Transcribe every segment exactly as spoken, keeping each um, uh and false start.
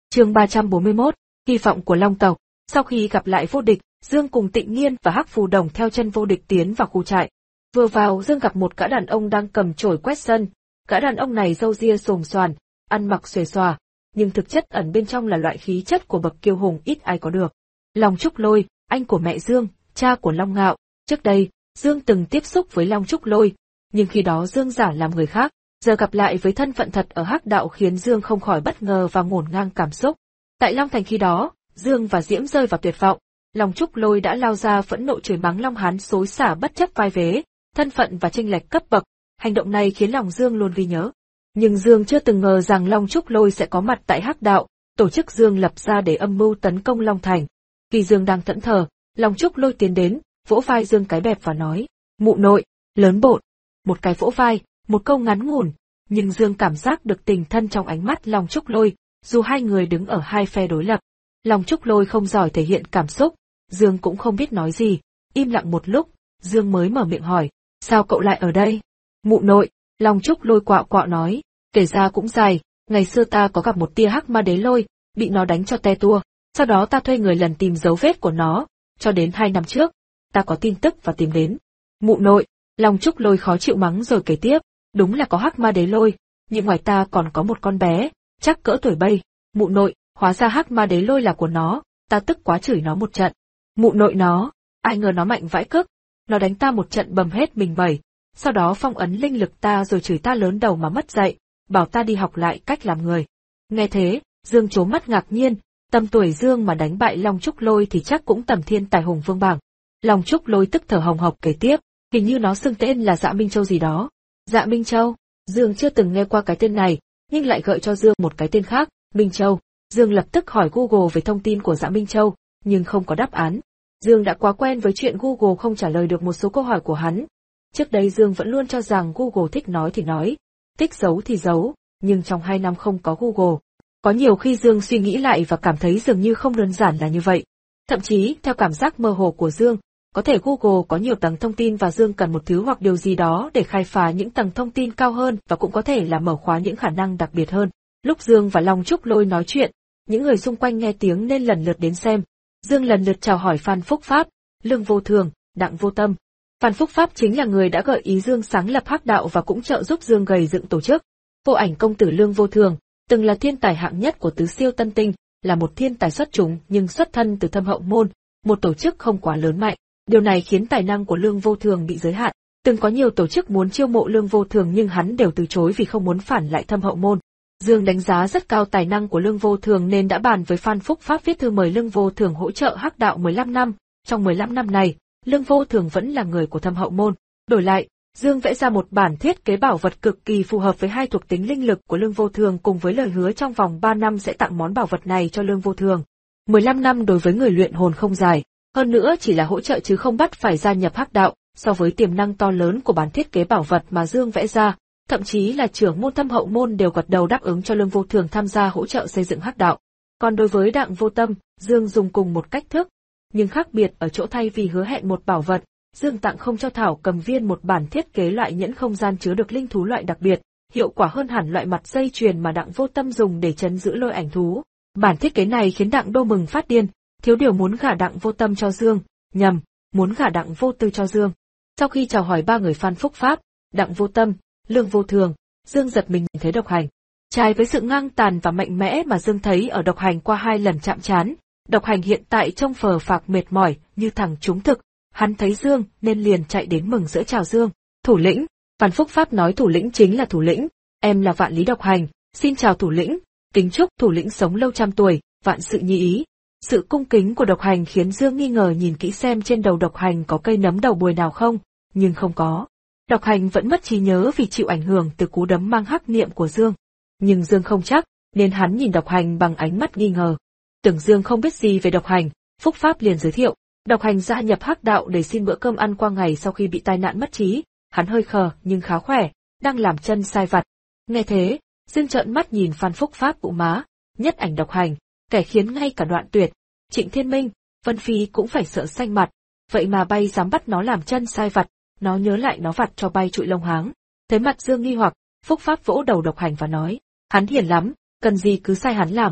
Chương ba trăm bốn mươi mốt, hy vọng của Long tộc. Sau khi gặp lại vô địch, Dương cùng Tịnh Nghiên và Hắc Phù Đồng theo chân vô địch tiến vào khu trại. Vừa vào, Dương gặp một gã đàn ông đang cầm chổi quét sân. Gã đàn ông này râu ria xồm xoàn, ăn mặc xuề xòa, nhưng thực chất ẩn bên trong là loại khí chất của bậc kiêu hùng ít ai có được. Long Trúc Lôi, anh của mẹ Dương, cha của Long Ngạo. Trước đây, Dương từng tiếp xúc với Long Trúc Lôi, nhưng khi đó Dương giả làm người khác. Giờ gặp lại với thân phận thật ở Hắc Đạo khiến Dương không khỏi bất ngờ và ngổn ngang cảm xúc. Tại Long Thành khi đó, Dương và Diễm rơi vào tuyệt vọng. Long Trúc Lôi đã lao ra phẫn nộ chửi mắng Long Hán xối xả bất chấp vai vế, thân phận và chênh lệch cấp bậc. Hành động này khiến lòng Dương luôn ghi nhớ. Nhưng Dương chưa từng ngờ rằng Long Trúc Lôi sẽ có mặt tại Hắc Đạo, tổ chức Dương lập ra để âm mưu tấn công Long Thành. Khi Dương đang thẫn thờ, Long Trúc Lôi tiến đến, vỗ vai Dương cái bẹp và nói: "Mụ nội, lớn bộn." Một cái vỗ vai, một câu ngắn ngủn, nhưng Dương cảm giác được tình thân trong ánh mắt Long Trúc Lôi, dù hai người đứng ở hai phe đối lập. Long Trúc Lôi không giỏi thể hiện cảm xúc, Dương cũng không biết nói gì, im lặng một lúc, Dương mới mở miệng hỏi: "Sao cậu lại ở đây?" "Mụ nội," Long Trúc Lôi quạo quạo nói, "kể ra cũng dài, ngày xưa ta có gặp một tia hắc ma đế lôi, bị nó đánh cho te tua, sau đó ta thuê người lần tìm dấu vết của nó, cho đến hai năm trước, ta có tin tức và tìm đến." "Mụ nội," Long Trúc Lôi khó chịu mắng rồi kể tiếp, "đúng là có hắc ma đế lôi, nhưng ngoài ta còn có một con bé, chắc cỡ tuổi bay. Mụ nội, hóa ra hắc ma đế lôi là của nó, ta tức quá chửi nó một trận." "Mụ nội nó, ai ngờ nó mạnh vãi cức, nó đánh ta một trận bầm hết mình bảy, sau đó phong ấn linh lực ta rồi chửi ta lớn đầu mà mất dạy, bảo ta đi học lại cách làm người." Nghe thế, Dương trố mắt ngạc nhiên, tầm tuổi Dương mà đánh bại Long Trúc Lôi thì chắc cũng tầm thiên tài hùng vương bảng. Long Trúc Lôi tức thở hồng hộc kể tiếp, hình như nó xưng tên là Dạ Minh Châu gì đó. Dạ Minh Châu? Dương chưa từng nghe qua cái tên này, nhưng lại gợi cho Dương một cái tên khác, Minh Châu. Dương lập tức hỏi Google về thông tin của Dạ Minh Châu, nhưng không có đáp án. Dương đã quá quen với chuyện Google không trả lời được một số câu hỏi của hắn. Trước đây Dương vẫn luôn cho rằng Google thích nói thì nói, thích giấu thì giấu, nhưng trong hai năm không có Google, có nhiều khi Dương suy nghĩ lại và cảm thấy dường như không đơn giản là như vậy. Thậm chí, theo cảm giác mơ hồ của Dương, có thể Google có nhiều tầng thông tin và Dương cần một thứ hoặc điều gì đó để khai phá những tầng thông tin cao hơn và cũng có thể là mở khóa những khả năng đặc biệt hơn. Lúc Dương và Long Trúc Lôi nói chuyện, những người xung quanh nghe tiếng nên lần lượt đến xem. Dương lần lượt chào hỏi Phan Phúc Pháp, Lương Vô Thường, Đặng Vô Tâm. Phan Phúc Pháp chính là người đã gợi ý Dương sáng lập Hắc Đạo và cũng trợ giúp Dương gầy dựng tổ chức. Vô Ảnh công tử Lương Vô Thường, từng là thiên tài hạng nhất của tứ siêu tân tinh, là một thiên tài xuất chúng nhưng xuất thân từ Thâm Hậu Môn, một tổ chức không quá lớn mạnh. Điều này khiến tài năng của Lương Vô Thường bị giới hạn. Từng có nhiều tổ chức muốn chiêu mộ Lương Vô Thường nhưng hắn đều từ chối vì không muốn phản lại Thâm Hậu Môn. Dương đánh giá rất cao tài năng của Lương Vô Thường nên đã bàn với Phan Phúc Pháp viết thư mời Lương Vô Thường hỗ trợ Hắc Đạo mười lăm năm. Trong mười lăm năm này, Lương Vô Thường vẫn là người của Thâm Hậu Môn. Đổi lại, Dương vẽ ra một bản thiết kế bảo vật cực kỳ phù hợp với hai thuộc tính linh lực của Lương Vô Thường cùng với lời hứa trong vòng ba năm sẽ tặng món bảo vật này cho Lương Vô Thường. mười lăm năm đối với người luyện hồn không dài, hơn nữa chỉ là hỗ trợ chứ không bắt phải gia nhập Hắc Đạo. So với tiềm năng to lớn của bản thiết kế bảo vật mà Dương vẽ ra, thậm chí là trưởng môn Thâm Hậu Môn đều gật đầu đáp ứng cho Lương Vô Thường tham gia hỗ trợ xây dựng Hắc Đạo. Còn đối với Đặng Vô Tâm, Dương dùng cùng một cách thức, nhưng khác biệt ở chỗ thay vì hứa hẹn một bảo vật, Dương tặng không cho Thảo Cầm Viên một bản thiết kế loại nhẫn không gian chứa được linh thú loại đặc biệt, hiệu quả hơn hẳn loại mặt dây chuyền mà Đặng Vô Tâm dùng để trấn giữ lôi ảnh thú. Bản thiết kế này khiến Đặng Đô mừng phát điên, thiếu điều muốn gả Đặng Vô Tâm cho Dương, nhầm, muốn gả Đặng Vô Tư cho Dương. Sau khi chào hỏi ba người Phan Phúc Pháp, Đặng Vô Tâm, Lương Vô Thường, Dương giật mình nhìn thấy Độc Hành. Trái với sự ngang tàn và mạnh mẽ mà Dương thấy ở Độc Hành qua hai lần chạm trán, Độc Hành hiện tại trông phờ phạc mệt mỏi như thằng trúng thực. Hắn thấy Dương nên liền chạy đến mừng rỡ chào Dương. "Thủ lĩnh," Phan Phúc Pháp nói, "thủ lĩnh chính là thủ lĩnh, em là Vạn Lý Độc Hành, xin chào thủ lĩnh, kính chúc thủ lĩnh sống lâu trăm tuổi, vạn sự như ý." Sự cung kính của Độc Hành khiến Dương nghi ngờ nhìn kỹ xem trên đầu Độc Hành có cây nấm đầu bùi nào không, nhưng không có. Độc Hành vẫn mất trí nhớ vì chịu ảnh hưởng từ cú đấm mang hắc niệm của Dương. Nhưng Dương không chắc, nên hắn nhìn Độc Hành bằng ánh mắt nghi ngờ. Tưởng Dương không biết gì về Độc Hành, Phúc Pháp liền giới thiệu. Độc Hành gia nhập Hắc Đạo để xin bữa cơm ăn qua ngày sau khi bị tai nạn mất trí, hắn hơi khờ nhưng khá khỏe, đang làm chân sai vặt. Nghe thế, Dương trợn mắt nhìn Phan Phúc Pháp bụ má, nhất ảnh Độc Hành, kẻ khiến ngay cả Đoạn Tuyệt, Trịnh Thiên Minh, Vân Phi cũng phải sợ xanh mặt, vậy mà bay dám bắt nó làm chân sai vặt, nó nhớ lại nó vặt cho bay trụi lông háng. Thấy mặt Dương nghi hoặc, Phúc Pháp vỗ đầu Độc Hành và nói, hắn hiền lắm, cần gì cứ sai hắn làm.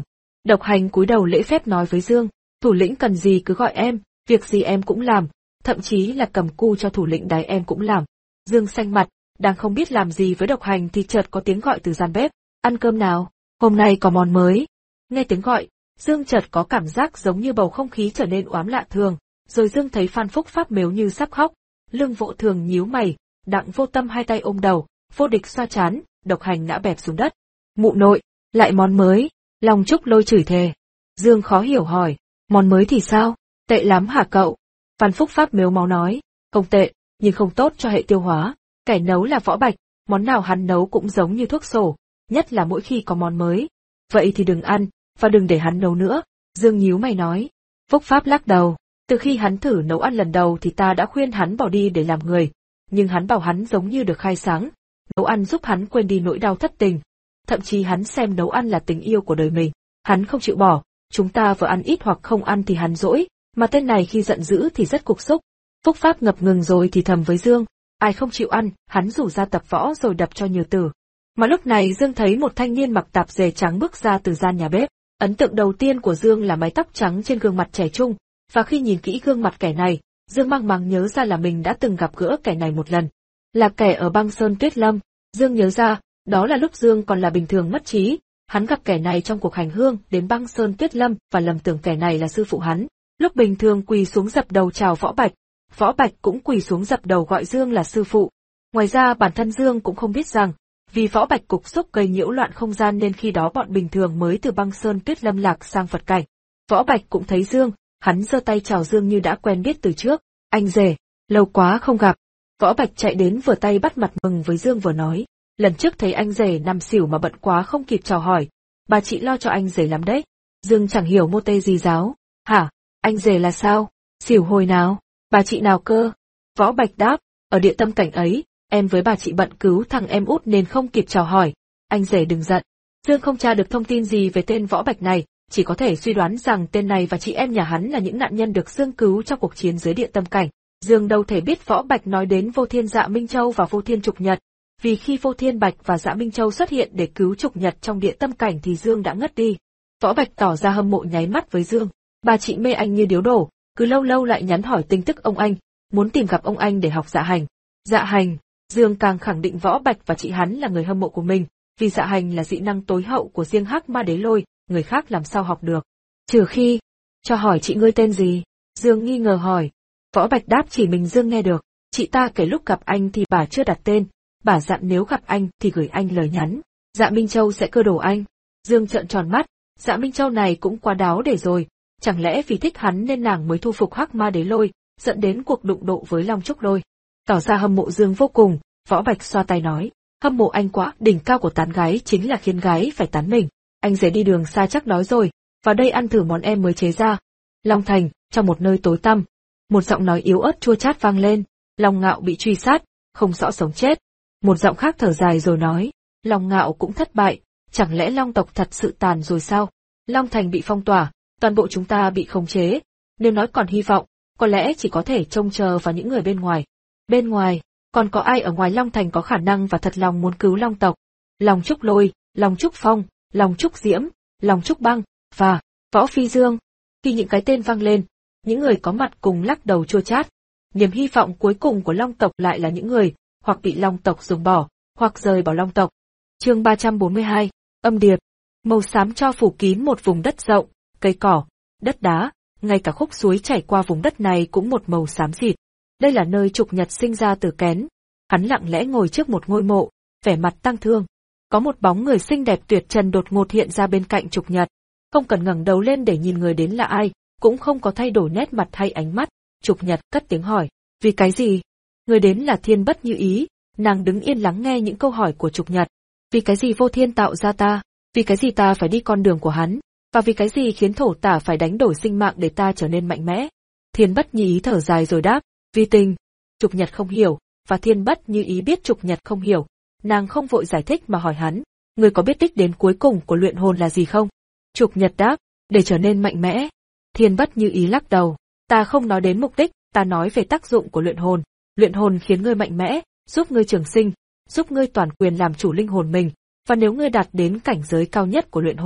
Độc Hành cúi đầu lễ phép nói với Dương, thủ lĩnh cần gì cứ gọi em, việc gì em cũng làm, thậm chí là cầm cu cho thủ lĩnh đáy em cũng làm. Dương xanh mặt, đang không biết làm gì với Độc Hành thì chợt có tiếng gọi từ gian bếp, ăn cơm nào, hôm nay có món mới. Nghe tiếng gọi, Dương chợt có cảm giác giống như bầu không khí trở nên oám lạ thường, rồi Dương thấy Phan Phúc Pháp mếu như sắp khóc. Lương Vô Thường nhíu mày, Đặng Vô Tâm hai tay ôm đầu, Vô Địch xoa trán, Độc Hành ngã bẹp xuống đất. Mụ nội, lại món mới, Long Trúc Lôi chửi thề. Dương khó hiểu hỏi, món mới thì sao, tệ lắm hả cậu? Phan Phúc Pháp mếu máu nói, không tệ, nhưng không tốt cho hệ tiêu hóa, kẻ nấu là Võ Bạch, món nào hắn nấu cũng giống như thuốc sổ, nhất là mỗi khi có món mới. Vậy thì đừng ăn, và đừng để hắn nấu nữa, Dương nhíu mày nói. Phúc Pháp lắc đầu, từ khi hắn thử nấu ăn lần đầu thì ta đã khuyên hắn bỏ đi để làm người, nhưng hắn bảo hắn giống như được khai sáng, nấu ăn giúp hắn quên đi nỗi đau thất tình. Thậm chí hắn xem nấu ăn là tình yêu của đời mình, hắn không chịu bỏ, chúng ta vừa ăn ít hoặc không ăn thì hắn dỗi, mà tên này khi giận dữ thì rất cục xúc. Phúc Pháp ngập ngừng rồi thì thầm với Dương, ai không chịu ăn, hắn rủ ra tập võ rồi đập cho nhiều tử. Mà lúc này Dương thấy một thanh niên mặc tạp dề trắng bước ra từ gian nhà bếp. Ấn tượng đầu tiên của Dương là mái tóc trắng trên gương mặt trẻ trung, và khi nhìn kỹ gương mặt kẻ này, Dương mang máng nhớ ra là mình đã từng gặp gỡ kẻ này một lần. Là kẻ ở băng sơn Tuyết Lâm. Dương nhớ ra, đó là lúc Dương còn là bình thường mất trí, hắn gặp kẻ này trong cuộc hành hương đến băng sơn Tuyết Lâm và lầm tưởng kẻ này là sư phụ hắn. Lúc bình thường quỳ xuống dập đầu chào Võ Bạch, Võ Bạch cũng quỳ xuống dập đầu gọi Dương là sư phụ. Ngoài ra bản thân Dương cũng không biết rằng, vì Võ Bạch cục xúc gây nhiễu loạn không gian nên khi đó bọn bình thường mới từ băng sơn Tuyết Lâm lạc sang Phật cảnh. Võ Bạch cũng thấy Dương, hắn giơ tay chào Dương như đã quen biết từ trước, anh rể, lâu quá không gặp. Võ Bạch chạy đến vừa tay bắt mặt mừng với Dương vừa nói, lần trước thấy anh rể nằm xỉu mà bận quá không kịp chào hỏi, bà chị lo cho anh rể lắm đấy. Dương chẳng hiểu mô tê gì giáo, hả, anh rể là sao, xỉu hồi nào, bà chị nào cơ? Võ Bạch đáp, ở địa tâm cảnh ấy, em với bà chị bận cứu thằng em út nên không kịp chào hỏi, anh rể đừng giận. Dương không tra được thông tin gì về tên Võ Bạch này, chỉ có thể suy đoán rằng tên này và chị em nhà hắn là những nạn nhân được Dương cứu trong cuộc chiến dưới địa tâm cảnh. Dương đâu thể biết Võ Bạch nói đến Vô Thiên Dạ Minh Châu và Vô Thiên Trục Nhật, vì khi Vô Thiên Bạch và Dạ Minh Châu xuất hiện để cứu Trục Nhật trong địa tâm cảnh thì Dương đã ngất đi. Võ Bạch tỏ ra hâm mộ nháy mắt với Dương, bà chị mê anh như điếu đổ, cứ lâu lâu lại nhắn hỏi tin tức ông anh, muốn tìm gặp ông anh để học dạ hành. Dạ hành, Dương càng khẳng định Võ Bạch và chị hắn là người hâm mộ của mình, vì dạ hành là dị năng tối hậu của riêng Hắc Ma Đế Lôi, người khác làm sao học được. Trừ khi, cho hỏi chị ngươi tên gì? Dương nghi ngờ hỏi. Võ Bạch đáp chỉ mình Dương nghe được, chị ta kể lúc gặp anh thì bà chưa đặt tên, bà dặn nếu gặp anh thì gửi anh lời nhắn, Dạ Minh Châu sẽ cơ đồ anh. Dương trợn tròn mắt, Dạ Minh Châu này cũng quá đáo để rồi, chẳng lẽ vì thích hắn nên nàng mới thu phục Hắc Ma Đế Lôi, dẫn đến cuộc đụng độ với Long Trúc Lôi. Tỏ ra hâm mộ Dương vô cùng, Võ Bạch xoa tay nói, hâm mộ anh quá, đỉnh cao của tán gái chính là khiến gái phải tán mình. Anh rể đi đường xa chắc đói rồi, vào đây ăn thử món em mới chế ra. Long Thành, trong một nơi tối tăm, một giọng nói yếu ớt chua chát vang lên, Long Ngạo bị truy sát, không rõ sống chết. Một giọng khác thở dài rồi nói, Long Ngạo cũng thất bại, chẳng lẽ Long tộc thật sự tàn rồi sao? Long Thành bị phong tỏa, toàn bộ chúng ta bị khống chế, nếu nói còn hy vọng, có lẽ chỉ có thể trông chờ vào những người bên ngoài. Bên ngoài, còn có ai ở ngoài Long Thành có khả năng và thật lòng muốn cứu Long tộc? Long Trúc Lôi, Long Trúc Phong, Long Trúc Diễm, Long Trúc Băng, và Võ Phi Dương. Khi những cái tên vang lên, những người có mặt cùng lắc đầu chua chát. Niềm hy vọng cuối cùng của Long tộc lại là những người, hoặc bị Long tộc dùng bỏ, hoặc rời bỏ Long tộc. Chương ba trăm bốn mươi hai, Âm Điệp. Màu xám cho phủ kín một vùng đất rộng, cây cỏ, đất đá, ngay cả khúc suối chảy qua vùng đất này cũng một màu xám xịt. Đây là nơi Trục Nhật sinh ra từ kén. Hắn lặng lẽ ngồi trước một ngôi mộ, vẻ mặt tang thương. Có một bóng người xinh đẹp tuyệt trần đột ngột hiện ra bên cạnh Trục Nhật. Không cần ngẩng đầu lên để nhìn người đến là ai, cũng không có thay đổi nét mặt hay ánh mắt. Trục Nhật cất tiếng hỏi, vì cái gì? Người đến là Thiên Bất Như Ý, nàng đứng yên lắng nghe những câu hỏi của Trục Nhật. Vì cái gì Vô Thiên tạo ra ta? Vì cái gì ta phải đi con đường của hắn? Và vì cái gì khiến thổ tả phải đánh đổi sinh mạng để ta trở nên mạnh mẽ? Thiên Bất Như Ý thở dài rồi đáp, vì tình. Trục Nhật không hiểu, và Thiên Bất Như Ý biết Trục Nhật không hiểu. Nàng không vội giải thích mà hỏi hắn, người có biết đích đến cuối cùng của luyện hồn là gì không? Trục Nhật đáp, để trở nên mạnh mẽ. Thiên Bất Như Ý lắc đầu, ta không nói đến mục đích, ta nói về tác dụng của luyện hồn. Luyện hồn khiến ngươi mạnh mẽ, giúp ngươi trường sinh, giúp ngươi toàn quyền làm chủ linh hồn mình, và nếu ngươi đạt đến cảnh giới cao nhất của luyện hồn,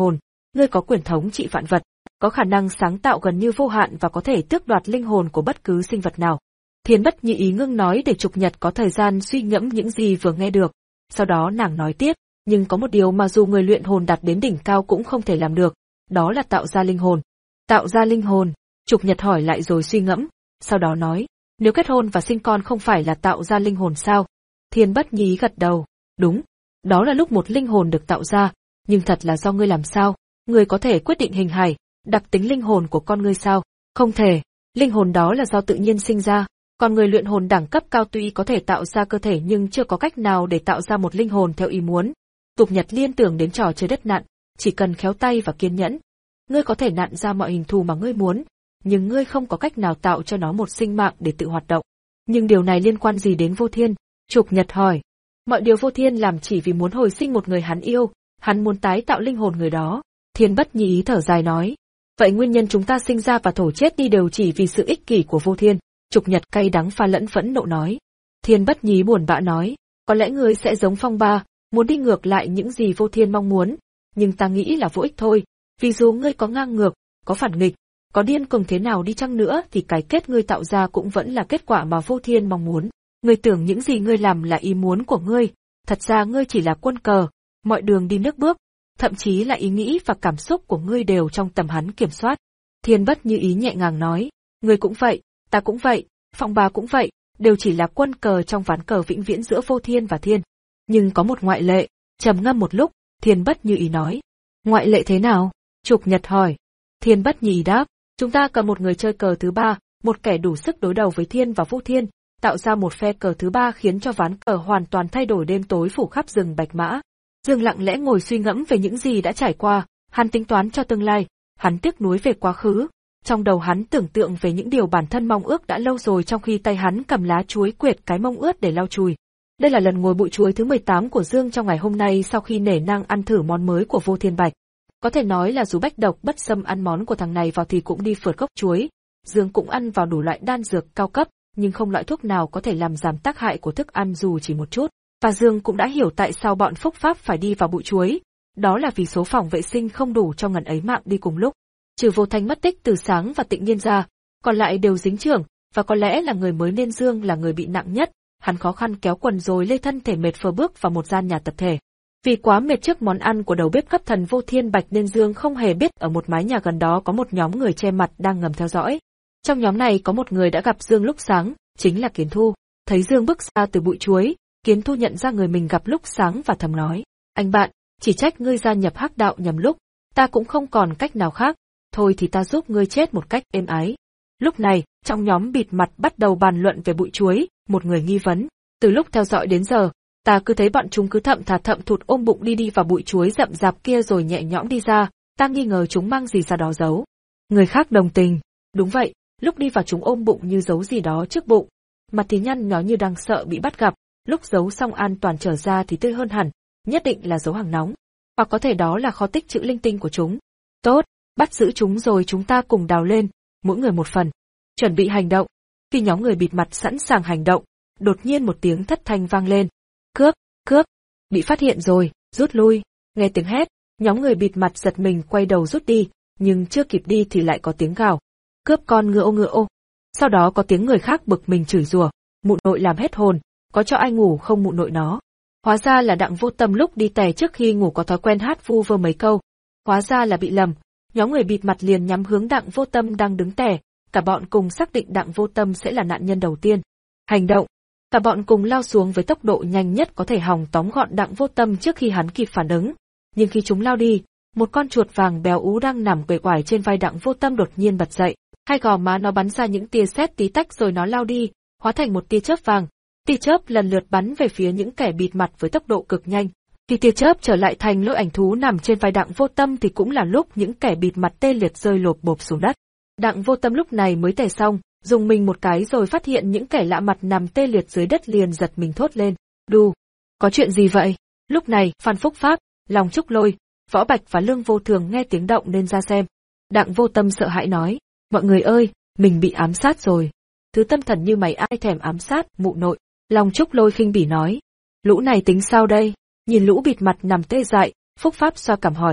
ngươi có quyền thống trị vạn vật, có khả năng sáng tạo gần như vô hạn và có thể tước đoạt linh hồn của bất cứ sinh vật nào. Thiên Bất Nhị ý ngưng nói để Trục Nhật có thời gian suy ngẫm những gì vừa nghe được. Sau đó nàng nói tiếp, nhưng có một điều mà dù người luyện hồn đạt đến đỉnh cao cũng không thể làm được, đó là tạo ra linh hồn. Tạo ra linh hồn? Trục Nhật hỏi lại rồi suy ngẫm, sau đó nói, nếu kết hôn và sinh con không phải là tạo ra linh hồn sao? Thiên Bất Nhị gật đầu, đúng, đó là lúc một linh hồn được tạo ra, nhưng thật là do ngươi làm sao? Ngươi có thể quyết định hình hài, đặc tính linh hồn của con ngươi sao? Không thể, linh hồn đó là do tự nhiên sinh ra. Còn người luyện hồn đẳng cấp cao tuy có thể tạo ra cơ thể nhưng chưa có cách nào để tạo ra một linh hồn theo ý muốn. Tục Nhật liên tưởng đến trò chơi đất nặn, chỉ cần khéo tay và kiên nhẫn. Ngươi có thể nặn ra mọi hình thù mà ngươi muốn, nhưng ngươi không có cách nào tạo cho nó một sinh mạng để tự hoạt động. Nhưng điều này liên quan gì đến Vô Thiên? Trục Nhật hỏi. Mọi điều Vô Thiên làm chỉ vì muốn hồi sinh một người hắn yêu, hắn muốn tái tạo linh hồn người đó. Thiên Bất Nhị ý thở dài nói. Vậy nguyên nhân chúng ta sinh ra và thổ chết đi đều chỉ vì sự ích kỷ của Vô Thiên. Trục Nhật cay đắng pha lẫn phẫn nộ nói. Thiên Bất Nhị buồn bã nói, có lẽ ngươi sẽ giống Phong Ba, muốn đi ngược lại những gì Vô Thiên mong muốn, nhưng ta nghĩ là vô ích thôi, vì dù ngươi có ngang ngược, có phản nghịch, có điên cuồng thế nào đi chăng nữa thì cái kết ngươi tạo ra cũng vẫn là kết quả mà Vô Thiên mong muốn. Ngươi tưởng những gì ngươi làm là ý muốn của ngươi, thật ra ngươi chỉ là quân cờ, mọi đường đi nước bước, thậm chí là ý nghĩ và cảm xúc của ngươi đều trong tầm hắn kiểm soát. Thiên Bất Nhị ý nhẹ nhàng nói, ngươi cũng vậy, ta cũng vậy, Phong Ba cũng vậy, đều chỉ là quân cờ trong ván cờ vĩnh viễn giữa Vô Thiên và Thiên. Nhưng có một ngoại lệ, trầm ngâm một lúc, Thiên Bất Nhị ý nói. Ngoại lệ thế nào? Trục Nhật hỏi. Thiên Bất Nhị đáp, chúng ta cần một người chơi cờ thứ ba, một kẻ đủ sức đối đầu với Thiên và Vô Thiên, tạo ra một phe cờ thứ ba khiến cho ván cờ hoàn toàn thay đổi đêm tối phủ khắp rừng Bạch Mã. Dương lặng lẽ ngồi suy ngẫm về những gì đã trải qua, hắn tính toán cho tương lai, hắn tiếc nuối về quá khứ. Trong đầu hắn tưởng tượng về những điều bản thân mong ước đã lâu rồi trong khi tay hắn cầm lá chuối quệt cái mông ướt để lau chùi. Đây là lần ngồi bụi chuối thứ mười tám của Dương trong ngày hôm nay sau khi nể nang ăn thử món mới của Vô Thiên Bạch. Có thể nói là dù bách độc bất xâm ăn món của thằng này vào thì cũng đi phượt gốc chuối. Dương cũng ăn vào đủ loại đan dược cao cấp, nhưng không loại thuốc nào có thể làm giảm tác hại của thức ăn dù chỉ một chút. Và Dương cũng đã hiểu tại sao bọn Phúc Pháp phải đi vào bụi chuối. Đó là vì số phòng vệ sinh không đủ cho ngần ấy mạng đi cùng lúc. Trừ Vô Thanh mất tích từ sáng và Tịnh Nhiên ra, còn lại đều dính chưởng, và có lẽ là người mới nên Dương là người bị nặng nhất. Hắn khó khăn kéo quần rồi lê thân thể mệt phờ bước vào một gian nhà tập thể. Vì quá mệt trước món ăn của đầu bếp cấp thần Vô Thiên Bạch nên Dương không hề biết ở một mái nhà gần đó có một nhóm người che mặt đang ngầm theo dõi. Trong nhóm này có một người đã gặp Dương lúc sáng, chính là Kiến Thu. Thấy Dương bước ra từ bụi chuối, Kiến Thu nhận ra người mình gặp lúc sáng và thầm nói, anh bạn, chỉ trách ngươi gia nhập hắc đạo nhầm lúc, ta cũng không còn cách nào khác, thôi thì ta giúp ngươi chết một cách êm ái. Lúc này, trong nhóm bịt mặt bắt đầu bàn luận về bụi chuối, một người nghi vấn, từ lúc theo dõi đến giờ, ta cứ thấy bọn chúng cứ thậm thà thậm thụt ôm bụng đi đi vào bụi chuối rậm rạp kia rồi nhẹ nhõm đi ra, ta nghi ngờ chúng mang gì ra đó giấu. Người khác đồng tình, đúng vậy, lúc đi vào chúng ôm bụng như giấu gì đó trước bụng, mặt thì nhăn nhó như đang sợ bị bắt gặp, lúc giấu xong an toàn trở ra thì tươi hơn hẳn, nhất định là giấu hàng nóng, hoặc có thể đó là kho tích trữ linh tinh của chúng. Tốt, bắt giữ chúng rồi chúng ta cùng đào lên, mỗi người một phần. Chuẩn bị hành động. Khi nhóm người bịt mặt sẵn sàng hành động, đột nhiên một tiếng thất thanh vang lên. Cướp, cướp, bị phát hiện rồi, rút lui. Nghe tiếng hét, nhóm người bịt mặt giật mình quay đầu rút đi, nhưng chưa kịp đi thì lại có tiếng gào. Cướp con ngựa ô ngựa ô. Sau đó có tiếng người khác bực mình chửi rủa, mụ nội làm hết hồn, có cho ai ngủ không mụ nội nó. Hóa ra là Đặng Vô Tâm lúc đi tè trước khi ngủ có thói quen hát vu vơ mấy câu. Hóa ra là bị lầm, nhóm người bịt mặt liền nhắm hướng Đặng Vô Tâm đang đứng tè, cả bọn cùng xác định Đặng Vô Tâm sẽ là nạn nhân đầu tiên. Hành động. Cả bọn cùng lao xuống với tốc độ nhanh nhất có thể hòng tóm gọn Đặng Vô Tâm trước khi hắn kịp phản ứng. Nhưng khi chúng lao đi, một con chuột vàng béo ú đang nằm quẩy quải trên vai Đặng Vô Tâm đột nhiên bật dậy. Hai gò má nó bắn ra những tia sét tí tách rồi nó lao đi, hóa thành một tia chớp vàng. Tia chớp lần lượt bắn về phía những kẻ bịt mặt với tốc độ cực nhanh. Khi tia chớp trở lại thành lôi ảnh thú nằm trên vai Đặng Vô Tâm thì cũng là lúc những kẻ bịt mặt tê liệt rơi lộp bộp xuống đất. Đặng Vô Tâm lúc này mới tè xong, dùng mình một cái rồi phát hiện những kẻ lạ mặt nằm tê liệt dưới đất liền giật mình thốt lên. Đù! Có chuyện gì vậy? Lúc này, Phan Phúc Pháp, Long Trúc Lôi, Võ Bạch và Lương Vô Thường nghe tiếng động nên ra xem. Đặng Vô Tâm sợ hãi nói, mọi người ơi, mình bị ám sát rồi. Thứ tâm thần như mày ai thèm ám sát, mụ nội. Long Trúc Lôi khinh bỉ nói. Lũ này tính sao đây? Nhìn lũ bịt mặt nằm tê dại, Phúc Pháp xoa cảm hỏi.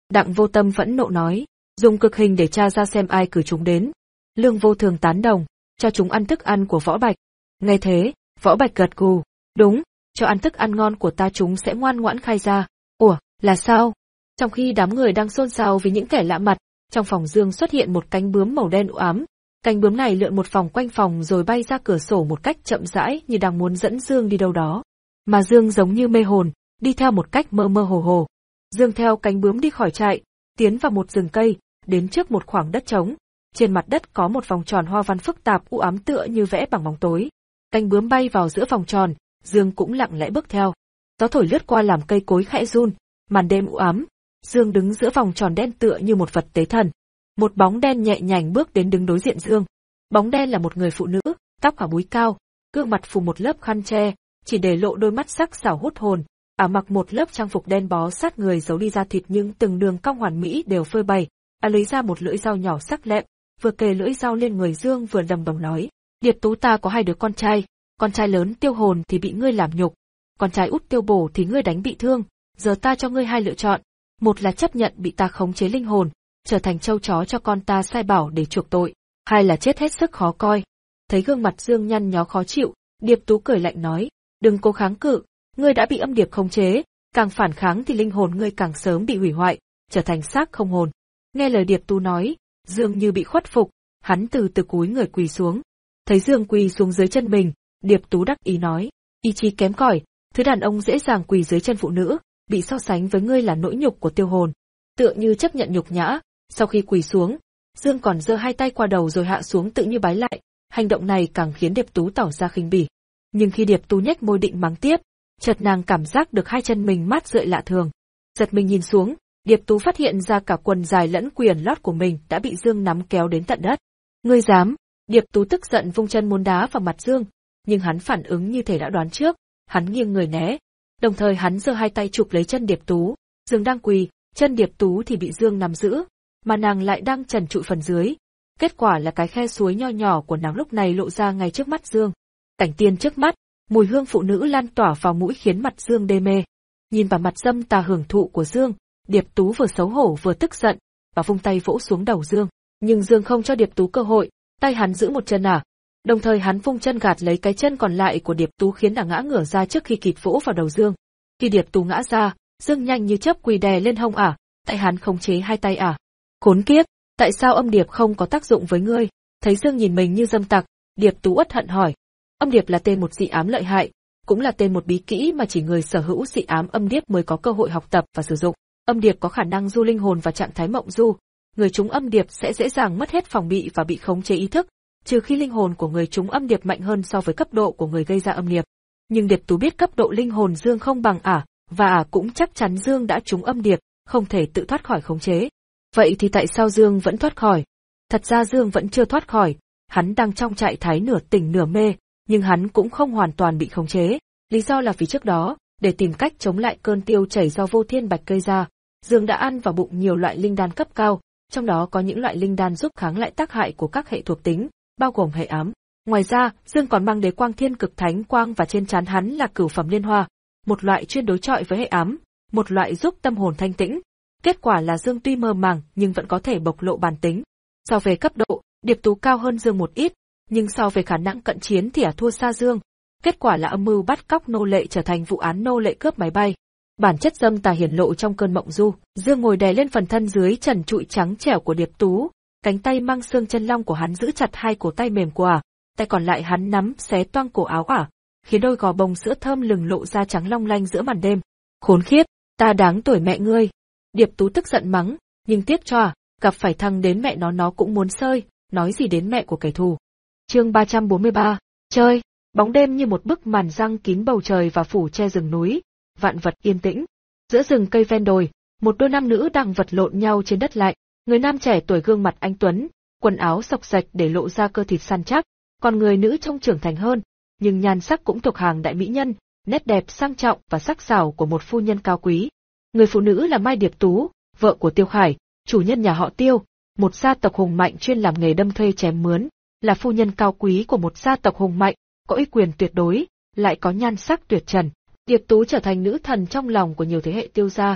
Đặng Vô Tâm phẫn nộ nói, dùng cực hình để tra ra xem ai cử chúng đến. Lương Vô Thường tán đồng, cho chúng ăn thức ăn của Võ Bạch. Nghe thế, Võ Bạch gật gù, đúng, cho ăn thức ăn ngon của ta chúng sẽ ngoan ngoãn khai ra. Ủa, là sao? Trong khi đám người đang xôn xao vì những kẻ lạ mặt, trong phòng Dương xuất hiện một cánh bướm màu đen u ám. Cánh bướm này lượn một vòng quanh phòng rồi bay ra cửa sổ một cách chậm rãi như đang muốn dẫn Dương đi đâu đó. Mà Dương giống như mê hồn, đi theo một cách mơ mơ hồ hồ. Dương theo cánh bướm đi khỏi trại, tiến vào một rừng cây, đến trước một khoảng đất trống. Trên mặt đất có một vòng tròn hoa văn phức tạp u ám tựa như vẽ bằng bóng tối. Cánh bướm bay vào giữa vòng tròn, Dương cũng lặng lẽ bước theo. Gió thổi lướt qua làm cây cối khẽ run, màn đêm u ám. Dương đứng giữa vòng tròn đen tựa như một vật tế thần. Một bóng đen nhẹ nhàng bước đến đứng đối diện Dương. Bóng đen là một người phụ nữ, tóc cả búi cao, gương mặt phủ một lớp khăn che, chỉ để lộ đôi mắt sắc sảo hút hồn. Ả mặc một lớp trang phục đen bó sát người giấu đi da thịt nhưng từng đường cong hoàn mỹ đều phơi bày. Ả lấy ra một lưỡi dao nhỏ sắc lẹm, vừa kề lưỡi dao lên người Dương vừa đầm đầm nói: Điệp Tú ta có hai đứa con trai, con trai lớn Tiêu Hồn thì bị ngươi làm nhục, con trai út Tiêu Bổ thì ngươi đánh bị thương. Giờ ta cho ngươi hai lựa chọn, một là chấp nhận bị ta khống chế linh hồn, trở thành trâu chó cho con ta sai bảo để chuộc tội, hai là chết hết sức khó coi. Thấy gương mặt Dương nhăn nhó khó chịu, Điệp Tú cười lạnh nói: Đừng cố kháng cự, ngươi đã bị âm điệp khống chế, càng phản kháng thì linh hồn ngươi càng sớm bị hủy hoại, trở thành xác không hồn. Nghe lời Điệp Tú nói, Dương như bị khuất phục, hắn từ từ cúi người quỳ xuống. Thấy Dương quỳ xuống dưới chân mình, Điệp Tú đắc ý nói: Ý chí kém cỏi, thứ đàn ông dễ dàng quỳ dưới chân phụ nữ, bị so sánh với ngươi là nỗi nhục của Tiêu Hồn. Tựa như chấp nhận nhục nhã, sau khi quỳ xuống, Dương còn giơ hai tay qua đầu rồi hạ xuống tự như bái lại, hành động này càng khiến Điệp Tú tỏ ra khinh bỉ. Nhưng khi Điệp Tú nhếch môi định mắng tiếp, chợt nàng cảm giác được hai chân mình mát rượi lạ thường. Giật mình nhìn xuống, Điệp Tú phát hiện ra cả quần dài lẫn quyền lót của mình đã bị Dương nắm kéo đến tận đất. Ngươi dám? Điệp Tú tức giận vung chân muốn đá vào mặt Dương, nhưng hắn phản ứng như thể đã đoán trước, hắn nghiêng người né. Đồng thời hắn giơ hai tay chụp lấy chân Điệp Tú, Dương đang quỳ, chân Điệp Tú thì bị Dương nắm giữ, mà nàng lại đang trần trụi phần dưới. Kết quả là cái khe suối nho nhỏ của nàng lúc này lộ ra ngay trước mắt Dương. Cảnh tiên trước mắt, mùi hương phụ nữ lan tỏa vào mũi khiến mặt Dương đê mê. Nhìn vào mặt dâm tà hưởng thụ của Dương, Điệp Tú vừa xấu hổ vừa tức giận, và vung tay vỗ xuống đầu Dương. Nhưng Dương không cho Điệp Tú cơ hội, tay hắn giữ một chân ả. Đồng thời hắn vung chân gạt lấy cái chân còn lại của Điệp Tú khiến ả ngã ngửa ra trước khi kịp vỗ vào đầu Dương. Khi Điệp Tú ngã ra, Dương nhanh như chớp quỳ đè lên hông ả, tay hắn khống chế hai tay ả. Khốn kiếp, tại sao âm điệp không có tác dụng với ngươi? Thấy Dương nhìn mình như dâm tặc, Điệp Tú uất hận hỏi. Âm điệp là tên một dị ám lợi hại, cũng là tên một bí kỹ mà chỉ người sở hữu dị ám âm điệp mới có cơ hội học tập và sử dụng. Âm điệp có khả năng du linh hồn vào trạng thái mộng du, người trúng âm điệp sẽ dễ dàng mất hết phòng bị và bị khống chế ý thức, trừ khi linh hồn của người trúng âm điệp mạnh hơn so với cấp độ của người gây ra âm điệp. Nhưng Điệp Tú biết cấp độ linh hồn Dương không bằng ả, và ả cũng chắc chắn Dương đã trúng âm điệp, không thể tự thoát khỏi khống chế. Vậy thì tại sao Dương vẫn thoát khỏi? Thật ra Dương vẫn chưa thoát khỏi, hắn đang trong trạng thái nửa tỉnh nửa mê, nhưng hắn cũng không hoàn toàn bị khống chế. Lý do là vì trước đó, để tìm cách chống lại cơn tiêu chảy do Vô Thiên Bạch gây ra, Dương đã ăn vào bụng nhiều loại linh đan cấp cao, trong đó có những loại linh đan giúp kháng lại tác hại của các hệ thuộc tính, bao gồm hệ ám. Ngoài ra, Dương còn mang đế quang thiên cực thánh quang và trên trán hắn là cửu phẩm liên hoa, một loại chuyên đối chọi với hệ ám, một loại giúp tâm hồn thanh tĩnh. Kết quả là Dương tuy mơ màng nhưng vẫn có thể bộc lộ bản tính. So về cấp độ, Điệp Tú cao hơn Dương một ít, nhưng so về khả năng cận chiến thì ả thua xa Dương. Kết quả là âm mưu bắt cóc nô lệ trở thành vụ án nô lệ cướp máy bay. Bản chất dâm tà hiển lộ trong cơn mộng du. Dương ngồi đè lên phần thân dưới trần trụi trắng trẻo của Điệp Tú, cánh tay mang xương chân long của hắn giữ chặt hai cổ tay mềm của ả, tay còn lại hắn nắm xé toang cổ áo ả, khiến đôi gò bông sữa thơm lừng lộ ra trắng long lanh giữa màn đêm. Khốn khiếp, ta đáng tuổi mẹ ngươi. Điệp Tú tức giận mắng, nhưng tiếc cho ả, gặp phải thằng đến mẹ nó nó cũng muốn sơi, nói gì đến mẹ của kẻ thù. Chương ba trăm bốn mươi ba, chơi. Bóng đêm như một bức màn răng kín bầu trời và phủ che rừng núi, vạn vật yên tĩnh. Giữa rừng cây ven đồi, một đôi nam nữ đang vật lộn nhau trên đất lạnh. Người nam trẻ tuổi gương mặt anh tuấn, quần áo xộc xệch để lộ ra cơ thịt săn chắc, còn người nữ trông trưởng thành hơn, nhưng nhan sắc cũng thuộc hàng đại mỹ nhân, nét đẹp sang trọng và sắc sảo của một phu nhân cao quý. Người phụ nữ là Mai Điệp Tú, vợ của Tiêu Khải, chủ nhân nhà họ Tiêu, một gia tộc hùng mạnh chuyên làm nghề đâm thuê chém mướn, là phu nhân cao quý của một gia tộc hùng mạnh, có uy quyền tuyệt đối, lại có nhan sắc tuyệt trần. Điệp Tú trở thành nữ thần trong lòng của nhiều thế hệ Tiêu gia.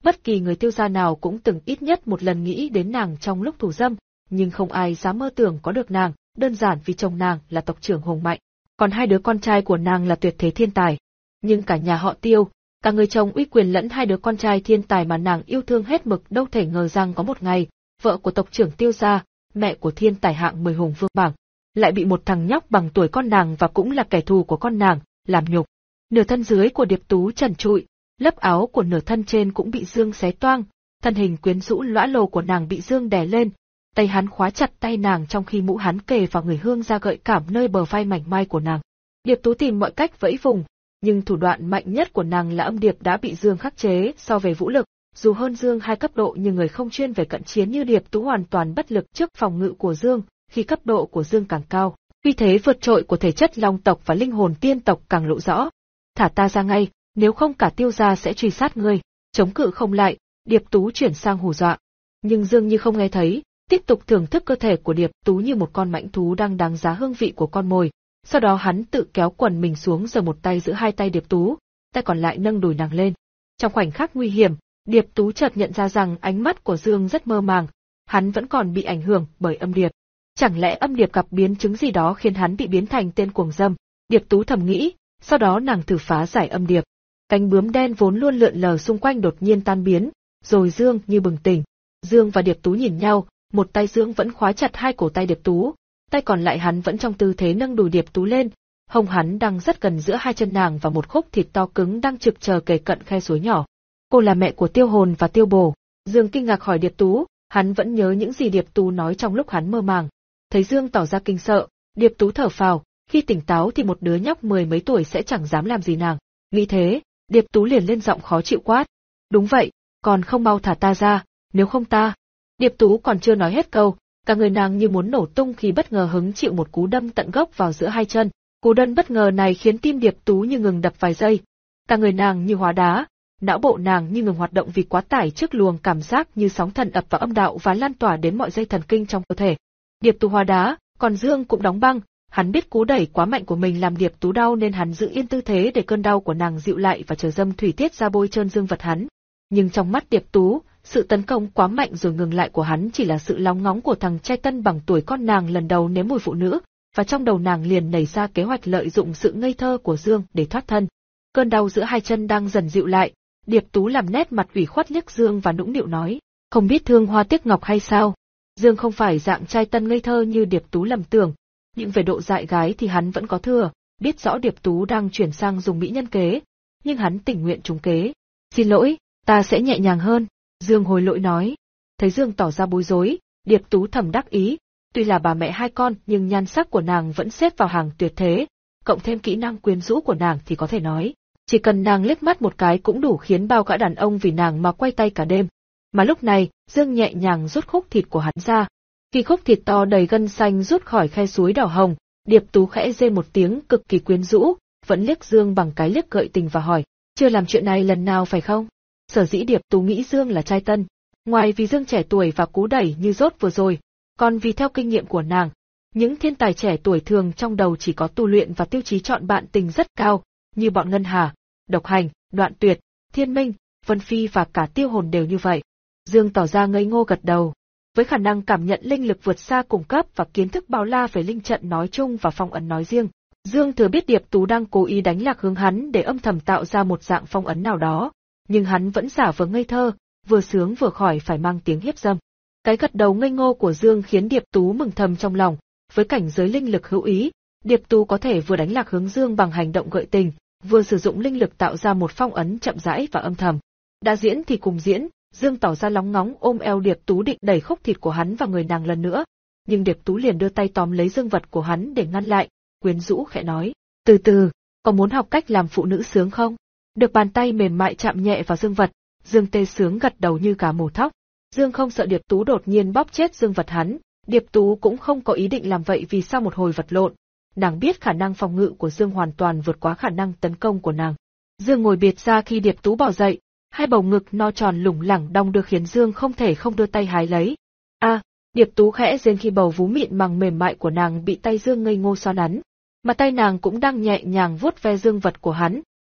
Bất kỳ người Tiêu gia nào cũng từng ít nhất một lần nghĩ đến nàng trong lúc thủ dâm, nhưng không ai dám mơ tưởng có được nàng, đơn giản vì chồng nàng là tộc trưởng hùng mạnh, còn hai đứa con trai của nàng là tuyệt thế thiên tài. Nhưng cả nhà họ Tiêu, cả người chồng uy quyền lẫn hai đứa con trai thiên tài mà nàng yêu thương hết mực đâu thể ngờ rằng có một ngày, vợ của tộc trưởng Tiêu gia, mẹ của thiên tài hạng mười hùng vương bảng, lại bị một thằng nhóc bằng tuổi con nàng và cũng là kẻ thù của con nàng, làm nhục. Nửa thân dưới của Điệp Tú trần trụi, lớp áo của nửa thân trên cũng bị Dương xé toang, thân hình quyến rũ lõa lồ của nàng bị Dương đè lên, tay hắn khóa chặt tay nàng trong khi mũ hắn kề vào người hương ra gợi cảm nơi bờ vai mảnh mai của nàng. Điệp Tú tìm mọi cách vẫy vùng, nhưng thủ đoạn mạnh nhất của nàng là âm điệp đã bị Dương khắc chế. So về vũ lực, dù hơn Dương hai cấp độ nhưng người không chuyên về cận chiến như Điệp Tú hoàn toàn bất lực trước phòng ngự của Dương, khi cấp độ của Dương càng cao, uy thế vượt trội của thể chất long tộc và linh hồn tiên tộc càng lộ rõ. Thả ta ra ngay, nếu không cả Tiêu gia sẽ truy sát ngươi. Chống cự không lại, Điệp Tú chuyển sang hù dọa. Nhưng Dương như không nghe thấy, tiếp tục thưởng thức cơ thể của Điệp Tú như một con mãnh thú đang đáng giá hương vị của con mồi. Sau đó hắn tự kéo quần mình xuống rồi một tay giữ hai tay Điệp Tú, tay còn lại nâng đùi nàng lên. Trong khoảnh khắc nguy hiểm, Điệp Tú chợt nhận ra rằng ánh mắt của Dương rất mơ màng, hắn vẫn còn bị ảnh hưởng bởi âm điệp. Chẳng lẽ âm điệp gặp biến chứng gì đó khiến hắn bị biến thành tên cuồng dâm? Điệp Tú thầm nghĩ, sau đó nàng thử phá giải âm điệp. Cánh bướm đen vốn luôn lượn lờ xung quanh đột nhiên tan biến, rồi Dương như bừng tỉnh. Dương và Điệp Tú nhìn nhau, một tay Dương vẫn khóa chặt hai cổ tay Điệp Tú, tay còn lại hắn vẫn trong tư thế nâng đùi Điệp Tú lên, hông hắn đang rất gần giữa hai chân nàng và một khúc thịt to cứng đang trực chờ kề cận khe suối nhỏ. Cô là mẹ của Tiêu Hồn và Tiêu Bồ. Dương kinh ngạc hỏi Điệp Tú, hắn vẫn nhớ những gì Điệp Tú nói trong lúc hắn mơ màng. Thấy Dương tỏ ra kinh sợ, Điệp Tú thở phào, khi tỉnh táo thì một đứa nhóc mười mấy tuổi sẽ chẳng dám làm gì nàng. Nghĩ thế, Điệp Tú liền lên giọng khó chịu quát. Đúng vậy, còn không mau thả ta ra, nếu không ta. Điệp Tú còn chưa nói hết câu, cả người nàng như muốn nổ tung khi bất ngờ hứng chịu một cú đâm tận gốc vào giữa hai chân. Cú đâm bất ngờ này khiến tim Điệp Tú như ngừng đập vài giây. Cả người nàng như hóa đá, não bộ nàng như ngừng hoạt động vì quá tải trước luồng cảm giác như sóng thần ập vào âm đạo và lan tỏa đến mọi dây thần kinh trong cơ thể. Điệp Tú hóa đá, còn Dương cũng đóng băng, hắn biết cú đẩy quá mạnh của mình làm Điệp Tú đau nên hắn giữ yên tư thế để cơn đau của nàng dịu lại và chờ dâm thủy tiết ra bôi trơn Dương vật hắn. Nhưng trong mắt Điệp Tú, sự tấn công quá mạnh rồi ngừng lại của hắn chỉ là sự lóng ngóng của thằng trai tân bằng tuổi con nàng lần đầu nếm mùi phụ nữ, và trong đầu nàng liền nảy ra kế hoạch lợi dụng sự ngây thơ của Dương để thoát thân. Cơn đau giữa hai chân đang dần dịu lại, Điệp Tú làm nét mặt ủy khuất liếc Dương và nũng nịu nói, không biết thương hoa tiếc ngọc hay sao? Dương không phải dạng trai tân ngây thơ như Điệp Tú lầm tưởng, nhưng về độ dại gái thì hắn vẫn có thừa, biết rõ Điệp Tú đang chuyển sang dùng mỹ nhân kế, nhưng hắn tình nguyện trúng kế. Xin lỗi, ta sẽ nhẹ nhàng hơn, Dương hối lỗi nói. Thấy Dương tỏ ra bối rối, Điệp Tú thầm đắc ý, tuy là bà mẹ hai con nhưng nhan sắc của nàng vẫn xếp vào hàng tuyệt thế, cộng thêm kỹ năng quyến rũ của nàng thì có thể nói, chỉ cần nàng liếc mắt một cái cũng đủ khiến bao gã đàn ông vì nàng mà quay tay cả đêm. Mà lúc này, Dương nhẹ nhàng rút khúc thịt của hắn ra. Khi khúc thịt to đầy gân xanh rút khỏi khe suối đỏ hồng, Điệp Tú khẽ rên một tiếng cực kỳ quyến rũ, vẫn liếc Dương bằng cái liếc gợi tình và hỏi, chưa làm chuyện này lần nào phải không? Sở dĩ Điệp Tú nghĩ Dương là trai tân, ngoài vì Dương trẻ tuổi và cú đẩy như rốt vừa rồi, còn vì theo kinh nghiệm của nàng, những thiên tài trẻ tuổi thường trong đầu chỉ có tu luyện và tiêu chí chọn bạn tình rất cao, như bọn Ngân Hà, Độc Hành, Đoạn Tuyệt, Thiên Minh, Vân Phi và cả Tiêu Hồn đều như vậy. Dương tỏ ra ngây ngô gật đầu. Với khả năng cảm nhận linh lực vượt xa cùng cấp và kiến thức bao la về linh trận nói chung và phong ấn nói riêng, Dương thừa biết Điệp Tú đang cố ý đánh lạc hướng hắn để âm thầm tạo ra một dạng phong ấn nào đó, nhưng hắn vẫn giả vờ ngây thơ, vừa sướng vừa khỏi phải mang tiếng hiếp dâm. Cái gật đầu ngây ngô của Dương khiến Điệp Tú mừng thầm trong lòng, với cảnh giới linh lực hữu ý, Điệp Tú có thể vừa đánh lạc hướng Dương bằng hành động gợi tình, vừa sử dụng linh lực tạo ra một phong ấn chậm rãi và âm thầm. Đã diễn thì cùng diễn, Dương tỏ ra lóng ngóng ôm eo Điệp Tú định đẩy khúc thịt của hắn vào người nàng lần nữa, nhưng Điệp Tú liền đưa tay tóm lấy dương vật của hắn để ngăn lại, quyến rũ khẽ nói, từ từ, có muốn học cách làm phụ nữ sướng không? Được bàn tay mềm mại chạm nhẹ vào dương vật, Dương tê sướng gật đầu như gà mổ thóc. Dương không sợ Điệp Tú đột nhiên bóp chết dương vật hắn, Điệp Tú cũng không có ý định làm vậy vì sau một hồi vật lộn, nàng biết khả năng phòng ngự của Dương hoàn toàn vượt quá khả năng tấn công của nàng. Dương ngồi biệt ra khi Điệp Tú bỏ dậy, hai bầu ngực no tròn lủng lẳng đong đưa khiến Dương không thể không đưa tay hái lấy. A, à, Điệp Tú khẽ rên khi bầu vú mịn màng mềm mại của nàng bị tay Dương ngây ngô xoa nắn, mà tay nàng cũng đang nhẹ nhàng vuốt ve dương vật của hắn,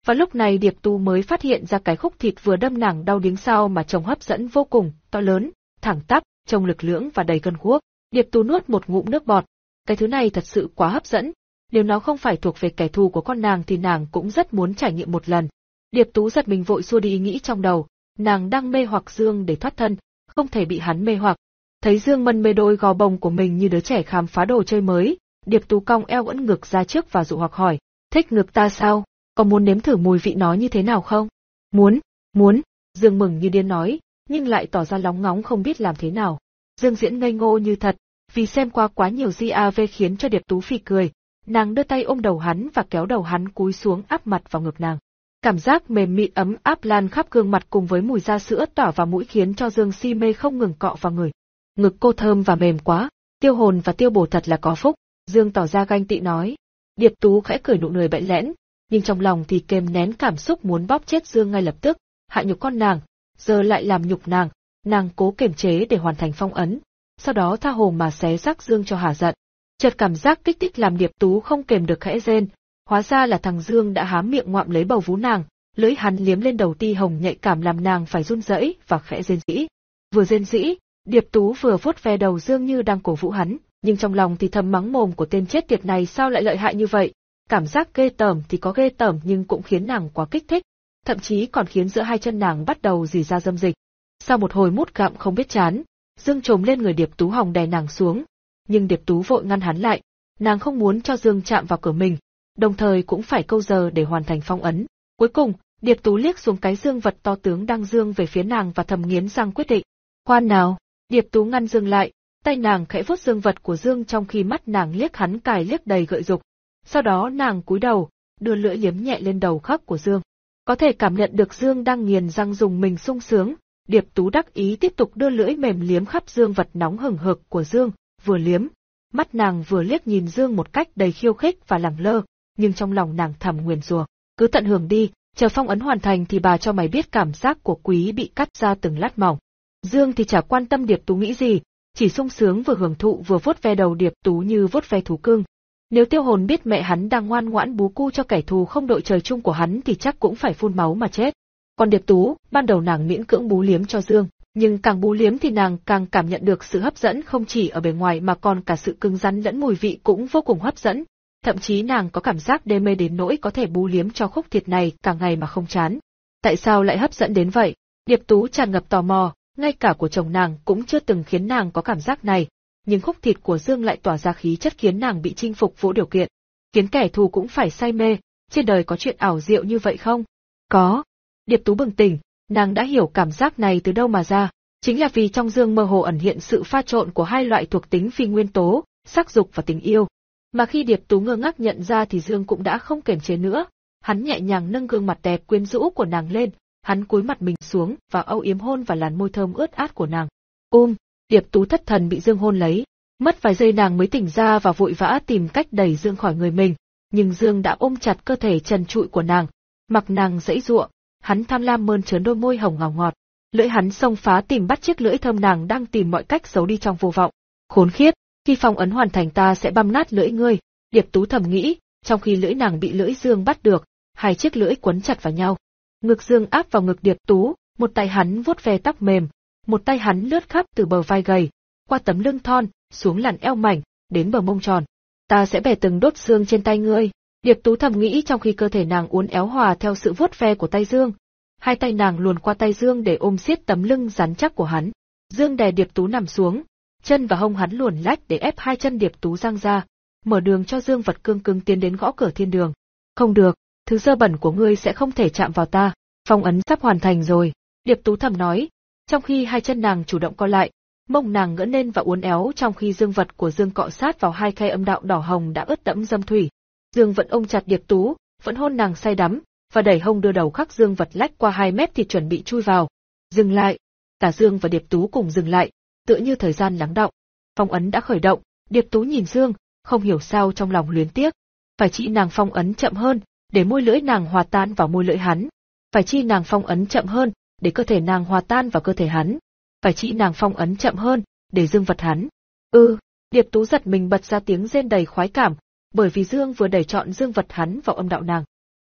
Và lúc này Điệp Tú mới phát hiện ra cái khúc thịt vừa đâm nàng đau điếng sao mà trông hấp dẫn vô cùng, to lớn, thẳng tắp, trông lực lưỡng và đầy cân guốc. Điệp Tú nuốt một ngụm nước bọt, cái thứ này thật sự quá hấp dẫn, nếu nó không phải thuộc về kẻ thù của con nàng thì nàng cũng rất muốn trải nghiệm một lần. Điệp Tú giật mình vội xua đi ý nghĩ trong đầu, nàng đang mê hoặc Dương để thoát thân, không thể bị hắn mê hoặc. Thấy Dương mân mê đôi gò bồng của mình như đứa trẻ khám phá đồ chơi mới, Điệp Tú cong eo ưỡn ngực ra trước và dụ hoặc hỏi, thích ngực ta sao? Có muốn nếm thử mùi vị nó như thế nào không? Muốn, muốn, Dương mừng như điên nói, nhưng lại tỏ ra lóng ngóng không biết làm thế nào. Dương diễn ngây ngô như thật, vì xem qua quá nhiều gi a vê khiến cho Điệp Tú phì cười. Nàng đưa tay ôm đầu hắn và kéo đầu hắn cúi xuống áp mặt vào ngực nàng. Cảm giác mềm mịn ấm áp lan khắp gương mặt cùng với mùi da sữa tỏa vào mũi khiến cho Dương si mê không ngừng cọ vào người. Ngực cô thơm và mềm quá, Tiêu Hồn và Tiêu Bổ thật là có phúc, Dương tỏ ra ganh tị nói. Điệp Tú khẽ cười nụ cười bẽn lẽn, nhưng trong lòng thì kềm nén cảm xúc muốn bóp chết Dương ngay lập tức, hạ nhục con nàng, giờ lại làm nhục nàng, nàng cố kiềm chế để hoàn thành phong ấn, sau đó tha hồ mà xé xác Dương cho hả giận. Chợt cảm giác kích thích làm Điệp Tú không kềm được khẽ rên, hóa ra là thằng Dương đã há miệng ngoạm lấy bầu vú nàng, lưỡi hắn liếm lên đầu ti hồng nhạy cảm làm nàng phải run rẩy và khẽ rên rỉ. Vừa rên rỉ, Điệp Tú vừa vuốt ve đầu Dương như đang cổ vũ hắn, nhưng trong lòng thì thầm mắng mồm của tên chết tiệt này sao lại lợi hại như vậy. Cảm giác ghê tởm thì có ghê tởm nhưng cũng khiến nàng quá kích thích, thậm chí còn khiến giữa hai chân nàng bắt đầu rỉ ra dâm dịch. Sau một hồi mút gặm không biết chán, Dương trồm lên người Điệp Tú hòng đè nàng xuống, nhưng Điệp Tú vội ngăn hắn lại, nàng không muốn cho Dương chạm vào cửa mình, đồng thời cũng phải câu giờ để hoàn thành phong ấn. Cuối cùng, Điệp Tú liếc xuống cái dương vật to tướng đang dương về phía nàng và thầm nghiến răng quyết định. Khoan nào, Điệp Tú ngăn Dương lại, tay nàng khẽ vuốt dương vật của Dương trong khi mắt nàng liếc hắn cài liếc đầy gợi dục. Sau đó nàng cúi đầu, đưa lưỡi liếm nhẹ lên đầu khắc của Dương. Có thể cảm nhận được Dương đang nghiền răng dùng mình sung sướng, Điệp Tú đắc ý tiếp tục đưa lưỡi mềm liếm khắp dương vật nóng hừng hực của Dương, vừa liếm, mắt nàng vừa liếc nhìn Dương một cách đầy khiêu khích và lẳng lơ, nhưng trong lòng nàng thầm nguyền rủa, cứ tận hưởng đi, chờ phong ấn hoàn thành thì bà cho mày biết cảm giác của quý bị cắt ra từng lát mỏng. Dương thì chả quan tâm Điệp Tú nghĩ gì, chỉ sung sướng vừa hưởng thụ vừa vuốt ve đầu Điệp Tú như vuốt ve thú cưng. Nếu Tiêu Hồn biết mẹ hắn đang ngoan ngoãn bú cu cho kẻ thù không đội trời chung của hắn thì chắc cũng phải phun máu mà chết. Còn Điệp Tú, ban đầu nàng miễn cưỡng bú liếm cho Dương, nhưng càng bú liếm thì nàng càng cảm nhận được sự hấp dẫn không chỉ ở bề ngoài mà còn cả sự cứng rắn lẫn mùi vị cũng vô cùng hấp dẫn. Thậm chí nàng có cảm giác đê mê đến nỗi có thể bú liếm cho khúc thịt này cả ngày mà không chán. Tại sao lại hấp dẫn đến vậy? Điệp Tú tràn ngập tò mò, ngay cả của chồng nàng cũng chưa từng khiến nàng có cảm giác này, nhưng khúc thịt của Dương lại tỏa ra khí chất khiến nàng bị chinh phục vô điều kiện, khiến kẻ thù cũng phải say mê. Trên đời có chuyện ảo diệu như vậy không? Có. Điệp Tú bừng tỉnh, nàng đã hiểu cảm giác này từ đâu mà ra, chính là vì trong Dương mơ hồ ẩn hiện sự pha trộn của hai loại thuộc tính phi nguyên tố, sắc dục và tình yêu. Mà khi Điệp Tú ngơ ngác nhận ra thì Dương cũng đã không kiềm chế nữa, hắn nhẹ nhàng nâng gương mặt đẹp quyến rũ của nàng lên, hắn cúi mặt mình xuống và âu yếm hôn vào làn môi thơm ướt át của nàng. Um, Điệp Tú thất thần bị Dương hôn lấy, mất vài giây nàng mới tỉnh ra và vội vã tìm cách đẩy Dương khỏi người mình, nhưng Dương đã ôm chặt cơ thể trần trụi của nàng, mặc nàng giãy giụa, hắn tham lam mơn trớn đôi môi hồng ngào ngọt, lưỡi hắn xông phá tìm bắt chiếc lưỡi thơm nàng đang tìm mọi cách giấu đi trong vô vọng. Khốn khiếp, khi phong ấn hoàn thành ta sẽ băm nát lưỡi ngươi, Điệp Tú thầm nghĩ, trong khi lưỡi nàng bị lưỡi Dương bắt được, hai chiếc lưỡi quấn chặt vào nhau. Ngực Dương áp vào ngực Điệp Tú, một tay hắn vuốt ve tóc mềm, một tay hắn lướt khắp từ bờ vai gầy, qua tấm lưng thon, xuống làn eo mảnh, đến bờ mông tròn. Ta sẽ bẻ từng đốt xương trên tay ngươi, Điệp Tú thầm nghĩ trong khi cơ thể nàng uốn éo hòa theo sự vuốt ve của tay Dương. Hai tay nàng luồn qua tay Dương để ôm siết tấm lưng rắn chắc của hắn. Dương đè Điệp Tú nằm xuống, chân và hông hắn luồn lách để ép hai chân Điệp Tú giang ra, mở đường cho Dương vật cương cứng tiến đến gõ cửa thiên đường. Không được, thứ dơ bẩn của ngươi sẽ không thể chạm vào ta, phong ấn sắp hoàn thành rồi, Điệp Tú thầm nói, trong khi hai chân nàng chủ động co lại, mông nàng ngẩng lên và uốn éo trong khi dương vật của Dương cọ sát vào hai khe âm đạo đỏ hồng đã ướt đẫm dâm thủy. Dương vẫn ôm chặt Điệp Tú, vẫn hôn nàng say đắm, và đẩy hông đưa đầu khắc Dương vật lách qua hai mét thì chuẩn bị chui vào. Dừng lại, cả Dương và Điệp Tú cùng dừng lại, tựa như thời gian lắng đọng. Phong ấn đã khởi động, Điệp Tú nhìn Dương, không hiểu sao trong lòng luyến tiếc. Phải chi nàng phong ấn chậm hơn, để môi lưỡi nàng hòa tan vào môi lưỡi hắn. Phải chi nàng phong ấn chậm hơn, để cơ thể nàng hòa tan vào cơ thể hắn. Phải chi nàng phong ấn chậm hơn, để Dương vật hắn. Ừ, Điệp Tú giật mình bật ra tiếng rên đầy khoái cảm, bởi vì Dương vừa đẩy trọn Dương vật hắn vào âm đạo nàng.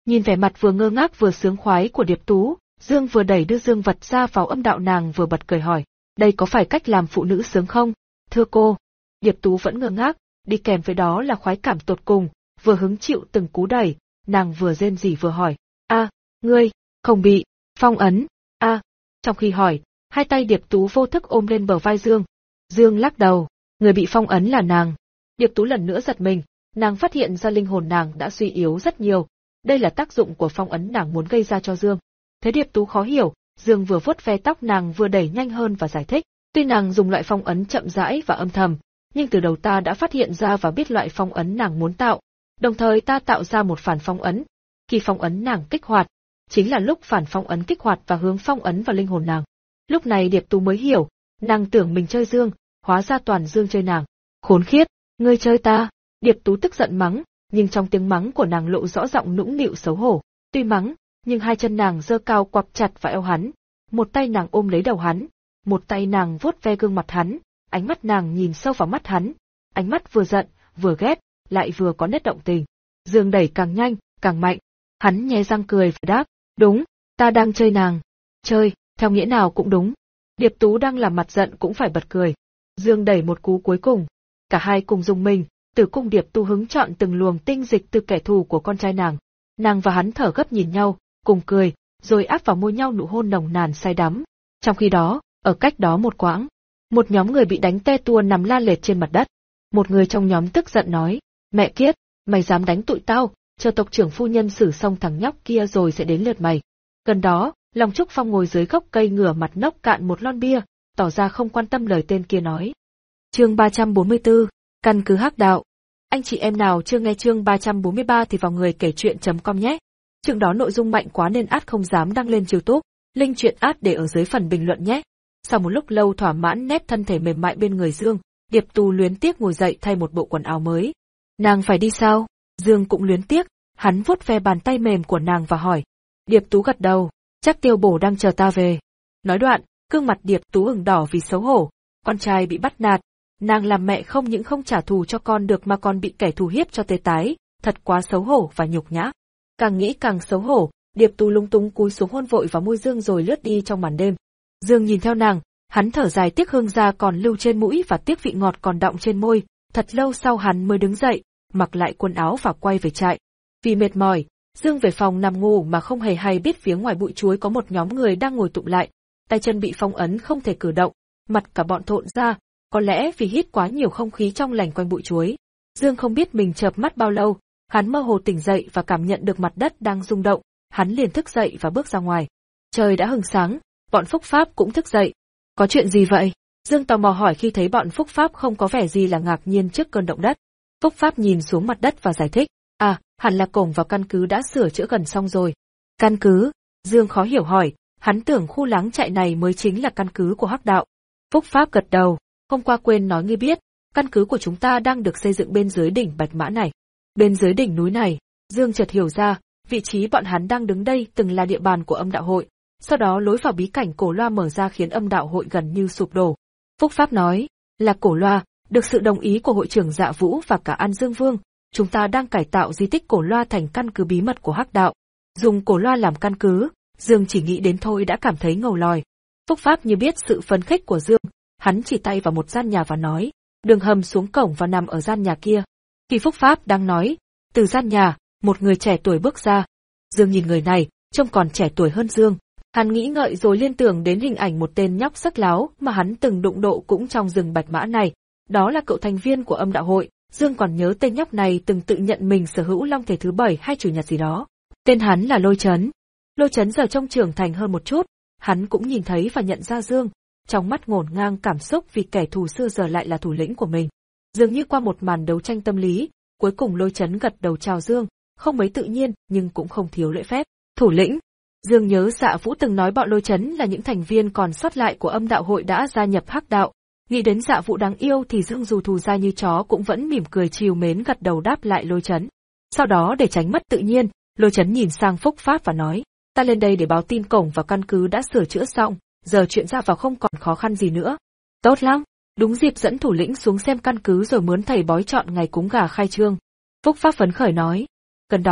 Nhìn vẻ mặt vừa ngơ ngác vừa sướng khoái của Điệp Tú, Dương vừa đẩy đưa dương vật ra vào âm đạo nàng vừa bật cười hỏi, đây có phải cách làm phụ nữ sướng không? Thưa cô. Điệp Tú vẫn ngơ ngác, đi kèm với đó là khoái cảm tột cùng, vừa hứng chịu từng cú đẩy, nàng vừa rên rỉ vừa hỏi, a, ngươi, không bị, phong ấn, a. Trong khi hỏi, hai tay Điệp Tú vô thức ôm lên bờ vai Dương. Dương lắc đầu, người bị phong ấn là nàng. Điệp Tú lần nữa giật mình, nàng phát hiện ra linh hồn nàng đã suy yếu rất nhiều, đây là tác dụng của phong ấn nàng muốn gây ra cho Dương. Thế Điệp Tú khó hiểu, Dương vừa vuốt ve tóc nàng vừa đẩy nhanh hơn và giải thích, tuy nàng dùng loại phong ấn chậm rãi và âm thầm, nhưng từ đầu ta đã phát hiện ra và biết loại phong ấn nàng muốn tạo, đồng thời ta tạo ra một phản phong ấn. Khi phong ấn nàng kích hoạt, chính là lúc phản phong ấn kích hoạt và hướng phong ấn vào linh hồn nàng. Lúc này Điệp Tú mới hiểu, nàng tưởng mình chơi Dương, hóa ra toàn Dương chơi nàng. Khốn khiết, ngươi chơi ta. Điệp Tú tức giận mắng, nhưng trong tiếng mắng của nàng lộ rõ giọng nũng nịu xấu hổ. Tuy mắng, nhưng hai chân nàng giơ cao quặp chặt vào eo hắn, một tay nàng ôm lấy đầu hắn, một tay nàng vuốt ve gương mặt hắn, ánh mắt nàng nhìn sâu vào mắt hắn, ánh mắt vừa giận, vừa ghét, lại vừa có nét động tình. Dương đẩy càng nhanh, càng mạnh. Hắn nhe răng cười và đáp, đúng, ta đang chơi nàng. Chơi, theo nghĩa nào cũng đúng. Điệp Tú đang làm mặt giận cũng phải bật cười. Dương đẩy một cú cuối cùng. Cả hai cùng dùng mình, Tử cung Điệp Tú hứng chọn từng luồng tinh dịch từ kẻ thù của con trai nàng. Nàng và hắn thở gấp nhìn nhau, cùng cười, rồi áp vào môi nhau nụ hôn nồng nàn say đắm. Trong khi đó, ở cách đó một quãng, một nhóm người bị đánh te tua nằm la liệt trên mặt đất. Một người trong nhóm tức giận nói, mẹ kiết, mày dám đánh tụi tao, chờ tộc trưởng phu nhân xử xong thằng nhóc kia rồi sẽ đến lượt mày. Gần đó, Long Trúc Phong ngồi dưới gốc cây ngửa mặt nốc cạn một lon bia, tỏ ra không quan tâm lời tên kia nói. Chương ba trăm bốn mươi tư, căn cứ hắc đạo. Anh chị em nào chưa nghe chương ba trăm bốn mươi ba thì vào người kể chuyện.com nhé. Chương đó nội dung mạnh quá nên át không dám đăng lên YouTube, link chuyện át để ở dưới phần bình luận nhé. Sau một lúc lâu thỏa mãn nép thân thể mềm mại bên người Dương, Điệp Tú luyến tiếc ngồi dậy thay một bộ quần áo mới. Nàng phải đi sao? Dương cũng luyến tiếc, hắn vuốt ve bàn tay mềm của nàng và hỏi. Điệp Tú gật đầu, chắc Tiêu Bổ đang chờ ta về. Nói đoạn, gương mặt Điệp Tú ửng đỏ vì xấu hổ, con trai bị bắt nạt, nàng làm mẹ không những không trả thù cho con được mà còn bị kẻ thù hiếp cho tê tái, thật quá xấu hổ và nhục nhã. Càng nghĩ càng xấu hổ, Điệp Tú lúng túng cúi xuống hôn vội vào môi Dương rồi lướt đi trong màn đêm. Dương nhìn theo nàng, hắn thở dài tiếc hương da còn lưu trên mũi và tiếc vị ngọt còn đọng trên môi, thật lâu sau hắn mới đứng dậy, mặc lại quần áo và quay về trại. Vì mệt mỏi, Dương về phòng nằm ngủ mà không hề hay biết phía ngoài bụi chuối có một nhóm người đang ngồi tụm lại, tay chân bị phong ấn không thể cử động, mặt cả bọn thộn ra, có lẽ vì hít quá nhiều không khí trong lành quanh bụi chuối. Dương không biết mình chợp mắt bao lâu, hắn mơ hồ tỉnh dậy và cảm nhận được mặt đất đang rung động, hắn liền thức dậy và bước ra ngoài. Trời đã hừng sáng, bọn Phúc Pháp cũng thức dậy. Có chuyện gì vậy? Dương tò mò hỏi khi thấy bọn Phúc Pháp không có vẻ gì là ngạc nhiên trước cơn động đất. Phúc Pháp nhìn xuống mặt đất và giải thích, à, hẳn là cổng vào căn cứ đã sửa chữa gần xong rồi. Căn cứ? Dương khó hiểu hỏi, hắn tưởng khu láng trại này mới chính là căn cứ của hắc đạo. Phúc Pháp gật đầu, hôm qua quên nói ngươi biết, căn cứ của chúng ta đang được xây dựng bên dưới đỉnh Bạch Mã này. Bên dưới đỉnh núi này, Dương chợt hiểu ra, vị trí bọn hắn đang đứng đây từng là địa bàn của âm đạo hội, sau đó lối vào bí cảnh cổ loa mở ra khiến âm đạo hội gần như sụp đổ. Phúc Pháp nói, là cổ loa, được sự đồng ý của hội trưởng Dạ Vũ và cả An Dương Vương, chúng ta đang cải tạo di tích cổ loa thành căn cứ bí mật của hắc đạo. Dùng cổ loa làm căn cứ, Dương chỉ nghĩ đến thôi đã cảm thấy ngầu lòi. Phúc Pháp như biết sự phấn khích của Dương, hắn chỉ tay vào một gian nhà và nói, đường hầm xuống cổng và nằm ở gian nhà kia. Khi Phúc Pháp đang nói, từ gian nhà, một người trẻ tuổi bước ra. Dương nhìn người này, trông còn trẻ tuổi hơn Dương. Hắn nghĩ ngợi rồi liên tưởng đến hình ảnh một tên nhóc sắc láo mà hắn từng đụng độ cũng trong rừng Bạch Mã này. Đó là cậu thành viên của âm đạo hội. Dương còn nhớ tên nhóc này từng tự nhận mình sở hữu long thể thứ bảy hay chủ nhật gì đó. Tên hắn là Lôi Chấn. Lôi Chấn giờ trông trưởng thành hơn một chút. Hắn cũng nhìn thấy và nhận ra Dương. Trong mắt ngổn ngang cảm xúc vì kẻ thù xưa giờ lại là thủ lĩnh của mình. Dường như qua một màn đấu tranh tâm lý, cuối cùng Lôi Chấn gật đầu chào Dương, không mấy tự nhiên nhưng cũng không thiếu lễ phép. Thủ lĩnh. Dương nhớ Dạ Vũ từng nói bọn Lôi Chấn là những thành viên còn sót lại của âm đạo hội đã gia nhập hắc đạo. Nghĩ đến Dạ Vũ đáng yêu thì Dương dù thù ra như chó cũng vẫn mỉm cười trìu mến gật đầu đáp lại Lôi Chấn. Sau đó để tránh mất tự nhiên, Lôi Chấn nhìn sang Phúc Pháp và nói, ta lên đây để báo tin cổng và căn cứ đã sửa chữa xong, giờ chuyện ra vào không còn khó khăn gì nữa. Tốt lắm, đúng dịp dẫn thủ lĩnh xuống xem căn cứ rồi mướn thầy bói chọn ngày cúng gà khai trương. Phúc Pháp phấn khởi nói. Gần đó,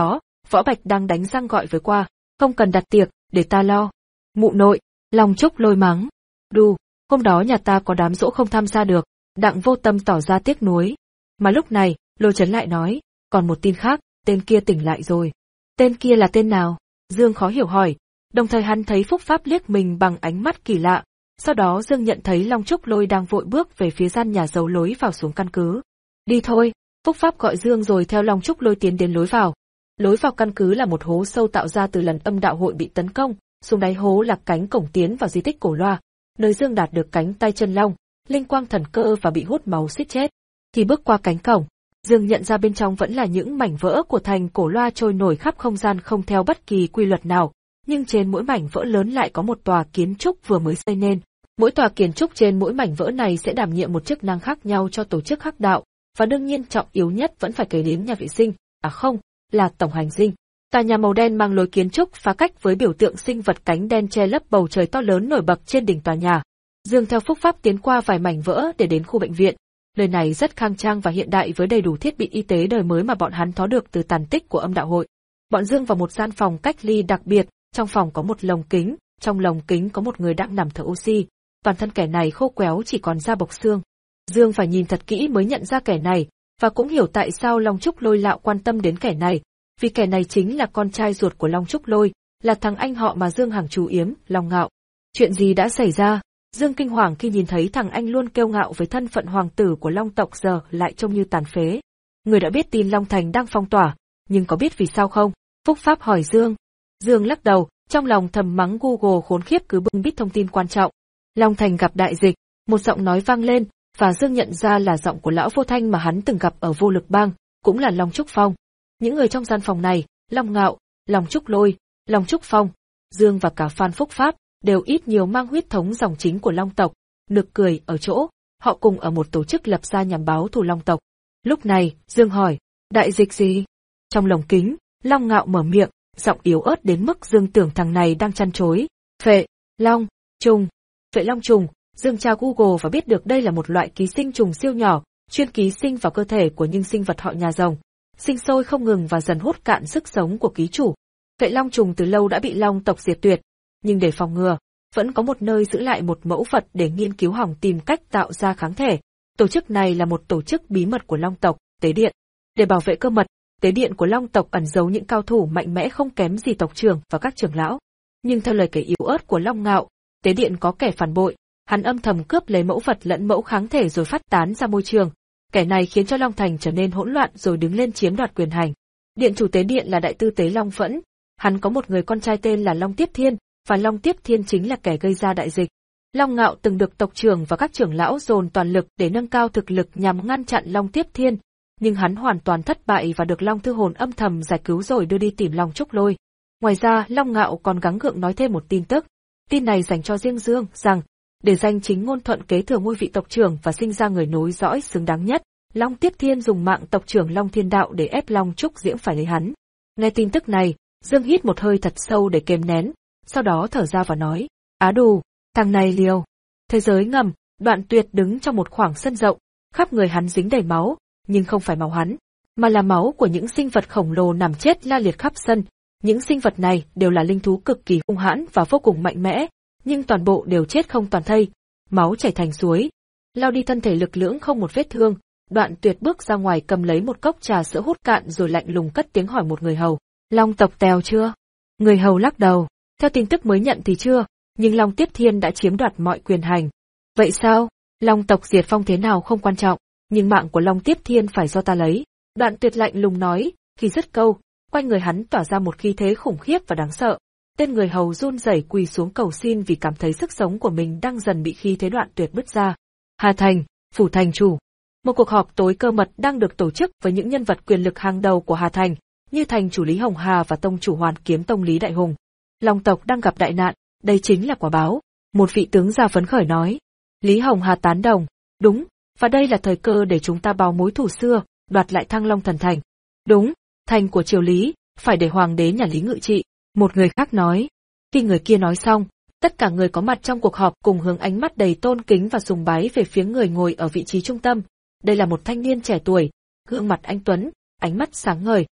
Võ Bạch đang đánh răng gọi với qua, không cần đặt tiệc, để ta lo. Mụ nội, Long Trúc Lôi mắng. Đù, hôm đó nhà ta có đám giỗ không tham gia được, Đặng Vô Tâm tỏ ra tiếc nuối. Mà lúc này, Lôi Chấn lại nói, còn một tin khác, tên kia tỉnh lại rồi. Tên kia là tên nào? Dương khó hiểu hỏi, đồng thời hắn thấy Phúc Pháp liếc mình bằng ánh mắt kỳ lạ. Sau đó Dương nhận thấy Long Trúc Lôi đang vội bước về phía gian nhà giấu lối vào xuống căn cứ. Đi thôi, Phúc Pháp gọi Dương rồi theo Long Trúc Lôi tiến đến lối vào. Lối vào căn cứ là một hố sâu tạo ra từ lần âm đạo hội bị tấn công, xuống đáy hố là cánh cổng tiến vào di tích cổ loa, nơi Dương đạt được cánh tay chân long, linh quang thần cơ và bị hút máu suýt chết. Khi bước qua cánh cổng, Dương nhận ra bên trong vẫn là những mảnh vỡ của thành cổ loa trôi nổi khắp không gian không theo bất kỳ quy luật nào, nhưng trên mỗi mảnh vỡ lớn lại có một tòa kiến trúc vừa mới xây nên. Mỗi tòa kiến trúc trên mỗi mảnh vỡ này sẽ đảm nhiệm một chức năng khác nhau cho tổ chức hắc đạo, và đương nhiên trọng yếu nhất vẫn phải kể đến nhà vệ sinh, à không, là tổng hành dinh. Tòa nhà màu đen mang lối kiến trúc phá cách với biểu tượng sinh vật cánh đen che lấp bầu trời to lớn nổi bật trên đỉnh tòa nhà. Dương theo Phúc Pháp tiến qua vài mảnh vỡ để đến khu bệnh viện. Nơi này rất khang trang và hiện đại với đầy đủ thiết bị y tế đời mới mà bọn hắn thó được từ tàn tích của âm đạo hội. Bọn Dương vào một gian phòng cách ly đặc biệt, trong phòng có một lồng kính, trong lồng kính có một người đang nằm thở oxy. Toàn thân kẻ này khô quéo chỉ còn da bọc xương. Dương phải nhìn thật kỹ mới nhận ra kẻ này, và cũng hiểu tại sao Long Trúc Lôi Lạo quan tâm đến kẻ này, vì kẻ này chính là con trai ruột của Long Trúc Lôi, là thằng anh họ mà Dương hàng chú yếm, Long Ngạo. Chuyện gì đã xảy ra? Dương kinh hoàng khi nhìn thấy thằng anh luôn kiêu ngạo với thân phận hoàng tử của Long tộc giờ lại trông như tàn phế. Người đã biết tin Long Thành đang phong tỏa, nhưng có biết vì sao không? Phúc Pháp hỏi Dương. Dương lắc đầu, trong lòng thầm mắng Google khốn khiếp cứ bưng bít thông tin quan trọng. Long Thành gặp đại dịch, một giọng nói vang lên, và Dương nhận ra là giọng của lão Vô Thanh mà hắn từng gặp ở Vô Lực Bang, cũng là Long Trúc Phong. Những người trong gian phòng này, Long Ngạo, Long Trúc Lôi, Long Trúc Phong, Dương và cả Phan Phúc Pháp, đều ít nhiều mang huyết thống dòng chính của Long tộc. Nực cười ở chỗ, họ cùng ở một tổ chức lập ra nhằm báo thù Long tộc. Lúc này, Dương hỏi, đại dịch gì? Trong lồng kính, Long Ngạo mở miệng, giọng yếu ớt đến mức Dương tưởng thằng này đang chăn chối. Phệ, Long, trùng. Phệ Long trùng, Dương tra Google và biết được đây là một loại ký sinh trùng siêu nhỏ, chuyên ký sinh vào cơ thể của những sinh vật họ nhà rồng. Sinh sôi không ngừng và dần hút cạn sức sống của ký chủ. Phệ Long trùng từ lâu đã bị Long tộc diệt tuyệt, nhưng để phòng ngừa, vẫn có một nơi giữ lại một mẫu vật để nghiên cứu hỏng tìm cách tạo ra kháng thể. Tổ chức này là một tổ chức bí mật của Long tộc, Tế Điện. Để bảo vệ cơ mật, Tế Điện của Long tộc ẩn giấu những cao thủ mạnh mẽ không kém gì tộc trưởng và các trưởng lão. Nhưng theo lời kể yếu ớt của Long Ngạo, Tế Điện có kẻ phản bội, hắn âm thầm cướp lấy mẫu vật lẫn mẫu kháng thể rồi phát tán ra môi trường. Kẻ này khiến cho Long Thành trở nên hỗn loạn rồi đứng lên chiếm đoạt quyền hành. Điện chủ Tế Điện là đại tư tế Long Phẫn, hắn có một người con trai tên là Long Tiếp Thiên, và Long Tiếp Thiên chính là kẻ gây ra đại dịch. Long Ngạo từng được tộc trưởng và các trưởng lão dồn toàn lực để nâng cao thực lực nhằm ngăn chặn Long Tiếp Thiên, nhưng hắn hoàn toàn thất bại và được Long Thư Hồn âm thầm giải cứu rồi đưa đi tìm Long Trúc Lôi. Ngoài ra, Long Ngạo còn gắng gượng nói thêm một tin tức. Tin này dành cho riêng Dương, rằng để giành chính ngôn thuận kế thừa ngôi vị tộc trưởng và sinh ra người nối dõi xứng đáng nhất, Long Tiếp Thiên dùng mạng tộc trưởng Long Thiên Đạo để ép Long Trúc Diễm phải lấy hắn. Nghe tin tức này, Dương hít một hơi thật sâu để kềm nén, sau đó thở ra và nói, á đù, thằng này liều. Thế giới ngầm, Đoạn Tuyệt đứng trong một khoảng sân rộng, khắp người hắn dính đầy máu, nhưng không phải máu hắn, mà là máu của những sinh vật khổng lồ nằm chết la liệt khắp sân. Những sinh vật này đều là linh thú cực kỳ hung hãn và vô cùng mạnh mẽ, nhưng toàn bộ đều chết không toàn thây, máu chảy thành suối. Lao đi thân thể lực lưỡng không một vết thương, Đoạn Tuyệt bước ra ngoài cầm lấy một cốc trà sữa hút cạn rồi lạnh lùng cất tiếng hỏi một người hầu, Long tộc tèo chưa? Người hầu lắc đầu, theo tin tức mới nhận thì chưa, nhưng Long Tiếp Thiên đã chiếm đoạt mọi quyền hành. Vậy sao? Long tộc diệt phong thế nào không quan trọng, nhưng mạng của Long Tiếp Thiên phải do ta lấy. Đoạn Tuyệt lạnh lùng nói, khi dứt câu, quanh người hắn tỏa ra một khí thế khủng khiếp và đáng sợ. Tên người hầu run rẩy quỳ xuống cầu xin vì cảm thấy sức sống của mình đang dần bị khí thế Đoạn Tuyệt bứt ra. Hà Thành, phủ thành chủ. Một cuộc họp tối cơ mật đang được tổ chức với những nhân vật quyền lực hàng đầu của Hà Thành, như thành chủ Lý Hồng Hà và tông chủ Hoàn Kiếm Tông Lý Đại Hùng. Long tộc đang gặp đại nạn, đây chính là quả báo. Một vị tướng già phấn khởi nói. Lý Hồng Hà tán đồng, đúng, và đây là thời cơ để chúng ta báo mối thù xưa, đoạt lại Thăng Long Thần Thành. Đúng, thành của triều Lý, phải để hoàng đế nhà Lý ngự trị. Một người khác nói. Khi người kia nói xong, tất cả người có mặt trong cuộc họp cùng hướng ánh mắt đầy tôn kính và sùng bái về phía người ngồi ở vị trí trung tâm. Đây là một thanh niên trẻ tuổi, gương mặt anh tuấn, ánh mắt sáng ngời,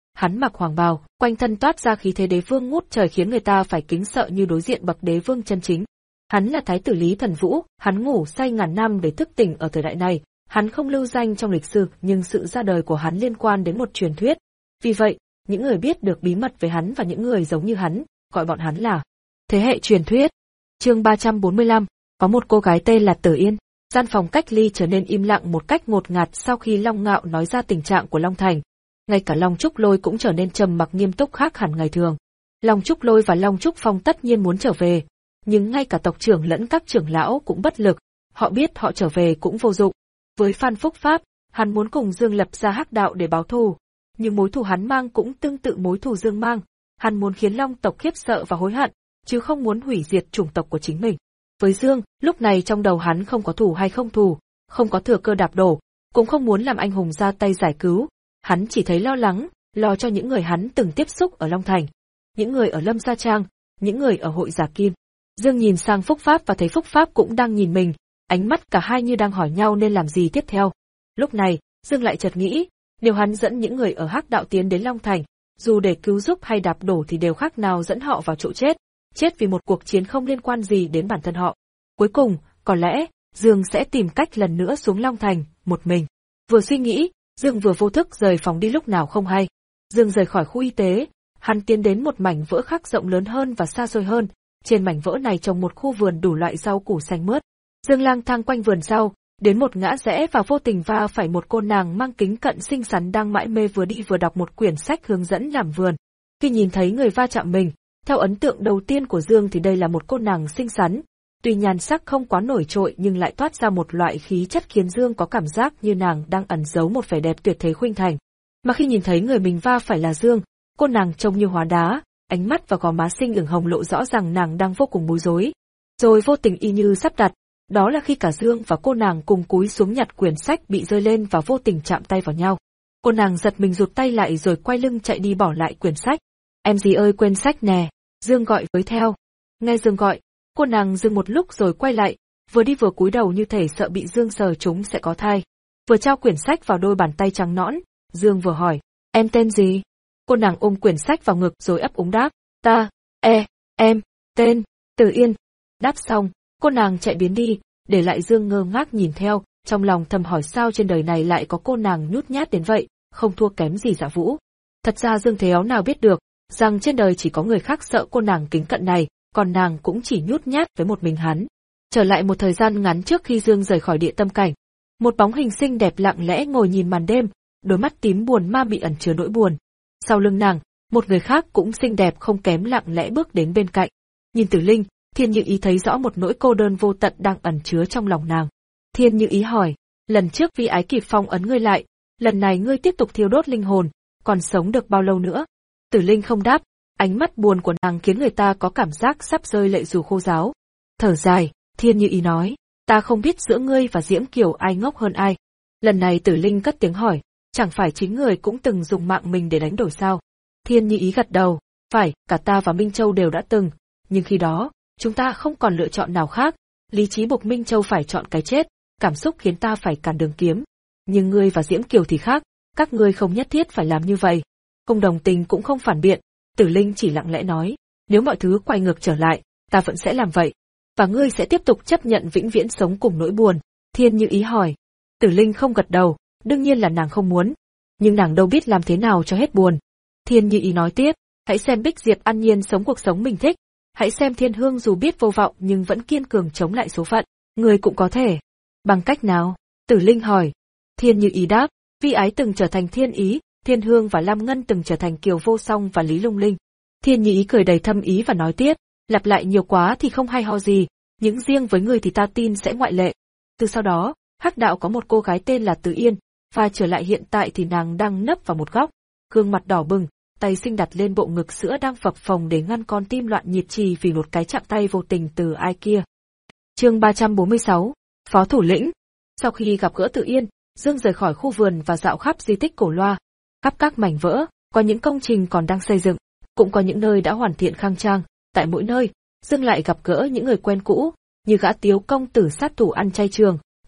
hắn mặc hoàng bào, quanh thân toát ra khí thế đế vương ngút trời khiến người ta phải kính sợ như đối diện bậc đế vương chân chính. Hắn là thái tử Lý Thần Vũ, hắn ngủ say ngàn năm để thức tỉnh ở thời đại này, hắn không lưu danh trong lịch sử nhưng sự ra đời của hắn liên quan đến một truyền thuyết. Vì vậy, những người biết được bí mật về hắn và những người giống như hắn, gọi bọn hắn là thế hệ truyền thuyết. Chương ba trăm bốn mươi lăm, có một cô gái tên là Tử Yên. Gian phòng cách ly trở nên im lặng một cách ngột ngạt sau khi Long Ngạo nói ra tình trạng của Long Thành. Ngay cả Long Trúc Lôi cũng trở nên trầm mặc nghiêm túc khác hẳn ngày thường. Long Trúc Lôi và Long Trúc Phong tất nhiên muốn trở về, nhưng ngay cả tộc trưởng lẫn các trưởng lão cũng bất lực, họ biết họ trở về cũng vô dụng. Với Phan Phúc Pháp, hắn muốn cùng Dương lập ra hắc đạo để báo thù, nhưng mối thù hắn mang cũng tương tự mối thù Dương mang, hắn muốn khiến Long tộc khiếp sợ và hối hận, chứ không muốn hủy diệt chủng tộc của chính mình. Với Dương, lúc này trong đầu hắn không có thù hay không thù, không có thừa cơ đạp đổ, cũng không muốn làm anh hùng ra tay giải cứu, hắn chỉ thấy lo lắng, lo cho những người hắn từng tiếp xúc ở Long Thành, những người ở Lâm Sa Trang, những người ở hội Giả Kim. Dương nhìn sang Phúc Pháp và thấy Phúc Pháp cũng đang nhìn mình, ánh mắt cả hai như đang hỏi nhau nên làm gì tiếp theo. Lúc này, Dương lại chợt nghĩ, nếu hắn dẫn những người ở hắc đạo tiến đến Long Thành, dù để cứu giúp hay đạp đổ thì đều khác nào dẫn họ vào chỗ chết, chết vì một cuộc chiến không liên quan gì đến bản thân họ. Cuối cùng, có lẽ, Dương sẽ tìm cách lần nữa xuống Long Thành, một mình. Vừa suy nghĩ, Dương vừa vô thức rời phòng đi lúc nào không hay. Dương rời khỏi khu y tế, hắn tiến đến một mảnh vỡ khác rộng lớn hơn và xa xôi hơn. Trên mảnh vỡ này trồng một khu vườn đủ loại rau củ xanh mướt. Dương lang thang quanh vườn rau, đến một ngã rẽ và vô tình va phải một cô nàng mang kính cận xinh xắn đang mãi mê vừa đi vừa đọc một quyển sách hướng dẫn làm vườn. Khi nhìn thấy người va chạm mình, theo ấn tượng đầu tiên của Dương thì đây là một cô nàng xinh xắn. Tuy nhan sắc không quá nổi trội nhưng lại toát ra một loại khí chất khiến Dương có cảm giác như nàng đang ẩn giấu một vẻ đẹp tuyệt thế khuynh thành. Mà khi nhìn thấy người mình va phải là Dương, cô nàng trông như hóa đá, ánh mắt và gò má xinh ửng hồng lộ rõ rằng nàng đang vô cùng bối rối. Rồi vô tình y như sắp đặt, đó là khi cả Dương và cô nàng cùng cúi xuống nhặt quyển sách bị rơi lên và vô tình chạm tay vào nhau. Cô nàng giật mình rụt tay lại rồi quay lưng chạy đi bỏ lại quyển sách. Em gì ơi quên sách nè, Dương gọi với theo. Nghe Dương gọi, cô nàng dừng một lúc rồi quay lại, vừa đi vừa cúi đầu như thể sợ bị Dương sờ chúng sẽ có thai. Vừa trao quyển sách vào đôi bàn tay trắng nõn, Dương vừa hỏi, em tên gì? Cô nàng ôm quyển sách vào ngực rồi ấp úng đáp, ta, e, em, tên, Tử Yên. Đáp xong, cô nàng chạy biến đi, để lại Dương ngơ ngác nhìn theo, trong lòng thầm hỏi sao trên đời này lại có cô nàng nhút nhát đến vậy, không thua kém gì Dạ Vũ. Thật ra Dương thế áo nào biết được, rằng trên đời chỉ có người khác sợ cô nàng kính cận này, còn nàng cũng chỉ nhút nhát với một mình hắn. Trở lại một thời gian ngắn trước khi Dương rời khỏi địa tâm cảnh, một bóng hình xinh đẹp lặng lẽ ngồi nhìn màn đêm, đôi mắt tím buồn ma bị ẩn chứa nỗi buồn. Sau lưng nàng, một người khác cũng xinh đẹp không kém lặng lẽ bước đến bên cạnh. Nhìn Tử Linh, Thiên Như Ý thấy rõ một nỗi cô đơn vô tận đang ẩn chứa trong lòng nàng. Thiên Như Ý hỏi, lần trước Vi Ái kịp phong ấn ngươi lại, lần này ngươi tiếp tục thiêu đốt linh hồn, còn sống được bao lâu nữa? Tử Linh không đáp, ánh mắt buồn của nàng khiến người ta có cảm giác sắp rơi lệ dù khô ráo. Thở dài, Thiên Như Ý nói, ta không biết giữa ngươi và Diễm Kiều ai ngốc hơn ai. Lần này Tử Linh cất tiếng hỏi, chẳng phải chính người cũng từng dùng mạng mình để đánh đổi sao? Thiên Như Ý gật đầu, phải, cả ta và Minh Châu đều đã từng, nhưng khi đó, chúng ta không còn lựa chọn nào khác, lý trí buộc Minh Châu phải chọn cái chết, cảm xúc khiến ta phải cản đường kiếm. Nhưng ngươi và Diễm Kiều thì khác, các ngươi không nhất thiết phải làm như vậy. Không đồng tình cũng không phản biện, Tử Linh chỉ lặng lẽ nói, nếu mọi thứ quay ngược trở lại, ta vẫn sẽ làm vậy. Và ngươi sẽ tiếp tục chấp nhận vĩnh viễn sống cùng nỗi buồn. Thiên Như Ý hỏi. Tử Linh không gật đầu, đương nhiên là nàng không muốn. Nhưng nàng đâu biết làm thế nào cho hết buồn. Thiên Như Ý nói tiếp, hãy xem Bích Diệp an nhiên sống cuộc sống mình thích. Hãy xem Thiên Hương dù biết vô vọng nhưng vẫn kiên cường chống lại số phận. Ngươi cũng có thể. Bằng cách nào? Tử Linh hỏi. Thiên Như Ý đáp, Vi Ái từng trở thành Thiên Ý, Thiên Hương và Lam Ngân từng trở thành Kiều Vô Song và Lý Lung Linh. Thiên Như Ý cười đầy thâm ý và nói tiếp, lặp lại nhiều quá thì không hay ho gì, những riêng với người thì ta tin sẽ ngoại lệ. Từ sau đó, hắc đạo có một cô gái tên là Tử Yên, và trở lại hiện tại thì nàng đang nấp vào một góc, gương mặt đỏ bừng, tay xinh đặt lên bộ ngực sữa đang phập phồng để ngăn con tim loạn nhịp trì vì một cái chạm tay vô tình từ ai kia. Chương ba trăm bốn mươi sáu, Phó thủ lĩnh. Sau khi gặp gỡ Tử Yên, Dương rời khỏi khu vườn và dạo khắp di tích cổ loa. Khắp các mảnh vỡ, có những công trình còn đang xây dựng, cũng có những nơi đã hoàn thiện khang trang. Tại mỗi nơi, Dương lại gặp gỡ những người quen cũ, như gã Tiếu công tử sát thủ ăn chay trường,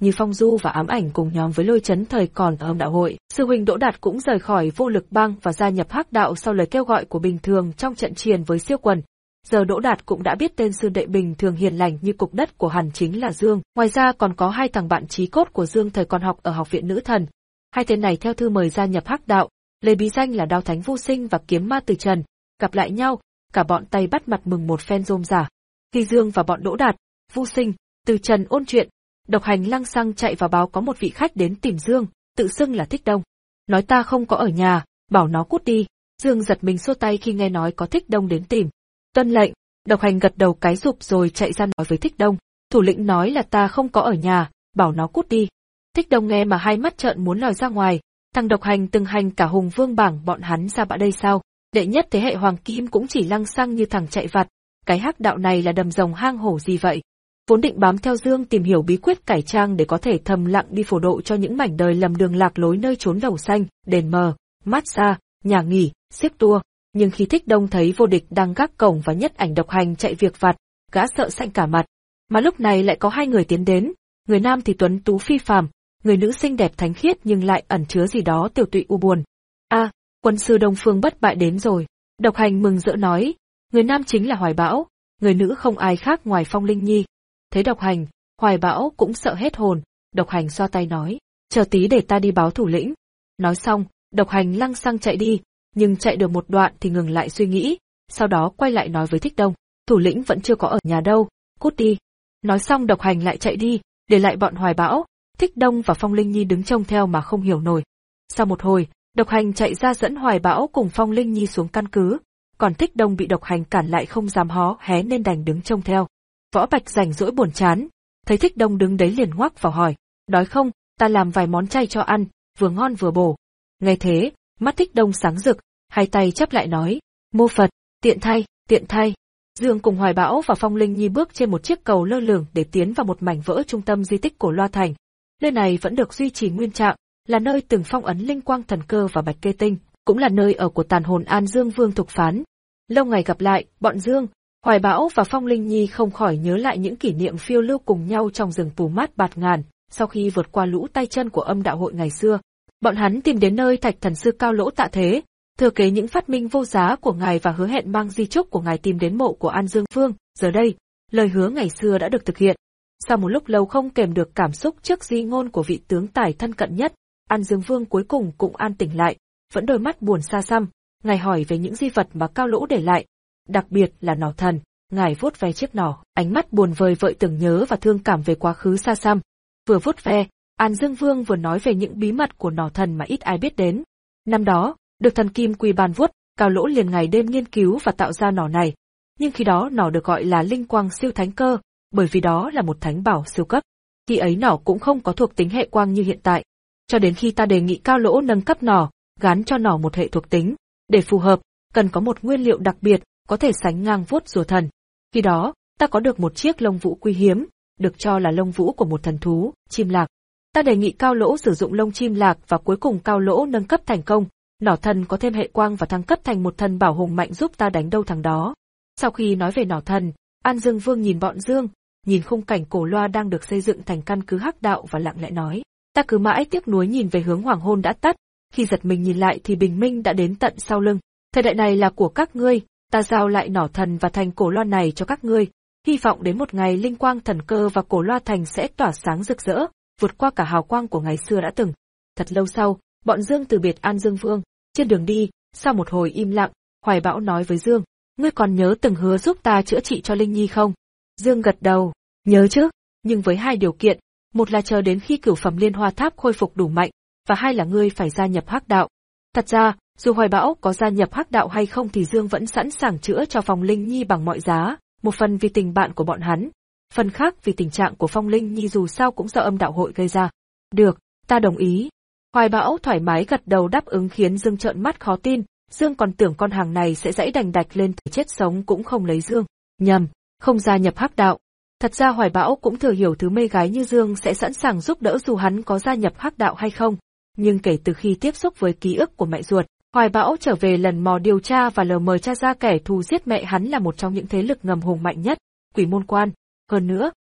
như Phong Du và Ám Ảnh cùng nhóm với Lôi Chấn thời còn ở Âm Đạo Hội. Sư huynh Đỗ Đạt cũng rời khỏi Vô Lực Bang và gia nhập Hắc Đạo sau lời kêu gọi của Bình Thường trong trận chiến với Siêu Quần. Giờ Đỗ Đạt cũng đã biết tên sư đệ Bình Thường hiền lành như cục đất của hắn chính là Dương. Ngoài ra còn có hai thằng bạn chí cốt của Dương thời còn học ở Học viện Nữ Thần. Hai tên này theo thư mời gia nhập Hắc Đạo, lấy bí danh là Đao Thánh Vô Sinh và Kiếm Ma Từ Trần. Gặp lại nhau, cả bọn tay bắt mặt mừng một phen rôm rả. Khi Dương và bọn Đỗ Đạt, Vô Sinh, Từ Trần ôn chuyện, Độc Hành lăng xăng chạy vào báo có một vị khách đến tìm Dương, tự xưng là Thích Đông. Nói ta không có ở nhà, bảo nó cút đi. Dương giật mình xua tay khi nghe nói có Thích Đông đến tìm. Tuân lệnh, Độc Hành gật đầu cái rụp rồi chạy ra nói với Thích Đông. Thủ lĩnh nói là ta không có ở nhà, bảo nó cút đi. Thích Đông nghe mà hai mắt trợn muốn lòi ra ngoài. Thằng Độc Hành từng hành cả Hùng Vương bảng bọn hắn ra bạ đây sao? Đệ nhất thế hệ Hoàng Kim cũng chỉ lăng xăng như thằng chạy vặt. Cái Hắc Đạo này là đầm rồng hang hổ gì vậy? Vốn định bám theo Dương tìm hiểu bí quyết cải trang để có thể thầm lặng đi phổ độ cho những mảnh đời lầm đường lạc lối nơi chốn đầu xanh, đền mờ, massage, nhà nghỉ, xiếc tour. Nhưng khi Thích Đông thấy Vô Địch đang gác cổng và Nhất Ảnh Độc Hành chạy việc vặt, gã sợ xanh cả mặt. Mà lúc này lại có hai người tiến đến, người nam thì tuấn tú phi phàm, người nữ xinh đẹp thánh khiết nhưng lại ẩn chứa gì đó tiểu tụy u buồn. A, à, quân sư Đông Phương bất bại đến rồi. Độc Hành mừng rỡ nói, người nam chính là Hoài Bão, người nữ không ai khác ngoài Phong Linh Nhi. Thấy Độc Hành, Hoài Bão cũng sợ hết hồn. Độc Hành xoa tay nói, chờ tí để ta đi báo thủ lĩnh. Nói xong, Độc Hành lăng xăng chạy đi, nhưng chạy được một đoạn thì ngừng lại suy nghĩ, sau đó quay lại nói với Thích Đông, thủ lĩnh vẫn chưa có ở nhà đâu, cút đi. Nói xong Độc Hành lại chạy đi, để lại bọn Hoài Bão, Thích Đông và Phong Linh Nhi đứng trông theo mà không hiểu nổi. Sau một hồi, Độc Hành chạy ra dẫn Hoài Bão cùng Phong Linh Nhi xuống căn cứ, còn Thích Đông bị Độc Hành cản lại không dám hó hé nên đành đứng trông theo. Võ Bạch rảnh rỗi buồn chán, thấy Thích Đông đứng đấy liền ngoắc vào hỏi, đói không, ta làm vài món chay cho ăn, vừa ngon vừa bổ. Nghe thế, mắt Thích Đông sáng rực, hai tay chắp lại nói, mô Phật, tiện thay, tiện thay. Dương cùng Hoài Bão và Phong Linh Nhi bước trên một chiếc cầu lơ lửng để tiến vào một mảnh vỡ trung tâm di tích cổ Loa Thành. Nơi này vẫn được duy trì nguyên trạng, là nơi từng phong ấn Linh Quang Thần Cơ và Bạch Kê Tinh, cũng là nơi ở của tàn hồn An Dương Vương Thục Phán. Lâu ngày gặp lại, bọn Dương, Hoài Bão và Phong Linh Nhi không khỏi nhớ lại những kỷ niệm phiêu lưu cùng nhau trong rừng tù mát bạt ngàn, sau khi vượt qua lũ tay chân của Âm Đạo Hội ngày xưa. Bọn hắn tìm đến nơi Thạch Thần Sư Cao Lỗ tạ thế, thừa kế những phát minh vô giá của ngài và hứa hẹn mang di chúc của ngài tìm đến mộ của An Dương Vương. Giờ đây, lời hứa ngày xưa đã được thực hiện. Sau một lúc lâu không kèm được cảm xúc trước di ngôn của vị tướng tài thân cận nhất, An Dương Vương cuối cùng cũng an tỉnh lại, vẫn đôi mắt buồn xa xăm. Ngài hỏi về những di vật mà Cao Lỗ để lại, đặc biệt là nỏ thần. Ngài vuốt ve chiếc nỏ, ánh mắt buồn vời vợi tưởng nhớ và thương cảm về quá khứ xa xăm. Vừa vuốt ve, An Dương Vương vừa nói về những bí mật của nỏ thần mà ít ai biết đến. Năm đó, được thần kim quy ban vuốt, Cao Lỗ liền ngày đêm nghiên cứu và tạo ra nỏ này. Nhưng khi đó nỏ được gọi là Linh Quang Siêu Thánh Cơ, bởi vì đó là một thánh bảo siêu cấp. Khi ấy nỏ cũng không có thuộc tính hệ quang như hiện tại. Cho đến khi ta đề nghị Cao Lỗ nâng cấp nỏ, gắn cho nỏ một hệ thuộc tính, để phù hợp, cần có một nguyên liệu đặc biệt, có thể sánh ngang vuốt rùa thần. Khi đó, ta có được một chiếc lông vũ quý hiếm, được cho là lông vũ của một thần thú, chim lạc. Ta đề nghị Cao Lỗ sử dụng lông chim lạc và cuối cùng Cao Lỗ nâng cấp thành công, nỏ thần có thêm hệ quang và thăng cấp thành một thần bảo hùng mạnh giúp ta đánh đâu thằng đó. Sau khi nói về nỏ thần, An Dương Vương nhìn bọn Dương, nhìn khung cảnh cổ loa đang được xây dựng thành căn cứ Hắc Đạo và lặng lẽ nói, ta cứ mãi tiếc nuối nhìn về hướng hoàng hôn đã tắt, khi giật mình nhìn lại thì bình minh đã đến tận sau lưng. Thời đại này là của các ngươi, ta giao lại nỏ thần và thành cổ loa này cho các ngươi, hy vọng đến một ngày Linh Quang Thần Cơ và cổ loa thành sẽ tỏa sáng rực rỡ, vượt qua cả hào quang của ngày xưa đã từng. Thật lâu sau, bọn Dương từ biệt An Dương Vương, trên đường đi, sau một hồi im lặng, Hoài Bão nói với Dương, ngươi còn nhớ từng hứa giúp ta chữa trị cho Linh Nhi không? Dương gật đầu, nhớ chứ, nhưng với hai điều kiện, một là chờ đến khi cửu phẩm liên hoa tháp khôi phục đủ mạnh, và hai là ngươi phải gia nhập Hắc Đạo. Thật ra, dù Hoài Bão có gia nhập Hắc Đạo hay không thì Dương vẫn sẵn sàng chữa cho Phong Linh Nhi bằng mọi giá, một phần vì tình bạn của bọn hắn, phần khác vì tình trạng của Phong Linh Nhi dù sao cũng do Âm Đạo Hội gây ra. Được, ta đồng ý. Hoài Bão thoải mái gật đầu đáp ứng khiến Dương trợn mắt khó tin, Dương còn tưởng con hàng này sẽ dãy đành đạch lên từ chết sống cũng không lấy Dương. Nhầm, không gia nhập Hắc Đạo. Thật ra Hoài Bão cũng thừa hiểu thứ mê gái như Dương sẽ sẵn sàng giúp đỡ dù hắn có gia nhập Hắc Đạo hay không. Nhưng kể từ khi tiếp xúc với ký ức của mẹ ruột, Hoài Bão trở về lần mò điều tra và lờ mờ tra ra kẻ thù giết mẹ hắn là một trong những thế lực ngầm hùng mạnh nhất, Quỷ Môn Quan. Hơn nữa,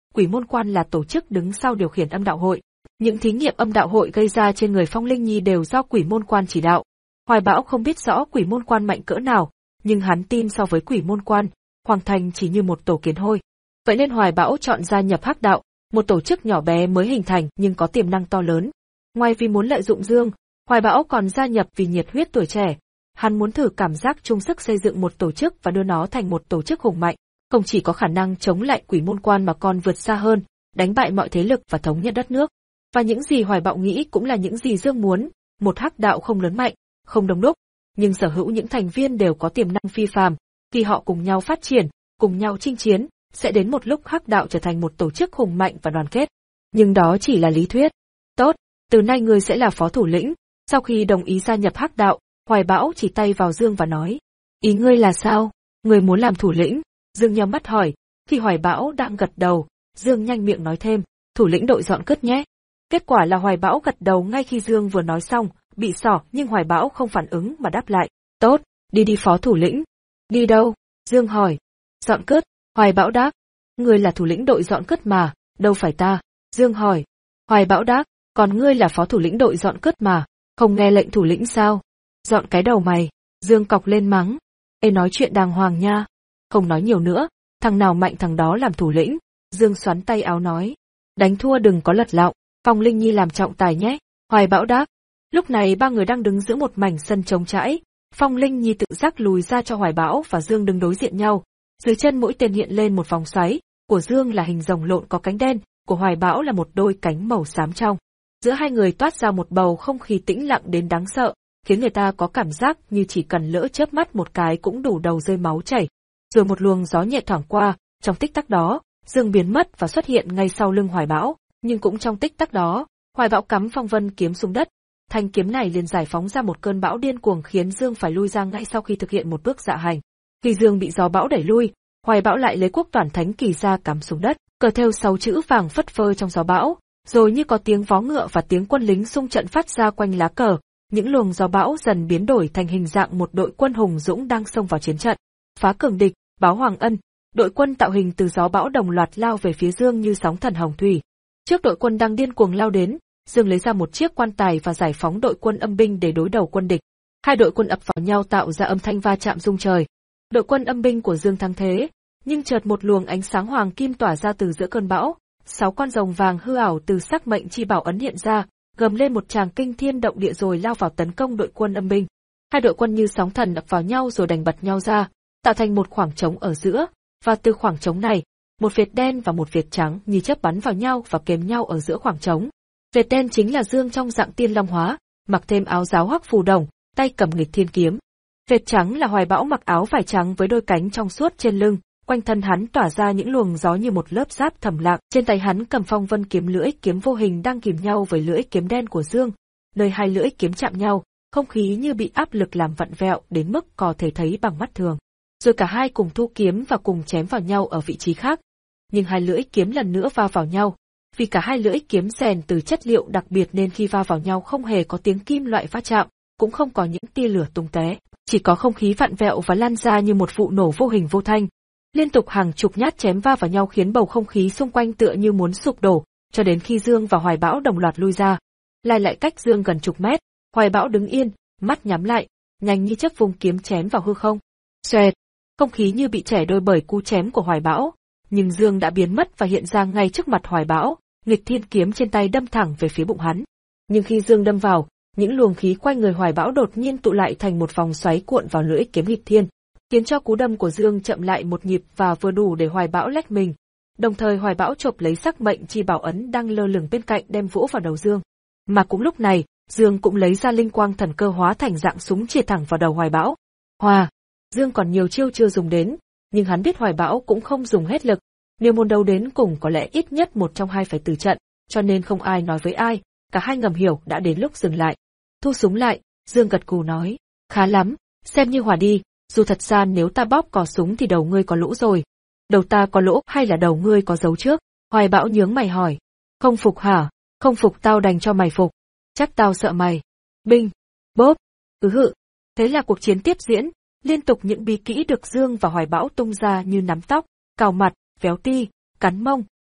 Quỷ Môn Quan là tổ chức đứng sau điều khiển âm đạo hội. Những thí nghiệm âm đạo hội gây ra trên người Phong Linh Nhi đều do Quỷ Môn Quan chỉ đạo. Hoài Bão không biết rõ Quỷ Môn Quan mạnh cỡ nào, nhưng hắn tin so với Quỷ Môn Quan, Hoàng Thành chỉ như một tổ kiến hôi. Vậy nên Hoài Bão chọn gia nhập Hắc Đạo, một tổ chức nhỏ bé mới hình thành nhưng có tiềm năng to lớn. Ngoài vì muốn lợi dụng Dương, Hoài Bão còn gia nhập vì nhiệt huyết tuổi trẻ. Hắn muốn thử cảm giác chung sức xây dựng một tổ chức và đưa nó thành một tổ chức hùng mạnh, không chỉ có khả năng chống lại Quỷ Môn Quan mà còn vượt xa hơn, đánh bại mọi thế lực và thống nhất đất nước. Và những gì Hoài Bão nghĩ cũng là những gì Dương muốn, một Hắc Đạo không lớn mạnh, không đông đúc, nhưng sở hữu những thành viên đều có tiềm năng phi phàm, khi họ cùng nhau phát triển, cùng nhau chinh chiến, sẽ đến một lúc Hắc Đạo trở thành một tổ chức hùng mạnh và đoàn kết. Nhưng đó chỉ là lý thuyết. Tốt, từ nay ngươi sẽ là phó thủ lĩnh. Sau khi đồng ý gia nhập Hắc Đạo, Hoài Bão chỉ tay vào Dương và nói, ý ngươi là sao? Ngươi muốn làm thủ lĩnh? Dương nhắm mắt hỏi. Khi Hoài Bão đang gật đầu, Dương nhanh miệng nói thêm, thủ lĩnh đội dọn cất nhé. Kết quả là Hoài Bão gật đầu ngay khi Dương vừa nói xong, bị sỏ nhưng Hoài Bão không phản ứng mà đáp lại, tốt, đi đi phó thủ lĩnh. Đi đâu? Dương hỏi. Dọn cất, Hoài Bão đáp. Ngươi là thủ lĩnh đội dọn cất mà, đâu phải ta. Dương hỏi. Hoài Bão đáp, còn ngươi là phó thủ lĩnh đội dọn cất mà, không nghe lệnh thủ lĩnh sao? Dọn cái đầu mày. Dương cọc lên mắng. Ê nói chuyện đàng hoàng nha. Không nói nhiều nữa, thằng nào mạnh thằng đó làm thủ lĩnh. Dương xoắn tay áo nói. Đánh thua đừng có lật lọng, Phong Linh Nhi làm trọng tài nhé. Hoài Bão đáp. Lúc này ba người đang đứng giữa một mảnh sân trống trải. Phong Linh Nhi tự giác lùi ra cho Hoài Bão và Dương đứng đối diện nhau. Dưới chân mỗi tên hiện lên một vòng xoáy, của Dương là hình rồng lộn có cánh đen, của Hoài Bão là một đôi cánh màu xám trong. Giữa hai người toát ra một bầu không khí tĩnh lặng đến đáng sợ, khiến người ta có cảm giác như chỉ cần lỡ chớp mắt một cái cũng đủ đầu rơi máu chảy. Rồi một luồng gió nhẹ thoảng qua, trong tích tắc đó, Dương biến mất và xuất hiện ngay sau lưng Hoài Bão, nhưng cũng trong tích tắc đó, Hoài Bão cắm phong vân kiếm xuống đất. Thanh kiếm này liền giải phóng ra một cơn bão điên cuồng khiến Dương phải lui ra ngay sau khi thực hiện một bước dạ hành. Khi Dương bị gió bão đẩy lui, Hoài Bão lại lấy Quốc Toản Thánh Kỳ ra cắm xuống đất, cờ theo sáu chữ vàng phất phơ trong gió bão, rồi như có tiếng vó ngựa và tiếng quân lính xung trận phát ra quanh lá cờ, những luồng gió bão dần biến đổi thành hình dạng một đội quân hùng dũng đang xông vào chiến trận. Phá cường địch, báo hoàng ân, đội quân tạo hình từ gió bão đồng loạt lao về phía Dương như sóng thần hồng thủy. Trước đội quân đang điên cuồng lao đến, Dương lấy ra một chiếc quan tài và giải phóng đội quân âm binh để đối đầu quân địch. Hai đội quân ập vào nhau tạo ra âm thanh va chạm rung trời. Đội quân âm binh của Dương thắng thế, nhưng chợt một luồng ánh sáng hoàng kim tỏa ra từ giữa cơn bão, sáu con rồng vàng hư ảo từ sắc mệnh chi bảo ấn hiện ra, gầm lên một tràng kinh thiên động địa rồi lao vào tấn công đội quân âm binh. Hai đội quân như sóng thần ập vào nhau rồi đành bật nhau ra, tạo thành một khoảng trống ở giữa, và từ khoảng trống này, một vệt đen và một vệt trắng như chớp bắn vào nhau và kèm nhau ở giữa khoảng trống. Vệt đen chính là Dương trong dạng tiên long hóa, mặc thêm áo giáo hoắc phù đồng, tay cầm nghịch thiên kiếm. Vệt trắng là Hoài Bão mặc áo vải trắng với đôi cánh trong suốt trên lưng, quanh thân hắn tỏa ra những luồng gió như một lớp giáp thầm lặng. Trên tay hắn cầm phong vân kiếm lưỡi kiếm vô hình đang kìm nhau với lưỡi kiếm đen của Dương. Nơi hai lưỡi kiếm chạm nhau, không khí như bị áp lực làm vặn vẹo đến mức có thể thấy bằng mắt thường. Rồi cả hai cùng thu kiếm và cùng chém vào nhau ở vị trí khác. Nhưng hai lưỡi kiếm lần nữa va vào nhau. Vì cả hai lưỡi kiếm rèn từ chất liệu đặc biệt nên khi va vào nhau không hề có tiếng kim loại va chạm, cũng không có những tia lửa tung tóe, chỉ có không khí vặn vẹo và lan ra như một vụ nổ vô hình vô thanh. Liên tục hàng chục nhát chém va vào nhau khiến bầu không khí xung quanh tựa như muốn sụp đổ, cho đến khi Dương và Hoài Bão đồng loạt lui ra. Lai lại cách Dương gần chục mét, Hoài Bão đứng yên, mắt nhắm lại, nhanh như chớp vung kiếm chém vào hư không. Xoẹt, không khí như bị chẻ đôi bởi cú chém của Hoài Bão, nhưng Dương đã biến mất và hiện ra ngay trước mặt Hoài Bão, nghịch thiên kiếm trên tay đâm thẳng về phía bụng hắn. Nhưng khi Dương đâm vào, những luồng khí quanh người Hoài Bão đột nhiên tụ lại thành một vòng xoáy cuộn vào lưỡi kiếm nghịch thiên, khiến cho cú đâm của Dương chậm lại một nhịp và vừa đủ để Hoài Bão lách mình. Đồng thời Hoài Bão chộp lấy sắc mệnh chi bảo ấn đang lơ lửng bên cạnh đem vỗ vào đầu Dương. Mà cũng lúc này, Dương cũng lấy ra linh quang thần cơ hóa thành dạng súng chĩa thẳng vào đầu Hoài Bão. Hòa, Dương còn nhiều chiêu chưa dùng đến, nhưng hắn biết Hoài Bão cũng không dùng hết lực. Nếu muốn đấu đến cùng có lẽ ít nhất một trong hai phải từ trận, cho nên không ai nói với ai, cả hai ngầm hiểu đã đến lúc dừng lại. Thu súng lại, Dương gật gù nói, khá lắm, xem như hòa đi, dù thật ra nếu ta bóp cò súng thì đầu ngươi có lỗ rồi. Đầu ta có lỗ hay là đầu ngươi có dấu trước? Hoài Bão nhướng mày hỏi. Không phục hả? Không phục tao đành cho mày phục. Chắc tao sợ mày. Binh, bóp, cứ hự. Thế là cuộc chiến tiếp diễn, liên tục những bí kỹ được Dương và Hoài Bão tung ra như nắm tóc, cào mặt, véo ti, cắn mông,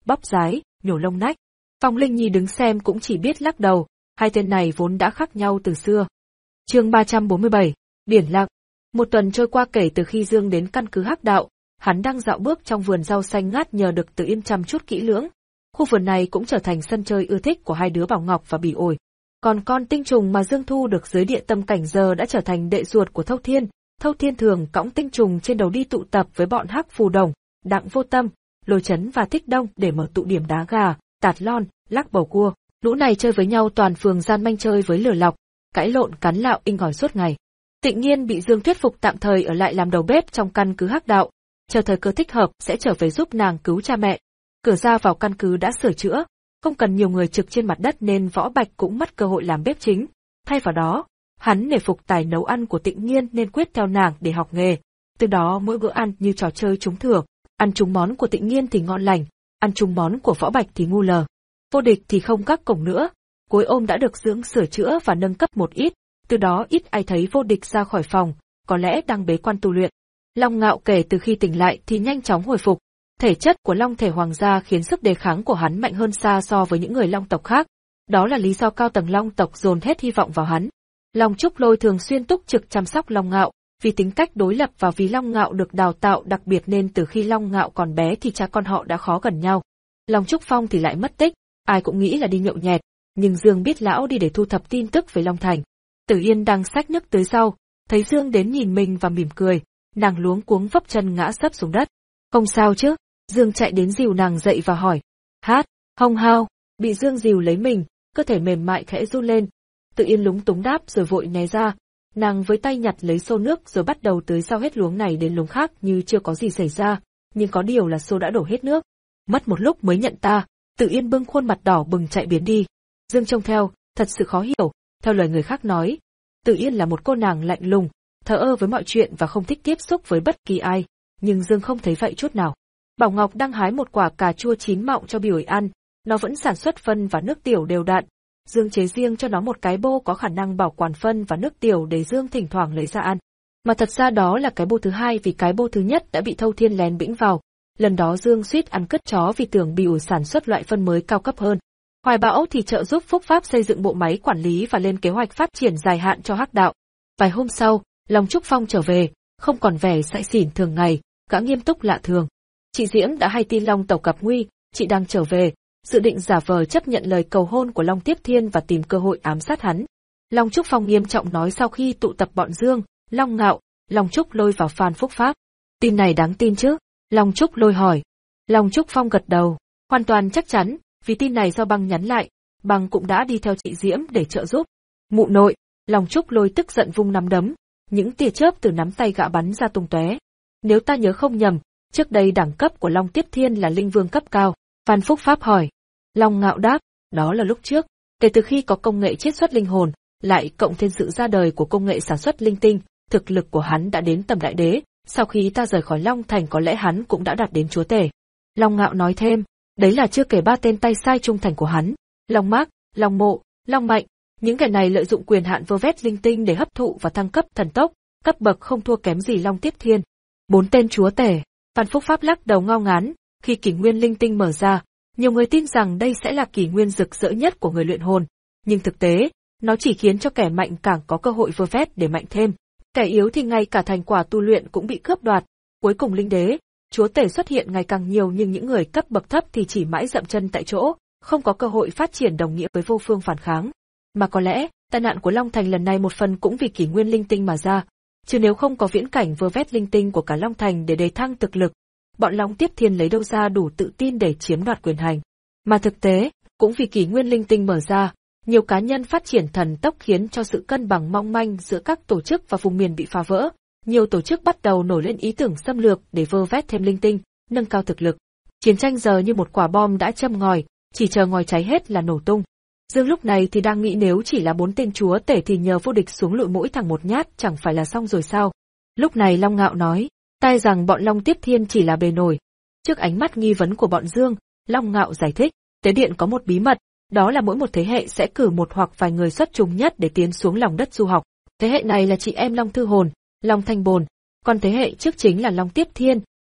bóp dái, nhổ lông nách. Phong Linh Nhi đứng xem cũng chỉ biết lắc đầu, hai tên này vốn đã khác nhau từ xưa. Chương ba trăm bốn mươi bảy, Biển Lặng. Một tuần trôi qua kể từ khi Dương đến căn cứ Hắc Đạo, hắn đang dạo bước trong vườn rau xanh ngát nhờ được Từ Yên chăm chút kỹ lưỡng. Khu vườn này cũng trở thành sân chơi ưa thích của hai đứa Bảo Ngọc và Bỉ Ổi. Còn con tinh trùng mà Dương thu được dưới địa tâm cảnh giờ đã trở thành đệ ruột của Thâu Thiên. Thâu Thiên thường cõng tinh trùng trên đầu đi tụ tập với bọn Hắc Phù Đồng, Đặng Vô Tâm, Lôi Chấn và Thích Đông để mở tụ điểm đá gà, tạt lon, lắc bầu cua. Lũ này chơi với nhau toàn phường gian manh chơi với lửa lọc, cãi lộn cắn lạo inh ỏi suốt ngày. Tịnh Nhiên bị Dương thuyết phục tạm thời ở lại làm đầu bếp trong căn cứ Hắc Đạo, chờ thời cơ thích hợp sẽ trở về giúp nàng cứu cha mẹ. Cửa ra vào căn cứ đã sửa chữa, không cần nhiều người trực trên mặt đất nên Võ Bạch cũng mất cơ hội làm bếp chính. Thay vào đó, hắn nể phục tài nấu ăn của Tịnh Nhiên nên quyết theo nàng để học nghề. Từ đó mỗi bữa ăn như trò chơi trúng thưởng, ăn trúng món của Tịnh Nhiên thì ngon lành, ăn trúng món của Võ Bạch thì ngu lờ. Vô Địch thì không các cổng nữa, Cuối Ôm đã được dưỡng sửa chữa và nâng cấp một ít, từ đó ít ai thấy Vô Địch ra khỏi phòng, có lẽ đang bế quan tu luyện. Long Ngạo kể từ khi tỉnh lại thì nhanh chóng hồi phục. Thể chất của Long thể hoàng gia khiến sức đề kháng của hắn mạnh hơn xa so với những người Long tộc khác. Đó là lý do cao tầng Long tộc dồn hết hy vọng vào hắn. Long Trúc Lôi thường xuyên túc trực chăm sóc Long Ngạo, vì tính cách đối lập và vì Long Ngạo được đào tạo đặc biệt nên từ khi Long Ngạo còn bé thì cha con họ đã khó gần nhau. Long Trúc Phong thì lại mất tích, ai cũng nghĩ là đi nhậu nhẹt, nhưng Dương biết lão đi để thu thập tin tức về Long Thành. Tử Yên đang xách nước tới sau, thấy Dương đến nhìn mình và mỉm cười, nàng luống cuống vấp chân ngã sấp xuống đất. Không sao chứ? Dương chạy đến dìu nàng dậy và hỏi. Hát, hông hao, bị Dương dìu lấy mình, cơ thể mềm mại khẽ run lên. Tự Yên lúng túng đáp rồi vội né ra. Nàng với tay nhặt lấy xô nước rồi bắt đầu tưới sau hết luống này đến luống khác như chưa có gì xảy ra, nhưng có điều là xô đã đổ hết nước. Mất một lúc mới nhận ta, Tự Yên bưng khuôn mặt đỏ bừng chạy biến đi. Dương trông theo, thật sự khó hiểu, theo lời người khác nói. Tự Yên là một cô nàng lạnh lùng, thờ ơ với mọi chuyện và không thích tiếp xúc với bất kỳ ai, nhưng Dương không thấy vậy chút nào. Bảo Ngọc đang hái một quả cà chua chín mọng cho Bỉ Ổi ăn, nó vẫn sản xuất phân và nước tiểu đều đặn. Dương chế riêng cho nó một cái bô có khả năng bảo quản phân và nước tiểu để Dương thỉnh thoảng lấy ra ăn. Mà thật ra đó là cái bô thứ hai vì cái bô thứ nhất đã bị Thâu Thiên lén bĩnh vào. Lần đó Dương suýt ăn cứt chó vì tưởng Bỉ Ổi sản xuất loại phân mới cao cấp hơn. Hoài Bão thì trợ giúp Phúc Pháp xây dựng bộ máy quản lý và lên kế hoạch phát triển dài hạn cho Hắc Đạo. Vài hôm sau, Long Trúc Phong trở về, không còn vẻ sãi xỉn thường ngày, gã nghiêm túc lạ thường. Chị Diễm đã hay tin Long tộc gặp nguy, chị đang trở về, dự định giả vờ chấp nhận lời cầu hôn của Long Tiếp Thiên và tìm cơ hội ám sát hắn. Long Trúc Phong nghiêm trọng nói sau khi tụ tập bọn Dương, Long Ngạo, Long Trúc Lôi vào Phan Phúc Pháp. Tin này đáng tin chứ? Long Trúc Lôi hỏi. Long Trúc Phong gật đầu, hoàn toàn chắc chắn, vì tin này do Băng nhắn lại, Băng cũng đã đi theo chị Diễm để trợ giúp. Mụ nội, Long Trúc Lôi tức giận vung nắm đấm, những tia chớp từ nắm tay gã bắn ra tung tóe. Nếu ta nhớ không nhầm, trước đây đẳng cấp của Long Tiếp Thiên là linh vương cấp cao. Phan Phúc Pháp hỏi. Long Ngạo đáp, đó là lúc trước, kể từ khi có công nghệ chiết xuất linh hồn, lại cộng thêm sự ra đời của công nghệ sản xuất linh tinh, thực lực của hắn đã đến tầm đại đế, sau khi ta rời khỏi Long Thành có lẽ hắn cũng đã đạt đến chúa tể. Long Ngạo nói thêm, đấy là chưa kể ba tên tay sai trung thành của hắn, Long Mác, Long Mộ, Long Mạnh, những kẻ này lợi dụng quyền hạn vơ vét linh tinh để hấp thụ và thăng cấp thần tốc, cấp bậc không thua kém gì Long Tiếp Thiên. Bốn tên chúa tể. Phan Phúc Pháp lắc đầu ngao ngán, khi kỷ nguyên linh tinh mở ra, nhiều người tin rằng đây sẽ là kỷ nguyên rực rỡ nhất của người luyện hồn, nhưng thực tế, nó chỉ khiến cho kẻ mạnh càng có cơ hội vơ vét để mạnh thêm. Kẻ yếu thì ngay cả thành quả tu luyện cũng bị cướp đoạt. Cuối cùng linh đế, chúa tể xuất hiện ngày càng nhiều nhưng những người cấp bậc thấp thì chỉ mãi dậm chân tại chỗ, không có cơ hội phát triển đồng nghĩa với vô phương phản kháng. Mà có lẽ, tai nạn của Long Thành lần này một phần cũng vì kỷ nguyên linh tinh mà ra. Chứ nếu không có viễn cảnh vơ vét linh tinh của cả Long Thành để đề thăng thực lực, bọn Long Tiếp Thiên lấy đâu ra đủ tự tin để chiếm đoạt quyền hành. Mà thực tế, cũng vì kỷ nguyên linh tinh mở ra, nhiều cá nhân phát triển thần tốc khiến cho sự cân bằng mong manh giữa các tổ chức và vùng miền bị phá vỡ. Nhiều tổ chức bắt đầu nổi lên ý tưởng xâm lược để vơ vét thêm linh tinh, nâng cao thực lực. Chiến tranh giờ như một quả bom đã châm ngòi, chỉ chờ ngòi cháy hết là nổ tung. Dương lúc này thì đang nghĩ nếu chỉ là bốn tên chúa tể thì nhờ Vô Địch xuống lụi mỗi thằng một nhát chẳng phải là xong rồi sao. Lúc này Long Ngạo nói, tai rằng bọn Long Tiếp Thiên chỉ là bề nổi. Trước ánh mắt nghi vấn của bọn Dương, Long Ngạo giải thích, Tế Điện có một bí mật, đó là mỗi một thế hệ sẽ cử một hoặc vài người xuất chúng nhất để tiến xuống lòng đất du học. Thế hệ này là chị em Long Thư Hồn, Long Thanh Bồn, còn thế hệ trước chính là Long Tiếp Thiên,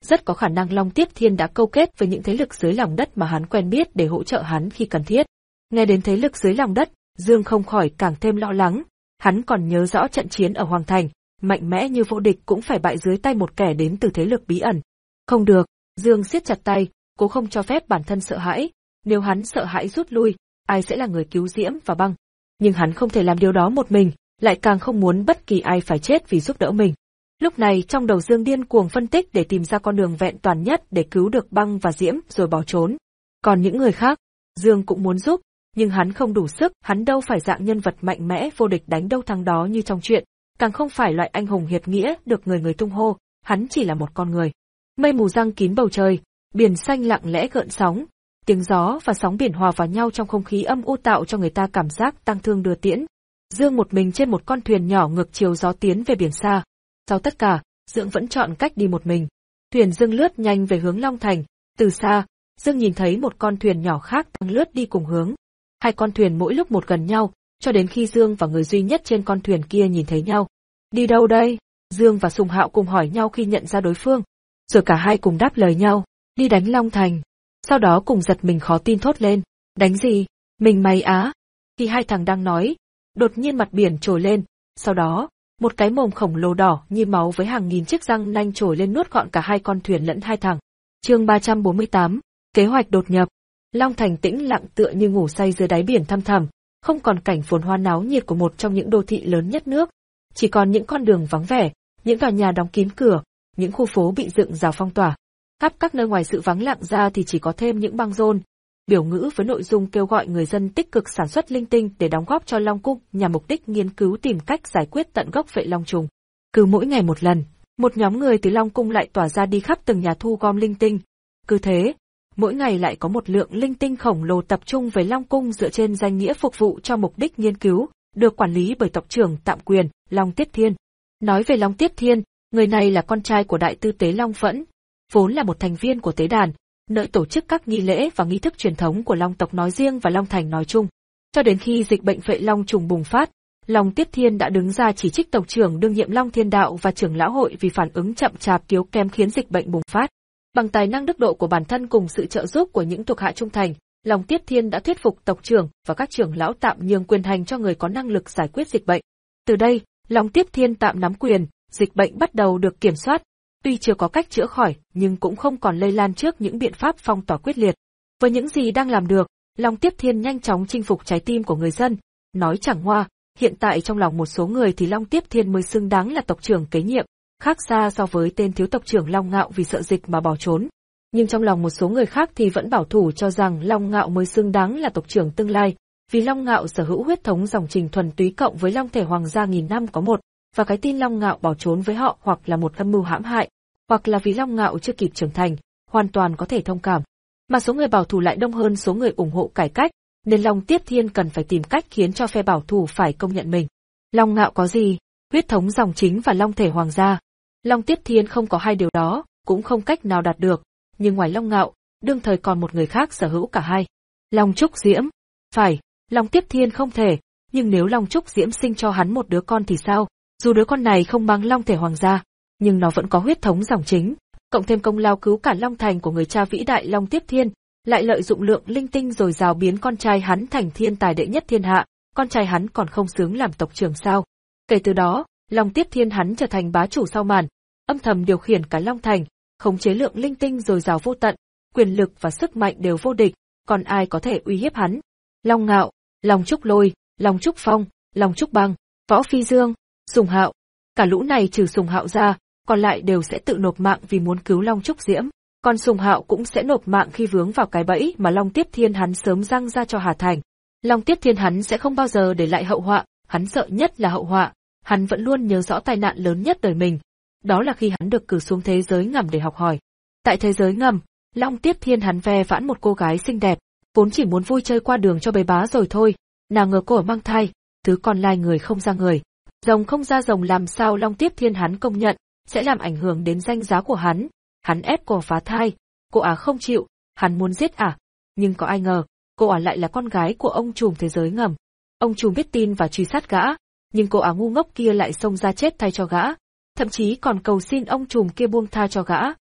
rất có khả năng Long Tiếp Thiên đã câu kết với những thế lực dưới lòng đất mà hắn quen biết để hỗ trợ hắn khi cần thiết. Nghe đến thế lực dưới lòng đất, Dương không khỏi càng thêm lo lắng, hắn còn nhớ rõ trận chiến ở Hoàng Thành, mạnh mẽ như vô địch cũng phải bại dưới tay một kẻ đến từ thế lực bí ẩn. Không được, Dương siết chặt tay, cố không cho phép bản thân sợ hãi, nếu hắn sợ hãi rút lui, ai sẽ là người cứu Diễm và Băng. Nhưng hắn không thể làm điều đó một mình, lại càng không muốn bất kỳ ai phải chết vì giúp đỡ mình. Lúc này trong đầu Dương điên cuồng phân tích để tìm ra con đường vẹn toàn nhất để cứu được Băng và Diễm rồi bỏ trốn. Còn những người khác, Dương cũng muốn giúp, nhưng hắn không đủ sức, hắn đâu phải dạng nhân vật mạnh mẽ vô địch đánh đâu thắng đó như trong truyện, càng không phải loại anh hùng hiệp nghĩa được người người tung hô, hắn chỉ là một con người. Mây mù giăng kín bầu trời, biển xanh lặng lẽ gợn sóng, tiếng gió và sóng biển hòa vào nhau trong không khí âm u tạo cho người ta cảm giác tang thương đưa tiễn. Dương một mình trên một con thuyền nhỏ ngược chiều gió tiến về biển xa. Sau tất cả, Dương vẫn chọn cách đi một mình. Thuyền Dương lướt nhanh về hướng Long Thành, từ xa, Dương nhìn thấy một con thuyền nhỏ khác đang lướt đi cùng hướng. Hai con thuyền mỗi lúc một gần nhau, cho đến khi Dương và người duy nhất trên con thuyền kia nhìn thấy nhau. Đi đâu đây? Dương và Sùng Hạo cùng hỏi nhau khi nhận ra đối phương. Rồi cả hai cùng đáp lời nhau, đi đánh Long Thành. Sau đó cùng giật mình khó tin thốt lên, đánh gì? Mình mày á. Khi hai thằng đang nói, đột nhiên mặt biển trồi lên, sau đó, một cái mồm khổng lồ đỏ như máu với hàng nghìn chiếc răng nanh trồi lên nuốt gọn cả hai con thuyền lẫn hai thằng. Chương ba trăm bốn mươi tám, kế hoạch đột nhập. Long Thành tĩnh lặng tựa như ngủ say dưới đáy biển thăm thẳm, không còn cảnh phồn hoa náo nhiệt của một trong những đô thị lớn nhất nước, chỉ còn những con đường vắng vẻ, những tòa nhà đóng kín cửa, những khu phố bị dựng rào phong tỏa. Khắp các nơi ngoài sự vắng lặng ra thì chỉ có thêm những băng rôn, biểu ngữ với nội dung kêu gọi người dân tích cực sản xuất linh tinh để đóng góp cho Long Cung, nhằm mục đích nghiên cứu tìm cách giải quyết tận gốc vệ long trùng. Cứ mỗi ngày một lần, một nhóm người từ Long Cung lại tỏa ra đi khắp từng nhà thu gom linh tinh. Cứ thế, mỗi ngày lại có một lượng linh tinh khổng lồ tập trung về Long Cung dựa trên danh nghĩa phục vụ cho mục đích nghiên cứu, được quản lý bởi tộc trưởng tạm quyền, Long Tiếp Thiên. Nói về Long Tiếp Thiên, người này là con trai của đại tư tế Long Phẫn, vốn là một thành viên của tế đàn, nơi tổ chức các nghi lễ và nghi thức truyền thống của Long tộc nói riêng và Long Thành nói chung. Cho đến khi dịch bệnh vệ long trùng bùng phát, Long Tiếp Thiên đã đứng ra chỉ trích tộc trưởng đương nhiệm Long Thiên Đạo và trưởng lão hội vì phản ứng chậm chạp yếu kém khiến dịch bệnh bùng phát. Bằng tài năng đức độ của bản thân cùng sự trợ giúp của những thuộc hạ trung thành, Long Tiếp Thiên đã thuyết phục tộc trưởng và các trưởng lão tạm nhường quyền hành cho người có năng lực giải quyết dịch bệnh. Từ đây, Long Tiếp Thiên tạm nắm quyền, dịch bệnh bắt đầu được kiểm soát. Tuy chưa có cách chữa khỏi, nhưng cũng không còn lây lan trước những biện pháp phong tỏa quyết liệt. Với những gì đang làm được, Long Tiếp Thiên nhanh chóng chinh phục trái tim của người dân. Nói chẳng hoa, hiện tại trong lòng một số người thì Long Tiếp Thiên mới xứng đáng là tộc trưởng kế nhiệm, khác xa so với tên thiếu tộc trưởng Long Ngạo vì sợ dịch mà bỏ trốn. Nhưng trong lòng một số người khác thì vẫn bảo thủ cho rằng Long Ngạo mới xứng đáng là tộc trưởng tương lai, vì Long Ngạo sở hữu huyết thống dòng trình thuần túy cộng với Long thể hoàng gia nghìn năm có một. Và cái tin Long Ngạo bỏ trốn với họ hoặc là một âm mưu hãm hại, hoặc là vì Long Ngạo chưa kịp trưởng thành, hoàn toàn có thể thông cảm. Mà số người bảo thủ lại đông hơn số người ủng hộ cải cách, nên Long Tiếp Thiên cần phải tìm cách khiến cho phe bảo thủ phải công nhận mình. Long Ngạo có gì? Huyết thống dòng chính và Long thể hoàng gia. Long Tiếp Thiên không có hai điều đó, cũng không cách nào đạt được, nhưng ngoài Long Ngạo, đương thời còn một người khác sở hữu cả hai. Long Trúc Diễm. Phải, Long Tiếp Thiên không thể, nhưng nếu Long Trúc Diễm sinh cho hắn một đứa con thì sao? Dù đứa con này không bằng Long thể hoàng gia, nhưng nó vẫn có huyết thống dòng chính, cộng thêm công lao cứu cả Long Thành của người cha vĩ đại Long Tiếp Thiên, lại lợi dụng lượng linh tinh dồi dào biến con trai hắn thành thiên tài đệ nhất thiên hạ, con trai hắn còn không xứng làm tộc trưởng sao? Kể từ đó, Long Tiếp Thiên hắn trở thành bá chủ sau màn, âm thầm điều khiển cả Long Thành, khống chế lượng linh tinh dồi dào vô tận, quyền lực và sức mạnh đều vô địch, còn ai có thể uy hiếp hắn? Long Ngạo, Long Trúc Lôi, Long Trúc Phong, Long Trúc Băng, Võ Phi Dương, Sùng Hạo, cả lũ này trừ Sùng Hạo ra, còn lại đều sẽ tự nộp mạng vì muốn cứu Long Trúc Diễm, còn Sùng Hạo cũng sẽ nộp mạng khi vướng vào cái bẫy mà Long Tiếp Thiên hắn sớm răng ra cho Hà Thành. Long Tiếp Thiên hắn sẽ không bao giờ để lại hậu họa, hắn sợ nhất là hậu họa, hắn vẫn luôn nhớ rõ tai nạn lớn nhất đời mình, đó là khi hắn được cử xuống thế giới ngầm để học hỏi. Tại thế giới ngầm, Long Tiếp Thiên hắn ve vãn một cô gái xinh đẹp, vốn chỉ muốn vui chơi qua đường cho bầy bá rồi thôi, nào ngờ cô ở mang thai, thứ còn lai người không ra người. Rồng không ra rồng làm sao Long Tiếp Thiên hắn công nhận, sẽ làm ảnh hưởng đến danh giá của hắn. Hắn ép cô phá thai, cô ả không chịu, hắn muốn giết ả. Nhưng có ai ngờ, cô ả lại là con gái của ông trùm thế giới ngầm. Ông trùm biết tin và truy sát gã, nhưng cô ả ngu ngốc kia lại xông ra chết thay cho gã. Thậm chí còn cầu xin ông trùm kia buông tha cho gã,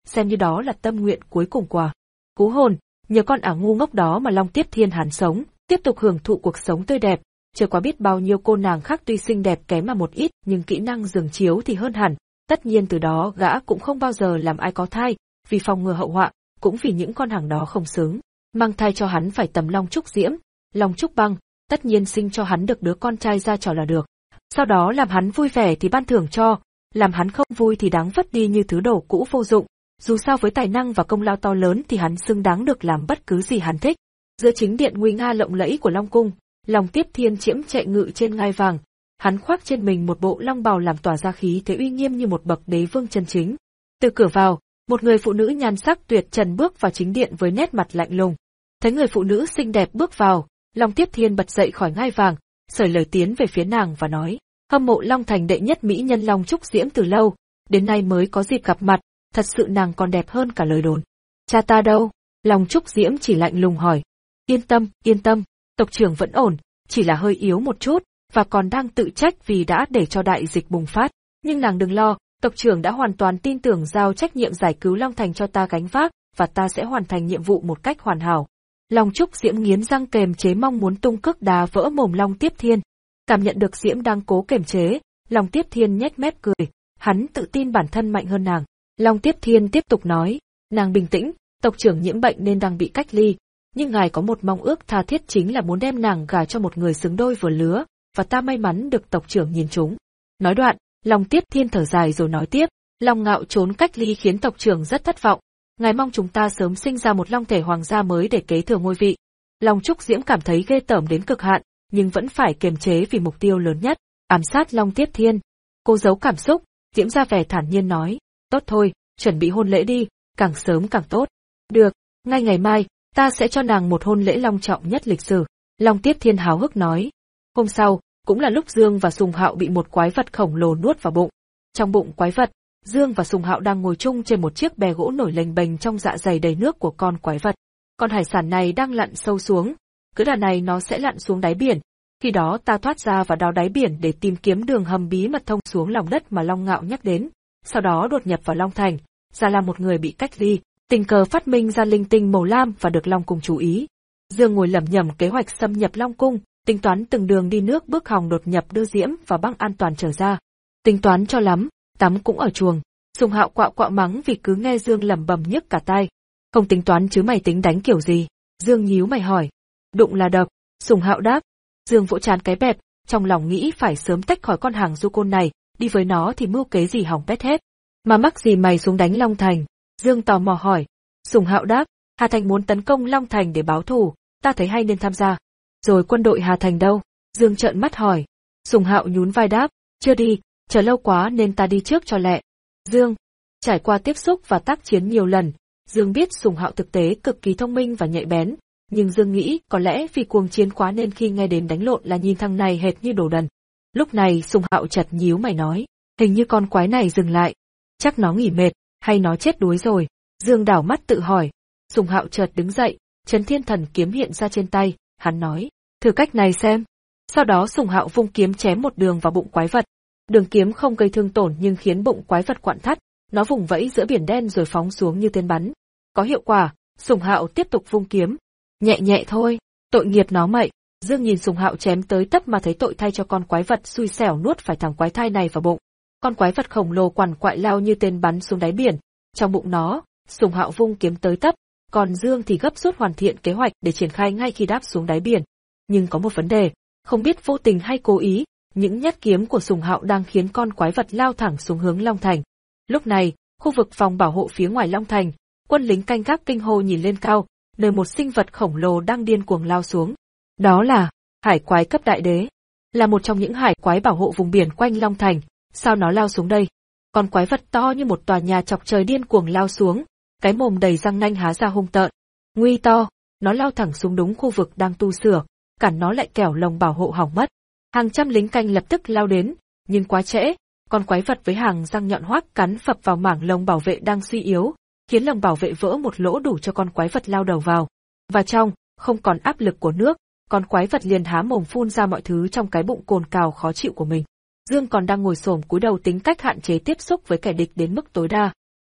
xem như đó là tâm nguyện cuối cùng quả. Cú hồn, nhờ con ả ngu ngốc đó mà Long Tiếp Thiên hắn sống, tiếp tục hưởng thụ cuộc sống tươi đẹp. Chưa quá biết bao nhiêu cô nàng khác tuy xinh đẹp kém mà một ít, nhưng kỹ năng giường chiếu thì hơn hẳn. Tất nhiên từ đó gã cũng không bao giờ làm ai có thai, vì phòng ngừa hậu họa, cũng vì những con hàng đó không xứng. Mang thai cho hắn phải tầm Long Trúc Diễm, Long Trúc Băng, tất nhiên sinh cho hắn được đứa con trai ra trò là được. Sau đó làm hắn vui vẻ thì ban thưởng cho, làm hắn không vui thì đáng vứt đi như thứ đồ cũ vô dụng. Dù sao với tài năng và công lao to lớn thì hắn xứng đáng được làm bất cứ gì hắn thích. Giữa chính điện nguy nga lộng lẫy của Long Cung, Long Tiếp Thiên chiễm chạy ngự trên ngai vàng. Hắn khoác trên mình một bộ long bào làm tỏa ra khí thế uy nghiêm như một bậc đế vương chân chính. Từ cửa vào, một người phụ nữ nhan sắc tuyệt trần bước vào chính điện với nét mặt lạnh lùng. Thấy người phụ nữ xinh đẹp bước vào, Long Tiếp Thiên bật dậy khỏi ngai vàng, sởi lời tiến về phía nàng và nói: hâm mộ Long Thành đệ nhất mỹ nhân Long Trúc Diễm từ lâu, đến nay mới có dịp gặp mặt, thật sự nàng còn đẹp hơn cả lời đồn. Cha ta đâu? Long Trúc Diễm chỉ lạnh lùng hỏi. Yên tâm, yên tâm, tộc trưởng vẫn ổn, chỉ là hơi yếu một chút, và còn đang tự trách vì đã để cho đại dịch bùng phát. Nhưng nàng đừng lo, tộc trưởng đã hoàn toàn tin tưởng giao trách nhiệm giải cứu Long Thành cho ta gánh vác, và ta sẽ hoàn thành nhiệm vụ một cách hoàn hảo. Long Trúc Diễm nghiến răng kềm chế mong muốn tung cước đá vỡ mồm Long Tiếp Thiên. Cảm nhận được Diễm đang cố kềm chế, Long Tiếp Thiên nhếch mép cười, hắn tự tin bản thân mạnh hơn nàng. Long Tiếp Thiên tiếp tục nói, nàng bình tĩnh, tộc trưởng nhiễm bệnh nên đang bị cách ly, nhưng ngài có một mong ước tha thiết chính là muốn đem nàng gả cho một người xứng đôi vừa lứa, và ta may mắn được tộc trưởng nhìn trúng. Nói đoạn, Long Tiếp Thiên thở dài rồi nói tiếp, Long Ngạo trốn cách ly khiến tộc trưởng rất thất vọng, ngài mong chúng ta sớm sinh ra một long thể hoàng gia mới để kế thừa ngôi vị. Long Trúc Diễm cảm thấy ghê tởm đến cực hạn, nhưng vẫn phải kiềm chế vì mục tiêu lớn nhất, ám sát Long Tiếp Thiên. Cô giấu cảm xúc, Diễm ra vẻ thản nhiên nói, tốt thôi, chuẩn bị hôn lễ đi, càng sớm càng tốt. Được, ngay ngày mai, ta sẽ cho nàng một hôn lễ long trọng nhất lịch sử. Long Tiếp Thiên háo hức nói. Hôm sau, cũng là lúc Dương và Sùng Hạo bị một quái vật khổng lồ nuốt vào bụng. Trong bụng quái vật, Dương và Sùng Hạo đang ngồi chung trên một chiếc bè gỗ nổi lềnh bềnh trong dạ dày đầy nước của con quái vật. Con hải sản này đang lặn sâu xuống, cứ đà này nó sẽ lặn xuống đáy biển. Khi đó ta thoát ra và đào đáy biển để tìm kiếm đường hầm bí mật thông xuống lòng đất mà Long Ngạo nhắc đến. Sau đó đột nhập vào Long Thành, ra là một người bị cách ly, tình cờ phát minh ra linh tinh màu lam và được Long Cung chú ý. Dương ngồi lẩm nhẩm kế hoạch xâm nhập Long Cung, tính toán từng đường đi nước bước hòng đột nhập đưa Diễm và băng an toàn trở ra. Tính toán cho lắm, tắm cũng ở chuồng. Sùng Hạo quạo quạo mắng vì cứ nghe Dương lẩm bẩm nhức cả tai. Không tính toán chứ mày tính đánh kiểu gì? Dương nhíu mày hỏi. Đụng là đập. Sùng Hạo đáp. Dương vỗ trán cái bẹp, trong lòng nghĩ phải sớm tách khỏi con hàng du côn này, đi với nó thì mưu kế gì hỏng bét hết. Mà mắc gì mày xuống đánh Long Thành? Dương tò mò hỏi. Sùng Hạo đáp. Hà Thành muốn tấn công Long Thành để báo thù, ta thấy hay nên tham gia. Rồi quân đội Hà Thành đâu? Dương trợn mắt hỏi. Sùng Hạo nhún vai đáp. Chưa đi, chờ lâu quá nên ta đi trước cho lẹ. Dương. Trải qua tiếp xúc và tác chiến nhiều lần, Dương biết Sùng Hạo thực tế cực kỳ thông minh và nhạy bén, nhưng Dương nghĩ có lẽ vì cuồng chiến quá nên khi nghe đến đánh lộn là nhìn thằng này hệt như đồ đần. Lúc này Sùng Hạo chợt nhíu mày nói, hình như con quái này dừng lại, chắc nó nghỉ mệt, hay nó chết đuối rồi. Dương đảo mắt tự hỏi. Sùng Hạo chợt đứng dậy, Chấn Thiên Thần kiếm hiện ra trên tay, hắn nói, thử cách này xem. Sau đó Sùng Hạo vung kiếm chém một đường vào bụng quái vật. Đường kiếm không gây thương tổn nhưng khiến bụng quái vật quặn thắt, nó vùng vẫy giữa biển đen rồi phóng xuống như tên bắn. Có hiệu quả, Sùng Hạo tiếp tục vung kiếm. Nhẹ nhẹ thôi, tội nghiệp nó mậy. Dương nhìn Sùng Hạo chém tới tấp mà thấy tội thay cho con quái vật xui xẻo nuốt phải thằng quái thai này vào bụng. Con quái vật khổng lồ quằn quại lao như tên bắn xuống đáy biển. Trong bụng nó, Sùng Hạo vung kiếm tới tấp, còn Dương thì gấp rút hoàn thiện kế hoạch để triển khai ngay khi đáp xuống đáy biển. Nhưng có một vấn đề, không biết vô tình hay cố ý, những nhát kiếm của Sùng Hạo đang khiến con quái vật lao thẳng xuống hướng Long Thành. Lúc này, khu vực phòng bảo hộ phía ngoài Long Thành, quân lính canh gác kinh hô nhìn lên cao, nơi một sinh vật khổng lồ đang điên cuồng lao xuống. Đó là hải quái cấp đại đế, là một trong những hải quái bảo hộ vùng biển quanh Long Thành. Sao nó lao xuống đây? Con quái vật to như một tòa nhà chọc trời điên cuồng lao xuống, cái mồm đầy răng nanh há ra hung tợn. Nguy to, nó lao thẳng xuống đúng khu vực đang tu sửa, cản nó lại kẻo lồng bảo hộ hỏng mất. Hàng trăm lính canh lập tức lao đến, nhưng quá trễ, con quái vật với hàng răng nhọn hoắt cắn phập vào mảng lồng bảo vệ đang suy yếu, khiến lồng bảo vệ vỡ một lỗ đủ cho con quái vật lao đầu vào. Và trong, không còn áp lực của nước, con quái vật liền há mồm phun ra mọi thứ trong cái bụng cồn cào khó chịu của mình. Dương còn đang ngồi xổm cúi đầu tính cách hạn chế tiếp xúc với kẻ địch đến mức tối đa.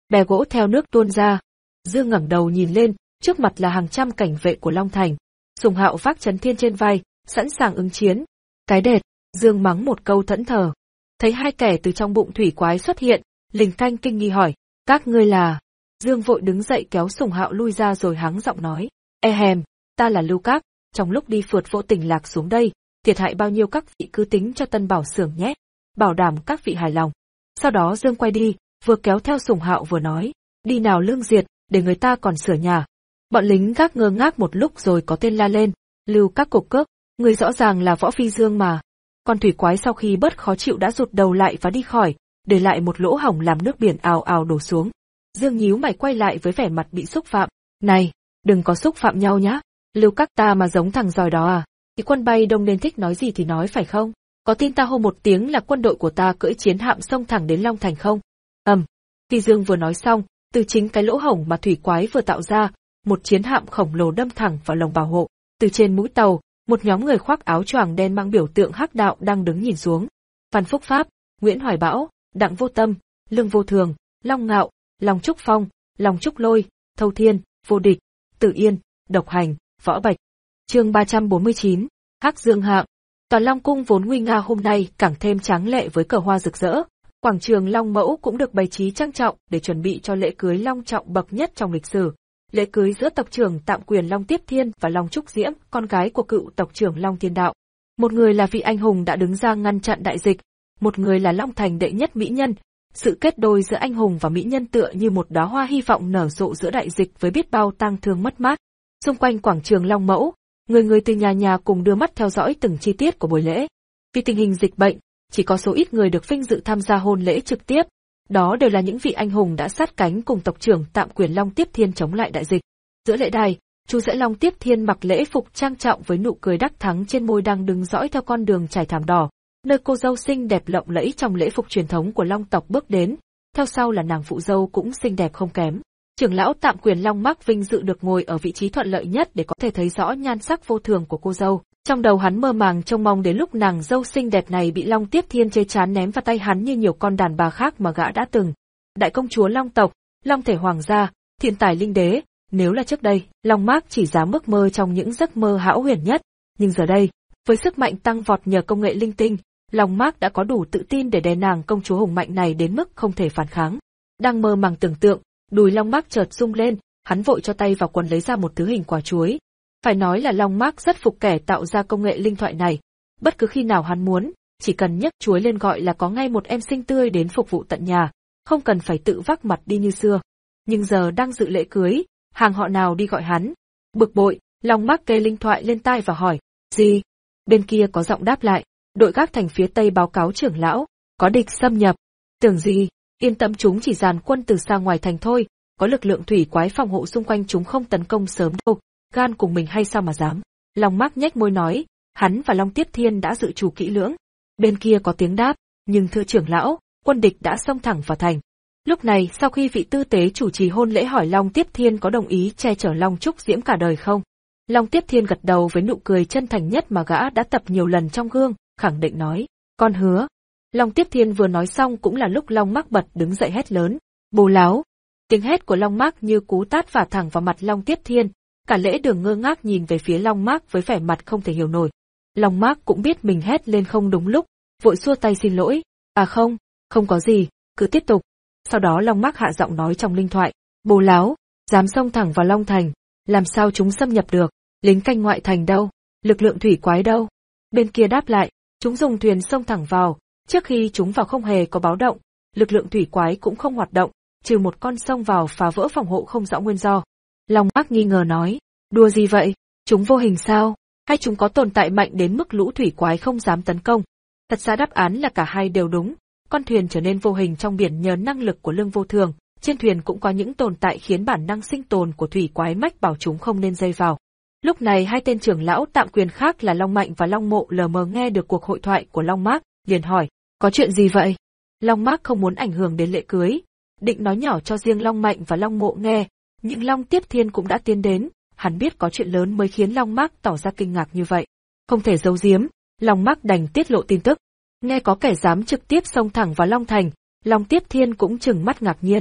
bè gỗ theo nước tuôn ra. Dương ngẩng đầu nhìn lên, trước mặt là hàng trăm cảnh vệ của Long Thành. Sùng Hạo vác Chấn Thiên trên vai, sẵn sàng ứng chiến. Cái đệt, Dương mắng một câu thẫn thờ. Thấy hai kẻ từ trong bụng thủy quái xuất hiện, Lình Canh kinh nghi hỏi, các ngươi là... Dương vội đứng dậy kéo Sùng Hạo lui ra rồi hắng giọng nói, e hèm, ta là Lưu Các, trong lúc đi phượt vô tình lạc xuống đây, thiệt hại bao nhiêu các vị cứ tính cho Tân Bảo xưởng nhé, bảo đảm các vị hài lòng. Sau đó Dương quay đi, vừa kéo theo Sùng Hạo vừa nói, đi nào Lương Diệt, để người ta còn sửa nhà. Bọn lính gác ngơ ngác một lúc rồi có tên la lên, Lưu Các cục cước, người rõ ràng là Võ Phi Dương mà. Con thủy quái sau khi bớt khó chịu đã rụt đầu lại và đi khỏi, để lại một lỗ hổng làm nước biển ào ào đổ xuống. Dương nhíu mày quay lại với vẻ mặt bị xúc phạm, này, đừng có xúc phạm nhau nhá, Lưu Các ta mà giống thằng giỏi đó à, thì quân bay đông nên thích nói gì thì nói phải không? Có tin ta hô một tiếng là quân đội của ta cưỡi chiến hạm xông thẳng đến Long Thành không? Ầm. Um, Phi Dương vừa nói xong, từ chính cái lỗ hổng mà thủy quái vừa tạo ra, một chiến hạm khổng lồ đâm thẳng vào lồng bảo hộ. Từ trên mũi tàu, một nhóm người khoác áo choàng đen mang biểu tượng hắc đạo đang đứng nhìn xuống. Phan Phúc Pháp, Nguyễn Hoài Bão, Đặng Vô Tâm, Lương Vô Thường, Long Ngạo, Long Trúc Phong, Long Trúc Lôi, Thâu Thiên, Vô Địch, Tử Yên, Độc Hành, Võ Bạch. Chương ba trăm bốn mươi chín, Hắc Dương hạng. Toàn Long cung vốn nguy nga hôm nay càng thêm tráng lệ với cờ hoa rực rỡ. Quảng trường Long Mẫu cũng được bày trí trang trọng để chuẩn bị cho lễ cưới long trọng bậc nhất trong lịch sử. Lễ cưới giữa tộc trưởng Tạm Quyền Long Tiếp Thiên và Long Trúc Diễm, con gái của cựu tộc trưởng Long Thiên Đạo. Một người là vị anh hùng đã đứng ra ngăn chặn đại dịch, một người là Long Thành đệ nhất mỹ nhân. Sự kết đôi giữa anh hùng và mỹ nhân tựa như một đóa hoa hy vọng nở rộ giữa đại dịch với biết bao tang thương mất mát. Xung quanh quảng trường Long Mẫu, người người từ nhà nhà cùng đưa mắt theo dõi từng chi tiết của buổi lễ. Vì tình hình dịch bệnh, chỉ có số ít người được vinh dự tham gia hôn lễ trực tiếp. Đó đều là những vị anh hùng đã sát cánh cùng tộc trưởng Tạm Quyền Long Tiếp Thiên chống lại đại dịch. Giữa lễ đài, Chu Dễ Long Tiếp Thiên mặc lễ phục trang trọng với nụ cười đắc thắng trên môi đang đứng dõi theo con đường trải thảm đỏ, nơi cô dâu xinh đẹp lộng lẫy trong lễ phục truyền thống của Long tộc bước đến. Theo sau là nàng phụ dâu cũng xinh đẹp không kém. Trưởng lão Tạm Quyền Long Mác vinh dự được ngồi ở vị trí thuận lợi nhất để có thể thấy rõ nhan sắc vô thường của cô dâu. Trong đầu hắn mơ màng trông mong đến lúc nàng dâu xinh đẹp này bị Long Tiếp Thiên chê chán ném vào tay hắn như nhiều con đàn bà khác mà gã đã từng. Đại công chúa Long tộc, Long thể hoàng gia, thiên tài linh đế, nếu là trước đây, Long Mác chỉ dám ước mơ trong những giấc mơ hão huyền nhất, nhưng giờ đây, với sức mạnh tăng vọt nhờ công nghệ linh tinh, Long Mác đã có đủ tự tin để đè nàng công chúa hùng mạnh này đến mức không thể phản kháng. Đang mơ màng tưởng tượng, đùi Long Mác chợt rung lên, hắn vội cho tay vào quần lấy ra một thứ hình quả chuối. Phải nói là Long Mác rất phục kẻ tạo ra công nghệ linh thoại này. Bất cứ khi nào hắn muốn, chỉ cần nhấc chuối lên gọi là có ngay một em xinh tươi đến phục vụ tận nhà, không cần phải tự vác mặt đi như xưa. Nhưng giờ đang dự lễ cưới, hàng họ nào đi gọi hắn? Bực bội, Long Mác kê linh thoại lên tai và hỏi, gì? Bên kia có giọng đáp lại, đội gác thành phía tây báo cáo trưởng lão, có địch xâm nhập. Tưởng gì, yên tâm, chúng chỉ dàn quân từ xa ngoài thành thôi, có lực lượng thủy quái phòng hộ xung quanh, chúng không tấn công sớm đâu. Gan cùng mình hay sao mà dám? Long Mác nhếch môi nói, hắn và Long Tiếp Thiên đã dự trù kỹ lưỡng. Bên kia có tiếng đáp, nhưng thưa trưởng lão, quân địch đã xông thẳng vào thành. Lúc này, sau khi vị tư tế chủ trì hôn lễ hỏi Long Tiếp Thiên có đồng ý che chở Long Trúc Diễm cả đời không, Long Tiếp Thiên gật đầu với nụ cười chân thành nhất mà gã đã tập nhiều lần trong gương, khẳng định nói, con hứa. Long Tiếp Thiên vừa nói xong cũng là lúc Long Mác bật đứng dậy hét lớn, bồ láo. Tiếng hét của Long Mác như cú tát vả thẳng vào mặt Long Tiếp Thiên. Cả lễ đường ngơ ngác nhìn về phía Long Mác với vẻ mặt không thể hiểu nổi. Long Mác cũng biết mình hét lên không đúng lúc, vội xua tay xin lỗi. À không, không có gì, cứ tiếp tục. Sau đó Long Mác hạ giọng nói trong linh thoại, bồ láo, dám xông thẳng vào Long Thành, làm sao chúng xâm nhập được, lính canh ngoại thành đâu, lực lượng thủy quái đâu. Bên kia đáp lại, chúng dùng thuyền xông thẳng vào, trước khi chúng vào không hề có báo động, lực lượng thủy quái cũng không hoạt động, trừ một con xông vào phá vỡ phòng hộ không rõ nguyên do. Long Mác nghi ngờ nói, đùa gì vậy, chúng vô hình sao, hay chúng có tồn tại mạnh đến mức lũ thủy quái không dám tấn công? Thật ra đáp án là cả hai đều đúng, con thuyền trở nên vô hình trong biển nhờ năng lực của Lương Vô Thường, trên thuyền cũng có những tồn tại khiến bản năng sinh tồn của thủy quái mách bảo chúng không nên dây vào. Lúc này hai tên trưởng lão Tạm Quyền khác là Long Mạnh và Long Mộ lờ mờ nghe được cuộc hội thoại của Long Mác, liền hỏi, có chuyện gì vậy? Long Mác không muốn ảnh hưởng đến lễ cưới, định nói nhỏ cho riêng Long Mạnh và Long Mộ nghe. Nhưng Long Tiếp Thiên cũng đã tiến đến, hắn biết có chuyện lớn mới khiến Long Mác tỏ ra kinh ngạc như vậy. Không thể giấu giếm, Long Mác đành tiết lộ tin tức. Nghe có kẻ dám trực tiếp xông thẳng vào Long Thành, Long Tiếp Thiên cũng trừng mắt ngạc nhiên.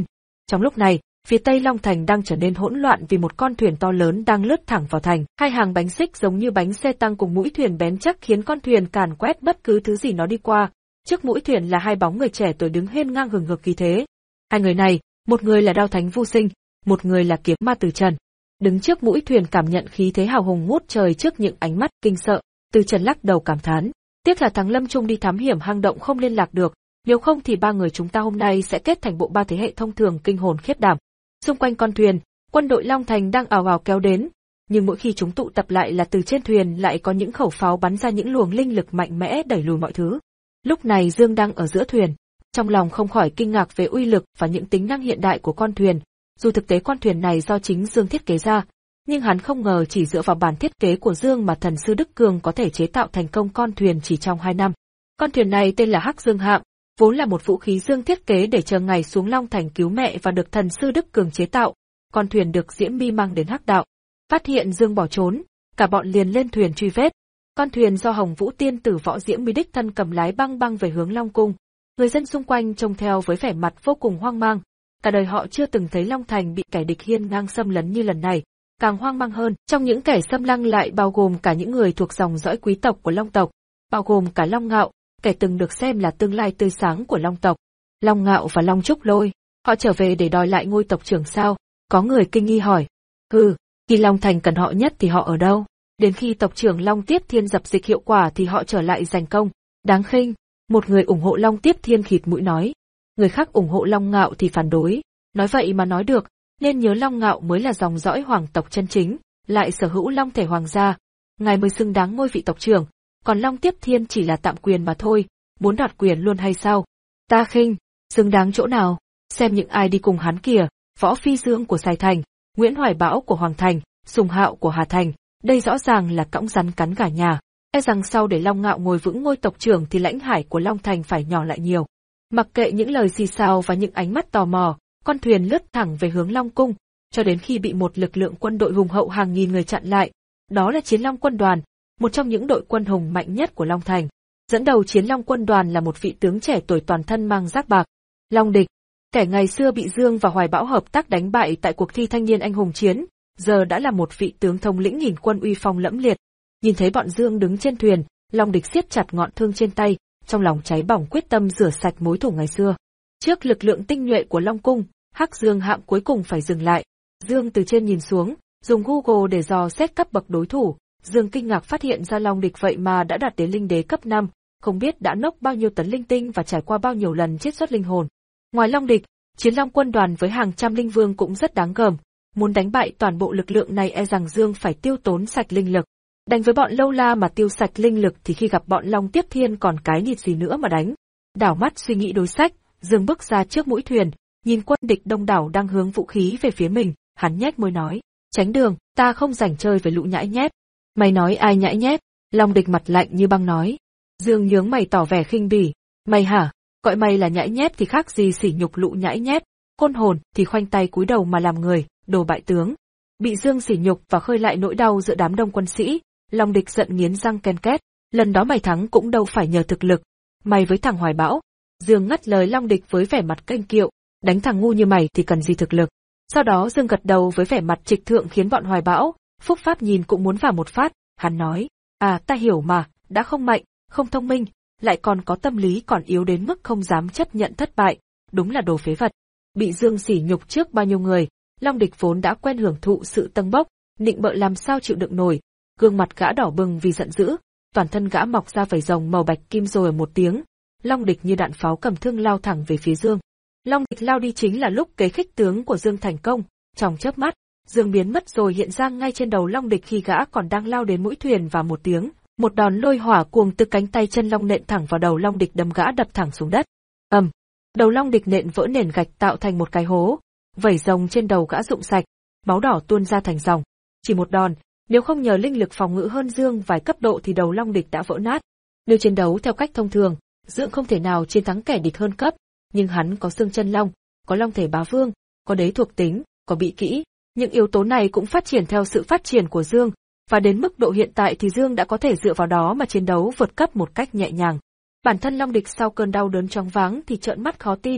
Trong lúc này, phía tây Long Thành đang trở nên hỗn loạn vì một con thuyền to lớn đang lướt thẳng vào thành. Hai hàng bánh xích giống như bánh xe tăng cùng mũi thuyền bén chắc khiến con thuyền càn quét bất cứ thứ gì nó đi qua. Trước mũi thuyền là hai bóng người trẻ tuổi đứng hiên ngang hừng hực khí thế. Hai người này, một người là Đao Thánh Vô Sinh, một người là Kiếm Ma Từ Trần. Đứng trước mũi thuyền cảm nhận khí thế hào hùng ngút trời trước những ánh mắt kinh sợ, Từ Trần lắc đầu cảm thán, tiếc là thằng Lâm Trung đi thám hiểm hang động không liên lạc được, nếu không thì ba người chúng ta hôm nay sẽ kết thành bộ ba thế hệ thông thường kinh hồn khiếp đảm. Xung quanh con thuyền, quân đội Long Thành đang ào ào kéo đến, nhưng mỗi khi chúng tụ tập lại là từ trên thuyền lại có những khẩu pháo bắn ra những luồng linh lực mạnh mẽ đẩy lùi mọi thứ. Lúc này Dương đang ở giữa thuyền, trong lòng không khỏi kinh ngạc về uy lực và những tính năng hiện đại của con thuyền. Dù thực tế con thuyền này do chính Dương thiết kế ra, nhưng hắn không ngờ chỉ dựa vào bản thiết kế của Dương mà thần sư Đức Cường có thể chế tạo thành công con thuyền chỉ trong hai năm. Con thuyền này tên là Hắc Dương Hạm, vốn là một vũ khí Dương thiết kế để chờ ngày xuống Long Thành cứu mẹ và được thần sư Đức Cường chế tạo. Con thuyền được Diễm Bi mang đến Hắc Đạo. Phát hiện Dương bỏ trốn, cả bọn liền lên thuyền truy vết. Con thuyền do Hồng Vũ Tiên tử Võ Diễm Bi đích thân cầm lái băng băng về hướng Long Cung. Người dân xung quanh trông theo với vẻ mặt vô cùng hoang mang. Cả đời họ chưa từng thấy Long Thành bị kẻ địch hiên ngang xâm lấn như lần này. Càng hoang mang hơn, trong những kẻ xâm lăng lại bao gồm cả những người thuộc dòng dõi quý tộc của Long tộc, bao gồm cả Long Ngạo, kẻ từng được xem là tương lai tươi sáng của Long tộc. Long Ngạo và Long Trúc Lôi, họ trở về để đòi lại ngôi tộc trưởng sao? Có người kinh nghi hỏi. Hừ, khi Long Thành cần họ nhất thì họ ở đâu? Đến khi tộc trưởng Long Tiếp Thiên dập dịch hiệu quả thì họ trở lại giành công. Đáng khinh, một người ủng hộ Long Tiếp Thiên khịt mũi nói. Người khác ủng hộ Long Ngạo thì phản đối. Nói vậy mà nói được, nên nhớ Long Ngạo mới là dòng dõi hoàng tộc chân chính, lại sở hữu Long thể hoàng gia. Ngài mới xứng đáng ngôi vị tộc trưởng, còn Long Tiếp Thiên chỉ là tạm quyền mà thôi, muốn đoạt quyền luôn hay sao? Ta khinh, xứng đáng chỗ nào? Xem những ai đi cùng hắn kìa, Võ Phi Dương của Sài Thành, Nguyễn Hoài Bão của Hoàng Thành, Sùng Hạo của Hà Thành, đây rõ ràng là cõng rắn cắn gà nhà. E rằng sau để Long Ngạo ngồi vững ngôi tộc trưởng thì lãnh hải của Long Thành phải nhỏ lại nhiều. Mặc kệ những lời xì xào và những ánh mắt tò mò, con thuyền lướt thẳng về hướng Long Cung, cho đến khi bị một lực lượng quân đội hùng hậu hàng nghìn người chặn lại. Đó là Chiến Long Quân đoàn, một trong những đội quân hùng mạnh nhất của Long Thành. Dẫn đầu Chiến Long Quân đoàn là một vị tướng trẻ tuổi toàn thân mang giáp bạc. Long Địch, kẻ ngày xưa bị Dương và Hoài Bão hợp tác đánh bại tại cuộc thi thanh niên anh hùng chiến, giờ đã là một vị tướng thống lĩnh nghìn quân uy phong lẫm liệt. Nhìn thấy bọn Dương đứng trên thuyền, Long Địch siết chặt ngọn thương trên tay, trong lòng cháy bỏng quyết tâm rửa sạch mối thù ngày xưa. Trước lực lượng tinh nhuệ của Long Cung, Hắc Dương Hạm cuối cùng phải dừng lại. Dương từ trên nhìn xuống, dùng Google để dò xét cấp bậc đối thủ. Dương kinh ngạc phát hiện ra Long Địch vậy mà đã đạt đến linh đế cấp năm, không biết đã nốc bao nhiêu tấn linh tinh và trải qua bao nhiêu lần chiết xuất linh hồn. Ngoài Long Địch, Chiến Long Quân đoàn với hàng trăm linh vương cũng rất đáng gờm. Muốn đánh bại toàn bộ lực lượng này e rằng Dương phải tiêu tốn sạch linh lực. Đánh với bọn Lâu La mà tiêu sạch linh lực thì khi gặp bọn Long Tiếp Thiên còn cái nịt gì nữa mà đánh. Đảo mắt suy nghĩ đối sách, Dương bước ra trước mũi thuyền, nhìn quân địch đông đảo đang hướng vũ khí về phía mình, hắn nhếch môi nói, tránh đường, ta không rảnh chơi với lũ nhãi nhép. Mày nói ai nhãi nhép? Long Địch mặt lạnh như băng nói. Dương nhướng mày tỏ vẻ khinh bỉ, mày hả? Gọi mày là nhãi nhép thì khác gì sỉ nhục lũ nhãi nhép, côn hồn thì khoanh tay cúi đầu mà làm người, đồ bại tướng. Bị Dương sỉ nhục và khơi lại nỗi đau giữa đám đông quân sĩ, Long Địch giận nghiến răng ken két, lần đó mày thắng cũng đâu phải nhờ thực lực, mày với thằng Hoài Bão. Dương ngắt lời Long Địch với vẻ mặt kênh kiệu, đánh thằng ngu như mày thì cần gì thực lực. Sau đó Dương gật đầu với vẻ mặt trịch thượng khiến bọn Hoài Bão, Phúc Pháp nhìn cũng muốn vào một phát, hắn nói, à ta hiểu mà, đã không mạnh, không thông minh, lại còn có tâm lý còn yếu đến mức không dám chấp nhận thất bại, đúng là đồ phế vật. Bị Dương sỉ nhục trước bao nhiêu người, Long Địch vốn đã quen hưởng thụ sự tâng bốc, nịnh bợ làm sao chịu đựng nổi, gương mặt gã đỏ bừng vì giận dữ, toàn thân gã mọc ra vảy rồng màu bạch kim rồi ở một tiếng, Long Địch như đạn pháo cầm thương lao thẳng về phía Dương. Long Địch lao đi chính là lúc kế khích tướng của Dương thành công, trong chớp mắt, Dương biến mất rồi hiện ra ngay trên đầu Long Địch khi gã còn đang lao đến mũi thuyền và một tiếng, một đòn lôi hỏa cuồng từ cánh tay chân Long nện thẳng vào đầu Long Địch đâm gã đập thẳng xuống đất. Ầm, đầu Long Địch nện vỡ nền gạch tạo thành một cái hố, vảy rồng trên đầu gã rụng sạch, máu đỏ tuôn ra thành dòng. Chỉ một đòn, nếu không nhờ linh lực phòng ngự hơn Dương vài cấp độ thì đầu Long Địch đã vỡ nát. Nếu chiến đấu theo cách thông thường, Dương không thể nào chiến thắng kẻ địch hơn cấp, nhưng hắn có xương chân long, có long thể bá vương, có đế thuộc tính, có bị kỹ. Những yếu tố này cũng phát triển theo sự phát triển của Dương, và đến mức độ hiện tại thì Dương đã có thể dựa vào đó mà chiến đấu vượt cấp một cách nhẹ nhàng. Bản thân Long Địch sau cơn đau đớn choáng váng thì trợn mắt khó tin,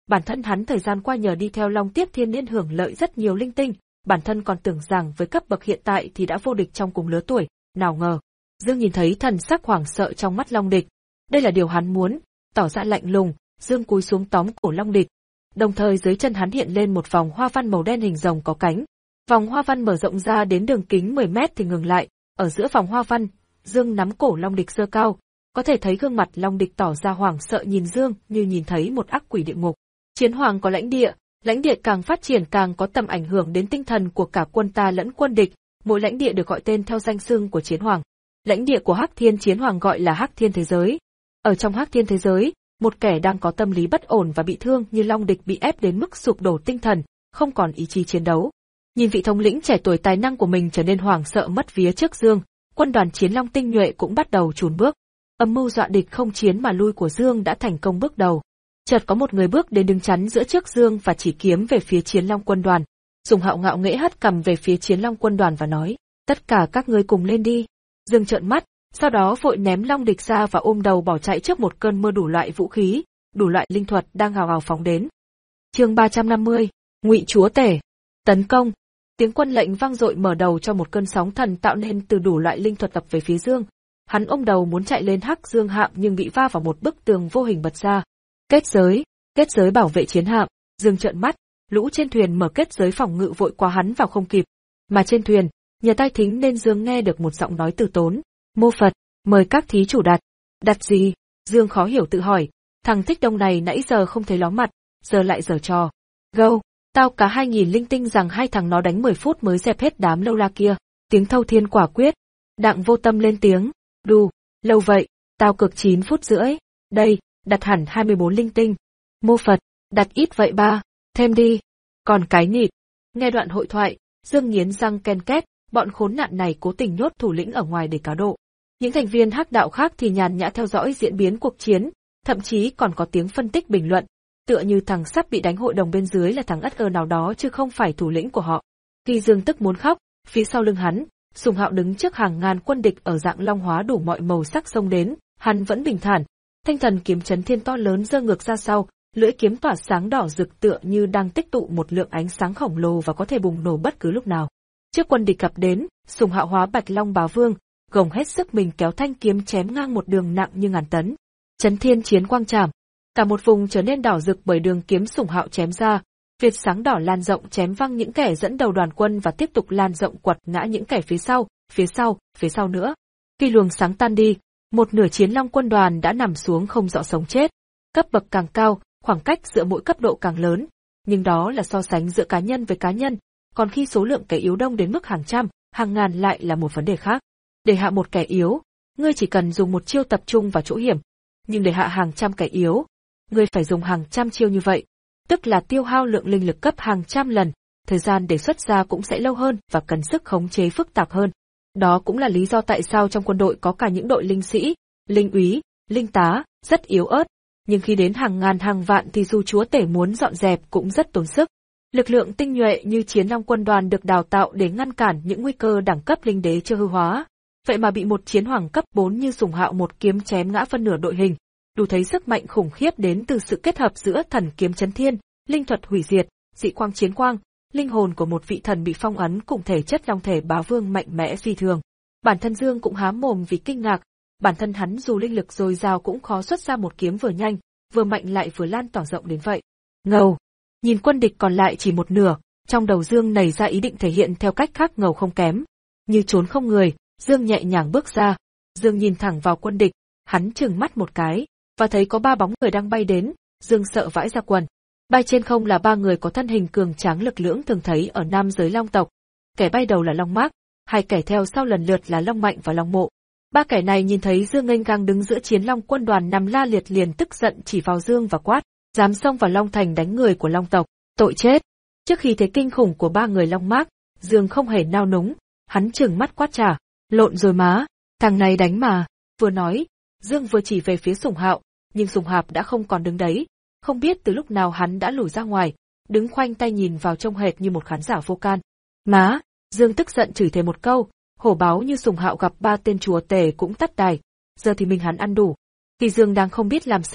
Bản thân hắn thời gian qua nhờ đi theo Long Tiếp Thiên nên hưởng lợi rất nhiều linh tinh, bản thân còn tưởng rằng với cấp bậc hiện tại thì đã vô địch trong cùng lứa tuổi, nào ngờ. Dương nhìn thấy thần sắc hoảng sợ trong mắt Long Địch. Đây là điều hắn muốn, tỏ ra lạnh lùng, Dương cúi xuống tóm cổ Long Địch. Đồng thời dưới chân hắn hiện lên một vòng hoa văn màu đen hình rồng có cánh. Vòng hoa văn mở rộng ra đến đường kính mười mét thì ngừng lại, ở giữa vòng hoa văn, Dương nắm cổ Long Địch giơ cao, có thể thấy gương mặt Long Địch tỏ ra hoảng sợ nhìn Dương như nhìn thấy một ác quỷ địa ngục. Chiến hoàng có lãnh địa, lãnh địa càng phát triển càng có tầm ảnh hưởng đến tinh thần của cả quân ta lẫn quân địch, mỗi lãnh địa được gọi tên theo danh xưng của chiến hoàng. Lãnh địa của Hắc Thiên Chiến Hoàng gọi là Hắc Thiên thế giới. Ở trong Hắc Thiên thế giới, một kẻ đang có tâm lý bất ổn và bị thương như Long Địch bị ép đến mức sụp đổ tinh thần, không còn ý chí chiến đấu. Nhìn vị thống lĩnh trẻ tuổi tài năng của mình trở nên hoảng sợ mất vía trước Dương, quân đoàn Chiến Long tinh nhuệ cũng bắt đầu chùn bước. Âm mưu dọa địch không chiến mà lui của Dương đã thành công bước đầu. Chợt có một người bước đến đứng chắn giữa trước Dương và chỉ kiếm về phía Chiến Long quân đoàn. Sùng Hạo ngạo nghễ hất cằm về phía Chiến Long quân đoàn và nói, tất cả các ngươi cùng lên đi. Dương trợn mắt, sau đó vội ném Long Địch ra và ôm đầu bỏ chạy trước một cơn mưa đủ loại vũ khí, đủ loại linh thuật đang hào hào phóng đến. Chương ba trăm năm mươi, Ngụy Chúa Tể, tấn công. Tiếng quân lệnh vang dội mở đầu cho một cơn sóng thần tạo nên từ đủ loại linh thuật tập về phía Dương. Hắn ôm đầu muốn chạy lên Hắc Dương hạm nhưng bị va vào một bức tường vô hình bật ra. Kết giới, kết giới bảo vệ chiến hạm. Dương trợn mắt, lũ trên thuyền mở kết giới phòng ngự vội quá hắn vào không kịp. Mà trên thuyền, nhờ tai thính nên Dương nghe được một giọng nói từ tốn. Mô Phật, mời các thí chủ đặt. Đặt gì? Dương khó hiểu tự hỏi. Thằng Thích Đông này nãy giờ không thấy ló mặt, giờ lại giở trò. Gâu, tao cá hai nghìn linh tinh rằng hai thằng nó đánh mười phút mới dẹp hết đám lâu la kia. Tiếng Thâu Thiên quả quyết. Đặng Vô Tâm lên tiếng. Đù, lâu vậy, tao cực chín phút rưỡi. Đây, đặt hẳn hai mươi bốn linh tinh. Mô Phật, đặt ít vậy ba, thêm đi. Còn cái nịt. Nghe đoạn hội thoại, Dương nghiến răng ken két, bọn khốn nạn này cố tình nhốt thủ lĩnh ở ngoài để cá độ. Những thành viên hắc đạo khác thì nhàn nhã theo dõi diễn biến cuộc chiến, thậm chí còn có tiếng phân tích bình luận, tựa như thằng sắp bị đánh hội đồng bên dưới là thằng ất ơ nào đó chứ không phải thủ lĩnh của họ. Khi Dương tức muốn khóc, phía sau lưng hắn, Sùng Hạo đứng trước hàng ngàn quân địch ở dạng long hóa đủ mọi màu sắc xông đến, hắn vẫn bình thản. Thanh thần kiếm chấn thiên to lớn giơ ngược ra sau, lưỡi kiếm tỏa sáng đỏ rực tựa như đang tích tụ một lượng ánh sáng khổng lồ và có thể bùng nổ bất cứ lúc nào. Trước quân địch cập đến, Sùng Hạo hóa Bạch Long Bá Vương, gồng hết sức mình kéo thanh kiếm chém ngang một đường nặng như ngàn tấn. Chấn thiên chiến quang trảm. Cả một vùng trở nên đỏ rực bởi đường kiếm Sùng Hạo chém ra, việt sáng đỏ lan rộng chém văng những kẻ dẫn đầu đoàn quân và tiếp tục lan rộng quật ngã những kẻ phía sau, phía sau, phía sau nữa. Khi luồng sáng tan đi, một nửa Chiến Long quân đoàn đã nằm xuống không rõ sống chết. Cấp bậc càng cao, khoảng cách giữa mỗi cấp độ càng lớn, nhưng đó là so sánh giữa cá nhân với cá nhân, còn khi số lượng kẻ yếu đông đến mức hàng trăm, hàng ngàn lại là một vấn đề khác. Để hạ một kẻ yếu, ngươi chỉ cần dùng một chiêu tập trung vào chỗ hiểm, nhưng để hạ hàng trăm kẻ yếu, ngươi phải dùng hàng trăm chiêu như vậy, tức là tiêu hao lượng linh lực cấp hàng trăm lần, thời gian để xuất ra cũng sẽ lâu hơn và cần sức khống chế phức tạp hơn. Đó cũng là lý do tại sao trong quân đội có cả những đội linh sĩ, linh úy, linh tá, rất yếu ớt, nhưng khi đến hàng ngàn hàng vạn thì dù chúa tể muốn dọn dẹp cũng rất tốn sức. Lực lượng tinh nhuệ như Chiến Long quân đoàn được đào tạo để ngăn cản những nguy cơ đẳng cấp linh đế chưa hư hóa, vậy mà bị một chiến hoàng cấp bốn như Sùng Hạo một kiếm chém ngã phân nửa đội hình, đủ thấy sức mạnh khủng khiếp đến từ sự kết hợp giữa thần kiếm chấn thiên, linh thuật hủy diệt, dị quang chiến quang, linh hồn của một vị thần bị phong ấn cùng thể chất long thể bá vương mạnh mẽ phi thường. Bản thân Dương cũng há mồm vì kinh ngạc, bản thân hắn dù linh lực dồi dào cũng khó xuất ra một kiếm vừa nhanh, vừa mạnh lại vừa lan tỏa rộng đến vậy. Ngầu! Nhìn quân địch còn lại chỉ một nửa, trong đầu Dương nảy ra ý định thể hiện theo cách khác ngầu không kém. Như trốn không người, Dương nhẹ nhàng bước ra. Dương nhìn thẳng vào quân địch, hắn trừng mắt một cái, và thấy có ba bóng người đang bay đến, Dương sợ vãi ra quần. Bay trên không là ba người có thân hình cường tráng lực lưỡng thường thấy ở nam giới long tộc. Kẻ bay đầu là Long Mác, hai kẻ theo sau lần lượt là Long Mạnh và Long Mộ. Ba kẻ này nhìn thấy Dương nghênh ngang đứng giữa Chiến Long quân đoàn nằm la liệt liền tức giận chỉ vào Dương và quát, dám xông vào Long Thành đánh người của Long tộc, tội chết. Trước khi thấy kinh khủng của ba người Long Mác, Dương không hề nao núng, hắn trừng mắt quát trả, lộn rồi má, thằng này đánh mà. Vừa nói, Dương vừa chỉ về phía Sùng Hạo, nhưng Sùng Hạp đã không còn đứng đấy, không biết từ lúc nào hắn đã lùi ra ngoài, đứng khoanh tay nhìn vào trông hệt như một khán giả vô can. Má, Dương tức giận chửi thề một câu, hổ báo như Sùng Hạo gặp ba tên chúa tể cũng tắt đài, giờ thì mình hắn ăn đủ. Khi Dương đang không biết làm sao,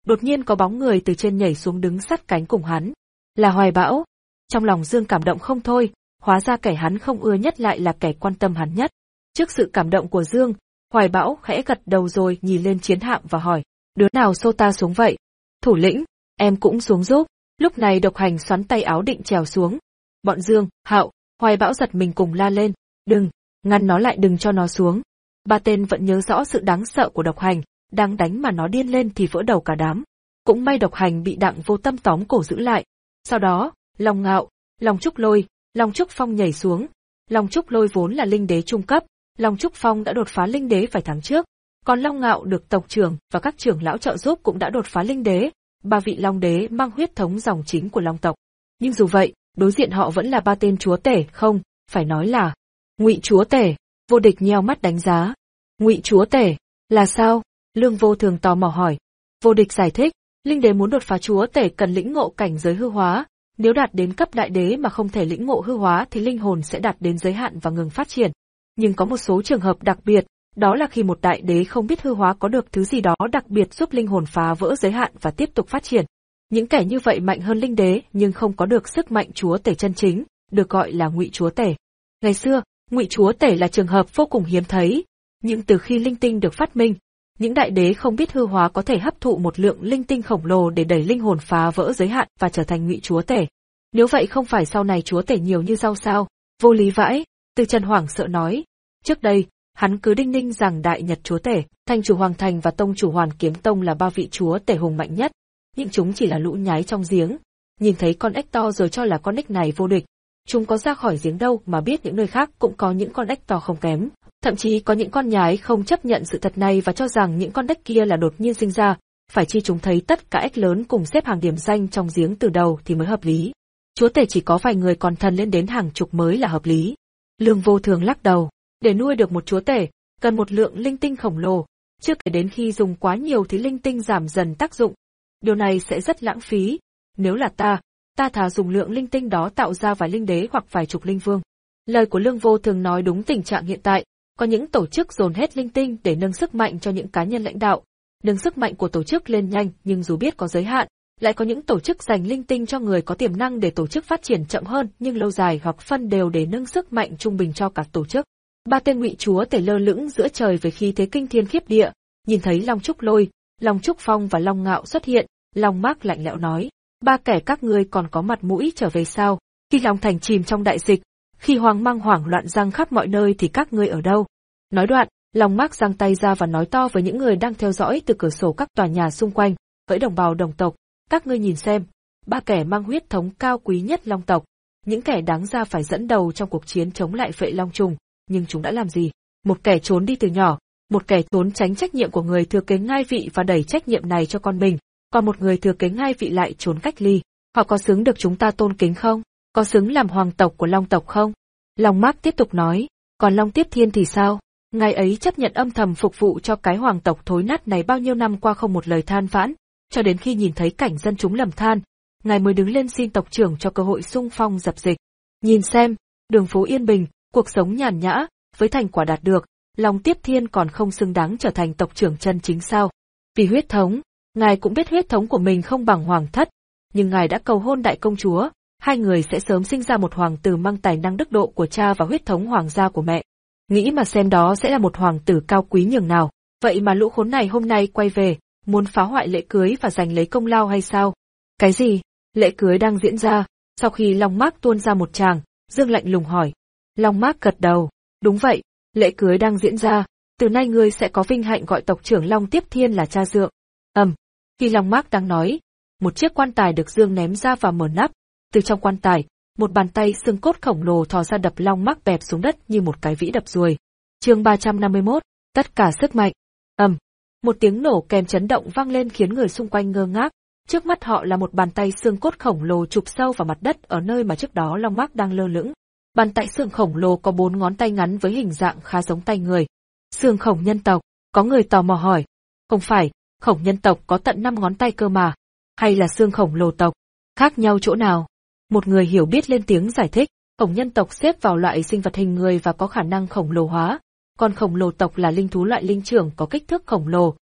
Đột nhiên có bóng người từ trên nhảy xuống đứng sát cánh cùng hắn. Là Hoài Bão. Trong lòng Dương cảm động không thôi, hóa ra kẻ hắn không ưa nhất lại là kẻ quan tâm hắn nhất. Trước sự cảm động của Dương, Hoài Bão khẽ gật đầu rồi nhìn lên chiến hạm và hỏi, đứa nào xô ta xuống vậy? Thủ lĩnh, em cũng xuống giúp. Lúc này Độc Hành xoắn tay áo định trèo xuống. Bọn Dương, Hạo, Hoài Bão giật mình cùng la lên, đừng, ngăn nó lại, đừng cho nó xuống. Ba tên vẫn nhớ rõ sự đáng sợ của Độc Hành, đang đánh mà nó điên lên thì vỡ đầu cả đám. Cũng may Độc Hành bị Đặng Vô Tâm tóm cổ giữ lại. Sau đó, Long Ngạo, Long Trúc Lôi, Long Trúc Phong nhảy xuống. Long Trúc Lôi vốn là linh đế trung cấp, Long Trúc Phong đã đột phá linh đế vài tháng trước, còn Long Ngạo được tộc trưởng và các trưởng lão trợ giúp cũng đã đột phá linh đế, ba vị long đế mang huyết thống dòng chính của Long tộc. Nhưng dù vậy, đối diện họ vẫn là ba tên chúa tể, không, phải nói là Ngụy chúa tể. Vô Địch nheo mắt đánh giá. Ngụy chúa tể, là sao? Lương Vô Thường tò mò hỏi. Vô Địch giải thích, linh đế muốn đột phá chúa tể cần lĩnh ngộ cảnh giới hư hóa, nếu đạt đến cấp đại đế mà không thể lĩnh ngộ hư hóa thì linh hồn sẽ đạt đến giới hạn và ngừng phát triển. Nhưng có một số trường hợp đặc biệt, đó là khi một đại đế không biết hư hóa có được thứ gì đó đặc biệt giúp linh hồn phá vỡ giới hạn và tiếp tục phát triển. Những kẻ như vậy mạnh hơn linh đế nhưng không có được sức mạnh chúa tể chân chính, được gọi là Ngụy chúa tể. Ngày xưa, Ngụy chúa tể là trường hợp vô cùng hiếm thấy, nhưng từ khi linh tinh được phát minh, những đại đế không biết hư hóa có thể hấp thụ một lượng linh tinh khổng lồ để đẩy linh hồn phá vỡ giới hạn và trở thành Ngụy chúa tể. Nếu vậy không phải sau này chúa tể nhiều như rau sao? Vô lý vãi, Từ Trần hoảng sợ nói. Trước đây, hắn cứ đinh ninh rằng Đại Nhật chúa tể, Thành chủ Hoàng Thành và tông chủ Hoàn Kiếm Tông là ba vị chúa tể hùng mạnh nhất, nhưng chúng chỉ là lũ nhái trong giếng. Nhìn thấy con ếch to rồi cho là con ếch này vô địch. Chúng có ra khỏi giếng đâu mà biết những nơi khác cũng có những con ếch to không kém. Thậm chí có những con nhái không chấp nhận sự thật này và cho rằng những con ếch kia là đột nhiên sinh ra, phải chi chúng thấy tất cả ếch lớn cùng xếp hàng điểm danh trong giếng từ đầu thì mới hợp lý. Chúa tể chỉ có vài người còn thần lên đến hàng chục mới là hợp lý. Lương Vô Thường lắc đầu, để nuôi được một chúa tể, cần một lượng linh tinh khổng lồ, chưa kể đến khi dùng quá nhiều thì linh tinh giảm dần tác dụng. Điều này sẽ rất lãng phí. Nếu là ta, ta thà dùng lượng linh tinh đó tạo ra vài linh đế hoặc vài chục linh vương. Lời của Lương Vô Thường nói đúng tình trạng hiện tại, có những tổ chức dồn hết linh tinh để nâng sức mạnh cho những cá nhân lãnh đạo. Nâng sức mạnh của tổ chức lên nhanh nhưng dù biết có giới hạn, lại có những tổ chức dành linh tinh cho người có tiềm năng để tổ chức phát triển chậm hơn nhưng lâu dài hoặc phân đều để nâng sức mạnh trung bình cho cả tổ chức. Ba tên Ngụy chúa tể lơ lửng giữa trời với khí thế kinh thiên khiếp địa, nhìn thấy Long Trúc Lôi, Long Trúc Phong và Long Ngạo xuất hiện, Long Mác lạnh lẽo nói, ba kẻ các ngươi còn có mặt mũi trở về sao? Khi Long Thành chìm trong đại dịch, khi hoang mang hoảng loạn giăng khắp mọi nơi thì các ngươi ở đâu? Nói đoạn, Long Mác giang tay ra và nói to với những người đang theo dõi từ cửa sổ các tòa nhà xung quanh, hỡi đồng bào đồng tộc, các ngươi nhìn xem, ba kẻ mang huyết thống cao quý nhất Long tộc, những kẻ đáng ra phải dẫn đầu trong cuộc chiến chống lại Vệ Long trùng, nhưng chúng đã làm gì? Một kẻ trốn đi từ nhỏ, một kẻ trốn tránh trách nhiệm của người thừa kế ngai vị và đẩy trách nhiệm này cho con mình, còn một người thừa kế ngai vị lại trốn cách ly. Họ có xứng được chúng ta tôn kính không? Có xứng làm hoàng tộc của Long tộc không? Long Mác tiếp tục nói, còn Long Tiếp Thiên thì sao? Ngài ấy chấp nhận âm thầm phục vụ cho cái hoàng tộc thối nát này bao nhiêu năm qua không một lời than vãn, cho đến khi nhìn thấy cảnh dân chúng lầm than, ngài mới đứng lên xin tộc trưởng cho cơ hội xung phong dập dịch. Nhìn xem, đường phố yên bình, cuộc sống nhàn nhã, với thành quả đạt được, Long Tiếp Thiên còn không xứng đáng trở thành tộc trưởng chân chính sao? Vì huyết thống, ngài cũng biết huyết thống của mình không bằng hoàng thất, nhưng ngài đã cầu hôn đại công chúa, hai người sẽ sớm sinh ra một hoàng tử mang tài năng đức độ của cha và huyết thống hoàng gia của mẹ. Nghĩ mà xem đó sẽ là một hoàng tử cao quý nhường nào, vậy mà lũ khốn này hôm nay quay về, muốn phá hoại lễ cưới và giành lấy công lao hay sao? Cái gì? Lễ cưới đang diễn ra, sau khi Long Mác tuôn ra một tràng, Dương lạnh lùng hỏi. Long Mác gật đầu, đúng vậy, lễ cưới đang diễn ra, từ nay ngươi sẽ có vinh hạnh gọi tộc trưởng Long Tiếp Thiên là cha dượng. Ầm, um, khi Long Mác đang nói, một chiếc quan tài được Dương ném ra và mở nắp, từ trong quan tài, một bàn tay xương cốt khổng lồ thò ra đập Long Mác bẹp xuống đất như một cái vĩ đập ruồi. Chương ba trăm năm mươi mốt, tất cả sức mạnh. Ầm, um, một tiếng nổ kèm chấn động vang lên khiến người xung quanh ngơ ngác. Trước mắt họ là một bàn tay xương cốt khổng lồ chụp sâu vào mặt đất ở nơi mà trước đó Long Mác đang lơ lửng. Bàn tay xương khổng lồ có bốn ngón tay ngắn với hình dạng khá giống tay người. Xương khổng nhân tộc, có người tò mò hỏi. Không phải, khổng nhân tộc có tận năm ngón tay cơ mà. Hay là xương khổng lồ tộc? Khác nhau chỗ nào? Một người hiểu biết lên tiếng giải thích. Khổng nhân tộc xếp vào loại sinh vật hình người và có khả năng khổng lồ hóa. Còn khổng lồ tộc là linh thú loại linh trưởng có kích thước khổng lồ,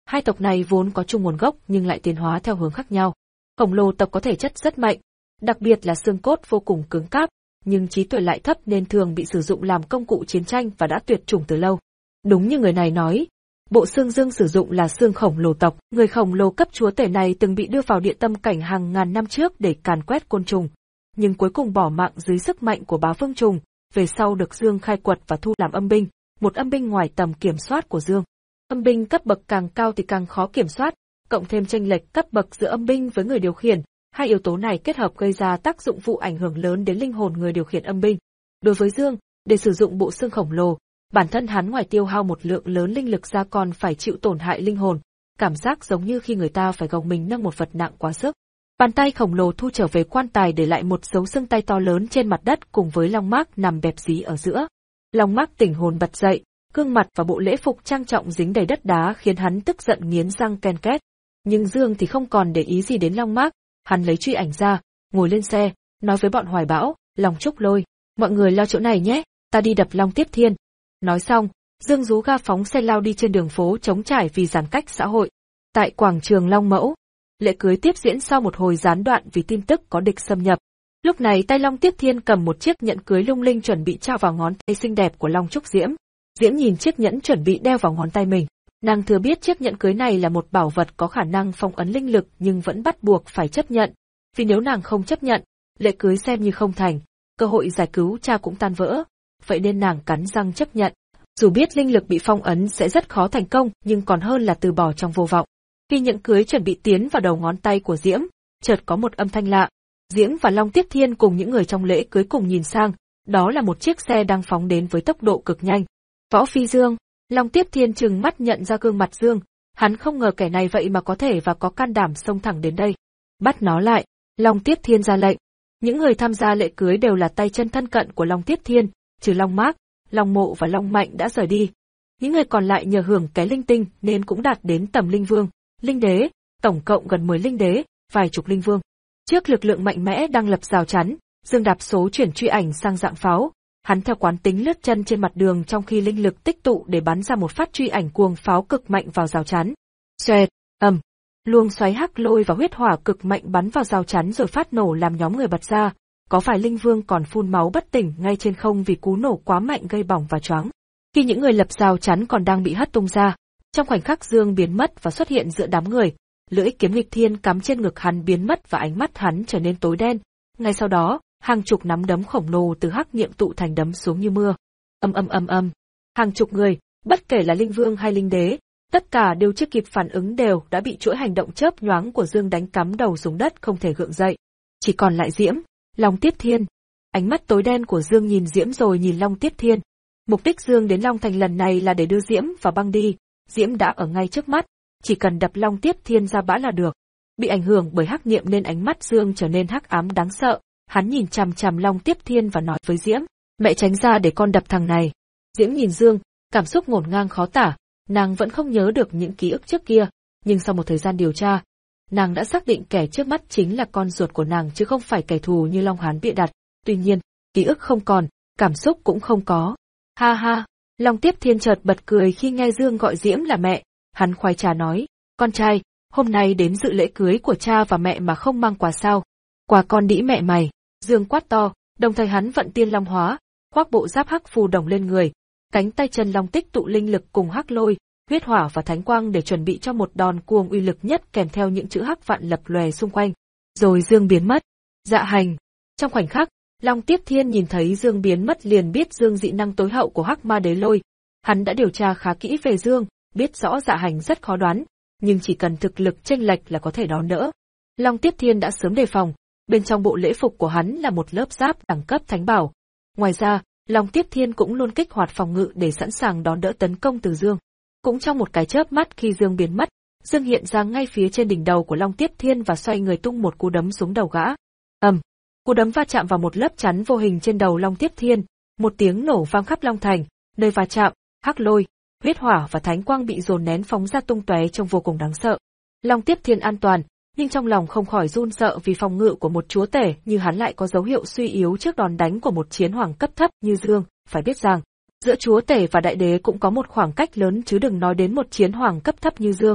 Hai tộc này vốn có chung nguồn gốc nhưng lại tiến hóa theo hướng khác nhau. Khổng lồ tộc có thể chất rất mạnh, đặc biệt là xương cốt vô cùng cứng cáp, nhưng trí tuệ lại thấp nên thường bị sử dụng làm công cụ chiến tranh và đã tuyệt chủng từ lâu. Đúng như người này nói, bộ xương Dương sử dụng là xương khổng lồ tộc, người khổng lồ cấp chúa tể này từng bị đưa vào địa tâm cảnh hàng ngàn năm trước để càn quét côn trùng, nhưng cuối cùng bỏ mạng dưới sức mạnh của bá vương trùng, về sau được Dương khai quật và thu làm âm binh, một âm binh ngoài tầm kiểm soát của Dương. Âm binh cấp bậc càng cao thì càng khó kiểm soát, cộng thêm chênh lệch cấp bậc giữa âm binh với người điều khiển, hai yếu tố này kết hợp gây ra tác dụng phụ ảnh hưởng lớn đến linh hồn người điều khiển âm binh. Đối với Dương, để sử dụng bộ xương khổng lồ, bản thân hắn ngoài tiêu hao một lượng lớn linh lực ra còn phải chịu tổn hại linh hồn, cảm giác giống như khi người ta phải gồng mình nâng một vật nặng quá sức. Bàn tay khổng lồ thu trở về quan tài để lại một dấu xương tay to lớn trên mặt đất cùng với Long Mác nằm bẹp dí ở giữa. Long Mác tỉnh hồn bật dậy, gương mặt và bộ lễ phục trang trọng dính đầy đất đá khiến hắn tức giận nghiến răng ken két. Nhưng Dương thì không còn để ý gì đến Long Mác, hắn lấy truy ảnh ra, ngồi lên xe, nói với bọn Hoài Bão, Long Trúc Lôi, mọi người lo chỗ này nhé, ta đi đập Long Tiếp Thiên. Nói xong, Dương rú ga phóng xe lao đi trên đường phố trống trải vì giãn cách xã hội. Tại quảng trường Long Mẫu, lễ cưới tiếp diễn sau một hồi gián đoạn vì tin tức có địch xâm nhập. Lúc này tay Long Tiếp Thiên cầm một chiếc nhẫn cưới lung linh chuẩn bị trao vào ngón tay xinh đẹp của Long Trúc Diễm. Diễm nhìn chiếc nhẫn chuẩn bị đeo vào ngón tay mình. Nàng thừa biết chiếc nhẫn cưới này là một bảo vật có khả năng phong ấn linh lực nhưng vẫn bắt buộc phải chấp nhận. Vì nếu nàng không chấp nhận, lễ cưới xem như không thành, cơ hội giải cứu cha cũng tan vỡ. Vậy nên nàng cắn răng chấp nhận. Dù biết linh lực bị phong ấn sẽ rất khó thành công nhưng còn hơn là từ bỏ trong vô vọng. Khi nhẫn cưới chuẩn bị tiến vào đầu ngón tay của Diễm, chợt có một âm thanh lạ. Diễm và Long Tiếp Thiên cùng những người trong lễ cưới cùng nhìn sang, đó là một chiếc xe đang phóng đến với tốc độ cực nhanh. Võ Phi Dương, Long Tiếp Thiên trừng mắt nhận ra gương mặt Dương, hắn không ngờ kẻ này vậy mà có thể và có can đảm xông thẳng đến đây. Bắt nó lại, Long Tiếp Thiên ra lệnh. Những người tham gia lễ cưới đều là tay chân thân cận của Long Tiếp Thiên, trừ Long Mác, Long Mộ và Long Mạnh đã rời đi. Những người còn lại nhờ hưởng cái linh tinh nên cũng đạt đến tầm linh vương, linh đế, tổng cộng gần mười linh đế, vài chục linh vương. Trước lực lượng mạnh mẽ đang lập rào chắn, Dương đạp số chuyển truy ảnh sang dạng pháo. Hắn theo quán tính lướt chân trên mặt đường trong khi linh lực tích tụ để bắn ra một phát truy ảnh cuồng pháo cực mạnh vào rào chắn. Xoẹt, ầm, luồng xoáy hắc lôi và huyết hỏa cực mạnh bắn vào rào chắn rồi phát nổ làm nhóm người bật ra. Có vài linh vương còn phun máu bất tỉnh ngay trên không vì cú nổ quá mạnh gây bỏng và choáng. Khi những người lập rào chắn còn đang bị hất tung ra, trong khoảnh khắc Dương biến mất và xuất hiện giữa đám người, lưỡi kiếm nghịch thiên cắm trên ngực hắn biến mất và ánh mắt hắn trở nên tối đen. Ngay sau đó, hàng chục nắm đấm khổng lồ từ hắc niệm tụ thành đấm xuống như mưa. Âm âm âm âm. Hàng chục người, bất kể là linh vương hay linh đế, tất cả đều chưa kịp phản ứng đều đã bị chuỗi hành động chớp nhoáng của Dương đánh cắm đầu xuống đất không thể gượng dậy. Chỉ còn lại Diễm, Long Tiếp Thiên. Ánh mắt tối đen của Dương nhìn Diễm rồi nhìn Long Tiếp Thiên. Mục đích Dương đến Long Thành lần này là để đưa Diễm và băng đi. Diễm đã ở ngay trước mắt, chỉ cần đập Long Tiếp Thiên ra bã là được. Bị ảnh hưởng bởi hắc niệm nên ánh mắt Dương trở nên hắc ám đáng sợ. Hắn nhìn chằm chằm Long Tiếp Thiên và nói với Diễm, mẹ tránh ra để con đập thằng này. Diễm nhìn Dương, cảm xúc ngổn ngang khó tả, nàng vẫn không nhớ được những ký ức trước kia, nhưng sau một thời gian điều tra, nàng đã xác định kẻ trước mắt chính là con ruột của nàng chứ không phải kẻ thù như Long Hán bịa đặt. Tuy nhiên, ký ức không còn, cảm xúc cũng không có. Ha ha, Long Tiếp Thiên chợt bật cười khi nghe Dương gọi Diễm là mẹ, hắn khoái trá nói, con trai, hôm nay đến dự lễ cưới của cha và mẹ mà không mang quà sao? Quà con đĩ mẹ mày. Dương quát to, đồng thời hắn vận tiên long hóa, khoác bộ giáp hắc phù đồng lên người, cánh tay chân long tích tụ linh lực cùng hắc lôi, huyết hỏa và thánh quang để chuẩn bị cho một đòn cuồng uy lực nhất kèm theo những chữ hắc vạn lập lòe xung quanh. Rồi Dương biến mất. Dạ hành. Trong khoảnh khắc, Long Tiếp Thiên nhìn thấy Dương biến mất liền biết Dương dị năng tối hậu của hắc ma đế lôi. Hắn đã điều tra khá kỹ về Dương, biết rõ dạ hành rất khó đoán, nhưng chỉ cần thực lực chênh lệch là có thể đón đỡ. Long Tiếp Thiên đã sớm đề phòng. Bên trong bộ lễ phục của hắn là một lớp giáp đẳng cấp thánh bảo. Ngoài ra, Long Tiếp Thiên cũng luôn kích hoạt phòng ngự để sẵn sàng đón đỡ tấn công từ Dương. Cũng trong một cái chớp mắt khi Dương biến mất, Dương hiện ra ngay phía trên đỉnh đầu của Long Tiếp Thiên và xoay người tung một cú đấm xuống đầu gã. Ầm, cú đấm va chạm vào một lớp chắn vô hình trên đầu Long Tiếp Thiên, một tiếng nổ vang khắp Long Thành, nơi va chạm, hắc lôi, huyết hỏa và thánh quang bị dồn nén phóng ra tung tóe trông vô cùng đáng sợ. Long Tiếp Thiên an toàn, nhưng trong lòng không khỏi run sợ vì phòng ngự của một chúa tể như hắn lại có dấu hiệu suy yếu trước đòn đánh của một chiến hoàng cấp thấp như Dương. Phải biết rằng, giữa chúa tể và đại đế cũng có một khoảng cách lớn chứ đừng nói đến một chiến hoàng cấp thấp như Dương.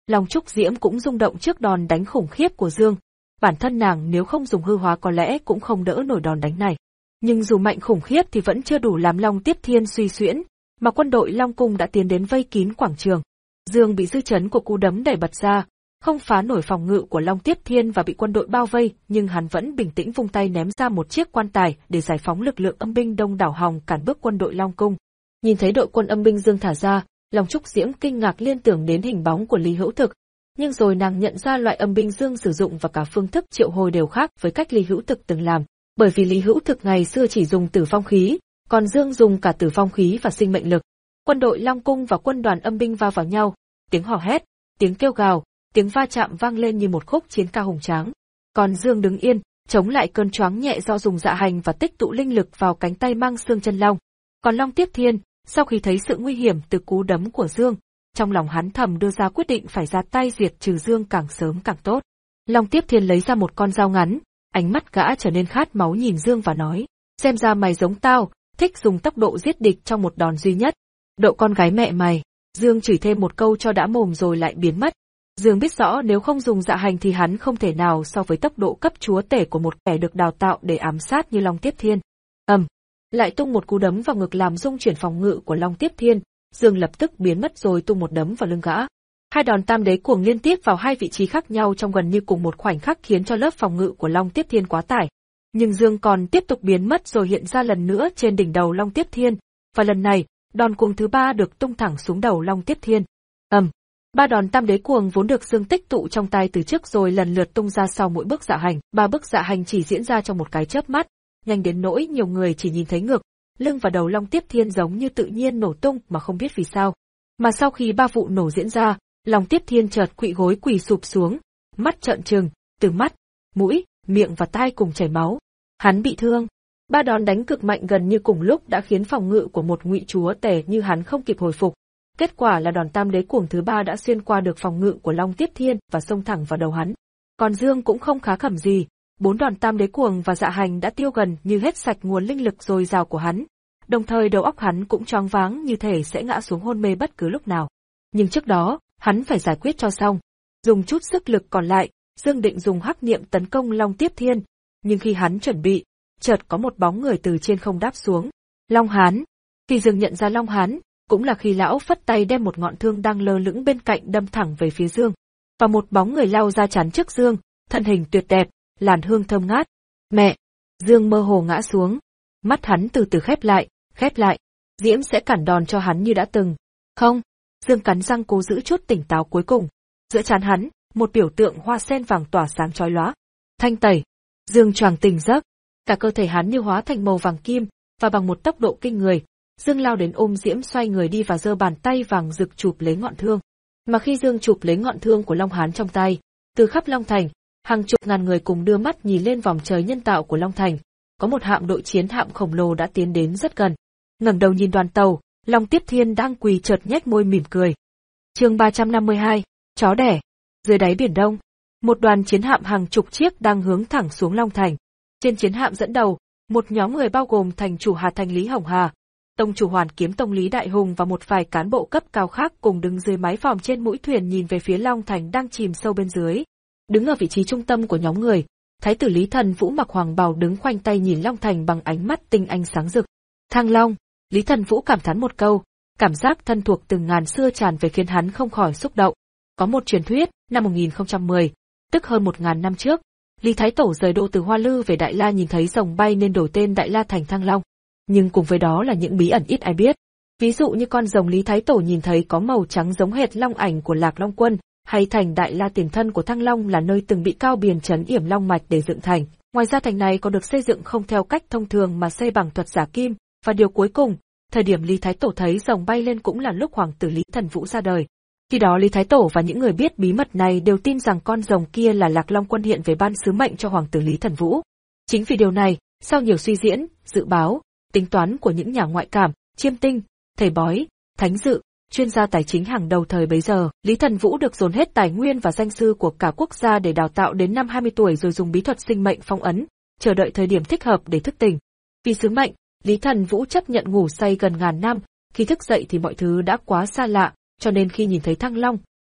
Long Trúc Diễm cũng rung động trước đòn đánh khủng khiếp của Dương. Bản thân nàng nếu không dùng hư hóa có lẽ cũng không đỡ nổi đòn đánh này. Nhưng dù mạnh khủng khiếp thì vẫn chưa đủ làm Long Tiếp Thiên suy xuyễn, mà quân đội Long Cung đã tiến đến vây kín quảng trường. Dương bị dư chấn của cú đấm đẩy bật ra, không phá nổi phòng ngự của Long Tiếp Thiên và bị quân đội bao vây, nhưng hắn vẫn bình tĩnh vung tay ném ra một chiếc quan tài để giải phóng lực lượng âm binh đông đảo hòng cản bước quân đội Long Cung. Nhìn thấy đội quân âm binh Dương thả ra, Long Trúc Diễm kinh ngạc liên tưởng đến hình bóng của Lý Hữu Thực, nhưng rồi nàng nhận ra loại âm binh Dương sử dụng và cả phương thức triệu hồi đều khác với cách Lý Hữu Thực từng làm, bởi vì Lý Hữu Thực ngày xưa chỉ dùng tử vong khí, còn Dương dùng cả tử vong khí và sinh mệnh lực. Quân đội Long Cung và quân đoàn âm binh va vào nhau, tiếng hò hét, tiếng kêu gào, tiếng va chạm vang lên như một khúc chiến ca hùng tráng. Còn Dương đứng yên, chống lại cơn choáng nhẹ do dùng dạ hành và tích tụ linh lực vào cánh tay mang xương chân long. Còn Long Tiếp Thiên, sau khi thấy sự nguy hiểm từ cú đấm của Dương, trong lòng hắn thầm đưa ra quyết định phải ra tay diệt trừ Dương càng sớm càng tốt. Long Tiếp Thiên lấy ra một con dao ngắn, ánh mắt gã trở nên khát máu nhìn Dương và nói, xem ra mày giống tao, thích dùng tốc độ giết địch trong một đòn duy nhất. Độ con gái mẹ mày. Dương chửi thêm một câu cho đã mồm rồi lại biến mất. Dương biết rõ nếu không dùng dạ hành thì hắn không thể nào so với tốc độ cấp chúa tể của một kẻ được đào tạo để ám sát như Long Tiếp Thiên. ầm, lại tung một cú đấm vào ngực làm rung chuyển phòng ngự của Long Tiếp Thiên. Dương lập tức biến mất rồi tung một đấm vào lưng gã. Hai đòn tam đế cuồng liên tiếp vào hai vị trí khác nhau trong gần như cùng một khoảnh khắc khiến cho lớp phòng ngự của Long Tiếp Thiên quá tải. Nhưng Dương còn tiếp tục biến mất rồi hiện ra lần nữa trên đỉnh đầu Long Tiếp Thiên, và lần này, đòn cuồng thứ ba được tung thẳng xuống đầu Long Tiếp Thiên. ầm, ba đòn tam đế cuồng vốn được Dương tích tụ trong tay từ trước rồi lần lượt tung ra sau mỗi bước dạ hành. Ba bước dạ hành chỉ diễn ra trong một cái chớp mắt, nhanh đến nỗi nhiều người chỉ nhìn thấy ngực, lưng và đầu Long Tiếp Thiên giống như tự nhiên nổ tung mà không biết vì sao. Mà sau khi ba vụ nổ diễn ra, Long Tiếp Thiên chợt quỵ gối quỳ sụp xuống, mắt trợn trừng, từ mắt, mũi, miệng và tai cùng chảy máu. Hắn bị thương. Ba đòn đánh cực mạnh gần như cùng lúc đã khiến phòng ngự của một ngụy chúa tể như hắn không kịp hồi phục. Kết quả là đòn tam đế cuồng thứ ba đã xuyên qua được phòng ngự của Long Tiếp Thiên và xông thẳng vào đầu hắn. Còn Dương cũng không khá khẩm gì, bốn đòn tam đế cuồng và dạ hành đã tiêu gần như hết sạch nguồn linh lực dồi dào của hắn. Đồng thời đầu óc hắn cũng choáng váng như thể sẽ ngã xuống hôn mê bất cứ lúc nào. Nhưng trước đó, hắn phải giải quyết cho xong. Dùng chút sức lực còn lại, Dương định dùng hắc niệm tấn công Long Tiếp Thiên, nhưng khi hắn chuẩn bị, chợt có một bóng người từ trên không đáp xuống. Long Hán. Khi Dương nhận ra Long Hán, cũng là khi lão phất tay đem một ngọn thương đang lơ lửng bên cạnh đâm thẳng về phía Dương. Và một bóng người lao ra chắn trước Dương, thân hình tuyệt đẹp, làn hương thơm ngát. Mẹ! Dương mơ hồ ngã xuống. Mắt hắn từ từ khép lại, khép lại. Diễm sẽ cản đòn cho hắn như đã từng. Không! Dương cắn răng cố giữ chút tỉnh táo cuối cùng. Giữa trán hắn, một biểu tượng hoa sen vàng tỏa sáng chói lóa. Thanh tẩy. Dương choàng tỉnh giấc. Cả cơ thể hắn như hóa thành màu vàng kim, và bằng một tốc độ kinh người, Dương lao đến ôm Diễm xoay người đi và giơ bàn tay vàng rực chụp lấy ngọn thương. Mà khi Dương chụp lấy ngọn thương của Long Hán trong tay, từ khắp Long Thành, hàng chục ngàn người cùng đưa mắt nhìn lên vòng trời nhân tạo của Long Thành. Có một hạm đội chiến hạm khổng lồ đã tiến đến rất gần. Ngẩng đầu nhìn đoàn tàu, Long Tiếp Thiên đang quỳ chợt nhếch môi mỉm cười. Chương ba trăm năm mươi hai, chó đẻ. Dưới đáy biển Đông, một đoàn chiến hạm hàng chục chiếc đang hướng thẳng xuống Long Thành. Trên chiến hạm dẫn đầu, một nhóm người bao gồm thành chủ Hà Thành Lý Hồng Hà, tông chủ Hoàn Kiếm Tông Lý Đại Hùng và một vài cán bộ cấp cao khác cùng đứng dưới mái vòm trên mũi thuyền nhìn về phía Long Thành đang chìm sâu bên dưới. Đứng ở vị trí trung tâm của nhóm người, Thái tử Lý Thần Vũ mặc hoàng bào đứng khoanh tay nhìn Long Thành bằng ánh mắt tinh anh sáng rực. Thăng Long, Lý Thần Vũ cảm thán một câu, cảm giác thân thuộc từng ngàn xưa tràn về khiến hắn không khỏi xúc động. Có một truyền thuyết, năm một nghìn không trăm mười, tức hơn một ngàn năm trước, Lý Thái Tổ rời đô từ Hoa Lư về Đại La nhìn thấy rồng bay nên đổi tên Đại La thành Thăng Long. Nhưng cùng với đó là những bí ẩn ít ai biết. Ví dụ như con rồng Lý Thái Tổ nhìn thấy có màu trắng giống hệt long ảnh của Lạc Long Quân, hay thành Đại La tiền thân của Thăng Long là nơi từng bị Cao Biền trấn yểm long mạch để dựng thành. Ngoài ra thành này còn được xây dựng không theo cách thông thường mà xây bằng thuật giả kim, và điều cuối cùng, thời điểm Lý Thái Tổ thấy rồng bay lên cũng là lúc hoàng tử Lý Thần Vũ ra đời. Khi đó Lý Thái Tổ và những người biết bí mật này đều tin rằng con rồng kia là Lạc Long Quân hiện về ban sứ mệnh cho hoàng tử Lý Thần Vũ. Chính vì điều này, sau nhiều suy diễn, dự báo, tính toán của những nhà ngoại cảm, chiêm tinh, thầy bói, thánh dự, chuyên gia tài chính hàng đầu thời bấy giờ, Lý Thần Vũ được dồn hết tài nguyên và danh sư của cả quốc gia để đào tạo đến năm hai mươi tuổi rồi dùng bí thuật sinh mệnh phong ấn, chờ đợi thời điểm thích hợp để thức tỉnh. Vì sứ mệnh, Lý Thần Vũ chấp nhận ngủ say gần ngàn năm, khi thức dậy thì mọi thứ đã quá xa lạ, cho nên khi nhìn thấy Thăng Long,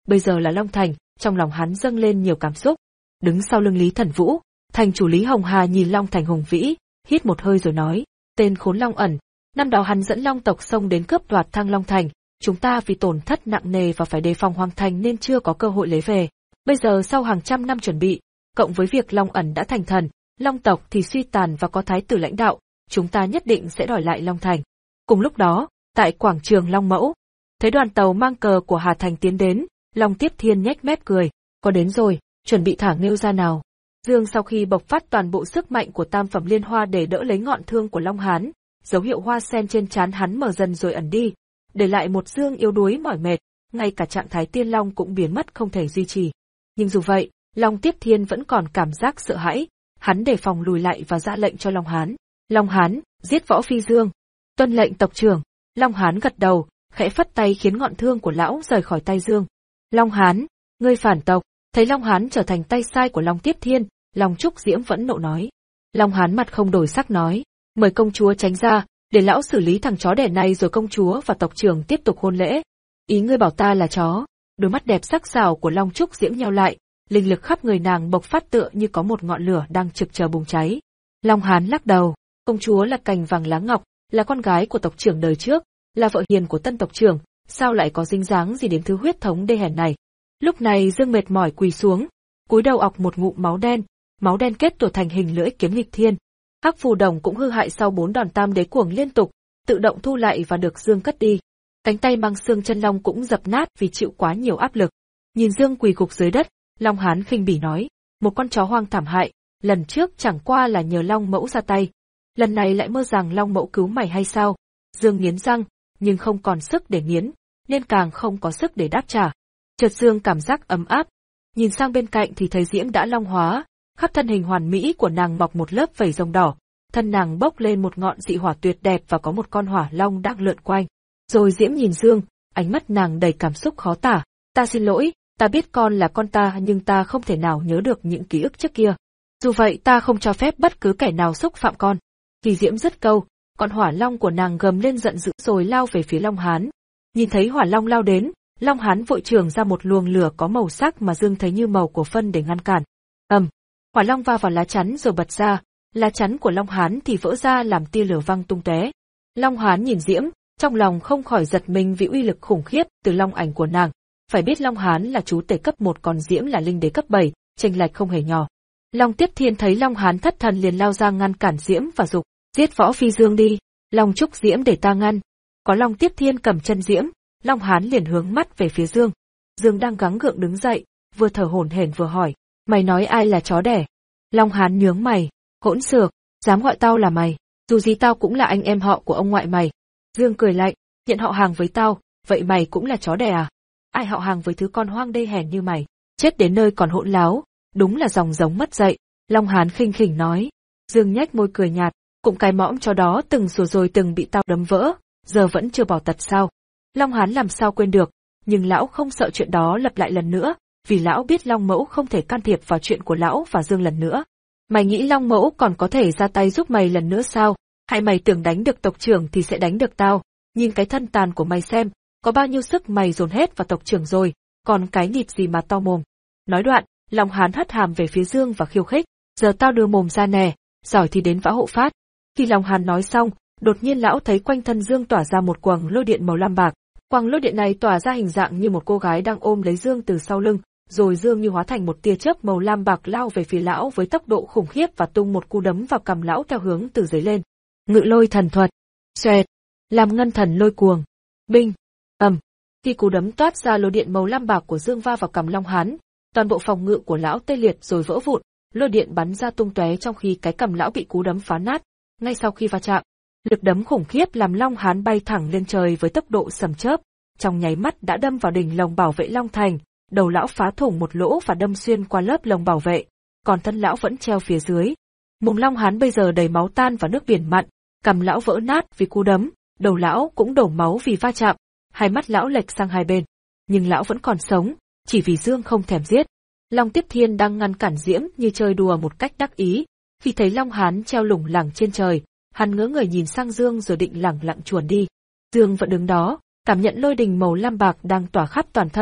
bây giờ là Long Thành, trong lòng hắn dâng lên nhiều cảm xúc. Đứng sau lưng Lý Thần Vũ, thành chủ Lý Hồng Hà nhìn Long Thành hùng vĩ, hít một hơi rồi nói, tên khốn Long ẩn, năm đó hắn dẫn Long tộc xông đến cướp đoạt Thăng Long Thành, chúng ta vì tổn thất nặng nề và phải đề phòng Hoàng Thành nên chưa có cơ hội lấy về. Bây giờ sau hàng trăm năm chuẩn bị, cộng với việc Long ẩn đã thành thần, Long tộc thì suy tàn và có thái tử lãnh đạo, chúng ta nhất định sẽ đòi lại Long Thành. Cùng lúc đó, tại quảng trường Long Mẫu, thấy đoàn tàu mang cờ của Hà Thành tiến đến, Long Tiếp Thiên nhếch mép cười, có đến rồi, chuẩn bị thả nghêu ra nào. Dương sau khi bộc phát toàn bộ sức mạnh của tam phẩm liên hoa để đỡ lấy ngọn thương của Long Hán, dấu hiệu hoa sen trên trán hắn mở dần rồi ẩn đi, để lại một Dương yếu đuối mỏi mệt, ngay cả trạng thái tiên long cũng biến mất không thể duy trì. Nhưng dù vậy, Long Tiếp Thiên vẫn còn cảm giác sợ hãi, hắn đề phòng lùi lại và ra lệnh cho Long Hán. Long Hán, giết Võ Phi Dương. Tuân lệnh tộc trưởng. Long Hán gật đầu, khẽ phất tay khiến ngọn thương của lão rời khỏi tay Dương. Long Hán, ngươi phản tộc. Thấy Long Hán trở thành tay sai của Long Tiếp Thiên, Long Trúc Diễm vẫn nộ nói. Long Hán mặt không đổi sắc nói, mời công chúa tránh ra, để lão xử lý thằng chó đẻ này rồi công chúa và tộc trưởng tiếp tục hôn lễ. Ý ngươi bảo ta là chó? Đôi mắt đẹp sắc sảo của Long Trúc Diễm nheo lại, linh lực khắp người nàng bộc phát tựa như có một ngọn lửa đang trực chờ bùng cháy. Long Hán lắc đầu, công chúa là cành vàng lá ngọc, là con gái của tộc trưởng đời trước, là vợ hiền của tân tộc trưởng, sao lại có dính dáng gì đến thứ huyết thống đê hèn này? Lúc này Dương mệt mỏi quỳ xuống, cúi đầu ọc một ngụm máu đen, máu đen kết tủa thành hình lưỡi kiếm nghịch thiên. Hắc phù đồng cũng hư hại sau bốn đòn tam đế cuồng liên tục, tự động thu lại và được Dương cất đi. Cánh tay mang xương chân long cũng dập nát vì chịu quá nhiều áp lực. Nhìn Dương quỳ gục dưới đất, Long Hán khinh bỉ nói, một con chó hoang thảm hại, lần trước chẳng qua là nhờ Long Mẫu ra tay, lần này lại mơ rằng Long Mẫu cứu mày hay sao? Dương nghiến răng, nhưng không còn sức để nghiến, nên càng không có sức để đáp trả. Chợt Dương cảm giác ấm áp, nhìn sang bên cạnh thì thấy Diễm đã long hóa, khắp thân hình hoàn mỹ của nàng mọc một lớp vảy rồng đỏ, thân nàng bốc lên một ngọn dị hỏa tuyệt đẹp và có một con hỏa long đang lượn quanh. Rồi Diễm nhìn Dương, ánh mắt nàng đầy cảm xúc khó tả, ta xin lỗi, ta biết con là con ta nhưng ta không thể nào nhớ được những ký ức trước kia. Dù vậy ta không cho phép bất cứ kẻ nào xúc phạm con. Khi Diễm dứt câu, con hỏa long của nàng gầm lên giận dữ rồi lao về phía Long Hán. Nhìn thấy hỏa long lao đến, Long Hán vội trường ra một luồng lửa có màu sắc mà Dương thấy như màu của phân để ngăn cản. ầm, um, hỏa long va vào lá chắn rồi bật ra, lá chắn của Long Hán thì vỡ ra làm tia lửa văng tung tóe. Long Hán nhìn Diễm, trong lòng không khỏi giật mình vì uy lực khủng khiếp từ long ảnh của nàng. Phải biết Long Hán là chú tể cấp một còn Diễm là linh đế cấp bảy, chênh lệch không hề nhỏ. Long Tiếp Thiên thấy Long Hán thất thần liền lao ra ngăn cản Diễm và dục, giết Võ Phi Dương đi. Long Trúc Diễm để ta ngăn. Có Long Tiếp Thiên cầm chân Diễm, Long Hán liền hướng mắt về phía Dương. Dương đang gắng gượng đứng dậy, vừa thở hổn hển vừa hỏi, mày nói ai là chó đẻ? Long Hán nhướng mày, hỗn xược, dám gọi tao là mày, dù gì tao cũng là anh em họ của ông ngoại mày. Dương cười lạnh, nhận họ hàng với tao, vậy mày cũng là chó đẻ à? Ai họ hàng với thứ con hoang đê hèn như mày, chết đến nơi còn hỗn láo, đúng là dòng giống mất dạy. Long Hán khinh khỉnh nói. Dương nhếch môi cười nhạt, cũng cái mõm chó đó từng sủa rồi từng bị tao đấm vỡ, giờ vẫn chưa bỏ tật sao? Long Hán làm sao quên được, nhưng lão không sợ chuyện đó lặp lại lần nữa, vì lão biết Long Mẫu không thể can thiệp vào chuyện của lão và Dương lần nữa. Mày nghĩ Long Mẫu còn có thể ra tay giúp mày lần nữa sao? Hay mày tưởng đánh được tộc trưởng thì sẽ đánh được tao? Nhìn cái thân tàn của mày xem, có bao nhiêu sức mày dồn hết vào tộc trưởng rồi, còn cái nịt gì mà to mồm. Nói đoạn, Long Hán hất hàm về phía Dương và khiêu khích, giờ tao đưa mồm ra nè, giỏi thì đến vã hộ phát. Khi Long Hán nói xong, đột nhiên lão thấy quanh thân Dương tỏa ra một quầng lôi điện màu lam bạc. Quầng lôi điện này tỏa ra hình dạng như một cô gái đang ôm lấy Dương từ sau lưng, rồi Dương như hóa thành một tia chớp màu lam bạc lao về phía lão với tốc độ khủng khiếp và tung một cú đấm vào cằm lão theo hướng từ dưới lên. Ngự lôi thần thuật, xoẹt, làm ngân thần lôi cuồng, binh, ầm. Khi cú đấm toát ra lôi điện màu lam bạc của Dương va vào cằm Long Hán, toàn bộ phòng ngự của lão tê liệt rồi vỡ vụn, lôi điện bắn ra tung tóe trong khi cái cằm lão bị cú đấm phá nát. Ngay sau khi va chạm, lực đấm khủng khiếp làm Long Hán bay thẳng lên trời với tốc độ sầm chớp, trong nháy mắt đã đâm vào đỉnh lồng bảo vệ Long Thành, đầu lão phá thủng một lỗ và đâm xuyên qua lớp lồng bảo vệ, còn thân lão vẫn treo phía dưới. Mồm Long Hán bây giờ đầy máu tan và nước biển mặn, cằm lão vỡ nát vì cú đấm, đầu lão cũng đổ máu vì va chạm, hai mắt lão lệch sang hai bên. Nhưng lão vẫn còn sống, chỉ vì Dương không thèm giết. Long Tiếp Thiên đang ngăn cản Diễm như chơi đùa một cách đắc ý, khi thấy Long Hán treo lủng lẳng trên trời, hắn ngớ người nhìn sang Dương rồi định lẳng lặng chuồn đi. Dương vẫn đứng đó, cảm nhận lôi đình màu lam bạc đang tỏa khắp toàn thân,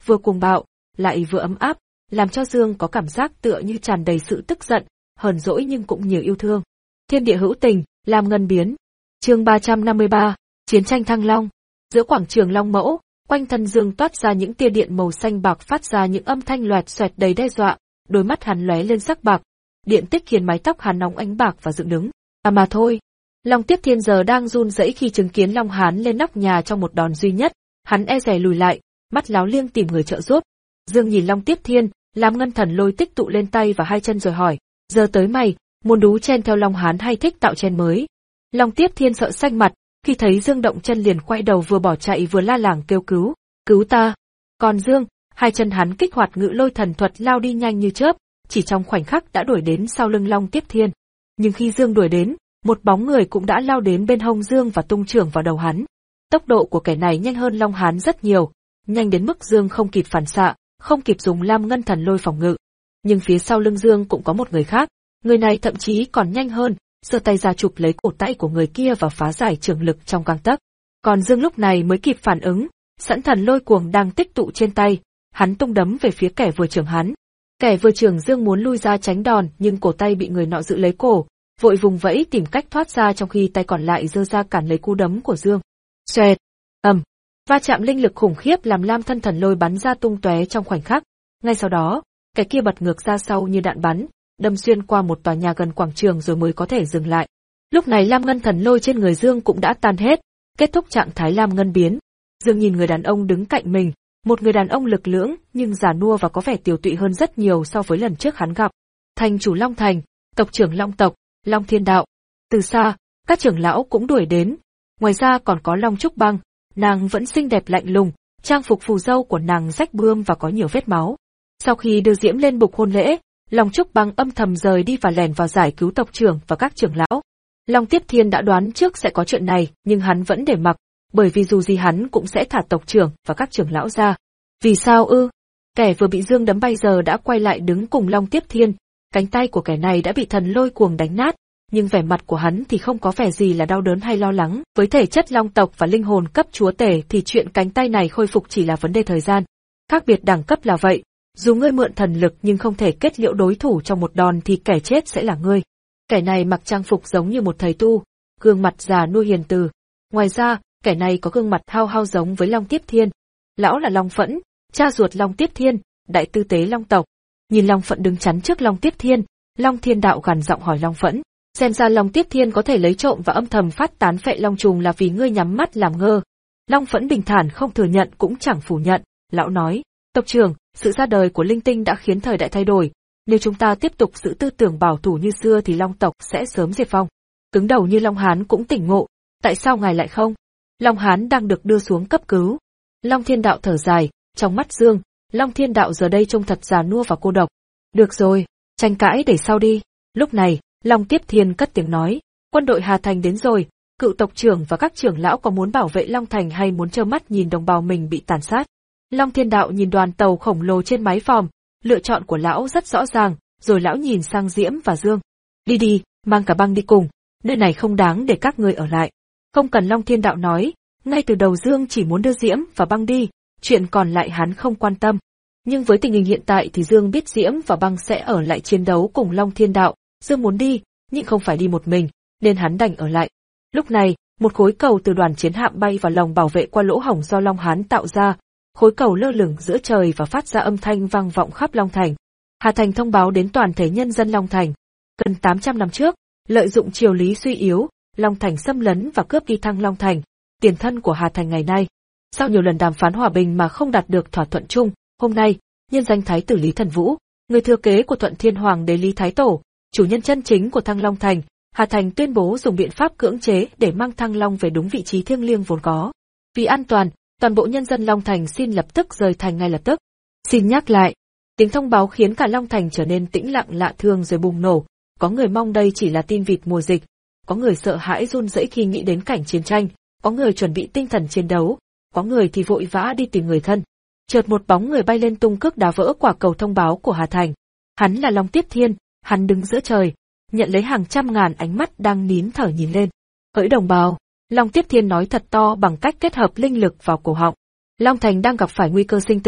vừa cuồng bạo, lại vừa ấm áp, làm cho Dương có cảm giác tựa như tràn đầy sự tức giận, hờn dỗi nhưng cũng nhiều yêu thương. Thiên địa hữu tình, Lam Ngân biến. Chương ba trăm năm mươi ba, Chiến tranh Thăng Long. Giữa quảng trường Long Mẫu, quanh thân Dương toát ra những tia điện màu xanh bạc phát ra những âm thanh loẹt xoẹt đầy đe dọa, đôi mắt hắn lóe lên sắc bạc, điện tích khiến mái tóc hắn nóng ánh bạc và dựng đứng. À mà thôi. Long Tiếp Thiên giờ đang run rẩy khi chứng kiến Long Hán lên nóc nhà trong một đòn duy nhất, hắn e dè lùi lại, mắt láo liêng tìm người trợ giúp. Dương nhìn Long Tiếp Thiên, Lam Ngân Thần Lôi tích tụ lên tay và hai chân rồi hỏi, giờ tới mày, muốn đú chen theo Long Hán hay thích tạo chen mới? Long Tiếp Thiên sợ xanh mặt, khi thấy Dương động chân liền quay đầu vừa bỏ chạy vừa la làng kêu cứu, cứu ta. Còn Dương, hai chân hắn kích hoạt ngự lôi thần thuật lao đi nhanh như chớp, chỉ trong khoảnh khắc đã đuổi đến sau lưng Long Tiếp Thiên. Nhưng khi Dương đuổi đến, một bóng người cũng đã lao đến bên hông Dương và tung chưởng vào đầu hắn. Tốc độ của kẻ này nhanh hơn Long Hán rất nhiều, nhanh đến mức Dương không kịp phản xạ, không kịp dùng Lam Ngân Thần Lôi phòng ngự. Nhưng phía sau lưng Dương cũng có một người khác, người này thậm chí còn nhanh hơn, giơ tay ra chụp lấy cổ tay của người kia và phá giải chưởng lực trong gang tấc. Còn Dương lúc này mới kịp phản ứng, sẵn thần lôi cuồng đang tích tụ trên tay, hắn tung đấm về phía kẻ vừa chưởng hắn. Kẻ vừa chưởng Dương muốn lui ra tránh đòn nhưng cổ tay bị người nọ giữ lấy cổ, vội vùng vẫy tìm cách thoát ra trong khi tay còn lại giơ ra cản lấy cú đấm của Dương. Xoẹt, ầm, va chạm linh lực khủng khiếp làm Lam thân thần lôi bắn ra tung tóe trong khoảnh khắc. Ngay sau đó, kẻ kia bật ngược ra sau như đạn bắn, đâm xuyên qua một tòa nhà gần quảng trường rồi mới có thể dừng lại. Lúc này Lam Ngân Thần Lôi trên người Dương cũng đã tan hết, kết thúc trạng thái Lam Ngân biến. Dương nhìn người đàn ông đứng cạnh mình, một người đàn ông lực lưỡng nhưng già nua và có vẻ tiều tụy hơn rất nhiều so với lần trước hắn gặp. Thành chủ Long Thành, tộc trưởng Long tộc, Long Thiên Đạo. Từ xa, các trưởng lão cũng đuổi đến. Ngoài ra còn có Long Trúc Băng, nàng vẫn xinh đẹp lạnh lùng, trang phục phù dâu của nàng rách bươm và có nhiều vết máu. Sau khi đưa diễm lên bục hôn lễ, Long Trúc Băng âm thầm rời đi và lẻn vào giải cứu tộc trưởng và các trưởng lão. Long Tiếp Thiên đã đoán trước sẽ có chuyện này, nhưng hắn vẫn để mặc, bởi vì dù gì hắn cũng sẽ thả tộc trưởng và các trưởng lão ra. Vì sao ư? Kẻ vừa bị Dương đấm bay giờ đã quay lại đứng cùng Long Tiếp Thiên, cánh tay của kẻ này đã bị thần lôi cuồng đánh nát, nhưng vẻ mặt của hắn thì không có vẻ gì là đau đớn hay lo lắng. Với thể chất Long tộc và linh hồn cấp chúa tể thì chuyện cánh tay này khôi phục chỉ là vấn đề thời gian. Khác biệt đẳng cấp là vậy, dù ngươi mượn thần lực nhưng không thể kết liễu đối thủ trong một đòn thì kẻ chết sẽ là ngươi. Kẻ này mặc trang phục giống như một thầy tu, gương mặt già nua hiền từ. Ngoài ra, kẻ này có gương mặt hao hao giống với Long Tiếp Thiên. Lão là Long Phẫn, cha ruột Long Tiếp Thiên, đại tư tế Long tộc. Nhìn Long Phẫn đứng chắn trước Long Tiếp Thiên, Long Thiên Đạo gằn giọng hỏi Long Phẫn, xem ra Long Tiếp Thiên có thể lấy trộm và âm thầm phát tán phệ long trùng là vì ngươi nhắm mắt làm ngơ. Long Phẫn bình thản không thừa nhận cũng chẳng phủ nhận, lão nói, tộc trưởng, sự ra đời của linh tinh đã khiến thời đại thay đổi, nếu chúng ta tiếp tục giữ tư tưởng bảo thủ như xưa thì Long tộc sẽ sớm diệt vong. Cứng đầu như Long Hán cũng tỉnh ngộ, tại sao ngài lại không? Long Hán đang được đưa xuống cấp cứu. Long Thiên Đạo thở dài, trong mắt Dương, Long Thiên Đạo giờ đây trông thật già nua và cô độc. Được rồi, tranh cãi để sau đi. Lúc này, Long Tiếp Thiên cất tiếng nói, quân đội Hà Thành đến rồi, cựu tộc trưởng và các trưởng lão có muốn bảo vệ Long Thành hay muốn trơ mắt nhìn đồng bào mình bị tàn sát? Long Thiên Đạo nhìn đoàn tàu khổng lồ trên mái vòm, lựa chọn của lão rất rõ ràng, rồi lão nhìn sang Diễm và Dương. Đi đi, mang cả băng đi cùng, nơi này không đáng để các ngươi ở lại. Không cần Long Thiên Đạo nói, ngay từ đầu Dương chỉ muốn đưa Diễm và băng đi, chuyện còn lại hắn không quan tâm. Nhưng với tình hình hiện tại thì Dương biết Diễm và băng sẽ ở lại chiến đấu cùng Long Thiên Đạo, Dương muốn đi, nhưng không phải đi một mình, nên hắn đành ở lại. Lúc này, một khối cầu từ đoàn chiến hạm bay vào lồng bảo vệ qua lỗ hổng do Long Hán tạo ra, khối cầu lơ lửng giữa trời và phát ra âm thanh vang vọng khắp Long Thành. Hà Thành thông báo đến toàn thể nhân dân Long Thành. Gần tám trăm năm trước, lợi dụng triều lý suy yếu, Long Thành xâm lấn và cướp đi Thăng Long Thành, tiền thân của Hà Thành ngày nay. Sau nhiều lần đàm phán hòa bình mà không đạt được thỏa thuận chung, hôm nay, nhân danh Thái tử Lý Thần Vũ, người thừa kế của Thuận Thiên Hoàng đế Lý Thái Tổ, chủ nhân chân chính của Thăng Long Thành, Hà Thành tuyên bố dùng biện pháp cưỡng chế để mang Thăng Long về đúng vị trí thiêng liêng vốn có. Vì an toàn, toàn bộ nhân dân Long Thành xin lập tức rời thành ngay lập tức. Xin nhắc lại, tiếng thông báo khiến cả Long Thành trở nên tĩnh lặng lạ thường rồi bùng nổ, có người mong đây chỉ là tin vịt mùa dịch, có người sợ hãi run rẩy khi nghĩ đến cảnh chiến tranh, có người chuẩn bị tinh thần chiến đấu, có người thì vội vã đi tìm người thân. Chợt một bóng người bay lên tung cước đá vỡ quả cầu thông báo của Hà Thành. Hắn là Long Tiếp Thiên, hắn đứng giữa trời, nhận lấy hàng trăm ngàn ánh mắt đang nín thở nhìn lên. Hỡi đồng bào, Long Tiếp Thiên nói thật to bằng cách kết hợp linh lực vào cổ họng. Long Thành đang gặp phải nguy cơ sinh tử.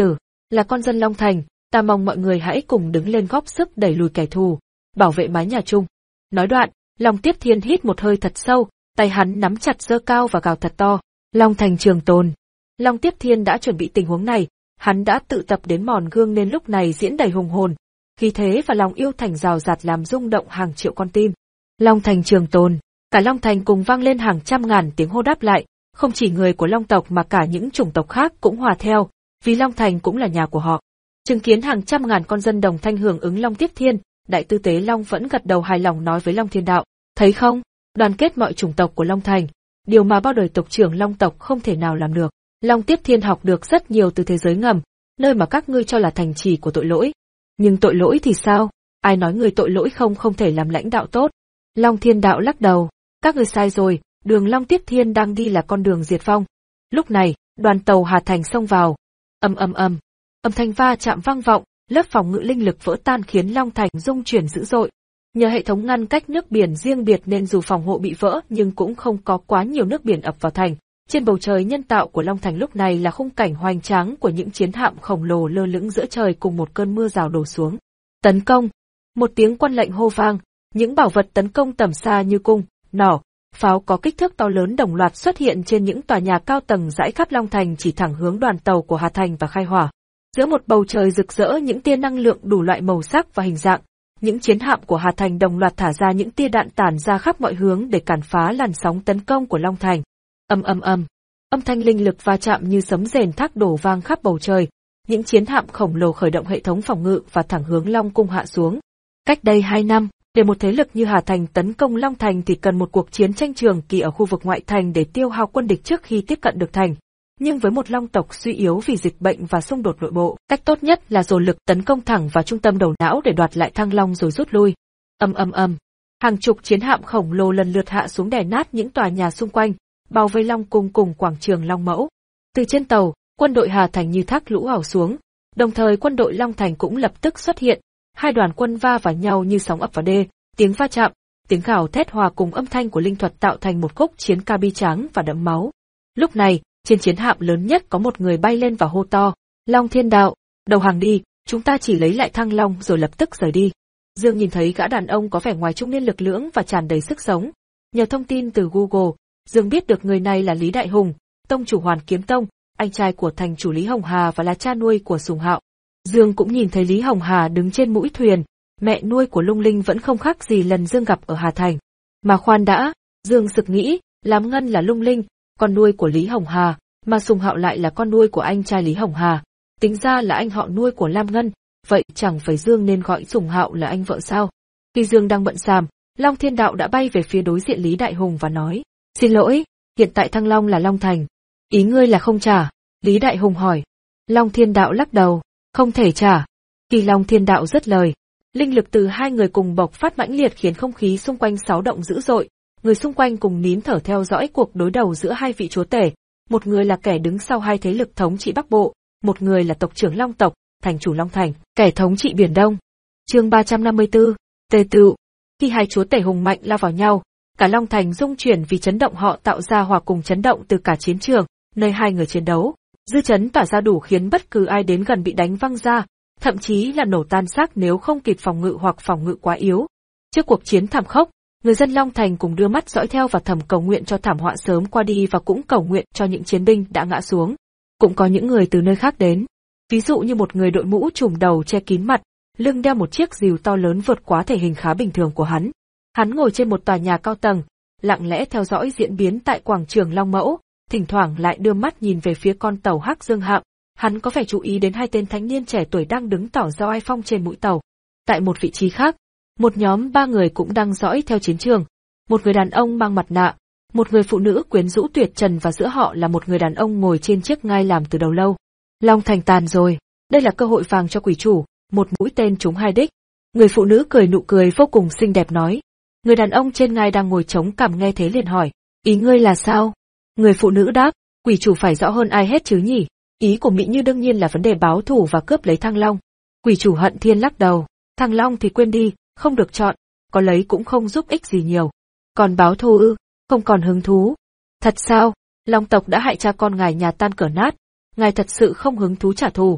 Là con dân Long Thành, ta mong mọi người hãy cùng đứng lên góp sức đẩy lùi kẻ thù, bảo vệ mái nhà chung. Nói đoạn, Long Tiếp Thiên hít một hơi thật sâu, tay hắn nắm chặt giơ cao và gào thật to, Long Thành trường tồn. Long Tiếp Thiên đã chuẩn bị tình huống này, hắn đã tự tập đến mòn gương nên lúc này diễn đầy hùng hồn, khí thế và lòng yêu thành rào rạt làm rung động hàng triệu con tim. Long Thành trường tồn, cả Long Thành cùng vang lên hàng trăm ngàn tiếng hô đáp lại, không chỉ người của Long tộc mà cả những chủng tộc khác cũng hòa theo, vì Long Thành cũng là nhà của họ. Chứng kiến hàng trăm ngàn con dân đồng thanh hưởng ứng Long Tiếp Thiên, Đại Tư Tế Long vẫn gật đầu hài lòng nói với Long Thiên Đạo, thấy không, đoàn kết mọi chủng tộc của Long Thành, điều mà bao đời tộc trưởng Long tộc không thể nào làm được. Long Tiếp Thiên học được rất nhiều từ thế giới ngầm, nơi mà các ngươi cho là thành trì của tội lỗi. Nhưng tội lỗi thì sao? Ai nói người tội lỗi không không thể làm lãnh đạo tốt? Long Thiên Đạo lắc đầu, các ngươi sai rồi, đường Long Tiếp Thiên đang đi là con đường diệt vong. Lúc này, đoàn tàu Hà Thành xông vào. Ầm ầm ầm, âm thanh va chạm vang vọng, lớp phòng ngự linh lực vỡ tan khiến Long Thành rung chuyển dữ dội. Nhờ hệ thống ngăn cách nước biển riêng biệt nên dù phòng hộ bị vỡ nhưng cũng không có quá nhiều nước biển ập vào thành. Trên bầu trời nhân tạo của Long Thành lúc này là khung cảnh hoành tráng của những chiến hạm khổng lồ lơ lửng giữa trời cùng một cơn mưa rào đổ xuống. Tấn công! Một tiếng quân lệnh hô vang, những bảo vật tấn công tầm xa như cung, nỏ, pháo có kích thước to lớn đồng loạt xuất hiện trên những tòa nhà cao tầng dãy khắp Long Thành chỉ thẳng hướng đoàn tàu của Hà Thành và khai hỏa. Giữa một bầu trời rực rỡ những tia năng lượng đủ loại màu sắc và hình dạng, những chiến hạm của Hà Thành đồng loạt thả ra những tia đạn tản ra khắp mọi hướng để cản phá làn sóng tấn công của Long Thành. Ầm ầm ầm, âm thanh linh lực va chạm như sấm rền thác đổ vang khắp bầu trời, những chiến hạm khổng lồ khởi động hệ thống phòng ngự và thẳng hướng Long Cung hạ xuống. Cách đây hai năm, để một thế lực như Hà Thành tấn công Long Thành thì cần một cuộc chiến tranh trường kỳ ở khu vực ngoại thành để tiêu hao quân địch trước khi tiếp cận được thành. Nhưng với một Long tộc suy yếu vì dịch bệnh và xung đột nội bộ, cách tốt nhất là dồn lực tấn công thẳng vào trung tâm đầu não để đoạt lại Thăng Long rồi rút lui. Ầm ầm ầm, hàng chục chiến hạm khổng lồ lần lượt hạ xuống đè nát những tòa nhà xung quanh, bao vây Long Cung cùng quảng trường Long Mẫu. Từ trên tàu, quân đội Hà Thành như thác lũ ảo xuống, đồng thời quân đội Long Thành cũng lập tức xuất hiện, hai đoàn quân va vào nhau như sóng ập vào đê, tiếng va chạm, tiếng gào thét hòa cùng âm thanh của linh thuật tạo thành một khúc chiến ca bi tráng và đẫm máu. Lúc này, trên chiến hạm lớn nhất có một người bay lên và hô to, Long Thiên Đạo, đầu hàng đi, chúng ta chỉ lấy lại Thăng Long rồi lập tức rời đi. Dương nhìn thấy gã đàn ông có vẻ ngoài trung niên lực lưỡng và tràn đầy sức sống. Nhờ thông tin từ Google, Dương biết được người này là Lý Đại Hùng, tông chủ Hoàn Kiếm Tông, anh trai của thành chủ Lý Hồng Hà và là cha nuôi của Sùng Hạo. Dương cũng nhìn thấy Lý Hồng Hà đứng trên mũi thuyền, mẹ nuôi của Lung Linh vẫn không khác gì lần Dương gặp ở Hà Thành. Mà khoan đã, Dương sực nghĩ, Lam Ngân là Lung Linh, con nuôi của Lý Hồng Hà, mà Sùng Hạo lại là con nuôi của anh trai Lý Hồng Hà. Tính ra là anh họ nuôi của Lam Ngân, vậy chẳng phải Dương nên gọi Sùng Hạo là anh vợ sao? Khi Dương đang bận xàm, Long Thiên Đạo đã bay về phía đối diện Lý Đại Hùng và nói, xin lỗi, hiện tại Thăng Long là Long Thành. Ý ngươi là không trả? Lý Đại Hùng hỏi. Long Thiên Đạo lắc đầu, không thể trả. Khi Long Thiên Đạo dứt lời, linh lực từ hai người cùng bộc phát mãnh liệt khiến không khí xung quanh xáo động dữ dội, người xung quanh cùng nín thở theo dõi cuộc đối đầu giữa hai vị chúa tể, một người là kẻ đứng sau hai thế lực thống trị Bắc Bộ, một người là tộc trưởng Long tộc, thành chủ Long Thành, kẻ thống trị Biển Đông. Chương ba trăm năm mươi tư, Tề Tựu. Khi hai chúa tể hùng mạnh lao vào nhau, cả Long Thành rung chuyển vì chấn động họ tạo ra hòa cùng chấn động từ cả chiến trường, nơi hai người chiến đấu. Dư chấn tỏa ra đủ khiến bất cứ ai đến gần bị đánh văng ra, thậm chí là nổ tan xác nếu không kịp phòng ngự hoặc phòng ngự quá yếu. Trước cuộc chiến thảm khốc, người dân Long Thành cùng đưa mắt dõi theo và thầm cầu nguyện cho thảm họa sớm qua đi và cũng cầu nguyện cho những chiến binh đã ngã xuống. Cũng có những người từ nơi khác đến, ví dụ như một người đội mũ trùm đầu che kín mặt, lưng đeo một chiếc rìu to lớn vượt quá thể hình khá bình thường của hắn. Hắn ngồi trên một tòa nhà cao tầng, lặng lẽ theo dõi diễn biến tại quảng trường Long Mẫu, thỉnh thoảng lại đưa mắt nhìn về phía con tàu Hắc Dương hạm. Hắn có vẻ chú ý đến hai tên thanh niên trẻ tuổi đang đứng tỏ ra oai phong trên mũi tàu. Tại một vị trí khác, một nhóm ba người cũng đang dõi theo chiến trường. Một người đàn ông mang mặt nạ, một người phụ nữ quyến rũ tuyệt trần và giữa họ là một người đàn ông ngồi trên chiếc ngai làm từ đầu lâu. Long Thành tàn rồi, đây là cơ hội vàng cho quỷ chủ, một mũi tên trúng hai đích. Người phụ nữ cười nụ cười vô cùng xinh đẹp nói. Người đàn ông trên ngai đang ngồi chống cằm nghe thế liền hỏi, ý ngươi là sao? Người phụ nữ đáp, quỷ chủ phải rõ hơn ai hết chứ nhỉ? Ý của Mỹ Như đương nhiên là vấn đề báo thù và cướp lấy Thăng Long. Quỷ chủ Hận Thiên lắc đầu, Thăng Long thì quên đi, không được chọn, có lấy cũng không giúp ích gì nhiều. Còn báo thù ư, không còn hứng thú. Thật sao? Long tộc đã hại cha con ngài nhà tan cỡ nát, ngài thật sự không hứng thú trả thù.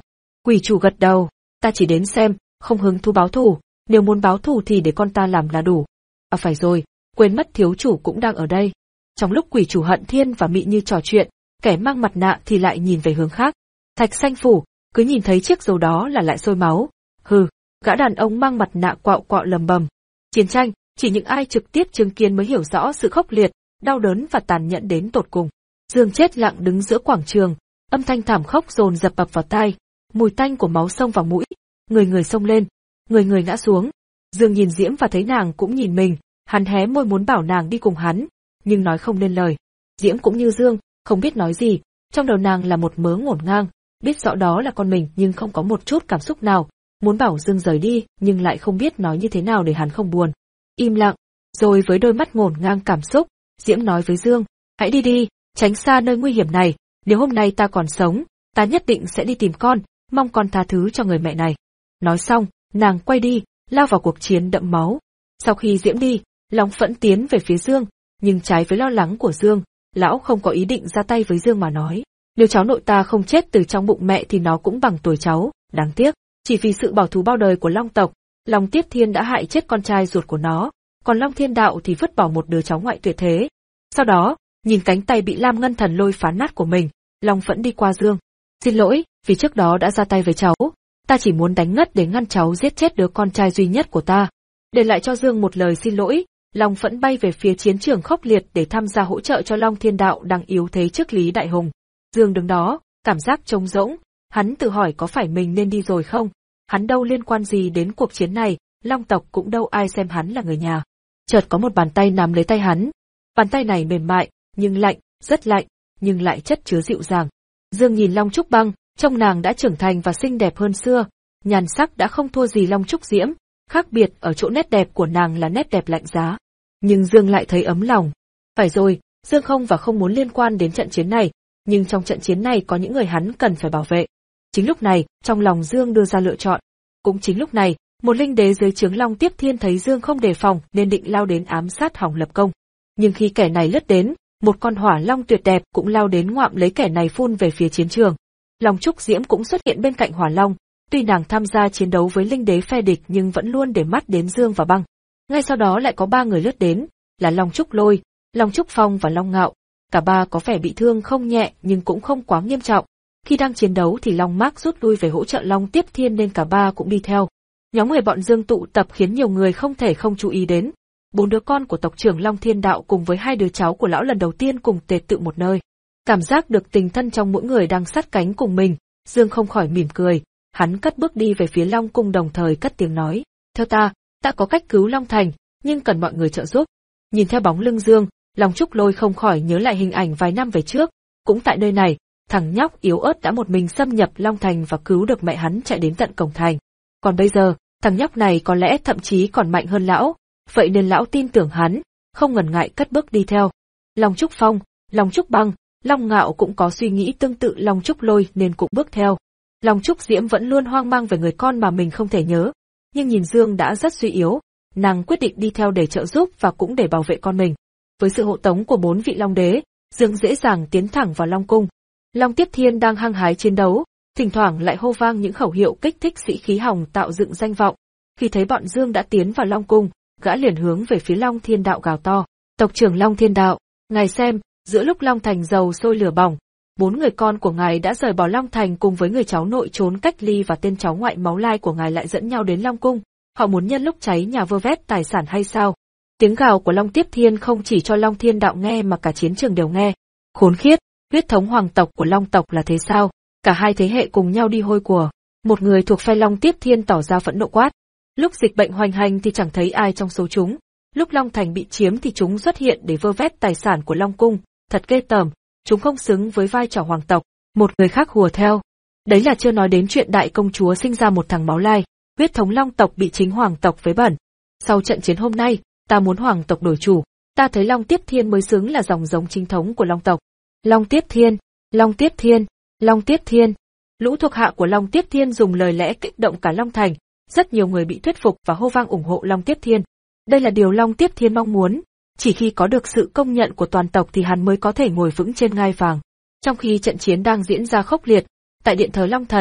Quỷ chủ gật đầu, ta chỉ đến xem, không hứng thú báo thù, nếu muốn báo thù thì để con ta làm là đủ. À phải rồi, quên mất thiếu chủ cũng đang ở đây. Trong lúc quỷ chủ Hận Thiên và Mị Như trò chuyện, kẻ mang mặt nạ thì lại nhìn về hướng khác. Thạch Xanh Phủ, cứ nhìn thấy chiếc dấu đó là lại sôi máu. Hừ, gã đàn ông mang mặt nạ quạo quạo lầm bầm. Chiến tranh, chỉ những ai trực tiếp chứng kiến mới hiểu rõ sự khốc liệt, đau đớn và tàn nhẫn đến tột cùng. Dương chết lặng đứng giữa quảng trường, âm thanh thảm khốc dồn dập ập vào tai, mùi tanh của máu xông vào mũi, người người xông lên, người người ngã xuống. Dương nhìn Diễm và thấy nàng cũng nhìn mình, hắn hé môi muốn bảo nàng đi cùng hắn, nhưng nói không nên lời. Diễm cũng như Dương, không biết nói gì, trong đầu nàng là một mớ ngổn ngang, biết rõ đó là con mình nhưng không có một chút cảm xúc nào, muốn bảo Dương rời đi nhưng lại không biết nói như thế nào để hắn không buồn. Im lặng, rồi với đôi mắt ngổn ngang cảm xúc, Diễm nói với Dương, hãy đi đi, tránh xa nơi nguy hiểm này, nếu hôm nay ta còn sống, ta nhất định sẽ đi tìm con, mong con tha thứ cho người mẹ này. Nói xong, nàng quay đi, lao vào cuộc chiến đẫm máu. Sau khi Diễm đi, Long Phẫn tiến về phía Dương, nhưng trái với lo lắng của Dương, lão không có ý định ra tay với Dương mà nói, nếu cháu nội ta không chết từ trong bụng mẹ thì nó cũng bằng tuổi cháu, đáng tiếc, chỉ vì sự bảo thù bao đời của Long tộc, Long Tiếp Thiên đã hại chết con trai ruột của nó, còn Long Thiên Đạo thì vứt bỏ một đứa cháu ngoại tuyệt thế. Sau đó, nhìn cánh tay bị Lam Ngân Thần Lôi phá nát của mình, Long Phẫn đi qua Dương. Xin lỗi, vì trước đó đã ra tay với cháu, ta chỉ muốn đánh ngất để ngăn cháu giết chết đứa con trai duy nhất của ta. Để lại cho Dương một lời xin lỗi, Long Phẫn bay về phía chiến trường khốc liệt để tham gia hỗ trợ cho Long Thiên Đạo đang yếu thế trước Lý Đại Hùng. Dương đứng đó, cảm giác trống rỗng, hắn tự hỏi có phải mình nên đi rồi không? Hắn đâu liên quan gì đến cuộc chiến này, Long tộc cũng đâu ai xem hắn là người nhà. Chợt có một bàn tay nắm lấy tay hắn. Bàn tay này mềm mại, nhưng lạnh, rất lạnh, nhưng lại chất chứa dịu dàng. Dương nhìn Long Trúc Băng, trông nàng đã trưởng thành và xinh đẹp hơn xưa, nhàn sắc đã không thua gì Long Trúc Diễm, khác biệt ở chỗ nét đẹp của nàng là nét đẹp lạnh giá. Nhưng Dương lại thấy ấm lòng. Phải rồi, Dương không và không muốn liên quan đến trận chiến này, nhưng trong trận chiến này có những người hắn cần phải bảo vệ. Chính lúc này, trong lòng Dương đưa ra lựa chọn. Cũng chính lúc này, một linh đế dưới trướng Long Tiếp Thiên thấy Dương không đề phòng nên định lao đến ám sát hỏng lập công. Nhưng khi kẻ này lướt đến, một con hỏa long tuyệt đẹp cũng lao đến ngoạm lấy kẻ này phun về phía chiến trường. Long Trúc Diễm cũng xuất hiện bên cạnh hỏa long, tuy nàng tham gia chiến đấu với linh đế phe địch nhưng vẫn luôn để mắt đến Dương và Băng. Ngay sau đó lại có ba người lướt đến, là Long Trúc Lôi, Long Trúc Phong và Long Ngạo. Cả ba có vẻ bị thương không nhẹ nhưng cũng không quá nghiêm trọng. Khi đang chiến đấu thì Long Mác rút lui về hỗ trợ Long Tiếp Thiên nên cả ba cũng đi theo. Nhóm người bọn Dương tụ tập khiến nhiều người không thể không chú ý đến. Bốn đứa con của tộc trưởng Long Thiên Đạo cùng với hai đứa cháu của lão lần đầu tiên cùng tề tựu một nơi. Cảm giác được tình thân trong mỗi người đang sát cánh cùng mình, Dương không khỏi mỉm cười. Hắn cất bước đi về phía Long Cung đồng thời cất tiếng nói, theo ta, ta có cách cứu Long Thành, nhưng cần mọi người trợ giúp. Nhìn theo bóng lưng Dương, Long Trúc Lôi không khỏi nhớ lại hình ảnh vài năm về trước, cũng tại nơi này, thằng nhóc yếu ớt đã một mình xâm nhập Long Thành và cứu được mẹ hắn chạy đến tận cổng thành. Còn bây giờ, thằng nhóc này có lẽ thậm chí còn mạnh hơn lão, vậy nên lão tin tưởng hắn, không ngần ngại cất bước đi theo. Long Trúc Phong, Long Trúc Băng, Long Ngạo cũng có suy nghĩ tương tự Long Trúc Lôi nên cũng bước theo. Long Trúc Diễm vẫn luôn hoang mang về người con mà mình không thể nhớ, nhưng nhìn Dương đã rất suy yếu, nàng quyết định đi theo để trợ giúp và cũng để bảo vệ con mình. Với sự hộ tống của bốn vị Long Đế, Dương dễ dàng tiến thẳng vào Long Cung. Long Tiếp Thiên đang hăng hái chiến đấu, thỉnh thoảng lại hô vang những khẩu hiệu kích thích sĩ khí hòng tạo dựng danh vọng. Khi thấy bọn Dương đã tiến vào Long Cung, gã liền hướng về phía Long Thiên Đạo gào to, tộc trưởng Long Thiên Đạo, ngài xem, giữa lúc Long Thành dầu sôi lửa bỏng, bốn người con của ngài đã rời bỏ Long Thành cùng với người cháu nội trốn cách ly và tên cháu ngoại máu lai của ngài lại dẫn nhau đến Long Cung, họ muốn nhân lúc cháy nhà vơ vét tài sản hay sao? Tiếng gào của Long Tiếp Thiên không chỉ cho Long Thiên Đạo nghe mà cả chiến trường đều nghe. Khốn khiếp, huyết thống hoàng tộc của Long tộc là thế sao? Cả hai thế hệ cùng nhau đi hôi của. Một người thuộc phe Long Tiếp Thiên tỏ ra phẫn nộ quát. Lúc dịch bệnh hoành hành thì chẳng thấy ai trong số chúng, lúc Long Thành bị chiếm thì chúng xuất hiện để vơ vét tài sản của Long Cung, thật ghê tởm, chúng không xứng với vai trò hoàng tộc. Một người khác hùa theo. Đấy là chưa nói đến chuyện đại công chúa sinh ra một thằng máu lai, huyết thống Long tộc bị chính hoàng tộc vấy bẩn. Sau trận chiến hôm nay, ta muốn hoàng tộc đổi chủ, ta thấy Long Tiếp Thiên mới xứng là dòng giống chính thống của Long tộc. Long Tiếp Thiên, Long Tiếp Thiên, Long Tiếp Thiên. Lũ thuộc hạ của Long Tiếp Thiên dùng lời lẽ kích động cả Long Thành, rất nhiều người bị thuyết phục và hô vang ủng hộ Long Tiếp Thiên. Đây là điều Long Tiếp Thiên mong muốn, chỉ khi có được sự công nhận của toàn tộc thì hắn mới có thể ngồi vững trên ngai vàng. Trong khi trận chiến đang diễn ra khốc liệt, tại điện thờ Long Thần,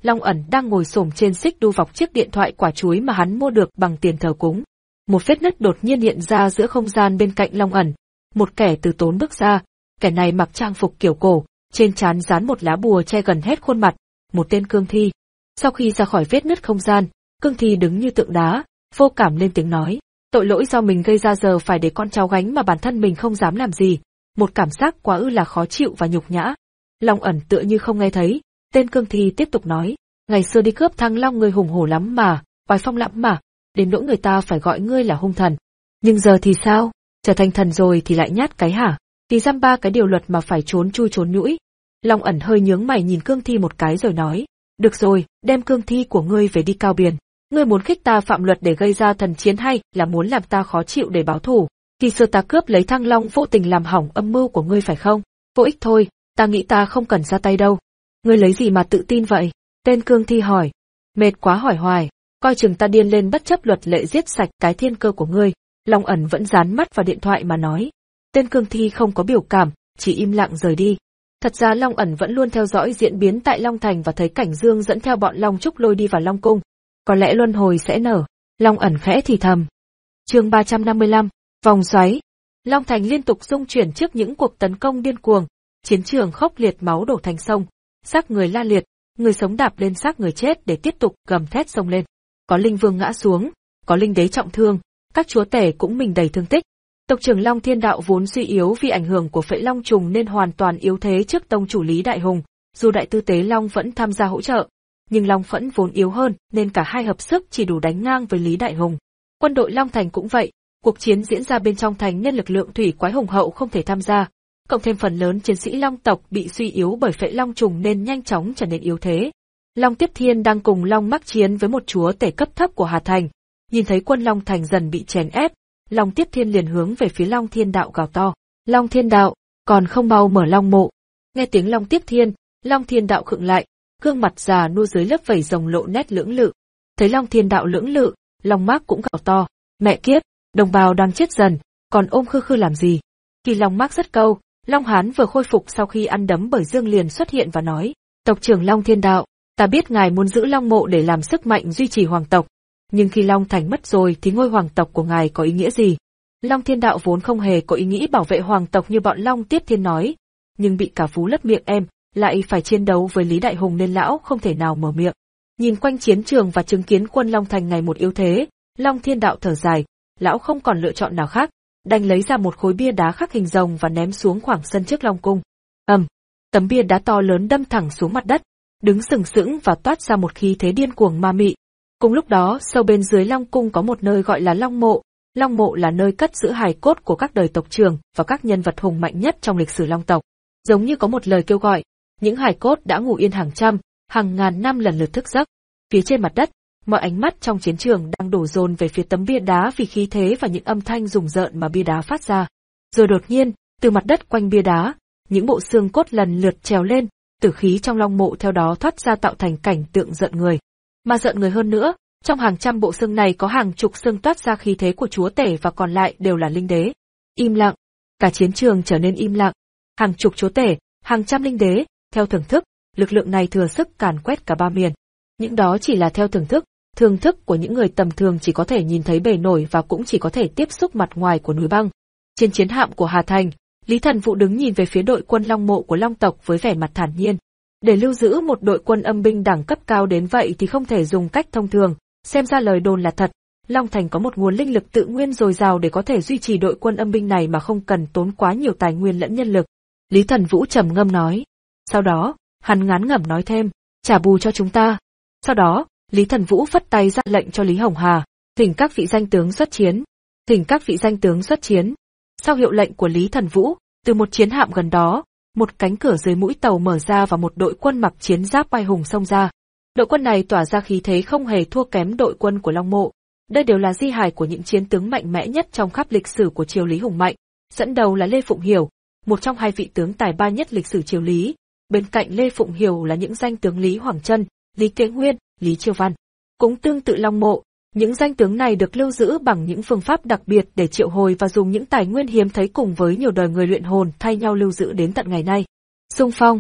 Long ẩn đang ngồi xổm trên xích đu vọc chiếc điện thoại quả chuối mà hắn mua được bằng tiền thờ cúng. Một vết nứt đột nhiên hiện ra giữa không gian bên cạnh Long ẩn. Một kẻ từ tốn bước ra, kẻ này mặc trang phục kiểu cổ, trên trán dán một lá bùa che gần hết khuôn mặt, một tên cương thi. Sau khi ra khỏi vết nứt không gian, cương thi đứng như tượng đá, vô cảm lên tiếng nói, tội lỗi do mình gây ra giờ phải để con cháu gánh mà bản thân mình không dám làm gì, một cảm giác quá ư là khó chịu và nhục nhã. Long ẩn tựa như không nghe thấy, tên cương thi tiếp tục nói, ngày xưa đi cướp Thăng Long ngươi hùng hổ lắm mà, oai phong lắm mà, đến nỗi người ta phải gọi ngươi là hung thần. Nhưng giờ thì sao, trở thành thần rồi thì lại nhát cái hả? Thì dăm ba cái điều luật mà phải trốn chui trốn nhũi. Long ẩn hơi nhướng mày nhìn cương thi một cái rồi nói, được rồi, đem cương thi của ngươi về đi cao biền. Ngươi muốn khích ta phạm luật để gây ra thần chiến hay là muốn làm ta khó chịu để báo thù? Khi xưa ta cướp lấy Thăng Long vô tình làm hỏng âm mưu của ngươi phải không? Vô ích thôi, ta nghĩ ta không cần ra tay đâu. Ngươi lấy gì mà tự tin vậy? Tên cương thi hỏi. Mệt quá hỏi hoài, coi chừng ta điên lên bất chấp luật lệ giết sạch cái thiên cơ của ngươi. Long ẩn vẫn dán mắt vào điện thoại mà nói. Tên cương thi không có biểu cảm, chỉ im lặng rời đi. Thật ra Long ẩn vẫn luôn theo dõi diễn biến tại Long Thành và thấy Cảnh Dương dẫn theo bọn Long Trúc Lôi đi vào Long Cung. Có lẽ luân hồi sẽ nở. Long ẩn khẽ thì thầm. Chương ba trăm năm mươi lăm, vòng xoáy. Long Thành liên tục rung chuyển trước những cuộc tấn công điên cuồng, chiến trường khốc liệt máu đổ thành sông, xác người la liệt, người sống đạp lên xác người chết để tiếp tục gầm thét xông lên. Có linh vương ngã xuống, có linh đế trọng thương, các chúa tể cũng mình đầy thương tích. Tộc trưởng Long Thiên Đạo vốn suy yếu vì ảnh hưởng của Phệ Long trùng nên hoàn toàn yếu thế trước tông chủ Lý Đại Hùng, dù đại tư tế Long vẫn tham gia hỗ trợ, nhưng Long Phẫn vốn yếu hơn nên cả hai hợp sức chỉ đủ đánh ngang với Lý Đại Hùng. Quân đội Long Thành cũng vậy, cuộc chiến diễn ra bên trong thành nhân lực lượng thủy quái hùng hậu không thể tham gia, cộng thêm phần lớn chiến sĩ Long tộc bị suy yếu bởi Phệ Long trùng nên nhanh chóng trở nên yếu thế. Long Tiếp Thiên đang cùng Long Mắc chiến với một chúa tể cấp thấp của Hà Thành, nhìn thấy quân Long Thành dần bị chèn ép, Long Tiếp Thiên liền hướng về phía Long Thiên Đạo gào to, Long Thiên Đạo, còn không mau mở Long mộ. Nghe tiếng Long Tiếp Thiên, Long Thiên Đạo khựng lại, gương mặt già nua dưới lớp vảy rồng lộ nét lưỡng lự. Thấy Long Thiên Đạo lưỡng lự, Long Mác cũng gào to, mẹ kiếp, đồng bào đang chết dần, còn ôm khư khư làm gì? Khi Long Mác dứt câu, Long Hán vừa khôi phục sau khi ăn đấm bởi Dương liền xuất hiện và nói, tộc trưởng Long Thiên Đạo, ta biết ngài muốn giữ Long mộ để làm sức mạnh duy trì hoàng tộc, nhưng khi Long Thành mất rồi thì ngôi hoàng tộc của ngài có ý nghĩa gì? Long Thiên Đạo vốn không hề có ý nghĩ bảo vệ hoàng tộc như bọn Long Tiếp Thiên nói, nhưng bị cả Phú lấp miệng em, lại phải chiến đấu với Lý Đại Hùng nên lão không thể nào mở miệng. Nhìn quanh chiến trường và chứng kiến quân Long Thành ngày một yếu thế, Long Thiên Đạo thở dài, lão không còn lựa chọn nào khác, đành lấy ra một khối bia đá khắc hình rồng và ném xuống khoảng sân trước Long Cung. ầm, um, tấm bia đá to lớn đâm thẳng xuống mặt đất, đứng sừng sững và toát ra một khí thế điên cuồng ma mị. Cùng lúc đó, sâu bên dưới Long Cung có một nơi gọi là Long Mộ. Long Mộ là nơi cất giữ hài cốt của các đời tộc trưởng và các nhân vật hùng mạnh nhất trong lịch sử Long tộc. Giống như có một lời kêu gọi, những hài cốt đã ngủ yên hàng trăm, hàng ngàn năm lần lượt thức giấc. Phía trên mặt đất, mọi ánh mắt trong chiến trường đang đổ dồn về phía tấm bia đá vì khí thế và những âm thanh rùng rợn mà bia đá phát ra. Rồi đột nhiên, từ mặt đất quanh bia đá, những bộ xương cốt lần lượt trèo lên, tử khí trong Long Mộ theo đó thoát ra tạo thành cảnh tượng giận người. Mà giận người hơn nữa, trong hàng trăm bộ xương này có hàng chục xương toát ra khí thế của chúa tể và còn lại đều là linh đế. Im lặng, cả chiến trường trở nên im lặng. Hàng chục chúa tể, hàng trăm linh đế, theo thưởng thức, lực lượng này thừa sức càn quét cả ba miền. Những đó chỉ là theo thưởng thức, thưởng thức của những người tầm thường chỉ có thể nhìn thấy bề nổi và cũng chỉ có thể tiếp xúc mặt ngoài của núi băng. Trên chiến hạm của Hà Thành, Lý Thần Vũ đứng nhìn về phía đội quân Long Mộ của Long tộc với vẻ mặt thản nhiên. Để lưu giữ một đội quân âm binh đẳng cấp cao đến vậy thì không thể dùng cách thông thường, xem ra lời đồn là thật. Long Thành có một nguồn linh lực tự nguyên dồi dào để có thể duy trì đội quân âm binh này mà không cần tốn quá nhiều tài nguyên lẫn nhân lực. Lý Thần Vũ trầm ngâm nói. Sau đó, hắn ngán ngẩm nói thêm, trả bù cho chúng ta. Sau đó, Lý Thần Vũ phất tay ra lệnh cho Lý Hồng Hà, thỉnh các vị danh tướng xuất chiến. Thỉnh các vị danh tướng xuất chiến. Sau hiệu lệnh của Lý Thần Vũ, từ một chiến hạm gần đó, một cánh cửa dưới mũi tàu mở ra và một đội quân mặc chiến giáp oai hùng xông ra. Đội quân này tỏa ra khí thế không hề thua kém đội quân của Long Mộ. Đây đều là di hài của những chiến tướng mạnh mẽ nhất trong khắp lịch sử của triều Lý hùng mạnh. Dẫn đầu là Lê Phụng Hiểu, một trong hai vị tướng tài ba nhất lịch sử triều Lý. Bên cạnh Lê Phụng Hiểu là những danh tướng Lý Hoàng Trân, Lý Kế Nguyên, Lý Chiêu Văn. Cũng tương tự Long Mộ, những danh tướng này được lưu giữ bằng những phương pháp đặc biệt để triệu hồi và dùng những tài nguyên hiếm thấy cùng với nhiều đời người luyện hồn thay nhau lưu giữ đến tận ngày nay. Xung phong.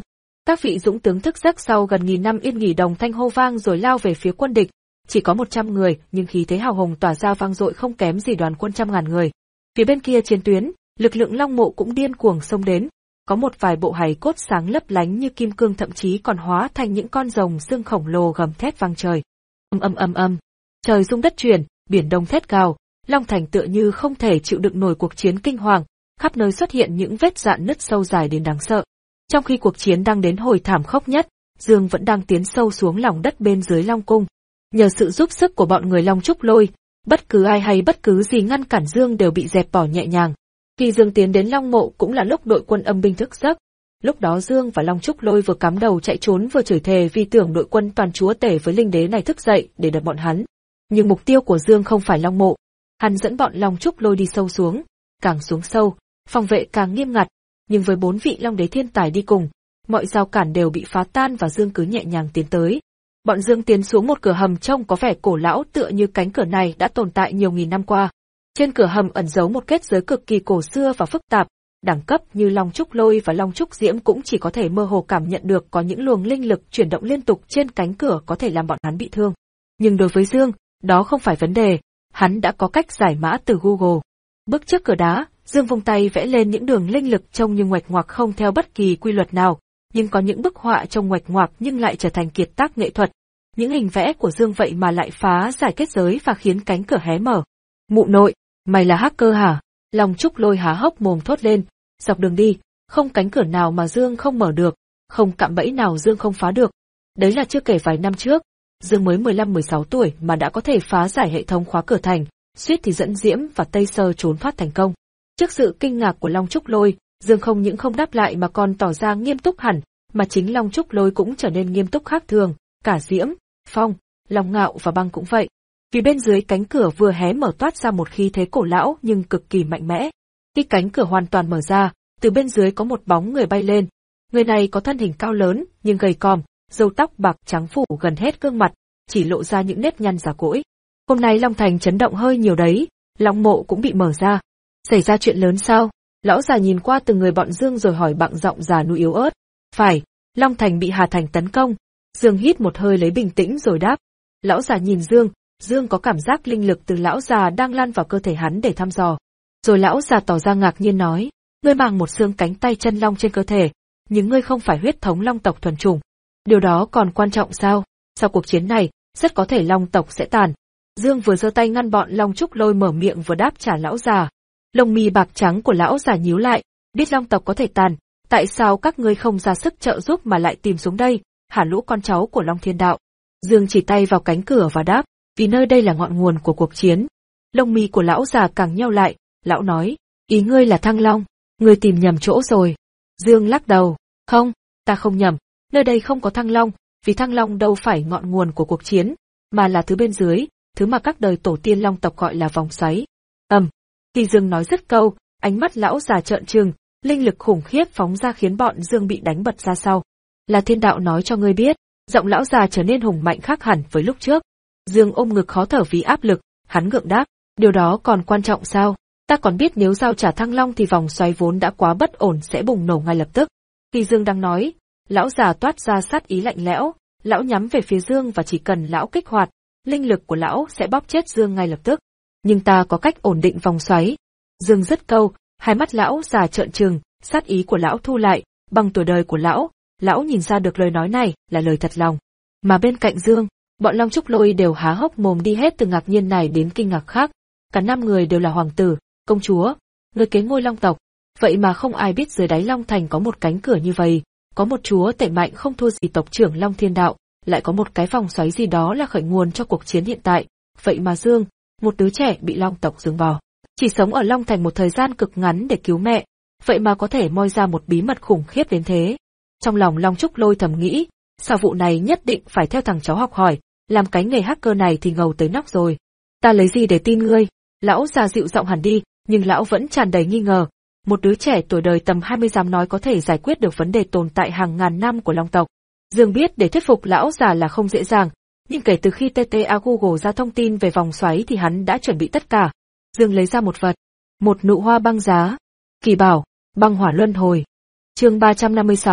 Các vị dũng tướng thức giấc sau gần nghìn năm yên nghỉ đồng thanh hô vang rồi lao về phía quân địch. Chỉ có một trăm người, nhưng khí thế hào hùng tỏa ra vang dội không kém gì đoàn quân trăm ngàn người. Phía bên kia chiến tuyến, lực lượng Long Mộ cũng điên cuồng xông đến. Có một vài bộ hài cốt sáng lấp lánh như kim cương, thậm chí còn hóa thành những con rồng xương khổng lồ gầm thét vang trời. Âm âm âm âm, trời rung đất chuyển, biển đông thét gào, Long Thành tựa như không thể chịu đựng nổi cuộc chiến kinh hoàng, khắp nơi xuất hiện những vết rạn nứt sâu dài đến đáng sợ. Trong khi cuộc chiến đang đến hồi thảm khốc nhất, Dương vẫn đang tiến sâu xuống lòng đất bên dưới Long Cung. Nhờ sự giúp sức của bọn người Long Trúc Lôi, bất cứ ai hay bất cứ gì ngăn cản Dương đều bị dẹp bỏ nhẹ nhàng. Khi Dương tiến đến Long Mộ cũng là lúc đội quân âm binh thức giấc. Lúc đó Dương và Long Trúc Lôi vừa cắm đầu chạy trốn vừa chửi thề vì tưởng đội quân toàn chúa tể với linh đế này thức dậy để đập bọn hắn. Nhưng mục tiêu của Dương không phải Long Mộ. Hắn dẫn bọn Long Trúc Lôi đi sâu xuống, càng xuống sâu, phòng vệ càng nghiêm ngặt, nhưng với bốn vị Long đế thiên tài đi cùng, mọi rào cản đều bị phá tan và Dương cứ nhẹ nhàng tiến tới. Bọn Dương tiến xuống một cửa hầm trông có vẻ cổ lão, tựa như cánh cửa này đã tồn tại nhiều nghìn năm qua. Trên cửa hầm ẩn giấu một kết giới cực kỳ cổ xưa và phức tạp, đẳng cấp như Long Trúc Lôi và Long Trúc Diễm cũng chỉ có thể mơ hồ cảm nhận được có những luồng linh lực chuyển động liên tục trên cánh cửa có thể làm bọn hắn bị thương. Nhưng đối với Dương, đó không phải vấn đề, hắn đã có cách giải mã từ Google. Bước trước cửa đá, Dương vung tay vẽ lên những đường linh lực trông như nguệch ngoạc không theo bất kỳ quy luật nào, nhưng có những bức họa trông nguệch ngoạc nhưng lại trở thành kiệt tác nghệ thuật. Những hình vẽ của Dương vậy mà lại phá giải kết giới và khiến cánh cửa hé mở. Mụ nội, mày là hacker hả? Long Trúc Lôi há hốc mồm thốt lên. Dọc đường đi, không cánh cửa nào mà Dương không mở được, không cạm bẫy nào Dương không phá được. Đấy là chưa kể vài năm trước, Dương mới mười lăm mười sáu tuổi mà đã có thể phá giải hệ thống khóa cửa thành, suýt thì dẫn Diễm và Tây Sơ trốn thoát thành công. Trước sự kinh ngạc của Long Trúc Lôi, Dương không những không đáp lại mà còn tỏ ra nghiêm túc hẳn, mà chính Long Trúc Lôi cũng trở nên nghiêm túc khác thường, cả Diễm, Phong, Long Ngạo và Băng cũng vậy. Vì bên dưới cánh cửa vừa hé mở toát ra một khí thế cổ lão nhưng cực kỳ mạnh mẽ. Khi cánh cửa hoàn toàn mở ra, từ bên dưới có một bóng người bay lên. Người này có thân hình cao lớn nhưng gầy còm, râu tóc bạc trắng phủ gần hết gương mặt, chỉ lộ ra những nếp nhăn già cỗi. Hôm nay Long Thành chấn động hơi nhiều đấy, Long Mộ cũng bị mở ra. Xảy ra chuyện lớn sao? Lão già nhìn qua từng người bọn Dương rồi hỏi bằng giọng già nua yếu ớt. Phải, Long Thành bị Hà Thành tấn công. Dương hít một hơi lấy bình tĩnh rồi đáp. Lão già nhìn Dương, Dương có cảm giác linh lực từ lão già đang lan vào cơ thể hắn để thăm dò. Rồi lão già tỏ ra ngạc nhiên nói, ngươi mang một xương cánh tay chân long trên cơ thể, nhưng ngươi không phải huyết thống long tộc thuần chủng. Điều đó còn quan trọng sao? Sau cuộc chiến này, rất có thể long tộc sẽ tàn. Dương vừa giơ tay ngăn bọn Long Trúc Lôi mở miệng vừa đáp trả lão già. Lông mi bạc trắng của lão già nhíu lại, biết long tộc có thể tàn, tại sao các ngươi không ra sức trợ giúp mà lại tìm xuống đây, hả lũ con cháu của Long Thiên Đạo? Dương chỉ tay vào cánh cửa và đáp, vì nơi đây là ngọn nguồn của cuộc chiến. Lông mi của lão già càng nheo lại, lão nói, ý ngươi là Thăng Long, ngươi tìm nhầm chỗ rồi. Dương lắc đầu, không, ta không nhầm, nơi đây không có Thăng Long, vì Thăng Long đâu phải ngọn nguồn của cuộc chiến, mà là thứ bên dưới, thứ mà các đời tổ tiên long tộc gọi là vòng xoáy. Ầm. Khi Dương nói dứt câu, ánh mắt lão già trợn trừng, linh lực khủng khiếp phóng ra khiến bọn Dương bị đánh bật ra sau. Là Thiên Đạo nói cho ngươi biết. Giọng lão già trở nên hùng mạnh khác hẳn với lúc trước. Dương ôm ngực khó thở vì áp lực, hắn gượng đáp, điều đó còn quan trọng sao? Ta còn biết nếu giao trả Thăng Long thì vòng xoáy vốn đã quá bất ổn sẽ bùng nổ ngay lập tức. Khi Dương đang nói, lão già toát ra sát ý lạnh lẽo, lão nhắm về phía Dương và chỉ cần lão kích hoạt, linh lực của lão sẽ bóp chết Dương ngay lập tức. Nhưng ta có cách ổn định vòng xoáy. Dương dứt câu, hai mắt lão già trợn trừng, sát ý của lão thu lại, bằng tuổi đời của lão, lão nhìn ra được lời nói này là lời thật lòng. Mà bên cạnh Dương, bọn Long Trúc Lôi đều há hốc mồm đi hết từ ngạc nhiên này đến kinh ngạc khác. Cả năm người đều là hoàng tử, công chúa, người kế ngôi Long tộc. Vậy mà không ai biết dưới đáy Long Thành có một cánh cửa như vậy, có một chúa tể mạnh không thua gì tộc trưởng Long Thiên Đạo, lại có một cái vòng xoáy gì đó là khởi nguồn cho cuộc chiến hiện tại. Vậy mà Dương, một đứa trẻ bị Long tộc dướng vào, chỉ sống ở Long Thành một thời gian cực ngắn để cứu mẹ, vậy mà có thể moi ra một bí mật khủng khiếp đến thế. Trong lòng Long Trúc Lôi thầm nghĩ, sau vụ này nhất định phải theo thằng cháu học hỏi, làm cái nghề hacker này thì ngầu tới nóc rồi. Ta lấy gì để tin ngươi? Lão già dịu giọng hẳn đi, nhưng lão vẫn tràn đầy nghi ngờ. Một đứa trẻ tuổi đời tầm hai mươi dám nói có thể giải quyết được vấn đề tồn tại hàng ngàn năm của Long tộc. Dương biết để thuyết phục lão già là không dễ dàng, nhưng kể từ khi tê tê a Google ra thông tin về vòng xoáy thì hắn đã chuẩn bị tất cả. Dương lấy ra một vật, một nụ hoa băng giá, kỳ bảo, băng hỏa luân hồi. Chương ba trăm năm mươi sáu,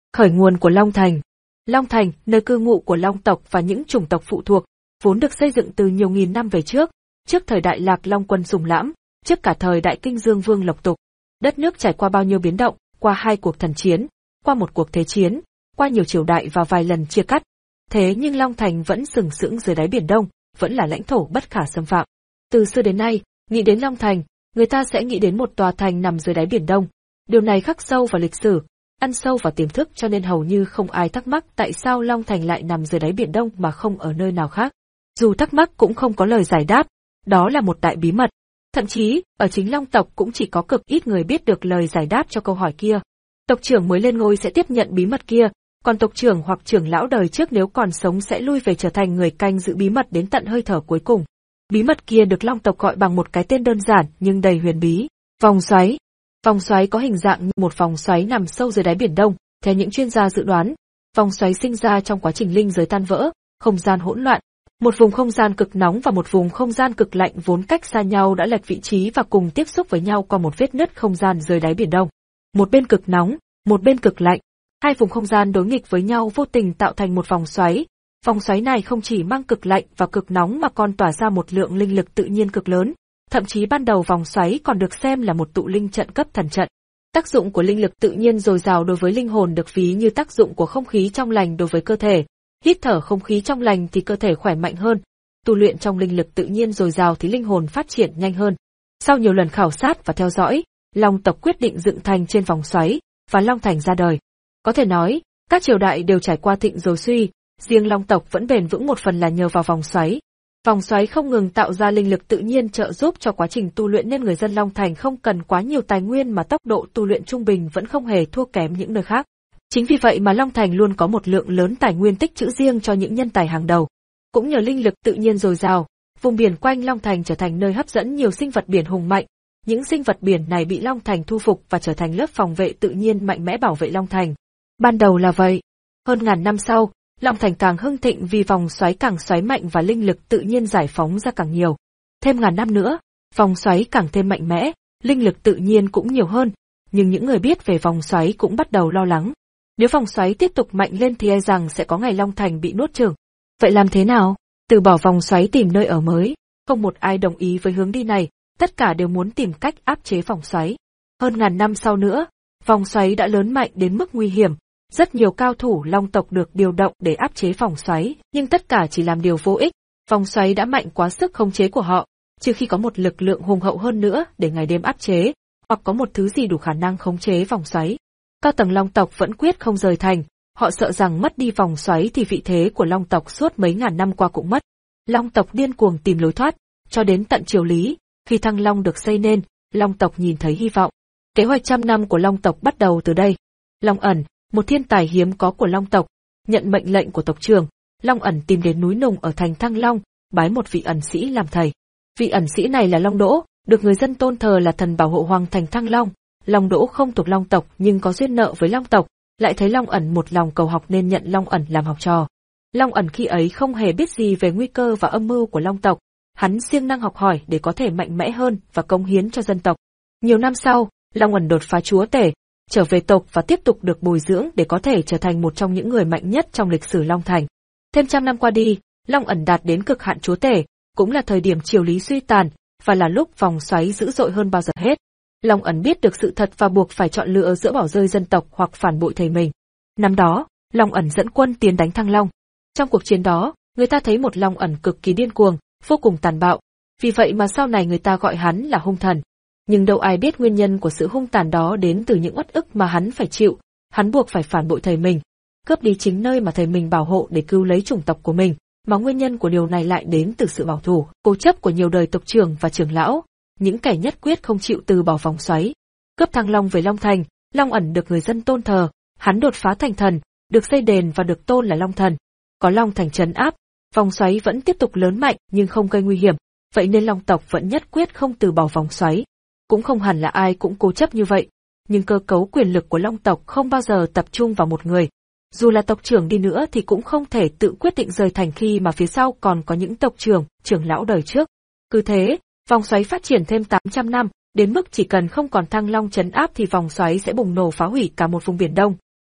Khởi nguồn của Long Thành. Long Thành, nơi cư ngụ của Long tộc và những chủng tộc phụ thuộc, vốn được xây dựng từ nhiều nghìn năm về trước, trước thời đại Lạc Long Quân Sùng Lãm, trước cả thời đại Kinh Dương Vương Lộc Tục. Đất nước trải qua bao nhiêu biến động, qua hai cuộc thần chiến, qua một cuộc thế chiến, qua nhiều triều đại và vài lần chia cắt. Thế nhưng Long Thành vẫn sừng sững dưới đáy Biển Đông, vẫn là lãnh thổ bất khả xâm phạm. Từ xưa đến nay, nghĩ đến Long Thành, người ta sẽ nghĩ đến một tòa thành nằm dưới đáy Biển Đông. Điều này khắc sâu vào lịch sử, ăn sâu vào tiềm thức cho nên hầu như không ai thắc mắc tại sao Long Thành lại nằm dưới đáy Biển Đông mà không ở nơi nào khác. Dù thắc mắc cũng không có lời giải đáp, đó là một đại bí mật. Thậm chí, ở chính Long tộc cũng chỉ có cực ít người biết được lời giải đáp cho câu hỏi kia. Tộc trưởng mới lên ngôi sẽ tiếp nhận bí mật kia, còn tộc trưởng hoặc trưởng lão đời trước nếu còn sống sẽ lui về trở thành người canh giữ bí mật đến tận hơi thở cuối cùng. Bí mật kia được Long tộc gọi bằng một cái tên đơn giản nhưng đầy huyền bí, vòng xoáy. Vòng xoáy có hình dạng như một vòng xoáy nằm sâu dưới đáy Biển Đông, theo những chuyên gia dự đoán, vòng xoáy sinh ra trong quá trình linh giới tan vỡ, không gian hỗn loạn. Một vùng không gian cực nóng và một vùng không gian cực lạnh vốn cách xa nhau đã lệch vị trí và cùng tiếp xúc với nhau qua một vết nứt không gian dưới đáy Biển Đông. Một bên cực nóng, một bên cực lạnh. Hai vùng không gian đối nghịch với nhau vô tình tạo thành một vòng xoáy. Vòng xoáy này không chỉ mang cực lạnh và cực nóng mà còn tỏa ra một lượng linh lực tự nhiên cực lớn. Thậm chí ban đầu vòng xoáy còn được xem là một tụ linh trận cấp thần trận. Tác dụng của linh lực tự nhiên dồi dào đối với linh hồn được ví như tác dụng của không khí trong lành đối với cơ thể. Hít thở không khí trong lành thì cơ thể khỏe mạnh hơn, tu luyện trong linh lực tự nhiên dồi dào thì linh hồn phát triển nhanh hơn. Sau nhiều lần khảo sát và theo dõi, Long tộc quyết định dựng thành trên vòng xoáy, và Long Thành ra đời. Có thể nói, các triều đại đều trải qua thịnh rồi suy, riêng Long tộc vẫn bền vững một phần là nhờ vào vòng xoáy. Vòng xoáy không ngừng tạo ra linh lực tự nhiên trợ giúp cho quá trình tu luyện nên người dân Long Thành không cần quá nhiều tài nguyên mà tốc độ tu luyện trung bình vẫn không hề thua kém những nơi khác. Chính vì vậy mà Long Thành luôn có một lượng lớn tài nguyên tích trữ riêng cho những nhân tài hàng đầu. Cũng nhờ linh lực tự nhiên dồi dào, vùng biển quanh Long Thành trở thành nơi hấp dẫn nhiều sinh vật biển hùng mạnh. Những sinh vật biển này bị Long Thành thu phục và trở thành lớp phòng vệ tự nhiên mạnh mẽ bảo vệ Long Thành. Ban đầu là vậy. Hơn ngàn năm sau, Long Thành càng hưng thịnh vì vòng xoáy càng xoáy mạnh và linh lực tự nhiên giải phóng ra càng nhiều. Thêm ngàn năm nữa, vòng xoáy càng thêm mạnh mẽ, linh lực tự nhiên cũng nhiều hơn, nhưng những người biết về vòng xoáy cũng bắt đầu lo lắng. Nếu vòng xoáy tiếp tục mạnh lên thì e rằng sẽ có ngày Long Thành bị nuốt chửng. Vậy làm thế nào? Từ bỏ vòng xoáy tìm nơi ở mới. Không một ai đồng ý với hướng đi này, tất cả đều muốn tìm cách áp chế vòng xoáy. Hơn ngàn năm sau nữa, vòng xoáy đã lớn mạnh đến mức nguy hiểm. Rất nhiều cao thủ Long tộc được điều động để áp chế vòng xoáy, nhưng tất cả chỉ làm điều vô ích. Vòng xoáy đã mạnh quá sức khống chế của họ, trừ khi có một lực lượng hùng hậu hơn nữa để ngày đêm áp chế, hoặc có một thứ gì đủ khả năng khống chế vòng xoáy. Cao tầng Long tộc vẫn quyết không rời thành, họ sợ rằng mất đi vòng xoáy thì vị thế của Long tộc suốt mấy ngàn năm qua cũng mất. Long tộc điên cuồng tìm lối thoát, cho đến tận triều Lý, khi Thăng Long được xây nên, Long tộc nhìn thấy hy vọng. Kế hoạch trăm năm của Long tộc bắt đầu từ đây. Long ẩn, một thiên tài hiếm có của Long tộc, nhận mệnh lệnh của tộc trưởng, Long ẩn tìm đến núi Nùng ở thành Thăng Long, bái một vị ẩn sĩ làm thầy. Vị ẩn sĩ này là Long Đỗ, được người dân tôn thờ là thần bảo hộ hoàng thành Thăng Long. Long Đỗ không thuộc Long tộc nhưng có duyên nợ với Long tộc, lại thấy Long ẩn một lòng cầu học nên nhận Long ẩn làm học trò. Long ẩn khi ấy không hề biết gì về nguy cơ và âm mưu của Long tộc, hắn siêng năng học hỏi để có thể mạnh mẽ hơn và cống hiến cho dân tộc. Nhiều năm sau, Long ẩn đột phá chúa tể, trở về tộc và tiếp tục được bồi dưỡng để có thể trở thành một trong những người mạnh nhất trong lịch sử Long Thành. Thêm trăm năm qua đi, Long ẩn đạt đến cực hạn chúa tể, cũng là thời điểm triều Lý suy tàn, và là lúc vòng xoáy dữ dội hơn bao giờ hết. Long ẩn biết được sự thật và buộc phải chọn lựa giữa bỏ rơi dân tộc hoặc phản bội thầy mình. Năm đó, Long ẩn dẫn quân tiến đánh Thăng Long. Trong cuộc chiến đó, người ta thấy một Long ẩn cực kỳ điên cuồng, vô cùng tàn bạo, vì vậy mà sau này người ta gọi hắn là hung thần. Nhưng đâu ai biết nguyên nhân của sự hung tàn đó đến từ những uất ức mà hắn phải chịu, hắn buộc phải phản bội thầy mình, cướp đi chính nơi mà thầy mình bảo hộ để cứu lấy chủng tộc của mình, mà nguyên nhân của điều này lại đến từ sự bảo thủ, cố chấp của nhiều đời tộc trưởng và trưởng lão, những kẻ nhất quyết không chịu từ bỏ vòng xoáy. Cướp Thăng Long về Long Thành, Long ẩn được người dân tôn thờ, hắn đột phá thành thần, được xây đền và được tôn là Long Thần. Có Long Thành trấn áp, vòng xoáy vẫn tiếp tục lớn mạnh nhưng không gây nguy hiểm, vậy nên Long tộc vẫn nhất quyết không từ bỏ vòng xoáy. Cũng không hẳn là ai cũng cố chấp như vậy, nhưng cơ cấu quyền lực của Long tộc không bao giờ tập trung vào một người. Dù là tộc trưởng đi nữa thì cũng không thể tự quyết định rời thành khi mà phía sau còn có những tộc trưởng, trưởng lão đời trước. Cứ thế, vòng xoáy phát triển thêm tám trăm năm, đến mức chỉ cần không còn Thăng Long trấn áp thì vòng xoáy sẽ bùng nổ phá hủy cả một vùng Biển Đông.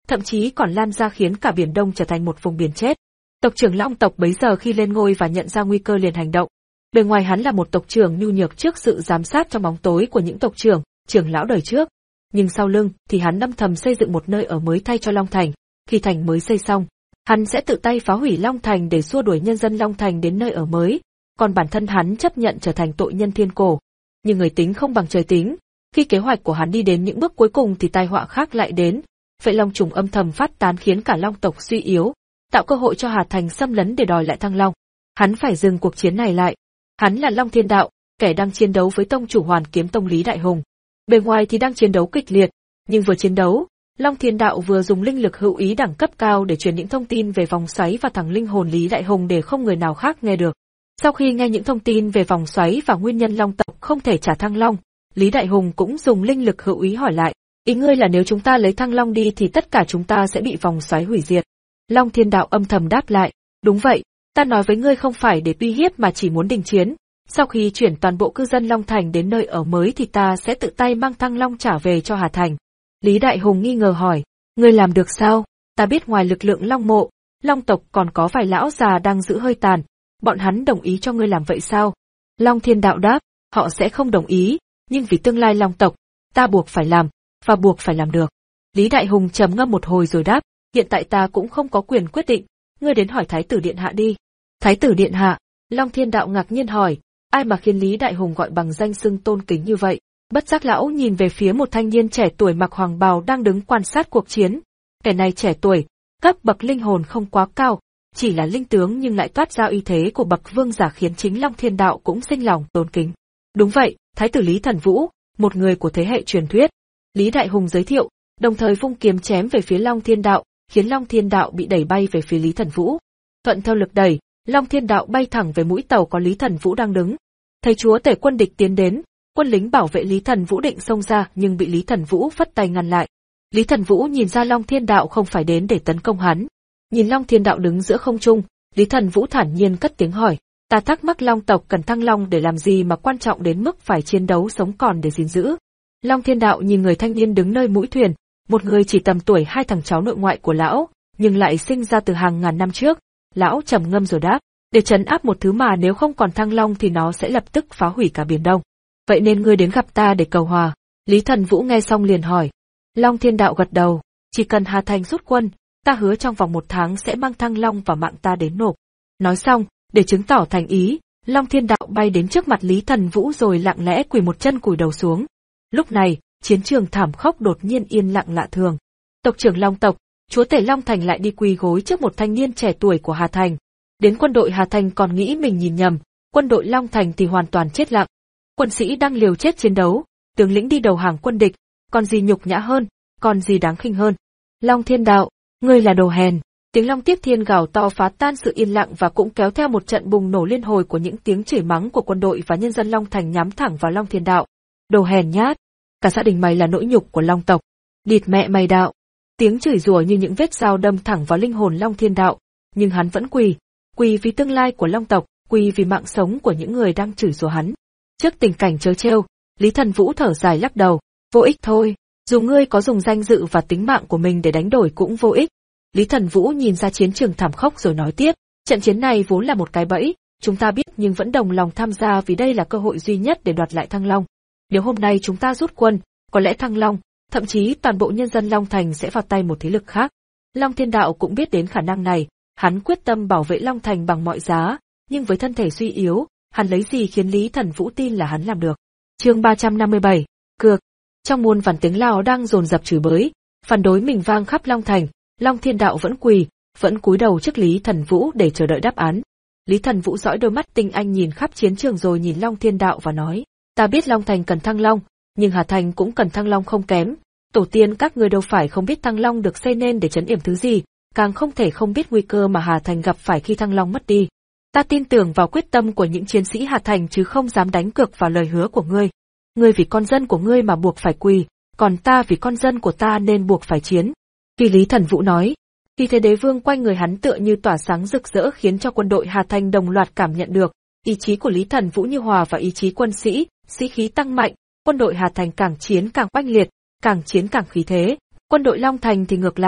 thậm chí còn lan ra khiến cả Biển Đông trở thành một vùng biển chết. Tộc trưởng Long tộc bấy giờ khi lên ngôi và nhận ra nguy cơ liền hành động. Bề ngoài hắn là một tộc trưởng nhu nhược trước sự giám sát trong bóng tối của những tộc trưởng, trưởng lão đời trước. Nhưng sau lưng thì hắn âm thầm xây dựng một nơi ở mới thay cho Long Thành. Khi thành mới xây xong, hắn sẽ tự tay phá hủy Long Thành để xua đuổi nhân dân Long Thành đến nơi ở mới. Còn bản thân hắn chấp nhận trở thành tội nhân thiên cổ. Nhưng người tính không bằng trời tính. Khi kế hoạch của hắn đi đến những bước cuối cùng thì tai họa khác lại đến. Vậy Long trùng âm thầm phát tán khiến cả Long tộc suy yếu, tạo cơ hội cho Hà Thành xâm lấn để đòi lại Thăng Long. Hắn phải dừng cuộc chiến này lại. Hắn là Long Thiên Đạo, kẻ đang chiến đấu với tông chủ Hoàn Kiếm Tông Lý Đại Hùng. Bề ngoài thì đang chiến đấu kịch liệt, nhưng vừa chiến đấu, Long Thiên Đạo vừa dùng linh lực hữu ý đẳng cấp cao để truyền những thông tin về vòng xoáy và thẳng linh hồn Lý Đại Hùng để không người nào khác nghe được. Sau khi nghe những thông tin về vòng xoáy và nguyên nhân Long tộc không thể trả Thăng Long, Lý Đại Hùng cũng dùng linh lực hữu ý hỏi lại, ý ngươi là nếu chúng ta lấy Thăng Long đi thì tất cả chúng ta sẽ bị vòng xoáy hủy diệt. Long Thiên Đạo âm thầm đáp lại, đúng vậy, ta nói với ngươi không phải để uy hiếp mà chỉ muốn đình chiến. Sau khi chuyển toàn bộ cư dân Long Thành đến nơi ở mới thì ta sẽ tự tay mang Thăng Long trả về cho Hà Thành. Lý Đại Hùng nghi ngờ hỏi, ngươi làm được sao? Ta biết ngoài lực lượng Long Mộ, Long tộc còn có vài lão già đang giữ hơi tàn, bọn hắn đồng ý cho ngươi làm vậy sao? Long Thiên Đạo đáp, họ sẽ không đồng ý, nhưng vì tương lai Long tộc, ta buộc phải làm, và buộc phải làm được. Lý Đại Hùng trầm ngâm một hồi rồi đáp, hiện tại ta cũng không có quyền quyết định, ngươi đến hỏi Thái tử Điện Hạ đi. Thái tử Điện Hạ? Long Thiên Đạo ngạc nhiên hỏi, ai mà khiến Lý Đại Hùng gọi bằng danh xưng tôn kính như vậy? Bất giác lão nhìn về phía một thanh niên trẻ tuổi mặc hoàng bào đang đứng quan sát cuộc chiến. Kẻ này trẻ tuổi, cấp bậc linh hồn không quá cao, chỉ là linh tướng nhưng lại toát ra uy thế của bậc vương giả khiến chính Long Thiên Đạo cũng sinh lòng tôn kính. Đúng vậy, Thái tử Lý Thần Vũ, một người của thế hệ truyền thuyết. Lý Đại Hùng giới thiệu, đồng thời vung kiếm chém về phía Long Thiên Đạo, khiến Long Thiên Đạo bị đẩy bay về phía Lý Thần Vũ. Thuận theo lực đẩy, Long Thiên Đạo bay thẳng về mũi tàu có Lý Thần Vũ đang đứng. Thấy chúa tể quân địch tiến đến, quân lính bảo vệ Lý Thần Vũ định xông ra nhưng bị Lý Thần Vũ phất tay ngăn lại. Lý Thần Vũ nhìn ra Long Thiên Đạo không phải đến để tấn công hắn. Nhìn Long Thiên Đạo đứng giữa không trung, Lý Thần Vũ thản nhiên cất tiếng hỏi, ta thắc mắc Long tộc cần Thăng Long để làm gì mà quan trọng đến mức phải chiến đấu sống còn để gìn giữ. Long Thiên Đạo nhìn người thanh niên đứng nơi mũi thuyền, một người chỉ tầm tuổi hai thằng cháu nội ngoại của lão, nhưng lại sinh ra từ hàng ngàn năm trước. Lão trầm ngâm rồi đáp, để trấn áp một thứ mà nếu không còn Thăng Long thì nó sẽ lập tức phá hủy cả Biển Đông. Vậy nên ngươi đến gặp ta để cầu hòa. Lý Thần Vũ nghe xong liền hỏi. Long Thiên Đạo gật đầu, chỉ cần Hà Thành rút quân, ta hứa trong vòng một tháng sẽ mang Thăng Long và mạng ta đến nộp. Nói xong, để chứng tỏ thành ý, Long Thiên Đạo bay đến trước mặt Lý Thần Vũ rồi lặng lẽ quỳ một chân cúi đầu xuống. Lúc này, chiến trường thảm khốc đột nhiên yên lặng lạ thường. Tộc trưởng Long tộc, chúa tể Long Thành lại đi quỳ gối trước một thanh niên trẻ tuổi của Hà Thành. Đến quân đội Hà Thành còn nghĩ mình nhìn nhầm, quân đội Long Thành thì hoàn toàn chết lặng. Quân sĩ đang liều chết chiến đấu, tướng lĩnh đi đầu hàng quân địch, còn gì nhục nhã hơn, còn gì đáng khinh hơn. Long Thiên Đạo, ngươi là đồ hèn. Tiếng Long Tiếp Thiên gào to phá tan sự yên lặng và cũng kéo theo một trận bùng nổ liên hồi của những tiếng chửi mắng của quân đội và nhân dân Long Thành nhắm thẳng vào Long Thiên Đạo. Đồ hèn nhát, cả gia đình mày là nỗi nhục của Long tộc. Địt mẹ mày đạo. Tiếng chửi rủa như những vết dao đâm thẳng vào linh hồn Long Thiên Đạo, nhưng hắn vẫn quỳ, quỳ vì tương lai của Long tộc, quỳ vì mạng sống của những người đang chửi rủa hắn. Trước tình cảnh trớ trêu, Lý Thần Vũ thở dài lắc đầu, vô ích thôi, dù ngươi có dùng danh dự và tính mạng của mình để đánh đổi cũng vô ích. Lý Thần Vũ nhìn ra chiến trường thảm khốc rồi nói tiếp, trận chiến này vốn là một cái bẫy, chúng ta biết nhưng vẫn đồng lòng tham gia vì đây là cơ hội duy nhất để đoạt lại Thăng Long. Nếu hôm nay chúng ta rút quân, có lẽ Thăng Long, thậm chí toàn bộ nhân dân Long Thành sẽ vào tay một thế lực khác. Long Thiên Đạo cũng biết đến khả năng này, hắn quyết tâm bảo vệ Long Thành bằng mọi giá, nhưng với thân thể suy yếu, hắn lấy gì khiến Lý Thần Vũ tin là hắn làm được. Chương ba trăm năm mươi bảy, cược. Trong muôn vàn tiếng lao đang dồn dập chửi bới, phản đối mình vang khắp Long Thành, Long Thiên Đạo vẫn quỳ, vẫn cúi đầu trước Lý Thần Vũ để chờ đợi đáp án. Lý Thần Vũ dõi đôi mắt tinh anh nhìn khắp chiến trường rồi nhìn Long Thiên Đạo và nói, ta biết Long Thành cần Thăng Long, nhưng Hà Thành cũng cần Thăng Long không kém. Tổ tiên các ngươi đâu phải không biết Thăng Long được xây nên để trấn yểm thứ gì, càng không thể không biết nguy cơ mà Hà Thành gặp phải khi Thăng Long mất đi. Ta tin tưởng vào quyết tâm của những chiến sĩ Hà Thành chứ không dám đánh cược vào lời hứa của ngươi. Ngươi vì con dân của ngươi mà buộc phải quỳ, còn ta vì con dân của ta nên buộc phải chiến. Vì Lý Thần Vũ nói, khi thế đế vương quanh người hắn tựa như tỏa sáng rực rỡ khiến cho quân đội Hà Thành đồng loạt cảm nhận được, ý chí của Lý Thần Vũ như hòa và ý chí quân sĩ, sĩ khí tăng mạnh, quân đội Hà Thành càng chiến càng oanh liệt, càng chiến càng khí thế. Quân đội Long Thành thì ngược lại,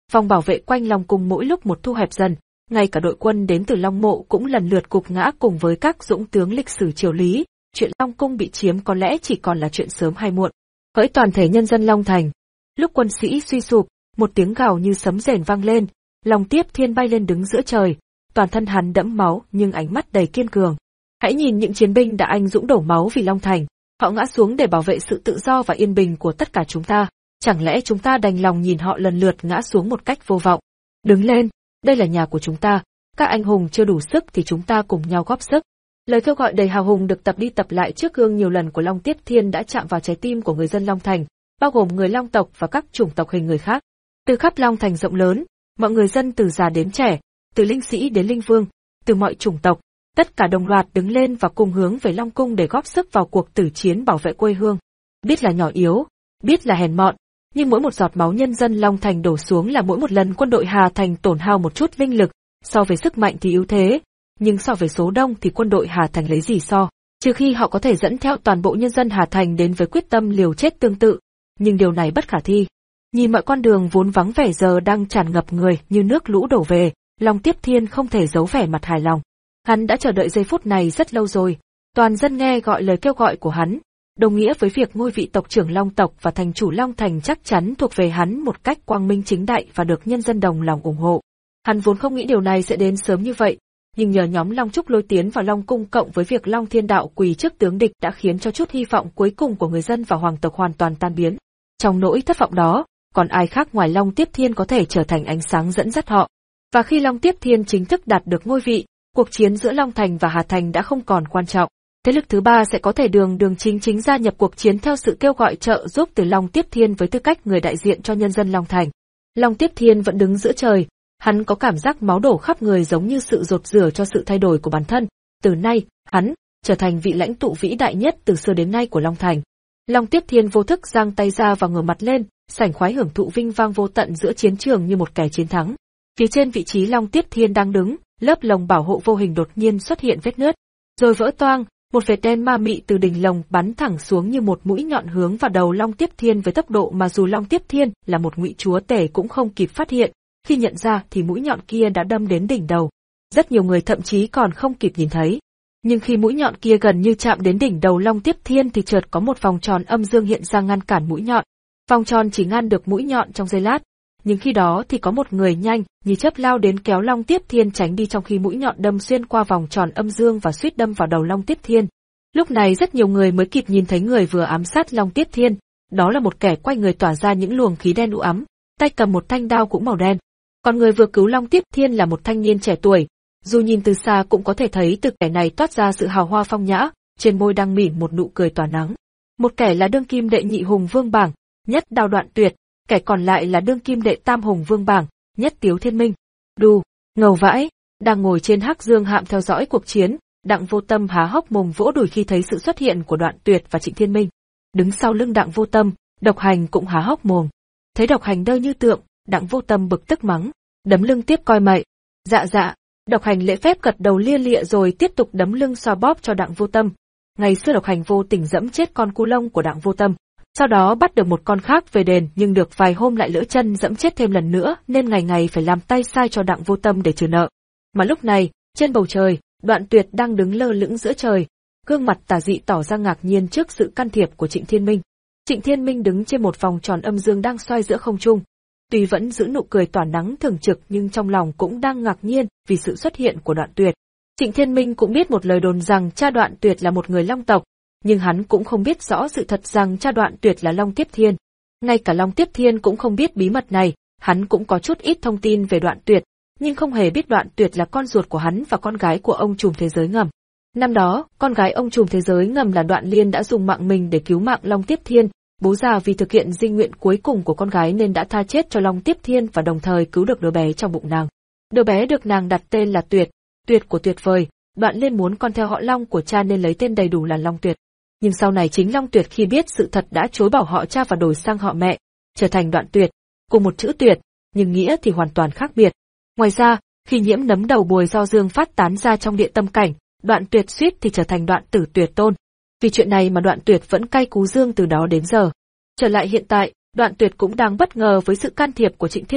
Vòng bảo vệ quanh Long cung mỗi lúc một thu hẹp dần, ngay cả đội quân đến từ Long Mộ cũng lần lượt gục ngã cùng với các dũng tướng lịch sử triều Lý, chuyện Long cung bị chiếm có lẽ chỉ còn là chuyện sớm hay muộn. Hỡi toàn thể nhân dân Long Thành, lúc quân sĩ suy sụp, một tiếng gào như sấm rền vang lên, Long Tiếp Thiên bay lên đứng giữa trời, toàn thân hắn đẫm máu nhưng ánh mắt đầy kiên cường. Hãy nhìn những chiến binh đã anh dũng đổ máu vì Long Thành, họ ngã xuống để bảo vệ sự tự do và yên bình của tất cả chúng ta, chẳng lẽ chúng ta đành lòng nhìn họ lần lượt ngã xuống một cách vô vọng? Đứng lên, đây là nhà của chúng ta, các anh hùng chưa đủ sức thì chúng ta cùng nhau góp sức. Lời kêu gọi đầy hào hùng được tập đi tập lại trước gương nhiều lần của Long Tiếp Thiên đã chạm vào trái tim của người dân Long Thành, bao gồm người Long tộc và các chủng tộc hình người khác. Từ khắp Long Thành rộng lớn, mọi người dân từ già đến trẻ, từ linh sĩ đến linh vương, từ mọi chủng tộc, tất cả đồng loạt đứng lên và cùng hướng về Long cung để góp sức vào cuộc tử chiến bảo vệ quê hương. Biết là nhỏ yếu, biết là hèn mọn, nhưng mỗi một giọt máu nhân dân Long Thành đổ xuống là mỗi một lần quân đội Hà Thành tổn hao một chút linh lực, so với sức mạnh thì yếu thế, nhưng so với số đông thì quân đội Hà Thành lấy gì so, trừ khi họ có thể dẫn theo toàn bộ nhân dân Hà Thành đến với quyết tâm liều chết tương tự, nhưng điều này bất khả thi. Nhìn mọi con đường vốn vắng vẻ giờ đang tràn ngập người như nước lũ đổ về, Long Tiếp Thiên không thể giấu vẻ mặt hài lòng. Hắn đã chờ đợi giây phút này rất lâu rồi, toàn dân nghe gọi lời kêu gọi của hắn, đồng nghĩa với việc ngôi vị tộc trưởng Long tộc và thành chủ Long Thành chắc chắn thuộc về hắn một cách quang minh chính đại và được nhân dân đồng lòng ủng hộ. Hắn vốn không nghĩ điều này sẽ đến sớm như vậy, nhưng nhờ nhóm Long Trúc lôi tiến vào Long cung cộng với việc Long Thiên Đạo quỳ trước tướng địch đã khiến cho chút hy vọng cuối cùng của người dân và hoàng tộc hoàn toàn tan biến. Trong nỗi thất vọng đó, còn ai khác ngoài Long Tiếp Thiên có thể trở thành ánh sáng dẫn dắt họ. Và khi Long Tiếp Thiên chính thức đạt được ngôi vị, cuộc chiến giữa Long Thành và Hà Thành đã không còn quan trọng. Thế lực thứ ba sẽ có thể đường đường chính chính gia nhập cuộc chiến theo sự kêu gọi trợ giúp từ Long Tiếp Thiên với tư cách người đại diện cho nhân dân Long Thành. Long Tiếp Thiên vẫn đứng giữa trời, hắn có cảm giác máu đổ khắp người giống như sự rột rửa cho sự thay đổi của bản thân. Từ nay, hắn trở thành vị lãnh tụ vĩ đại nhất từ xưa đến nay của Long Thành. Long Tiếp Thiên vô thức giang tay ra và ngửa mặt lên, sảng khoái hưởng thụ vinh vang vô tận giữa chiến trường như một kẻ chiến thắng. Phía trên vị trí Long Tiếp Thiên đang đứng, lớp lồng bảo hộ vô hình đột nhiên xuất hiện vết nứt, rồi vỡ toang, một vệt đen ma mị từ đỉnh lồng bắn thẳng xuống như một mũi nhọn hướng vào đầu Long Tiếp Thiên với tốc độ mà dù Long Tiếp Thiên là một ngụy chúa tể cũng không kịp phát hiện, khi nhận ra thì mũi nhọn kia đã đâm đến đỉnh đầu. Rất nhiều người thậm chí còn không kịp nhìn thấy. Nhưng khi mũi nhọn kia gần như chạm đến đỉnh đầu Long Tiếp Thiên thì chợt có một vòng tròn âm dương hiện ra ngăn cản mũi nhọn. Vòng tròn chỉ ngăn được mũi nhọn trong giây lát, nhưng khi đó thì có một người nhanh như chớp lao đến kéo Long Tiếp Thiên tránh đi trong khi mũi nhọn đâm xuyên qua vòng tròn âm dương và suýt đâm vào đầu Long Tiếp Thiên. Lúc này rất nhiều người mới kịp nhìn thấy người vừa ám sát Long Tiếp Thiên, đó là một kẻ quay người tỏa ra những luồng khí đen u ám, tay cầm một thanh đao cũng màu đen. Còn người vừa cứu Long Tiếp Thiên là một thanh niên trẻ tuổi, dù nhìn từ xa cũng có thể thấy từ kẻ này toát ra sự hào hoa phong nhã, trên môi đang mỉm một nụ cười tỏa nắng. Một kẻ là đương kim đệ nhị hùng vương bảng, Nhất Đao Đoạn Tuyệt, kẻ còn lại là đương kim đệ tam hùng vương bảng, Nhất Tiếu Thiên Minh. Đù, ngầu vãi, đang ngồi trên hắc dương hạm theo dõi cuộc chiến, Đặng Vô Tâm há hốc mồm vỗ đùi khi thấy sự xuất hiện của Đoạn Tuyệt và Trịnh Thiên Minh. Đứng sau lưng Đặng Vô Tâm, Độc Hành cũng há hốc mồm. Thấy Độc Hành đơ như tượng, Đặng Vô Tâm bực tức mắng, đấm lưng tiếp coi mậy. Dạ dạ, Độc Hành lễ phép gật đầu lia lịa rồi tiếp tục đấm lưng xoa bóp cho Đặng Vô Tâm. Ngày xưa Độc Hành vô tình dẫm chết con cu lông của Đặng Vô Tâm, sau đó bắt được một con khác về đền nhưng được vài hôm lại lỡ chân dẫm chết thêm lần nữa nên ngày ngày phải làm tay sai cho Đặng Vô Tâm để trừ nợ. Mà lúc này, trên bầu trời, Đoạn Tuyệt đang đứng lơ lửng giữa trời, gương mặt tà dị tỏ ra ngạc nhiên trước sự can thiệp của Trịnh Thiên Minh. Trịnh Thiên Minh đứng trên một vòng tròn âm dương đang xoay giữa không trung. Tuy vẫn giữ nụ cười tỏa nắng thường trực nhưng trong lòng cũng đang ngạc nhiên vì sự xuất hiện của Đoạn Tuyệt. Trịnh Thiên Minh cũng biết một lời đồn rằng cha Đoạn Tuyệt là một người Long tộc, nhưng hắn cũng không biết rõ sự thật rằng cha Đoạn Tuyệt là Long Tiếp Thiên. Ngay cả Long Tiếp Thiên cũng không biết bí mật này, hắn cũng có chút ít thông tin về Đoạn Tuyệt, nhưng không hề biết Đoạn Tuyệt là con ruột của hắn và con gái của ông trùm thế giới ngầm. Năm đó, con gái ông trùm thế giới ngầm là Đoạn Liên đã dùng mạng mình để cứu mạng Long Tiếp Thiên. Bố già vì thực hiện di nguyện cuối cùng của con gái nên đã tha chết cho Long Tiếp Thiên và đồng thời cứu được đứa bé trong bụng nàng. Đứa bé được nàng đặt tên là Tuyệt, Tuyệt của tuyệt vời. Đoạn Liên muốn con theo họ Long của cha nên lấy tên đầy đủ là Long Tuyệt. Nhưng sau này chính Long Tuyệt khi biết sự thật đã chối bỏ họ cha và đổi sang họ mẹ, trở thành Đoạn Tuyệt, cùng một chữ Tuyệt, nhưng nghĩa thì hoàn toàn khác biệt. Ngoài ra, khi nhiễm nấm đầu bùi do dương phát tán ra trong địa tâm cảnh, Đoạn Tuyệt suýt thì trở thành Đoạn Tử Tuyệt Tôn. Vì chuyện này mà Đoạn Tuyệt vẫn cay cú dương từ đó đến giờ. Trở lại hiện tại, Đoạn Tuyệt cũng đang bất ngờ với sự can thiệp của Trịnh Thiên Minh,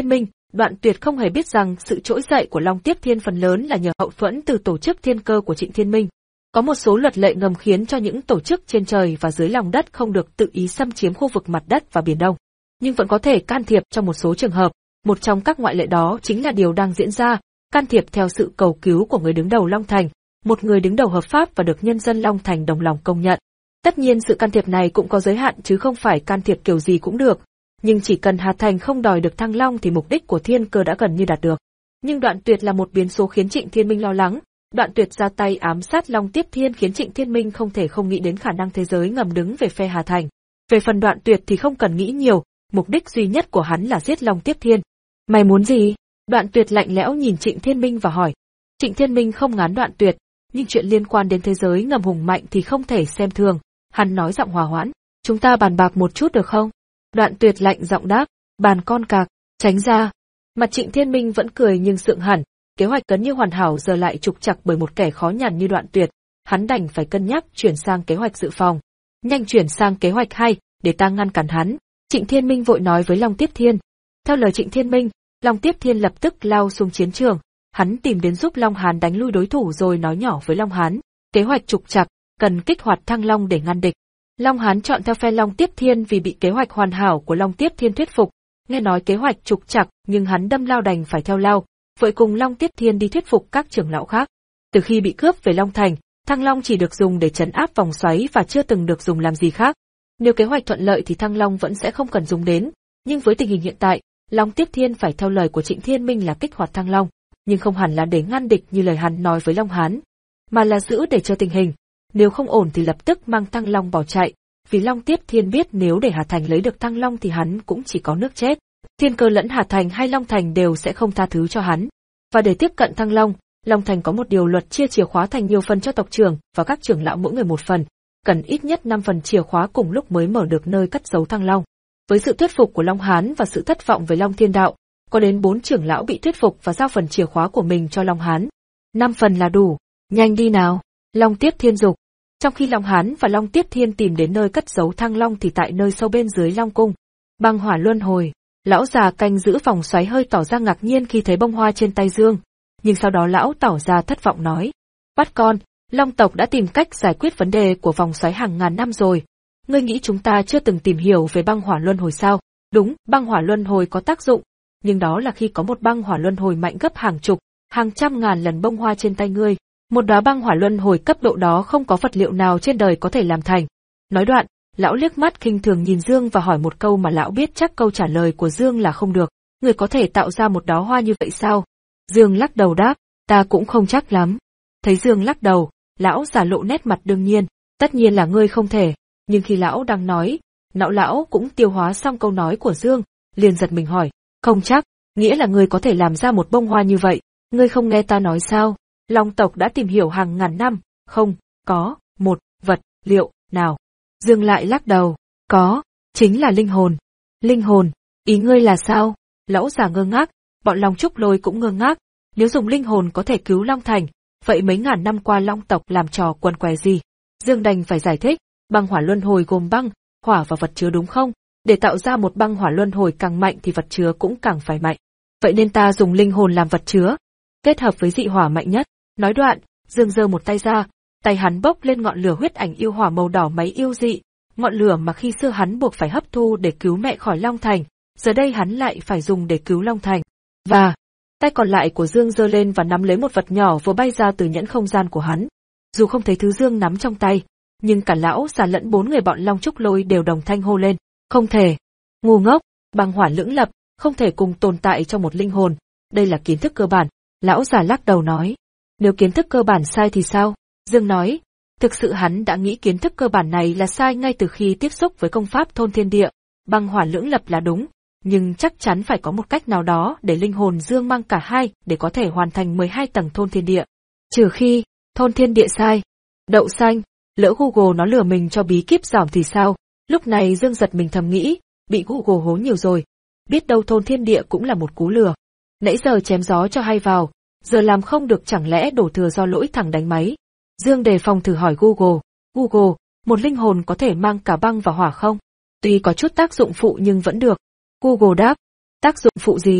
Đoạn Tuyệt không hề biết rằng sự trỗi dậy của Long Tiếp Thiên phần lớn là nhờ hậu thuẫn từ tổ chức thiên cơ của Trịnh Thiên Minh. Có một số luật lệ ngầm khiến cho những tổ chức trên trời và dưới lòng đất không được tự ý xâm chiếm khu vực mặt đất và Biển Đông, nhưng vẫn có thể can thiệp trong một số trường hợp. Một trong các ngoại lệ đó chính là điều đang diễn ra, can thiệp theo sự cầu cứu của người đứng đầu Long Thành, một người đứng đầu hợp pháp và được nhân dân Long Thành đồng lòng công nhận. Tất nhiên sự can thiệp này cũng có giới hạn chứ không phải can thiệp kiểu gì cũng được, nhưng chỉ cần Hà Thành không đòi được Thăng Long thì mục đích của thiên cơ đã gần như đạt được. Nhưng Đoạn Tuyệt là một biến số khiến Trịnh Thiên Minh lo lắng. Đoạn Tuyệt ra tay ám sát Long Tiếp Thiên khiến Trịnh Thiên Minh không thể không nghĩ đến khả năng thế giới ngầm đứng về phe Hà Thành. Về phần Đoạn Tuyệt thì không cần nghĩ nhiều, mục đích duy nhất của hắn là giết Long Tiếp Thiên. Mày muốn gì? Đoạn Tuyệt lạnh lẽo nhìn Trịnh Thiên Minh và hỏi. Trịnh Thiên Minh không ngán Đoạn Tuyệt, nhưng chuyện liên quan đến thế giới ngầm hùng mạnh thì không thể xem thường. Hắn nói giọng hòa hoãn, chúng ta bàn bạc một chút được không? Đoạn Tuyệt lạnh giọng đáp, bàn con cạc, tránh ra. Mặt Trịnh Thiên Minh vẫn cười nhưng sượng hẳn, kế hoạch cấn như hoàn hảo giờ lại trục trặc bởi một kẻ khó nhằn như Đoạn Tuyệt, hắn đành phải cân nhắc chuyển sang kế hoạch dự phòng. Nhanh chuyển sang kế hoạch hay, để ta ngăn cản hắn. Trịnh Thiên Minh vội nói với Long Tiếp Thiên. Theo lời Trịnh Thiên Minh, Long Tiếp Thiên lập tức lao xuống chiến trường, hắn tìm đến giúp Long Hán đánh lui đối thủ rồi nói nhỏ với Long Hán, kế hoạch trục trặc, cần kích hoạt Thăng Long để ngăn địch. Long Hán chọn theo phe Long Tiếp Thiên vì bị kế hoạch hoàn hảo của Long Tiếp Thiên thuyết phục, nghe nói kế hoạch trục trặc nhưng hắn đâm lao đành phải theo lao, vội cùng Long Tiếp Thiên đi thuyết phục các trưởng lão khác. Từ khi bị cướp về Long Thành, Thăng Long chỉ được dùng để trấn áp vòng xoáy và chưa từng được dùng làm gì khác. Nếu kế hoạch thuận lợi thì Thăng Long vẫn sẽ không cần dùng đến, nhưng với tình hình hiện tại, Long Tiếp Thiên phải theo lời của Trịnh Thiên Minh là kích hoạt Thăng Long, nhưng không hẳn là để ngăn địch như lời hắn nói với Long Hán, mà là giữ để cho tình hình. Nếu không ổn thì lập tức mang Thăng Long bỏ chạy, vì Long Tiếp Thiên biết nếu để Hà Thành lấy được Thăng Long thì hắn cũng chỉ có nước chết. Thiên Cơ lẫn Hà Thành hay Long Thành đều sẽ không tha thứ cho hắn. Và để tiếp cận Thăng Long, Long Thành có một điều luật chia chìa khóa thành nhiều phần cho tộc trưởng và các trưởng lão mỗi người một phần, cần ít nhất năm phần chìa khóa cùng lúc mới mở được nơi cất giấu Thăng Long. Với sự thuyết phục của Long Hán và sự thất vọng về Long Thiên Đạo, có đến bốn trưởng lão bị thuyết phục và giao phần chìa khóa của mình cho Long Hán. Năm phần là đủ, nhanh đi nào. Long Tiếp Thiên dục. Trong khi Long Hán và Long Tiếp Thiên tìm đến nơi cất giấu Thăng Long thì tại nơi sâu bên dưới Long Cung, băng hỏa luân hồi, lão già canh giữ vòng xoáy hơi tỏ ra ngạc nhiên khi thấy bông hoa trên tay Dương, nhưng sau đó lão tỏ ra thất vọng nói: "Bắt con, Long tộc đã tìm cách giải quyết vấn đề của vòng xoáy hàng ngàn năm rồi. Ngươi nghĩ chúng ta chưa từng tìm hiểu về băng hỏa luân hồi sao?" "Đúng, băng hỏa luân hồi có tác dụng, nhưng đó là khi có một băng hỏa luân hồi mạnh gấp hàng chục, hàng trăm ngàn lần bông hoa trên tay ngươi. Một đóa băng hỏa luân hồi cấp độ đó không có vật liệu nào trên đời có thể làm thành." Nói đoạn, lão liếc mắt khinh thường nhìn Dương và hỏi một câu mà lão biết chắc câu trả lời của Dương là không được: "Người có thể tạo ra một đóa hoa như vậy sao?" Dương lắc đầu đáp: "Ta cũng không chắc lắm." Thấy Dương lắc đầu, lão giả lộ nét mặt đương nhiên: "Tất nhiên là ngươi không thể." Nhưng khi lão đang nói, não lão cũng tiêu hóa xong câu nói của Dương, liền giật mình hỏi: "Không chắc, nghĩa là ngươi có thể làm ra một bông hoa như vậy? Ngươi không nghe ta nói sao? Long tộc đã tìm hiểu hàng ngàn năm, không có một vật liệu nào." Dương lại lắc đầu: "Có, chính là linh hồn." "Linh hồn? Ý ngươi là sao?" Lão già ngơ ngác, bọn Long Trúc Lôi cũng ngơ ngác. Nếu dùng linh hồn có thể cứu Long Thành, vậy mấy ngàn năm qua Long tộc làm trò quần què gì? Dương đành phải giải thích: băng hỏa luân hồi gồm băng, hỏa và vật chứa đúng không? Để tạo ra một băng hỏa luân hồi càng mạnh thì vật chứa cũng càng phải mạnh. Vậy nên ta dùng linh hồn làm vật chứa, kết hợp với dị hỏa mạnh nhất. Nói đoạn, Dương giơ một tay ra, tay hắn bốc lên ngọn lửa huyết ảnh yêu hỏa màu đỏ máy yêu dị, ngọn lửa mà khi xưa hắn buộc phải hấp thu để cứu mẹ khỏi Long Thành, giờ đây hắn lại phải dùng để cứu Long Thành. Và tay còn lại của Dương giơ lên và nắm lấy một vật nhỏ vừa bay ra từ nhẫn không gian của hắn. Dù không thấy thứ Dương nắm trong tay, nhưng cả lão già lẫn bốn người bọn Long Trúc Lôi đều đồng thanh hô lên: "Không thể! Ngu ngốc! Băng hỏa lưỡng lập, không thể cùng tồn tại trong một linh hồn. Đây là kiến thức cơ bản." Lão già lắc đầu nói: "Nếu kiến thức cơ bản sai thì sao?" Dương nói: thực sự hắn đã nghĩ kiến thức cơ bản này là sai ngay từ khi tiếp xúc với công pháp thôn thiên địa. Băng hỏa lưỡng lập là đúng, nhưng chắc chắn phải có một cách nào đó để linh hồn Dương mang cả hai để có thể hoàn thành mười hai tầng thôn thiên địa. Trừ khi, thôn thiên địa sai. Đậu xanh, lỡ Google nó lừa mình cho bí kíp giỏm thì sao? Lúc này Dương giật mình thầm nghĩ, bị Google hố nhiều rồi. Biết đâu thôn thiên địa cũng là một cú lừa. Nãy giờ chém gió cho hay vào, giờ làm không được chẳng lẽ đổ thừa do lỗi thằng đánh máy. Dương đề phòng thử hỏi Google, Google, một linh hồn có thể mang cả băng và hỏa không? Tuy có chút tác dụng phụ nhưng vẫn được. Google đáp, tác dụng phụ gì?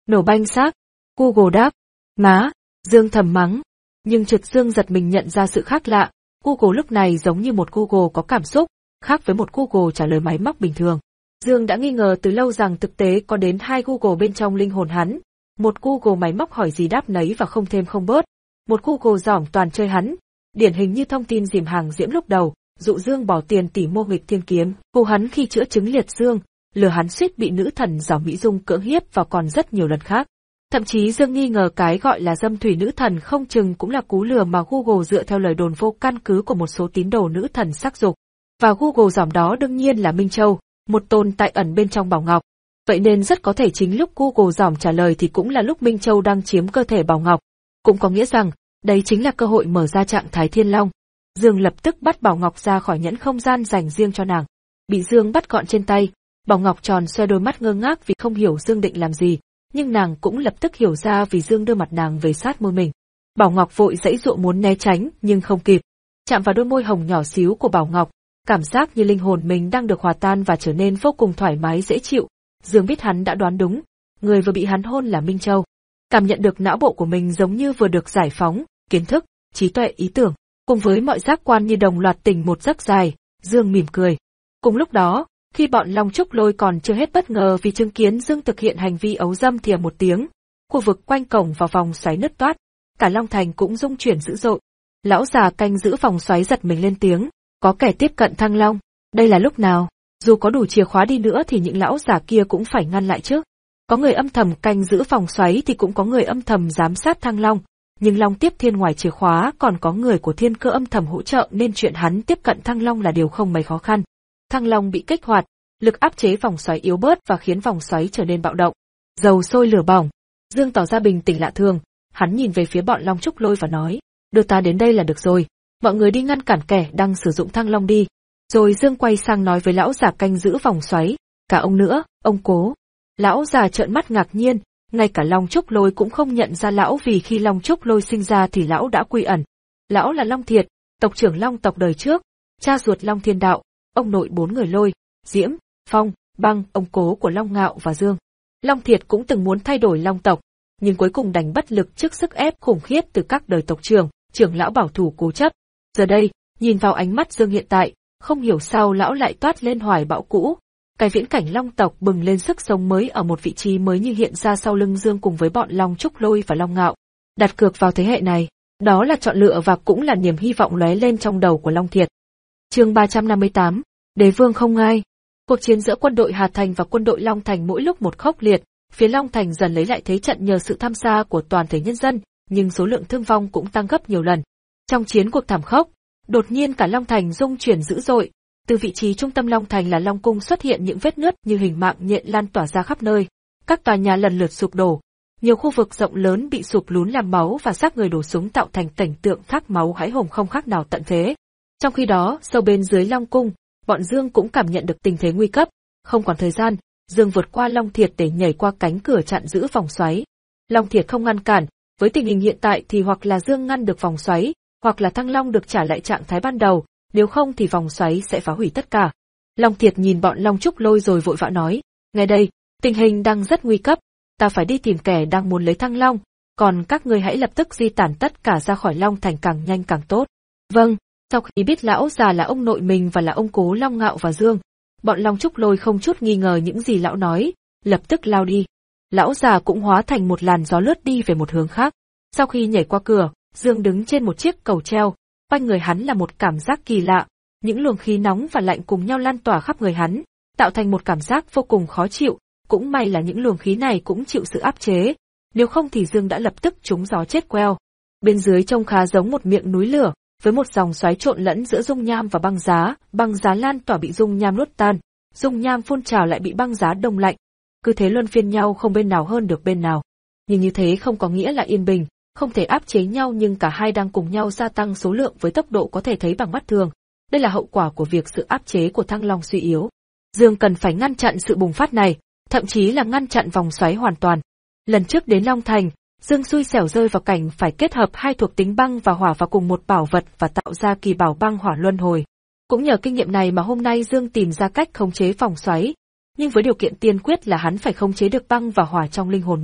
Nổ banh xác. Google đáp. Má. Dương thầm mắng. Nhưng chợt Dương giật mình nhận ra sự khác lạ. Google lúc này giống như một Google có cảm xúc, khác với một Google trả lời máy móc bình thường. Dương đã nghi ngờ từ lâu rằng thực tế có đến hai Google bên trong linh hồn hắn. Một Google máy móc hỏi gì đáp nấy và không thêm không bớt. Một Google giỏm toàn chơi hắn. Điển hình như thông tin dìm hàng Diễm lúc đầu, dụ Dương bỏ tiền tỷ mua nghịch thiên kiếm, hù hắn khi chữa chứng liệt dương, lừa hắn suýt bị nữ thần Giảo Mỹ Dung cưỡng hiếp và còn rất nhiều lần khác. Thậm chí Dương nghi ngờ cái gọi là dâm thủy nữ thần không chừng cũng là cú lừa mà Google dựa theo lời đồn vô căn cứ của một số tín đồ nữ thần sắc dục. Và Google giỏm đó đương nhiên là Minh Châu, một tồn tại ẩn bên trong Bảo Ngọc. Vậy nên rất có thể chính lúc Google giỏm trả lời thì cũng là lúc Minh Châu đang chiếm cơ thể Bảo Ngọc. Cũng có nghĩa rằng, đây chính là cơ hội mở ra trạng thái Thiên Long. Dương lập tức bắt Bảo Ngọc ra khỏi nhẫn không gian dành riêng cho nàng. Bị Dương bắt gọn trên tay, Bảo Ngọc tròn xoe đôi mắt ngơ ngác vì không hiểu Dương định làm gì, nhưng nàng cũng lập tức hiểu ra vì Dương đưa mặt nàng về sát môi mình. Bảo Ngọc vội giãy giụa muốn né tránh nhưng không kịp. Chạm vào đôi môi hồng nhỏ xíu của Bảo Ngọc, cảm giác như linh hồn mình đang được hòa tan và trở nên vô cùng thoải mái dễ chịu. Dương biết hắn đã đoán đúng, người vừa bị hắn hôn là Minh Châu. Cảm nhận được não bộ của mình giống như vừa được giải phóng, kiến thức, trí tuệ, ý tưởng, cùng với mọi giác quan như đồng loạt tỉnh một giấc dài, Dương mỉm cười. Cùng lúc đó, khi bọn Long Trúc Lôi còn chưa hết bất ngờ vì chứng kiến Dương thực hiện hành vi ấu dâm thì ầm một tiếng, khu vực quanh cổng vào vòng xoáy nứt toát, cả Long Thành cũng rung chuyển dữ dội. Lão già canh giữ vòng xoáy giật mình lên tiếng, có kẻ tiếp cận Thăng Long, đây là lúc nào? Dù có đủ chìa khóa đi nữa thì những lão già kia cũng phải ngăn lại chứ. Có người âm thầm canh giữ vòng xoáy thì cũng có người âm thầm giám sát Thăng Long, nhưng Long Tiếp Thiên ngoài chìa khóa còn có người của Thiên Cơ âm thầm hỗ trợ nên chuyện hắn tiếp cận Thăng Long là điều không mấy khó khăn. Thăng Long bị kích hoạt, lực áp chế vòng xoáy yếu bớt và khiến vòng xoáy trở nên bạo động. Dầu sôi lửa bỏng, Dương tỏ ra bình tĩnh lạ thường, hắn nhìn về phía bọn Long Trúc Lôi và nói, đưa ta đến đây là được rồi, mọi người đi ngăn cản kẻ đang sử dụng Thăng Long đi. Rồi Dương quay sang nói với lão già canh giữ vòng xoáy, cả ông nữa, ông Cố. Lão già trợn mắt ngạc nhiên, ngay cả Long Trúc Lôi cũng không nhận ra lão vì khi Long Trúc Lôi sinh ra thì lão đã quy ẩn. Lão là Long Thiệt, tộc trưởng Long tộc đời trước, cha ruột Long Thiên Đạo, ông nội bốn người Lôi, Diễm, Phong, Băng, ông Cố của Long Ngạo và Dương. Long Thiệt cũng từng muốn thay đổi Long tộc, nhưng cuối cùng đành bất lực trước sức ép khủng khiếp từ các đời tộc trưởng, trưởng lão bảo thủ cố chấp. Giờ đây, nhìn vào ánh mắt Dương hiện tại, không hiểu sao lão lại toát lên hoài bão cũ. Cái viễn cảnh Long tộc bừng lên sức sống mới ở một vị trí mới như hiện ra sau lưng Dương cùng với bọn Long Trúc Lôi và Long Ngạo. Đặt cược vào thế hệ này, đó là chọn lựa và cũng là niềm hy vọng lóe lên trong đầu của Long Thiệt. Chương ba trăm năm mươi tám, Đế Vương không ai. Cuộc chiến giữa quân đội Hà Thành và quân đội Long Thành mỗi lúc một khốc liệt, phía Long Thành dần lấy lại thế trận nhờ sự tham gia của toàn thể nhân dân, nhưng số lượng thương vong cũng tăng gấp nhiều lần. Trong chiến cuộc thảm khốc, đột nhiên cả Long Thành rung chuyển dữ dội. Từ vị trí trung tâm Long Thành là Long Cung xuất hiện những vết nứt như hình mạng nhện lan tỏa ra khắp nơi. Các tòa nhà lần lượt sụp đổ. Nhiều khu vực rộng lớn bị sụp lún làm máu và xác người đổ xuống tạo thành cảnh tượng thác máu hãi hùng không khác nào tận thế. Trong khi đó, sâu bên dưới Long Cung, bọn Dương cũng cảm nhận được tình thế nguy cấp. Không còn thời gian, Dương vượt qua Long Thiệt để nhảy qua cánh cửa chặn giữ vòng xoáy. Long Thiệt không ngăn cản, với tình hình hiện tại thì hoặc là Dương ngăn được vòng xoáy, hoặc là Thăng Long được trả lại trạng thái ban đầu. Nếu không thì vòng xoáy sẽ phá hủy tất cả. Long Thiệt nhìn bọn Long Trúc Lôi rồi vội vã nói, ngay đây, tình hình đang rất nguy cấp, ta phải đi tìm kẻ đang muốn lấy Thăng Long, còn các ngươi hãy lập tức di tản tất cả ra khỏi Long Thành càng nhanh càng tốt. Vâng, sau khi biết lão già là ông nội mình và là ông Cố Long Ngạo và Dương, bọn Long Trúc Lôi không chút nghi ngờ những gì lão nói, lập tức lao đi. Lão già cũng hóa thành một làn gió lướt đi về một hướng khác. Sau khi nhảy qua cửa, Dương đứng trên một chiếc cầu treo. Quanh người hắn là một cảm giác kỳ lạ, những luồng khí nóng và lạnh cùng nhau lan tỏa khắp người hắn, tạo thành một cảm giác vô cùng khó chịu, cũng may là những luồng khí này cũng chịu sự áp chế, nếu không thì Dương đã lập tức trúng gió chết queo. Bên dưới trông khá giống một miệng núi lửa, với một dòng xoáy trộn lẫn giữa dung nham và băng giá, băng giá lan tỏa bị dung nham nuốt tan, dung nham phun trào lại bị băng giá đông lạnh, cứ thế luân phiên nhau không bên nào hơn được bên nào. Nhưng như thế không có nghĩa là yên bình. Không thể áp chế nhau nhưng cả hai đang cùng nhau gia tăng số lượng với tốc độ có thể thấy bằng mắt thường. Đây là hậu quả của việc sự áp chế của Thăng Long suy yếu. Dương cần phải ngăn chặn sự bùng phát này, thậm chí là ngăn chặn vòng xoáy hoàn toàn. Lần trước đến Long Thành, Dương xui xẻo rơi vào cảnh phải kết hợp hai thuộc tính băng và hỏa vào cùng một bảo vật và tạo ra kỳ bảo băng hỏa luân hồi. Cũng nhờ kinh nghiệm này mà hôm nay Dương tìm ra cách khống chế vòng xoáy, nhưng với điều kiện tiên quyết là hắn phải khống chế được băng và hỏa trong linh hồn mình.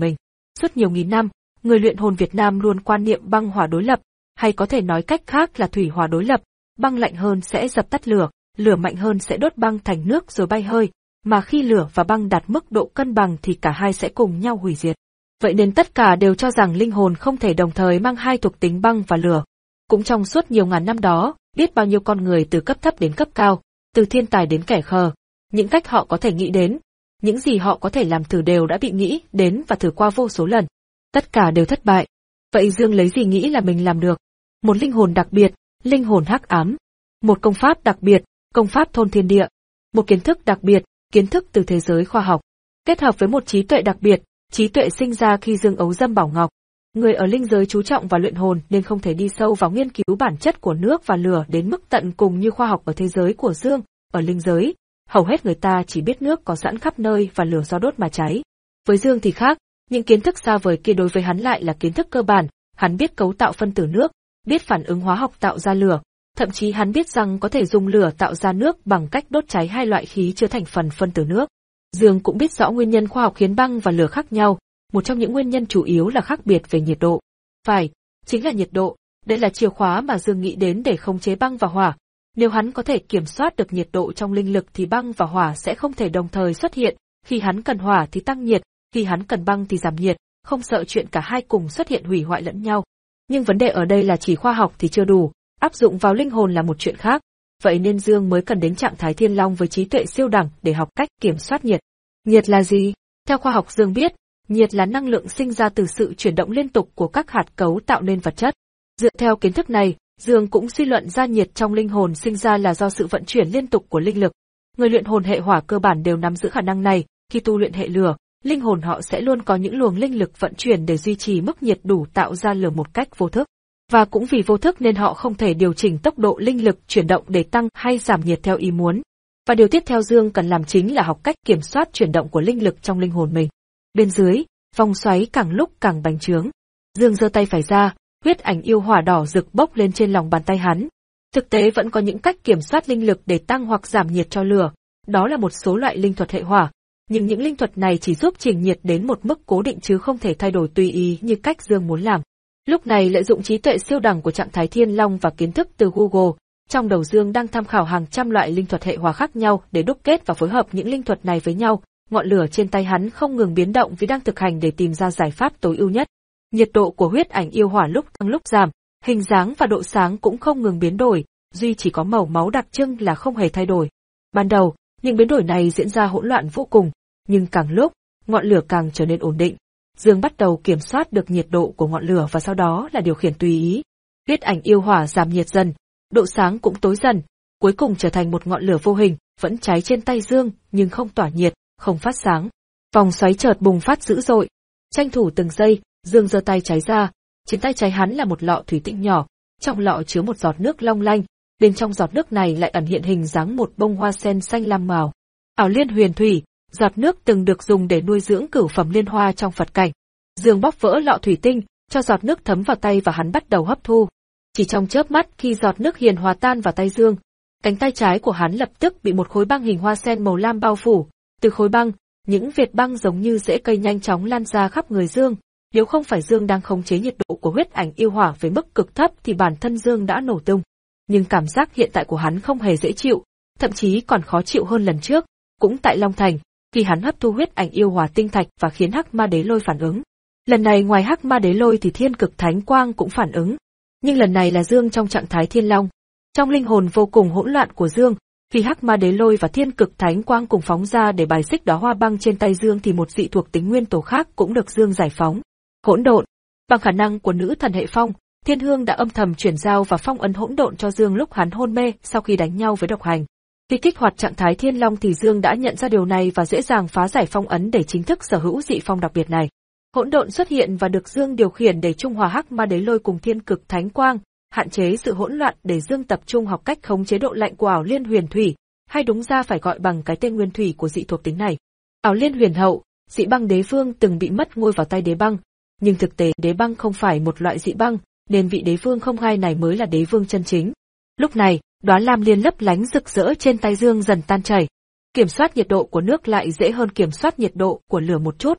Suốt nhiều nghìn năm, người luyện hồn Việt Nam luôn quan niệm băng hỏa đối lập, hay có thể nói cách khác là thủy hỏa đối lập, băng lạnh hơn sẽ dập tắt lửa, lửa mạnh hơn sẽ đốt băng thành nước rồi bay hơi, mà khi lửa và băng đạt mức độ cân bằng thì cả hai sẽ cùng nhau hủy diệt. Vậy nên tất cả đều cho rằng linh hồn không thể đồng thời mang hai thuộc tính băng và lửa. Cũng trong suốt nhiều ngàn năm đó, biết bao nhiêu con người từ cấp thấp đến cấp cao, từ thiên tài đến kẻ khờ, những cách họ có thể nghĩ đến, những gì họ có thể làm thử đều đã bị nghĩ đến và thử qua vô số lần. Tất cả đều thất bại. Vậy Dương lấy gì nghĩ là mình làm được? Một linh hồn đặc biệt, linh hồn hắc ám. Một công pháp đặc biệt, công pháp thôn thiên địa. Một kiến thức đặc biệt, kiến thức từ thế giới khoa học. Kết hợp với một trí tuệ đặc biệt, trí tuệ sinh ra khi Dương ấu dâm bảo ngọc. Người ở linh giới chú trọng vào luyện hồn nên không thể đi sâu vào nghiên cứu bản chất của nước và lửa đến mức tận cùng như khoa học ở thế giới của Dương. Ở linh giới, hầu hết người ta chỉ biết nước có sẵn khắp nơi và lửa do đốt mà cháy. Với Dương thì khác, những kiến thức xa vời kia đối với hắn lại là kiến thức cơ bản, hắn biết cấu tạo phân tử nước, biết phản ứng hóa học tạo ra lửa, thậm chí hắn biết rằng có thể dùng lửa tạo ra nước bằng cách đốt cháy hai loại khí chứa thành phần phân tử nước. Dương cũng biết rõ nguyên nhân khoa học khiến băng và lửa khác nhau, một trong những nguyên nhân chủ yếu là khác biệt về nhiệt độ. Phải, chính là nhiệt độ, đây là chìa khóa mà Dương nghĩ đến để khống chế băng và hỏa. Nếu hắn có thể kiểm soát được nhiệt độ trong linh lực thì băng và hỏa sẽ không thể đồng thời xuất hiện, khi hắn cần hỏa thì tăng nhiệt, khi hắn cần băng thì giảm nhiệt, không sợ chuyện cả hai cùng xuất hiện hủy hoại lẫn nhau. Nhưng vấn đề ở đây là chỉ khoa học thì chưa đủ, áp dụng vào linh hồn là một chuyện khác. Vậy nên Dương mới cần đến trạng thái thiên long với trí tuệ siêu đẳng để học cách kiểm soát nhiệt. Nhiệt là gì? Theo khoa học Dương biết, nhiệt là năng lượng sinh ra từ sự chuyển động liên tục của các hạt cấu tạo nên vật chất. Dựa theo kiến thức này, Dương cũng suy luận ra nhiệt trong linh hồn sinh ra là do sự vận chuyển liên tục của linh lực. Người luyện hồn hệ hỏa cơ bản đều nắm giữ khả năng này, khi tu luyện hệ lửa, linh hồn họ sẽ luôn có những luồng linh lực vận chuyển để duy trì mức nhiệt đủ tạo ra lửa một cách vô thức. Và cũng vì vô thức nên họ không thể điều chỉnh tốc độ linh lực chuyển động để tăng hay giảm nhiệt theo ý muốn. Và điều tiếp theo Dương cần làm chính là học cách kiểm soát chuyển động của linh lực trong linh hồn mình. Bên dưới, vòng xoáy càng lúc càng bành trướng. Dương giơ tay phải ra, huyết ảnh yêu hỏa đỏ rực bốc lên trên lòng bàn tay hắn. Thực tế vẫn có những cách kiểm soát linh lực để tăng hoặc giảm nhiệt cho lửa, đó là một số loại linh thuật hệ hỏa. Nhưng những linh thuật này chỉ giúp chỉnh nhiệt đến một mức cố định chứ không thể thay đổi tùy ý như cách Dương muốn làm. Lúc này lợi dụng trí tuệ siêu đẳng của trạng thái thiên long và kiến thức từ Google, trong đầu Dương đang tham khảo hàng trăm loại linh thuật hệ hỏa khác nhau để đúc kết và phối hợp những linh thuật này với nhau. Ngọn lửa trên tay hắn không ngừng biến động vì đang thực hành để tìm ra giải pháp tối ưu nhất. Nhiệt độ của huyết ảnh yêu hỏa lúc tăng lúc giảm, hình dáng và độ sáng cũng không ngừng biến đổi, duy chỉ có màu máu đặc trưng là không hề thay đổi. Ban đầu, những biến đổi này diễn ra hỗn loạn vô cùng, nhưng càng lúc, ngọn lửa càng trở nên ổn định. Dương bắt đầu kiểm soát được nhiệt độ của ngọn lửa và sau đó là điều khiển tùy ý. Huyết ảnh yêu hỏa giảm nhiệt dần, độ sáng cũng tối dần, cuối cùng trở thành một ngọn lửa vô hình, vẫn cháy trên tay Dương, nhưng không tỏa nhiệt, không phát sáng. Vòng xoáy chợt bùng phát dữ dội. Tranh thủ từng giây, Dương giơ tay trái ra, trên tay trái hắn là một lọ thủy tinh nhỏ, trong lọ chứa một giọt nước long lanh, bên trong giọt nước này lại ẩn hiện hình dáng một bông hoa sen xanh lam màu. Ảo Liên Huyền Thủy, giọt nước từng được dùng để nuôi dưỡng cửu phẩm liên hoa trong Phật cảnh. Dương bóp vỡ lọ thủy tinh, cho giọt nước thấm vào tay và hắn bắt đầu hấp thu. Chỉ trong chớp mắt khi giọt nước hiền hòa tan vào tay Dương, cánh tay trái của hắn lập tức bị một khối băng hình hoa sen màu lam bao phủ. Từ khối băng, những vệt băng giống như rễ cây nhanh chóng lan ra khắp người Dương. Nếu không phải Dương đang khống chế nhiệt độ của huyết ảnh yêu hỏa với mức cực thấp thì bản thân Dương đã nổ tung. Nhưng cảm giác hiện tại của hắn không hề dễ chịu, thậm chí còn khó chịu hơn lần trước, cũng tại Long Thành, khi hắn hấp thu huyết ảnh yêu hỏa tinh thạch và khiến Hắc Ma Đế Lôi phản ứng. Lần này ngoài Hắc Ma Đế Lôi thì Thiên Cực Thánh Quang cũng phản ứng, nhưng lần này là Dương trong trạng thái Thiên Long. Trong linh hồn vô cùng hỗn loạn của Dương, khi Hắc Ma Đế Lôi và Thiên Cực Thánh Quang cùng phóng ra để bài xích đóa hoa băng trên tay Dương thì một dị thuộc tính nguyên tố khác cũng được Dương giải phóng. Hỗn độn. Bằng khả năng của nữ thần hệ phong, Thiên Hương đã âm thầm chuyển giao và phong ấn hỗn độn cho Dương lúc hắn hôn mê sau khi đánh nhau với độc hành. Khi kích hoạt trạng thái Thiên Long thì Dương đã nhận ra điều này và dễ dàng phá giải phong ấn để chính thức sở hữu dị phong đặc biệt này. Hỗn độn xuất hiện và được Dương điều khiển để trung hòa Hắc Ma Đế Lôi cùng Thiên Cực Thánh Quang, hạn chế sự hỗn loạn để Dương tập trung học cách khống chế độ lạnh của Ảo Liên Huyền Thủy, hay đúng ra phải gọi bằng cái tên nguyên thủy của dị thuộc tính này. Ảo Liên Huyền Hậu, dị băng đế vương từng bị mất ngôi vào tay đế băng, nhưng thực tế đế băng không phải một loại dị băng, nên vị đế vương không hai này mới là đế vương chân chính. Lúc này, đóa lam liên lấp lánh rực rỡ trên tay Dương dần tan chảy. Kiểm soát nhiệt độ của nước lại dễ hơn kiểm soát nhiệt độ của lửa một chút.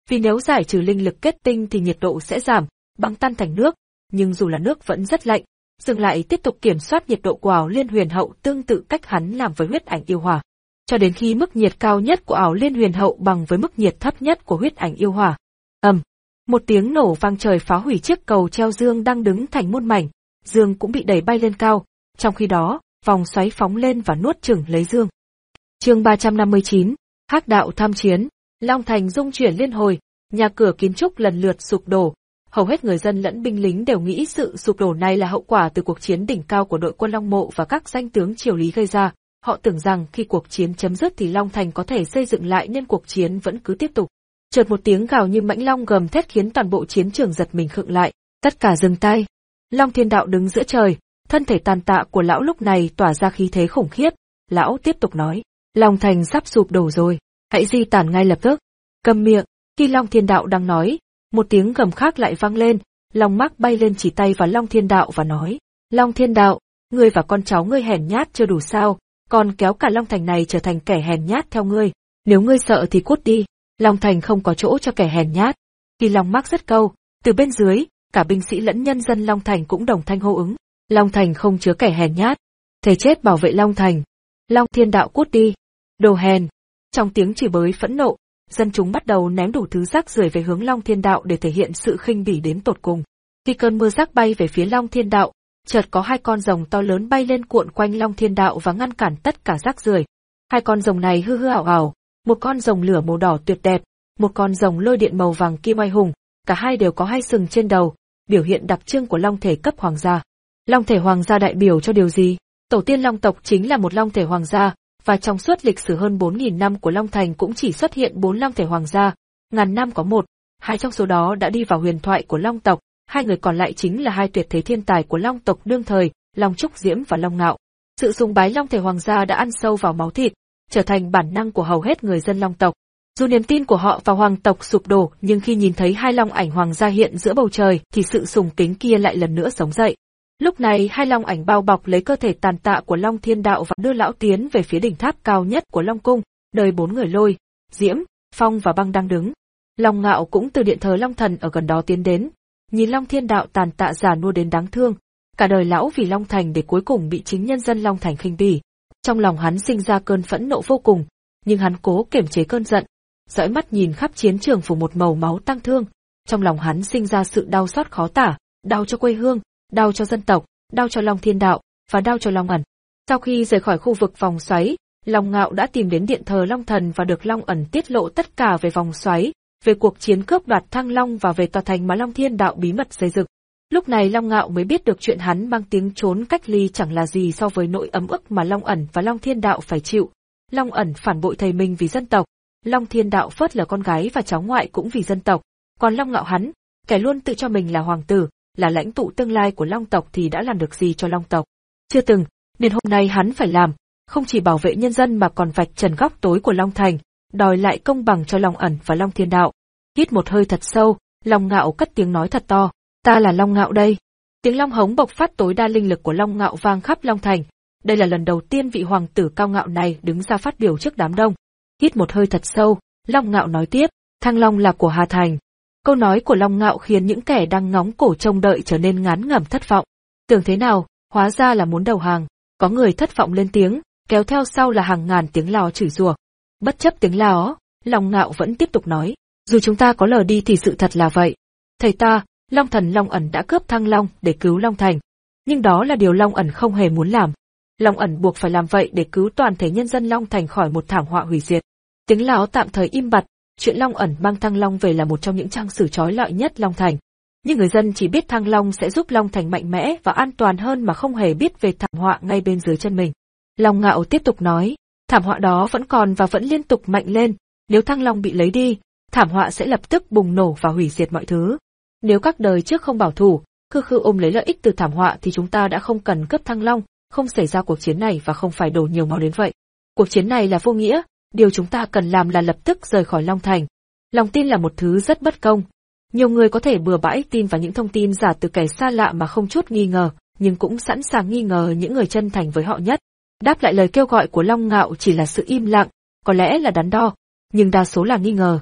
Vì nếu giải trừ linh lực kết tinh thì nhiệt độ sẽ giảm, băng tan thành nước, nhưng dù là nước vẫn rất lạnh. Dương lại tiếp tục kiểm soát nhiệt độ của ảo liên huyền hậu tương tự cách hắn làm với huyết ảnh yêu hỏa. Cho đến khi mức nhiệt cao nhất của ảo liên huyền hậu bằng với mức nhiệt thấp nhất của huyết ảnh yêu hỏa. Ầm, một tiếng nổ vang trời phá hủy chiếc cầu treo Dương đang đứng thành muôn mảnh. Dương cũng bị đẩy bay lên cao, trong khi đó, vòng xoáy phóng lên và nuốt chửng lấy Dương. Chương ba trăm năm mươi chín, Hắc đạo tham chiến. Long Thành rung chuyển liên hồi, nhà cửa kiến trúc lần lượt sụp đổ. Hầu hết người dân lẫn binh lính đều nghĩ sự sụp đổ này là hậu quả từ cuộc chiến đỉnh cao của đội quân Long Mộ và các danh tướng triều Lý gây ra. Họ tưởng rằng khi cuộc chiến chấm dứt thì Long Thành có thể xây dựng lại nên cuộc chiến vẫn cứ tiếp tục. Chợt một tiếng gào như mãnh long gầm thét khiến toàn bộ chiến trường giật mình khựng lại, tất cả dừng tay. Long Thiên Đạo đứng giữa trời, thân thể tàn tạ của lão lúc này tỏa ra khí thế khủng khiếp. Lão tiếp tục nói, Long Thành sắp sụp đổ rồi, hãy di tản ngay lập tức. Câm miệng. Khi Long Thiên Đạo đang nói, một tiếng gầm khác lại vang lên. Long Mác bay lên chỉ tay vào Long Thiên Đạo và nói, Long Thiên Đạo, ngươi và con cháu ngươi hèn nhát chưa đủ sao, còn kéo cả Long Thành này trở thành kẻ hèn nhát theo ngươi. Nếu ngươi sợ thì cút đi, Long Thành không có chỗ cho kẻ hèn nhát. Khi Long Mác dứt câu, từ bên dưới, cả binh sĩ lẫn nhân dân Long Thành cũng đồng thanh hô ứng. Long Thành không chứa kẻ hèn nhát. Thề chết bảo vệ Long Thành. Long Thiên Đạo cút đi. Đồ hèn. Trong tiếng chửi bới phẫn nộ, dân chúng bắt đầu ném đủ thứ rác rưởi về hướng Long Thiên Đạo để thể hiện sự khinh bỉ đến tột cùng. Khi cơn mưa rác bay về phía Long Thiên Đạo, chợt có hai con rồng to lớn bay lên cuộn quanh Long Thiên Đạo và ngăn cản tất cả rác rưởi. Hai con rồng này hư hư ảo ảo, một con rồng lửa màu đỏ tuyệt đẹp, một con rồng lôi điện màu vàng kim oai hùng, cả hai đều có hai sừng trên đầu, biểu hiện đặc trưng của long thể cấp hoàng gia. Long thể hoàng gia đại biểu cho điều gì? Tổ tiên Long tộc chính là một long thể hoàng gia, và trong suốt lịch sử hơn bốn nghìn năm của Long Thành cũng chỉ xuất hiện bốn long thể hoàng gia, ngàn năm có một, hai trong số đó đã đi vào huyền thoại của Long tộc, hai người còn lại chính là hai tuyệt thế thiên tài của Long tộc đương thời, Long Trúc Diễm và Long Ngạo. Sự sùng bái long thể hoàng gia đã ăn sâu vào máu thịt, trở thành bản năng của hầu hết người dân Long tộc. Dù niềm tin của họ vào hoàng tộc sụp đổ, nhưng khi nhìn thấy hai long ảnh hoàng gia hiện giữa bầu trời thì sự sùng kính kia lại lần nữa sống dậy. Lúc này hai long ảnh bao bọc lấy cơ thể tàn tạ của Long Thiên Đạo và đưa lão tiến về phía đỉnh tháp cao nhất của Long Cung, nơi bốn người Lôi, Diễm, Phong và Băng đang đứng. Long Ngạo cũng từ điện thờ Long Thần ở gần đó tiến đến, nhìn Long Thiên Đạo tàn tạ già nua đến đáng thương, cả đời lão vì Long Thành để cuối cùng bị chính nhân dân Long Thành khinh bỉ. Trong lòng hắn sinh ra cơn phẫn nộ vô cùng, nhưng hắn cố kiềm chế cơn giận, dõi mắt nhìn khắp chiến trường phủ một màu máu tang thương. Trong lòng hắn sinh ra sự đau xót khó tả, đau cho quê hương, đau cho dân tộc, đau cho Long Thiên Đạo, và đau cho Long Ẩn. Sau khi rời khỏi khu vực vòng xoáy, Long Ngạo đã tìm đến điện thờ Long Thần và được Long Ẩn tiết lộ tất cả về vòng xoáy, về cuộc chiến cướp đoạt Thăng Long và về tòa thành mà Long Thiên Đạo bí mật xây dựng. Lúc này Long Ngạo mới biết được chuyện hắn mang tiếng trốn cách ly chẳng là gì so với nỗi ấm ức mà Long Ẩn và Long Thiên Đạo phải chịu. Long Ẩn phản bội thầy mình vì dân tộc, Long Thiên Đạo phớt lờ con gái và cháu ngoại cũng vì dân tộc, còn Long Ngạo hắn, kẻ luôn tự cho mình là hoàng tử, là lãnh tụ tương lai của Long tộc thì đã làm được gì cho Long tộc? Chưa từng, nên hôm nay hắn phải làm, không chỉ bảo vệ nhân dân mà còn vạch trần góc tối của Long Thành, đòi lại công bằng cho Long Ẩn và Long Thiên Đạo. Hít một hơi thật sâu, Long Ngạo cất tiếng nói thật to, ta là Long Ngạo đây. Tiếng long hống bộc phát tối đa linh lực của Long Ngạo vang khắp Long Thành. Đây là lần đầu tiên vị hoàng tử cao ngạo này đứng ra phát biểu trước đám đông. Hít một hơi thật sâu, Long Ngạo nói tiếp, Thăng Long là của Hà Thành. Câu nói của Long Ngạo khiến những kẻ đang ngóng cổ trông đợi trở nên ngán ngẩm thất vọng. Tưởng thế nào, hóa ra là muốn đầu hàng. Có người thất vọng lên tiếng, kéo theo sau là hàng ngàn tiếng lò chửi rủa. Bất chấp tiếng lò, Long Ngạo vẫn tiếp tục nói, dù chúng ta có lờ đi thì sự thật là vậy. Thầy ta, Long Thần Long Ẩn đã cướp Thăng Long để cứu Long Thành. Nhưng đó là điều Long Ẩn không hề muốn làm. Long Ẩn buộc phải làm vậy để cứu toàn thể nhân dân Long Thành khỏi một thảm họa hủy diệt. Tiếng láo tạm thời im bặt, chuyện Long Ẩn mang Thăng Long về là một trong những trang sử chói lọi nhất Long Thành. Nhưng người dân chỉ biết Thăng Long sẽ giúp Long Thành mạnh mẽ và an toàn hơn mà không hề biết về thảm họa ngay bên dưới chân mình. Long Ngạo tiếp tục nói, thảm họa đó vẫn còn và vẫn liên tục mạnh lên, nếu Thăng Long bị lấy đi, thảm họa sẽ lập tức bùng nổ và hủy diệt mọi thứ. Nếu các đời trước không bảo thủ, khư khư ôm lấy lợi ích từ thảm họa thì chúng ta đã không cần cướp Thăng Long, không xảy ra cuộc chiến này và không phải đổ nhiều máu đến vậy. Cuộc chiến này là vô nghĩa, điều chúng ta cần làm là lập tức rời khỏi Long Thành. Lòng tin là một thứ rất bất công. Nhiều người có thể bừa bãi tin vào những thông tin giả từ kẻ xa lạ mà không chút nghi ngờ, nhưng cũng sẵn sàng nghi ngờ những người chân thành với họ nhất. Đáp lại lời kêu gọi của Long Ngạo chỉ là sự im lặng, có lẽ là đắn đo, nhưng đa số là nghi ngờ.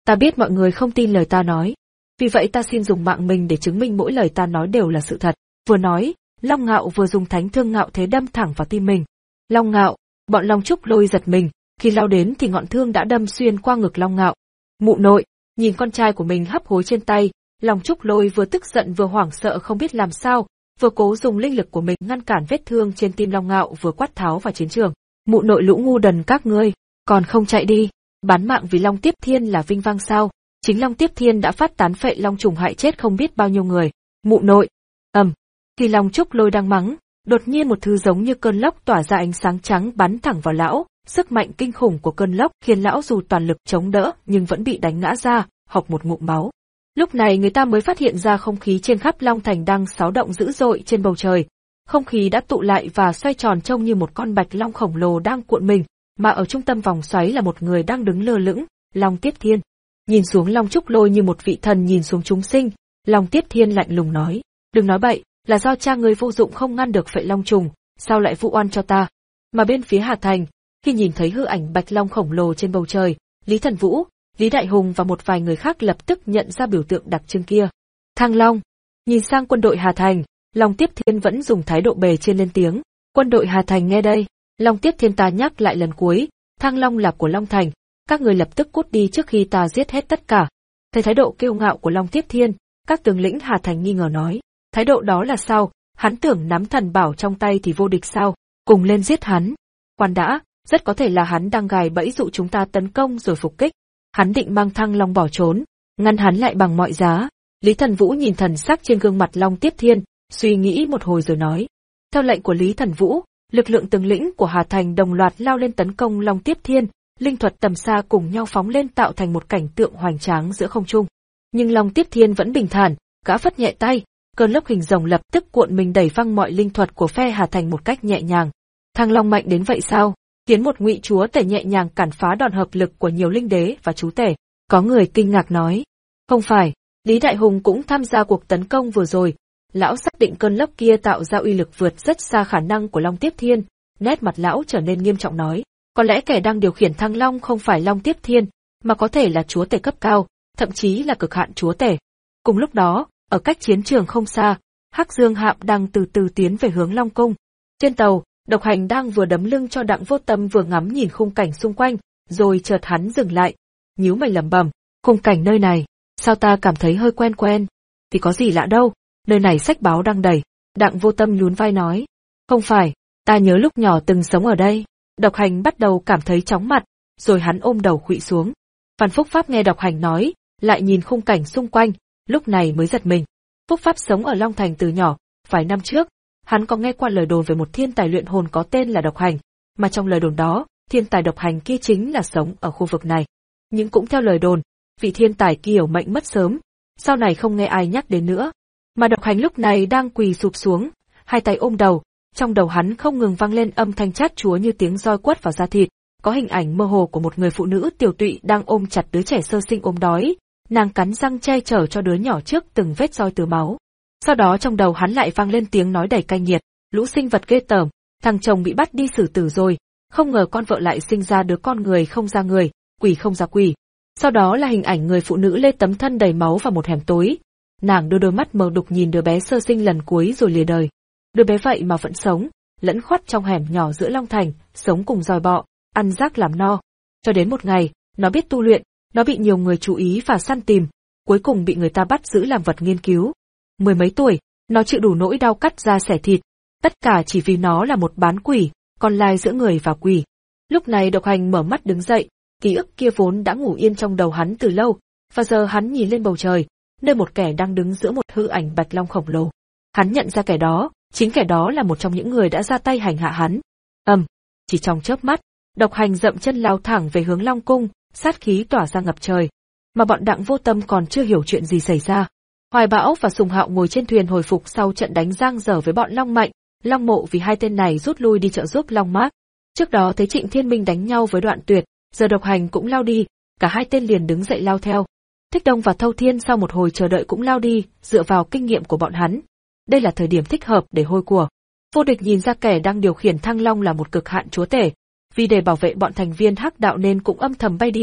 Ta biết mọi người không tin lời ta nói. Vì vậy ta xin dùng mạng mình để chứng minh mỗi lời ta nói đều là sự thật. Vừa nói, Long Ngạo vừa dùng thánh thương ngạo thế đâm thẳng vào tim mình. Long Ngạo, bọn Long Trúc Lôi giật mình, khi lao đến thì ngọn thương đã đâm xuyên qua ngực Long Ngạo. Mụ nội, nhìn con trai của mình hấp hối trên tay, Long Trúc Lôi vừa tức giận vừa hoảng sợ không biết làm sao, vừa cố dùng linh lực của mình ngăn cản vết thương trên tim Long Ngạo vừa quát tháo vào chiến trường. Mụ nội lũ ngu đần các ngươi, còn không chạy đi, bán mạng vì Long Tiếp Thiên là vinh vang sao? Chính Long Tiếp Thiên đã phát tán phệ long trùng hại chết không biết bao nhiêu người. Mụ nội, ầm. Khi Long Trúc Lôi đang mắng, đột nhiên một thứ giống như cơn lốc tỏa ra ánh sáng trắng bắn thẳng vào lão, sức mạnh kinh khủng của cơn lốc khiến lão dù toàn lực chống đỡ nhưng vẫn bị đánh ngã ra, hộc một ngụm máu. Lúc này người ta mới phát hiện ra không khí trên khắp Long Thành đang xáo động dữ dội trên bầu trời. Không khí đã tụ lại và xoay tròn trông như một con bạch long khổng lồ đang cuộn mình, mà ở trung tâm vòng xoáy là một người đang đứng lơ lửng, Long Tiếp Thiên. Nhìn xuống Long Trúc Lôi như một vị thần nhìn xuống chúng sinh, Long Tiếp Thiên lạnh lùng nói, đừng nói bậy, là do cha ngươi vô dụng không ngăn được phệ long trùng, sao lại vu oan cho ta? Mà bên phía Hà Thành, khi nhìn thấy hư ảnh bạch long khổng lồ trên bầu trời, Lý Thần Vũ, Lý Đại Hùng và một vài người khác lập tức nhận ra biểu tượng đặc trưng kia. Thăng Long. Nhìn sang quân đội Hà Thành, Long Tiếp Thiên vẫn dùng thái độ bề trên lên tiếng. Quân đội Hà Thành nghe đây, Long Tiếp Thiên ta nhắc lại lần cuối, Thăng Long là của Long Thành, các người lập tức cút đi trước khi ta giết hết tất cả. Thấy thái độ kiêu ngạo của Long Tiếp Thiên, các tướng lĩnh Hà Thành nghi ngờ nói, thái độ đó là sao, hắn tưởng nắm thần bảo trong tay thì vô địch sao, cùng lên giết hắn. Khoan đã, rất có thể là hắn đang gài bẫy dụ chúng ta tấn công rồi phục kích. Hắn định mang Thăng Long bỏ trốn, ngăn hắn lại bằng mọi giá. Lý Thần Vũ nhìn thần sắc trên gương mặt Long Tiếp Thiên, suy nghĩ một hồi rồi nói. Theo lệnh của Lý Thần Vũ, lực lượng tướng lĩnh của Hà Thành đồng loạt lao lên tấn công Long Tiếp Thiên, linh thuật tầm xa cùng nhau phóng lên tạo thành một cảnh tượng hoành tráng giữa không trung. Nhưng Long Tiếp Thiên vẫn bình thản, gã phất nhẹ tay, cơn lốc hình rồng lập tức cuộn mình đẩy văng mọi linh thuật của phe Hà Thành một cách nhẹ nhàng. Thăng Long mạnh đến vậy sao? Khiến một ngụy chúa tể nhẹ nhàng cản phá đòn hợp lực của nhiều linh đế và chú tể. Có người kinh ngạc nói. Không phải, Lý Đại Hùng cũng tham gia cuộc tấn công vừa rồi. Lão xác định cơn lốc kia tạo ra uy lực vượt rất xa khả năng của Long Tiếp Thiên. Nét mặt lão trở nên nghiêm trọng nói. Có lẽ kẻ đang điều khiển Thăng Long không phải Long Tiếp Thiên, mà có thể là chúa tể cấp cao, thậm chí là cực hạn chúa tể. Cùng lúc đó, ở cách chiến trường không xa, Hắc Dương Hạm đang từ từ tiến về hướng Long Cung. Trên tàu, Độc Hành đang vừa đấm lưng cho Đặng Vô Tâm vừa ngắm nhìn khung cảnh xung quanh, rồi chợt hắn dừng lại, nhíu mày lẩm bẩm, khung cảnh nơi này, sao ta cảm thấy hơi quen quen? Thì có gì lạ đâu, nơi này sách báo đang đầy. Đặng Vô Tâm nhún vai nói, không phải, ta nhớ lúc nhỏ từng sống ở đây. Độc Hành bắt đầu cảm thấy chóng mặt, rồi hắn ôm đầu khuỵu xuống. Phan Phúc Pháp nghe Độc Hành nói, lại nhìn khung cảnh xung quanh, lúc này mới giật mình. Phúc Pháp sống ở Long Thành từ nhỏ, vài năm trước, hắn có nghe qua lời đồn về một thiên tài luyện hồn có tên là Độc Hành, mà trong lời đồn đó, thiên tài Độc Hành kia chính là sống ở khu vực này. Nhưng cũng theo lời đồn, vị thiên tài kia hiểu mệnh mất sớm, sau này không nghe ai nhắc đến nữa. Mà Độc Hành lúc này đang quỳ sụp xuống, hai tay ôm đầu, trong đầu hắn không ngừng vang lên âm thanh chát chúa như tiếng roi quất vào da thịt, có hình ảnh mơ hồ của một người phụ nữ tiểu tụy đang ôm chặt đứa trẻ sơ sinh ốm đói, nàng cắn răng che chở cho đứa nhỏ trước từng vết roi từ máu. Sau đó trong đầu hắn lại vang lên tiếng nói đầy cay nghiệt, lũ sinh vật ghê tởm, thằng chồng bị bắt đi xử tử rồi, không ngờ con vợ lại sinh ra đứa con người không ra người, quỷ không ra quỷ. Sau đó là hình ảnh người phụ nữ lê tấm thân đầy máu vào một hẻm tối, nàng đưa đôi mắt mờ đục nhìn đứa bé sơ sinh lần cuối rồi lìa đời. Đứa bé vậy mà vẫn sống, lẫn khuất trong hẻm nhỏ giữa Long Thành, sống cùng dòi bọ, ăn rác làm no. Cho đến một ngày, nó biết tu luyện, nó bị nhiều người chú ý và săn tìm, cuối cùng bị người ta bắt giữ làm vật nghiên cứu. Mười mấy tuổi, nó chịu đủ nỗi đau cắt da xẻ thịt, tất cả chỉ vì nó là một bán quỷ, con lai giữa người và quỷ. Lúc này Độc Hành mở mắt đứng dậy, ký ức kia vốn đã ngủ yên trong đầu hắn từ lâu, và giờ hắn nhìn lên bầu trời, nơi một kẻ đang đứng giữa một hư ảnh bạch long khổng lồ. Hắn nhận ra kẻ đó, chính kẻ đó là một trong những người đã ra tay hành hạ hắn. Ầm, chỉ trong chớp mắt, Độc Hành dậm chân lao thẳng về hướng Long Cung, sát khí tỏa ra ngập trời. Mà bọn Đặng Vô Tâm còn chưa hiểu chuyện gì xảy ra. Hoài Bão và Sùng Hạo ngồi trên thuyền hồi phục sau trận đánh giang dở với bọn Long Mạnh, Long Mộ vì hai tên này rút lui đi trợ giúp Long Mác. Trước đó thấy Trịnh Thiên Minh đánh nhau với Đoạn Tuyệt, giờ Độc Hành cũng lao đi, cả hai tên liền đứng dậy lao theo. Thích Đông và Thâu Thiên sau một hồi chờ đợi cũng lao đi, dựa vào kinh nghiệm của bọn hắn. Đây là thời điểm thích hợp để hôi của. Vô Địch nhìn ra kẻ đang điều khiển Thăng Long là một cực hạn chúa tể, vì để bảo vệ bọn thành viên Hắc Đạo nên cũng âm thầm bay đi,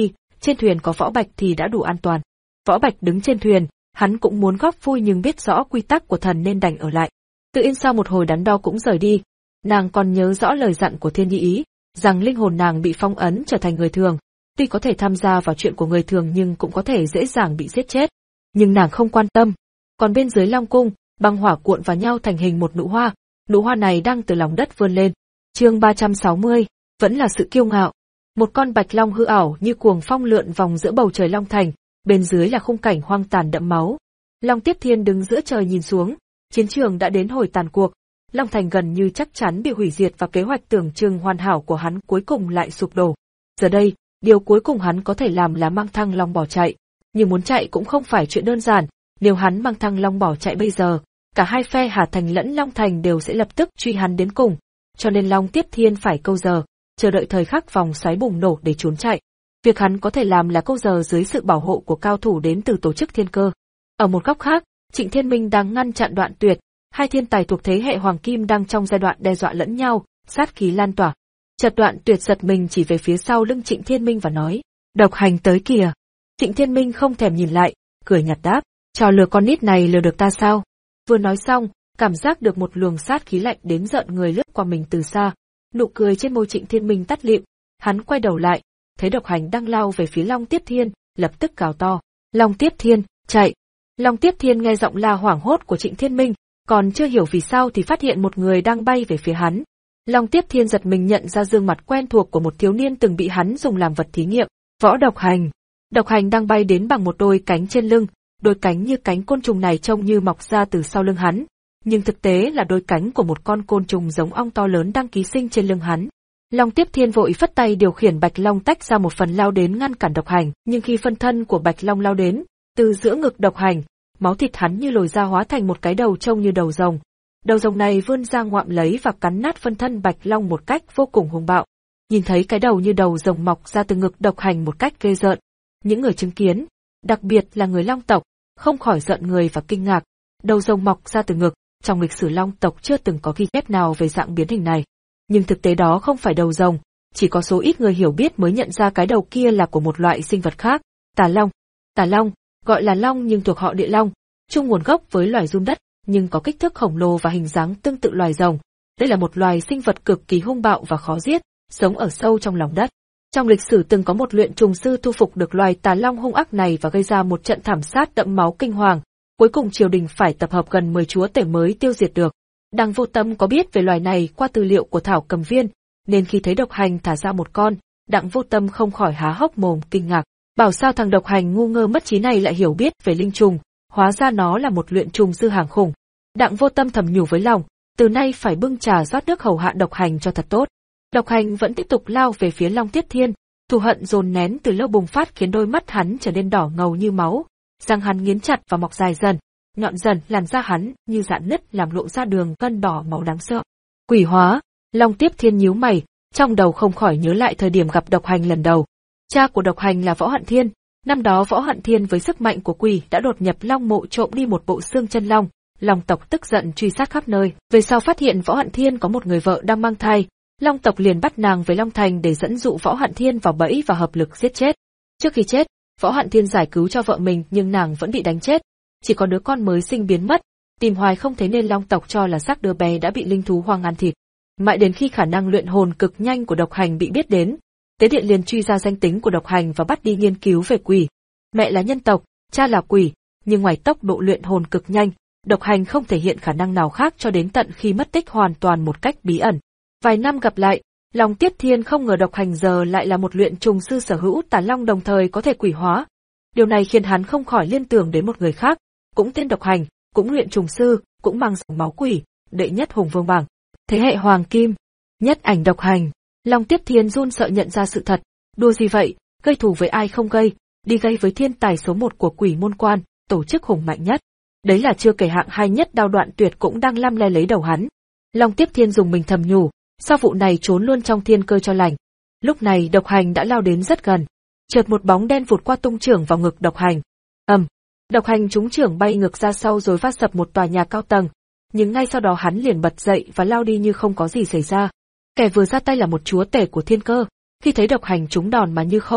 trên thuyền có Võ Bạch thì đã đủ an toàn. Võ Bạch đứng trên thuyền, hắn cũng muốn góp vui nhưng biết rõ quy tắc của thần nên đành ở lại. Tự Yên sau một hồi đắn đo cũng rời đi. Nàng còn nhớ rõ lời dặn của Thiên Nhi Ý, rằng linh hồn nàng bị phong ấn trở thành người thường, tuy có thể tham gia vào chuyện của người thường nhưng cũng có thể dễ dàng bị giết chết. Nhưng nàng không quan tâm. Còn bên dưới Long Cung, băng hỏa cuộn vào nhau thành hình một nụ hoa, nụ hoa này đang từ lòng đất vươn lên. Chương ba trăm sáu mươi, vẫn là sự kiêu ngạo. Một con bạch long hư ảo như cuồng phong lượn vòng giữa bầu trời Long Thành, bên dưới là khung cảnh hoang tàn đẫm máu. Long Tiếp Thiên đứng giữa trời nhìn xuống, chiến trường đã đến hồi tàn cuộc. Long Thành gần như chắc chắn bị hủy diệt và kế hoạch tưởng chừng hoàn hảo của hắn cuối cùng lại sụp đổ. Giờ đây, điều cuối cùng hắn có thể làm là mang Thăng Long bỏ chạy. Nhưng muốn chạy cũng không phải chuyện đơn giản, nếu hắn mang Thăng Long bỏ chạy bây giờ, cả hai phe Hà Thành lẫn Long Thành đều sẽ lập tức truy hắn đến cùng. Cho nên Long Tiếp Thiên phải câu giờ, chờ đợi thời khắc vòng xoáy bùng nổ để trốn chạy. Việc hắn có thể làm là câu giờ dưới sự bảo hộ của cao thủ đến từ tổ chức Thiên Cơ. Ở một góc khác, Trịnh Thiên Minh đang ngăn chặn Đoạn Tuyệt, hai thiên tài thuộc thế hệ Hoàng Kim đang trong giai đoạn đe dọa lẫn nhau, sát khí lan tỏa. Chợt Đoạn Tuyệt giật mình chỉ về phía sau lưng Trịnh Thiên Minh và nói, Độc Hành tới kìa. Trịnh Thiên Minh không thèm nhìn lại, cười nhạt đáp, trò lừa con nít này lừa được ta sao? Vừa nói xong, cảm giác được một luồng sát khí lạnh đến giận người lướt qua mình từ xa. Nụ cười trên môi Trịnh Thiên Minh tắt lịm, hắn quay đầu lại, thấy Độc Hành đang lao về phía Long Tiếp Thiên, lập tức cào to, Long Tiếp Thiên, chạy. Long Tiếp Thiên nghe giọng la hoảng hốt của Trịnh Thiên Minh, còn chưa hiểu vì sao thì phát hiện một người đang bay về phía hắn. Long Tiếp Thiên giật mình nhận ra gương mặt quen thuộc của một thiếu niên từng bị hắn dùng làm vật thí nghiệm, Võ Độc Hành. Độc Hành đang bay đến bằng một đôi cánh trên lưng, đôi cánh như cánh côn trùng này trông như mọc ra từ sau lưng hắn, nhưng thực tế là đôi cánh của một con côn trùng giống ong to lớn đang ký sinh trên lưng hắn. Long Tiếp Thiên vội phất tay điều khiển Bạch Long tách ra một phần lao đến ngăn cản Độc Hành, nhưng khi phân thân của Bạch Long lao đến, từ giữa ngực Độc Hành, máu thịt hắn như lồi ra hóa thành một cái đầu trông như đầu rồng. Đầu rồng này vươn ra ngoạm lấy và cắn nát phân thân Bạch Long một cách vô cùng hung bạo. Nhìn thấy cái đầu như đầu rồng mọc ra từ ngực Độc Hành một cách ghê rợn, những người chứng kiến, đặc biệt là người Long tộc, không khỏi giận người và kinh ngạc. Đầu rồng mọc ra từ ngực, trong lịch sử Long tộc chưa từng có ghi chép nào về dạng biến hình này. Nhưng thực tế đó không phải đầu rồng, chỉ có số ít người hiểu biết mới nhận ra cái đầu kia là của một loại sinh vật khác, Tà Long. Tà Long, gọi là Long nhưng thuộc họ Địa Long, chung nguồn gốc với loài giun đất, nhưng có kích thước khổng lồ và hình dáng tương tự loài rồng. Đây là một loài sinh vật cực kỳ hung bạo và khó giết, sống ở sâu trong lòng đất. Trong lịch sử từng có một luyện trùng sư thu phục được loài Tà Long hung ác này và gây ra một trận thảm sát đẫm máu kinh hoàng. Cuối cùng triều đình phải tập hợp gần mười chúa tể mới tiêu diệt được. Đằng Vô Tâm có biết về loài này qua tư liệu của Thảo Cầm Viên, nên khi thấy Độc Hành thả ra một con, Đặng Vô Tâm không khỏi há hốc mồm kinh ngạc. Bảo sao thằng Độc Hành ngu ngơ mất trí này lại hiểu biết về linh trùng, hóa ra nó là một luyện trùng sư hàng khủng. Đặng Vô Tâm thầm nhủ với lòng, từ nay phải bưng trà rót nước hầu hạ Độc Hành cho thật tốt. Độc Hành vẫn tiếp tục lao về phía Long Tiếp Thiên, thù hận dồn nén từ lâu bùng phát khiến đôi mắt hắn trở nên đỏ ngầu như máu, răng hắn nghiến chặt và mọc dài dần, nhọn dần, làn da hắn như rạn nứt làm lộ ra đường gân đỏ máu đáng sợ. Quỷ hóa, Long Tiếp Thiên nhíu mày, trong đầu không khỏi nhớ lại thời điểm gặp Độc Hành lần đầu. Cha của Độc Hành là Võ Hận Thiên, năm đó Võ Hận Thiên với sức mạnh của quỷ đã đột nhập Long mộ trộm đi một bộ xương chân long. Long tộc tức giận truy sát khắp nơi, về sau phát hiện Võ Hận Thiên có một người vợ đang mang thai, Long tộc liền bắt nàng về Long Thành để dẫn dụ Võ Hận Thiên vào bẫy và hợp lực giết chết. Trước khi chết, Võ Hận Thiên giải cứu cho vợ mình nhưng nàng vẫn bị đánh chết, chỉ có đứa con mới sinh biến mất, tìm hoài không thấy nên Long tộc cho là xác đứa bé đã bị linh thú hoang ăn thịt. Mãi đến khi khả năng luyện hồn cực nhanh của Độc Hành bị biết đến, Tế Điện liền truy ra danh tính của Độc Hành và bắt đi nghiên cứu về quỷ. Mẹ là nhân tộc, cha là quỷ, nhưng ngoài tốc độ luyện hồn cực nhanh, Độc Hành không thể hiện khả năng nào khác cho đến tận khi mất tích hoàn toàn một cách bí ẩn. Vài năm gặp lại, Long Tiếp Thiên không ngờ Độc Hành giờ lại là một luyện trùng sư sở hữu Tà Long đồng thời có thể quỷ hóa. Điều này khiến hắn không khỏi liên tưởng đến một người khác, cũng tên Độc Hành, cũng luyện trùng sư, cũng mang dòng máu quỷ, đệ nhất hùng vương bảng. Thế hệ Hoàng Kim, nhất ảnh Độc Hành. Long Tiếp Thiên run sợ nhận ra sự thật, đùa gì vậy, gây thù với ai không gây, đi gây với thiên tài số một của Quỷ Môn Quan, tổ chức hùng mạnh nhất. Đấy là chưa kể hạng hai nhất Đao Đoạn Tuyệt cũng đang lăm le lấy đầu hắn. Long Tiếp Thiên dùng mình thầm nhủ, sau vụ này trốn luôn trong thiên cơ cho lành. Lúc này Độc Hành đã lao đến rất gần, chợt một bóng đen vụt qua tung trưởng vào ngực Độc Hành. ầm, um, Độc Hành trúng trưởng bay ngược ra sau rồi va sập một tòa nhà cao tầng, nhưng ngay sau đó hắn liền bật dậy và lao đi như không có gì xảy ra. Kẻ vừa ra tay là một chúa tể của thiên cơ, khi thấy Độc Hành trúng đòn mà như không,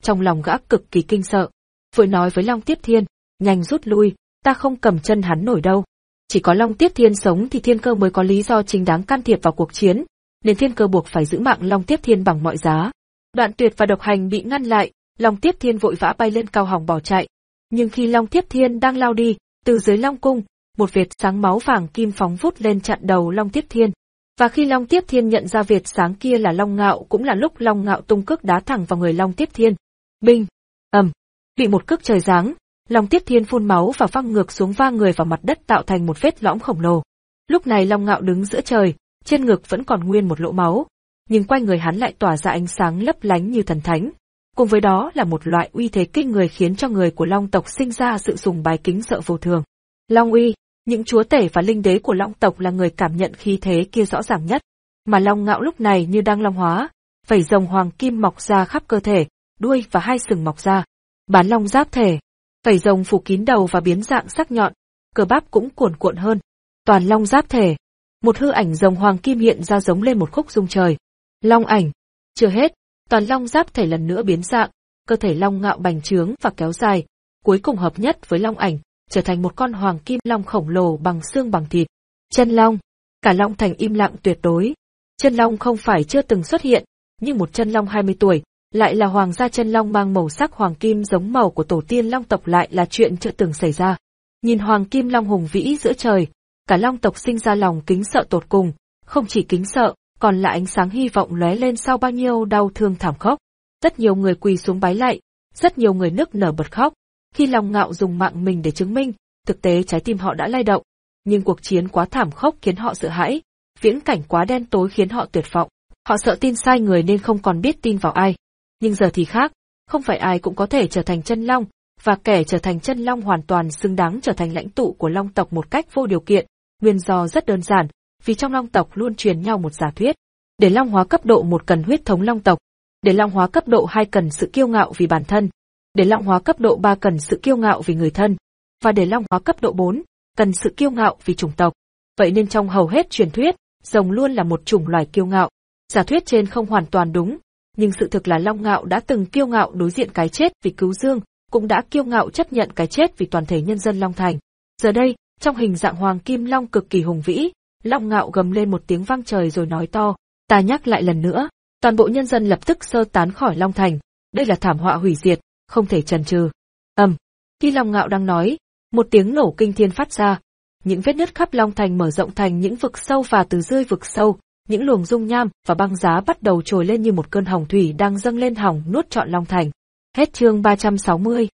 trong lòng gã cực kỳ kinh sợ. Vội nói với Long Tiếp Thiên, nhanh rút lui, ta không cầm chân hắn nổi đâu. Chỉ có Long Tiếp Thiên sống thì Thiên Cơ mới có lý do chính đáng can thiệp vào cuộc chiến, nên Thiên Cơ buộc phải giữ mạng Long Tiếp Thiên bằng mọi giá. Đoạn Tuyệt và Độc Hành bị ngăn lại, Long Tiếp Thiên vội vã bay lên cao hòng bỏ chạy. Nhưng khi Long Tiếp Thiên đang lao đi, từ dưới Long Cung, một vệt sáng máu vàng kim phóng vút lên chặn đầu Long Tiếp Thiên. Và khi Long Tiếp Thiên nhận ra vệt sáng kia là Long Ngạo, cũng là lúc Long Ngạo tung cước đá thẳng vào người Long Tiếp Thiên. Binh! Ầm! Bị một cước trời giáng, Long Tiếp Thiên phun máu và văng ngược xuống va người vào mặt đất tạo thành một vết lõm khổng lồ. Lúc này Long Ngạo đứng giữa trời, trên ngực vẫn còn nguyên một lỗ máu, nhưng quanh người hắn lại tỏa ra ánh sáng lấp lánh như thần thánh. Cùng với đó là một loại uy thế kinh người khiến cho người của Long tộc sinh ra sự sùng bái kính sợ vô thường. Long uy, những chúa tể và linh đế của Long tộc là người cảm nhận khí thế kia rõ ràng nhất. Mà Long Ngạo lúc này như đang long hóa, vảy rồng hoàng kim mọc ra khắp cơ thể, đuôi và hai sừng mọc ra. Bán long giáp thể, vảy rồng phủ kín đầu và biến dạng sắc nhọn, cơ bắp cũng cuồn cuộn hơn. Toàn long giáp thể, một hư ảnh rồng hoàng kim hiện ra giống lên một khúc rung trời. Long ảnh, chưa hết, toàn long giáp thể lần nữa biến dạng, cơ thể Long Ngạo bành trướng và kéo dài, cuối cùng hợp nhất với long ảnh, trở thành một con hoàng kim long khổng lồ bằng xương bằng thịt. Chân long, cả Long Thành im lặng tuyệt đối. Chân long không phải chưa từng xuất hiện, nhưng một chân long hai mươi tuổi, lại là hoàng gia chân long mang màu sắc hoàng kim giống màu của tổ tiên Long tộc lại là chuyện chưa từng xảy ra. Nhìn hoàng kim long hùng vĩ giữa trời, cả Long tộc sinh ra lòng kính sợ tột cùng, không chỉ kính sợ, còn là ánh sáng hy vọng lóe lên sau bao nhiêu đau thương thảm khốc. Rất nhiều người quỳ xuống bái lạy, rất nhiều người nức nở bật khóc. Khi Long Ngạo dùng mạng mình để chứng minh, thực tế trái tim họ đã lay động. Nhưng cuộc chiến quá thảm khốc khiến họ sợ hãi, viễn cảnh quá đen tối khiến họ tuyệt vọng. Họ sợ tin sai người nên không còn biết tin vào ai. Nhưng giờ thì khác, không phải ai cũng có thể trở thành chân long, và kẻ trở thành chân long hoàn toàn xứng đáng trở thành lãnh tụ của Long tộc một cách vô điều kiện. Nguyên do rất đơn giản, vì trong Long tộc luôn truyền nhau một giả thuyết. Để long hóa cấp độ một cần huyết thống Long tộc, để long hóa cấp độ hai cần sự kiêu ngạo vì bản thân, để long hóa cấp độ ba cần sự kiêu ngạo vì người thân, và để long hóa cấp độ bốn cần sự kiêu ngạo vì chủng tộc. Vậy nên trong hầu hết truyền thuyết, rồng luôn là một chủng loài kiêu ngạo. Giả thuyết trên không hoàn toàn đúng, nhưng sự thực là Long Ngạo đã từng kiêu ngạo đối diện cái chết vì cứu Dương, cũng đã kiêu ngạo chấp nhận cái chết vì toàn thể nhân dân Long Thành. Giờ đây, trong hình dạng hoàng kim long cực kỳ hùng vĩ, Long Ngạo gầm lên một tiếng vang trời rồi nói to, ta nhắc lại lần nữa, toàn bộ nhân dân lập tức sơ tán khỏi Long Thành, đây là thảm họa hủy diệt, không thể chần chừ. Ầm, um, khi Long Ngạo đang nói, một tiếng nổ kinh thiên phát ra, những vết nứt khắp Long Thành mở rộng thành những vực sâu và từ dưới vực sâu, những luồng dung nham và băng giá bắt đầu trồi lên như một cơn hồng thủy đang dâng lên hỏng nuốt trọn Long Thành. Hết chương ba trăm sáu mươi.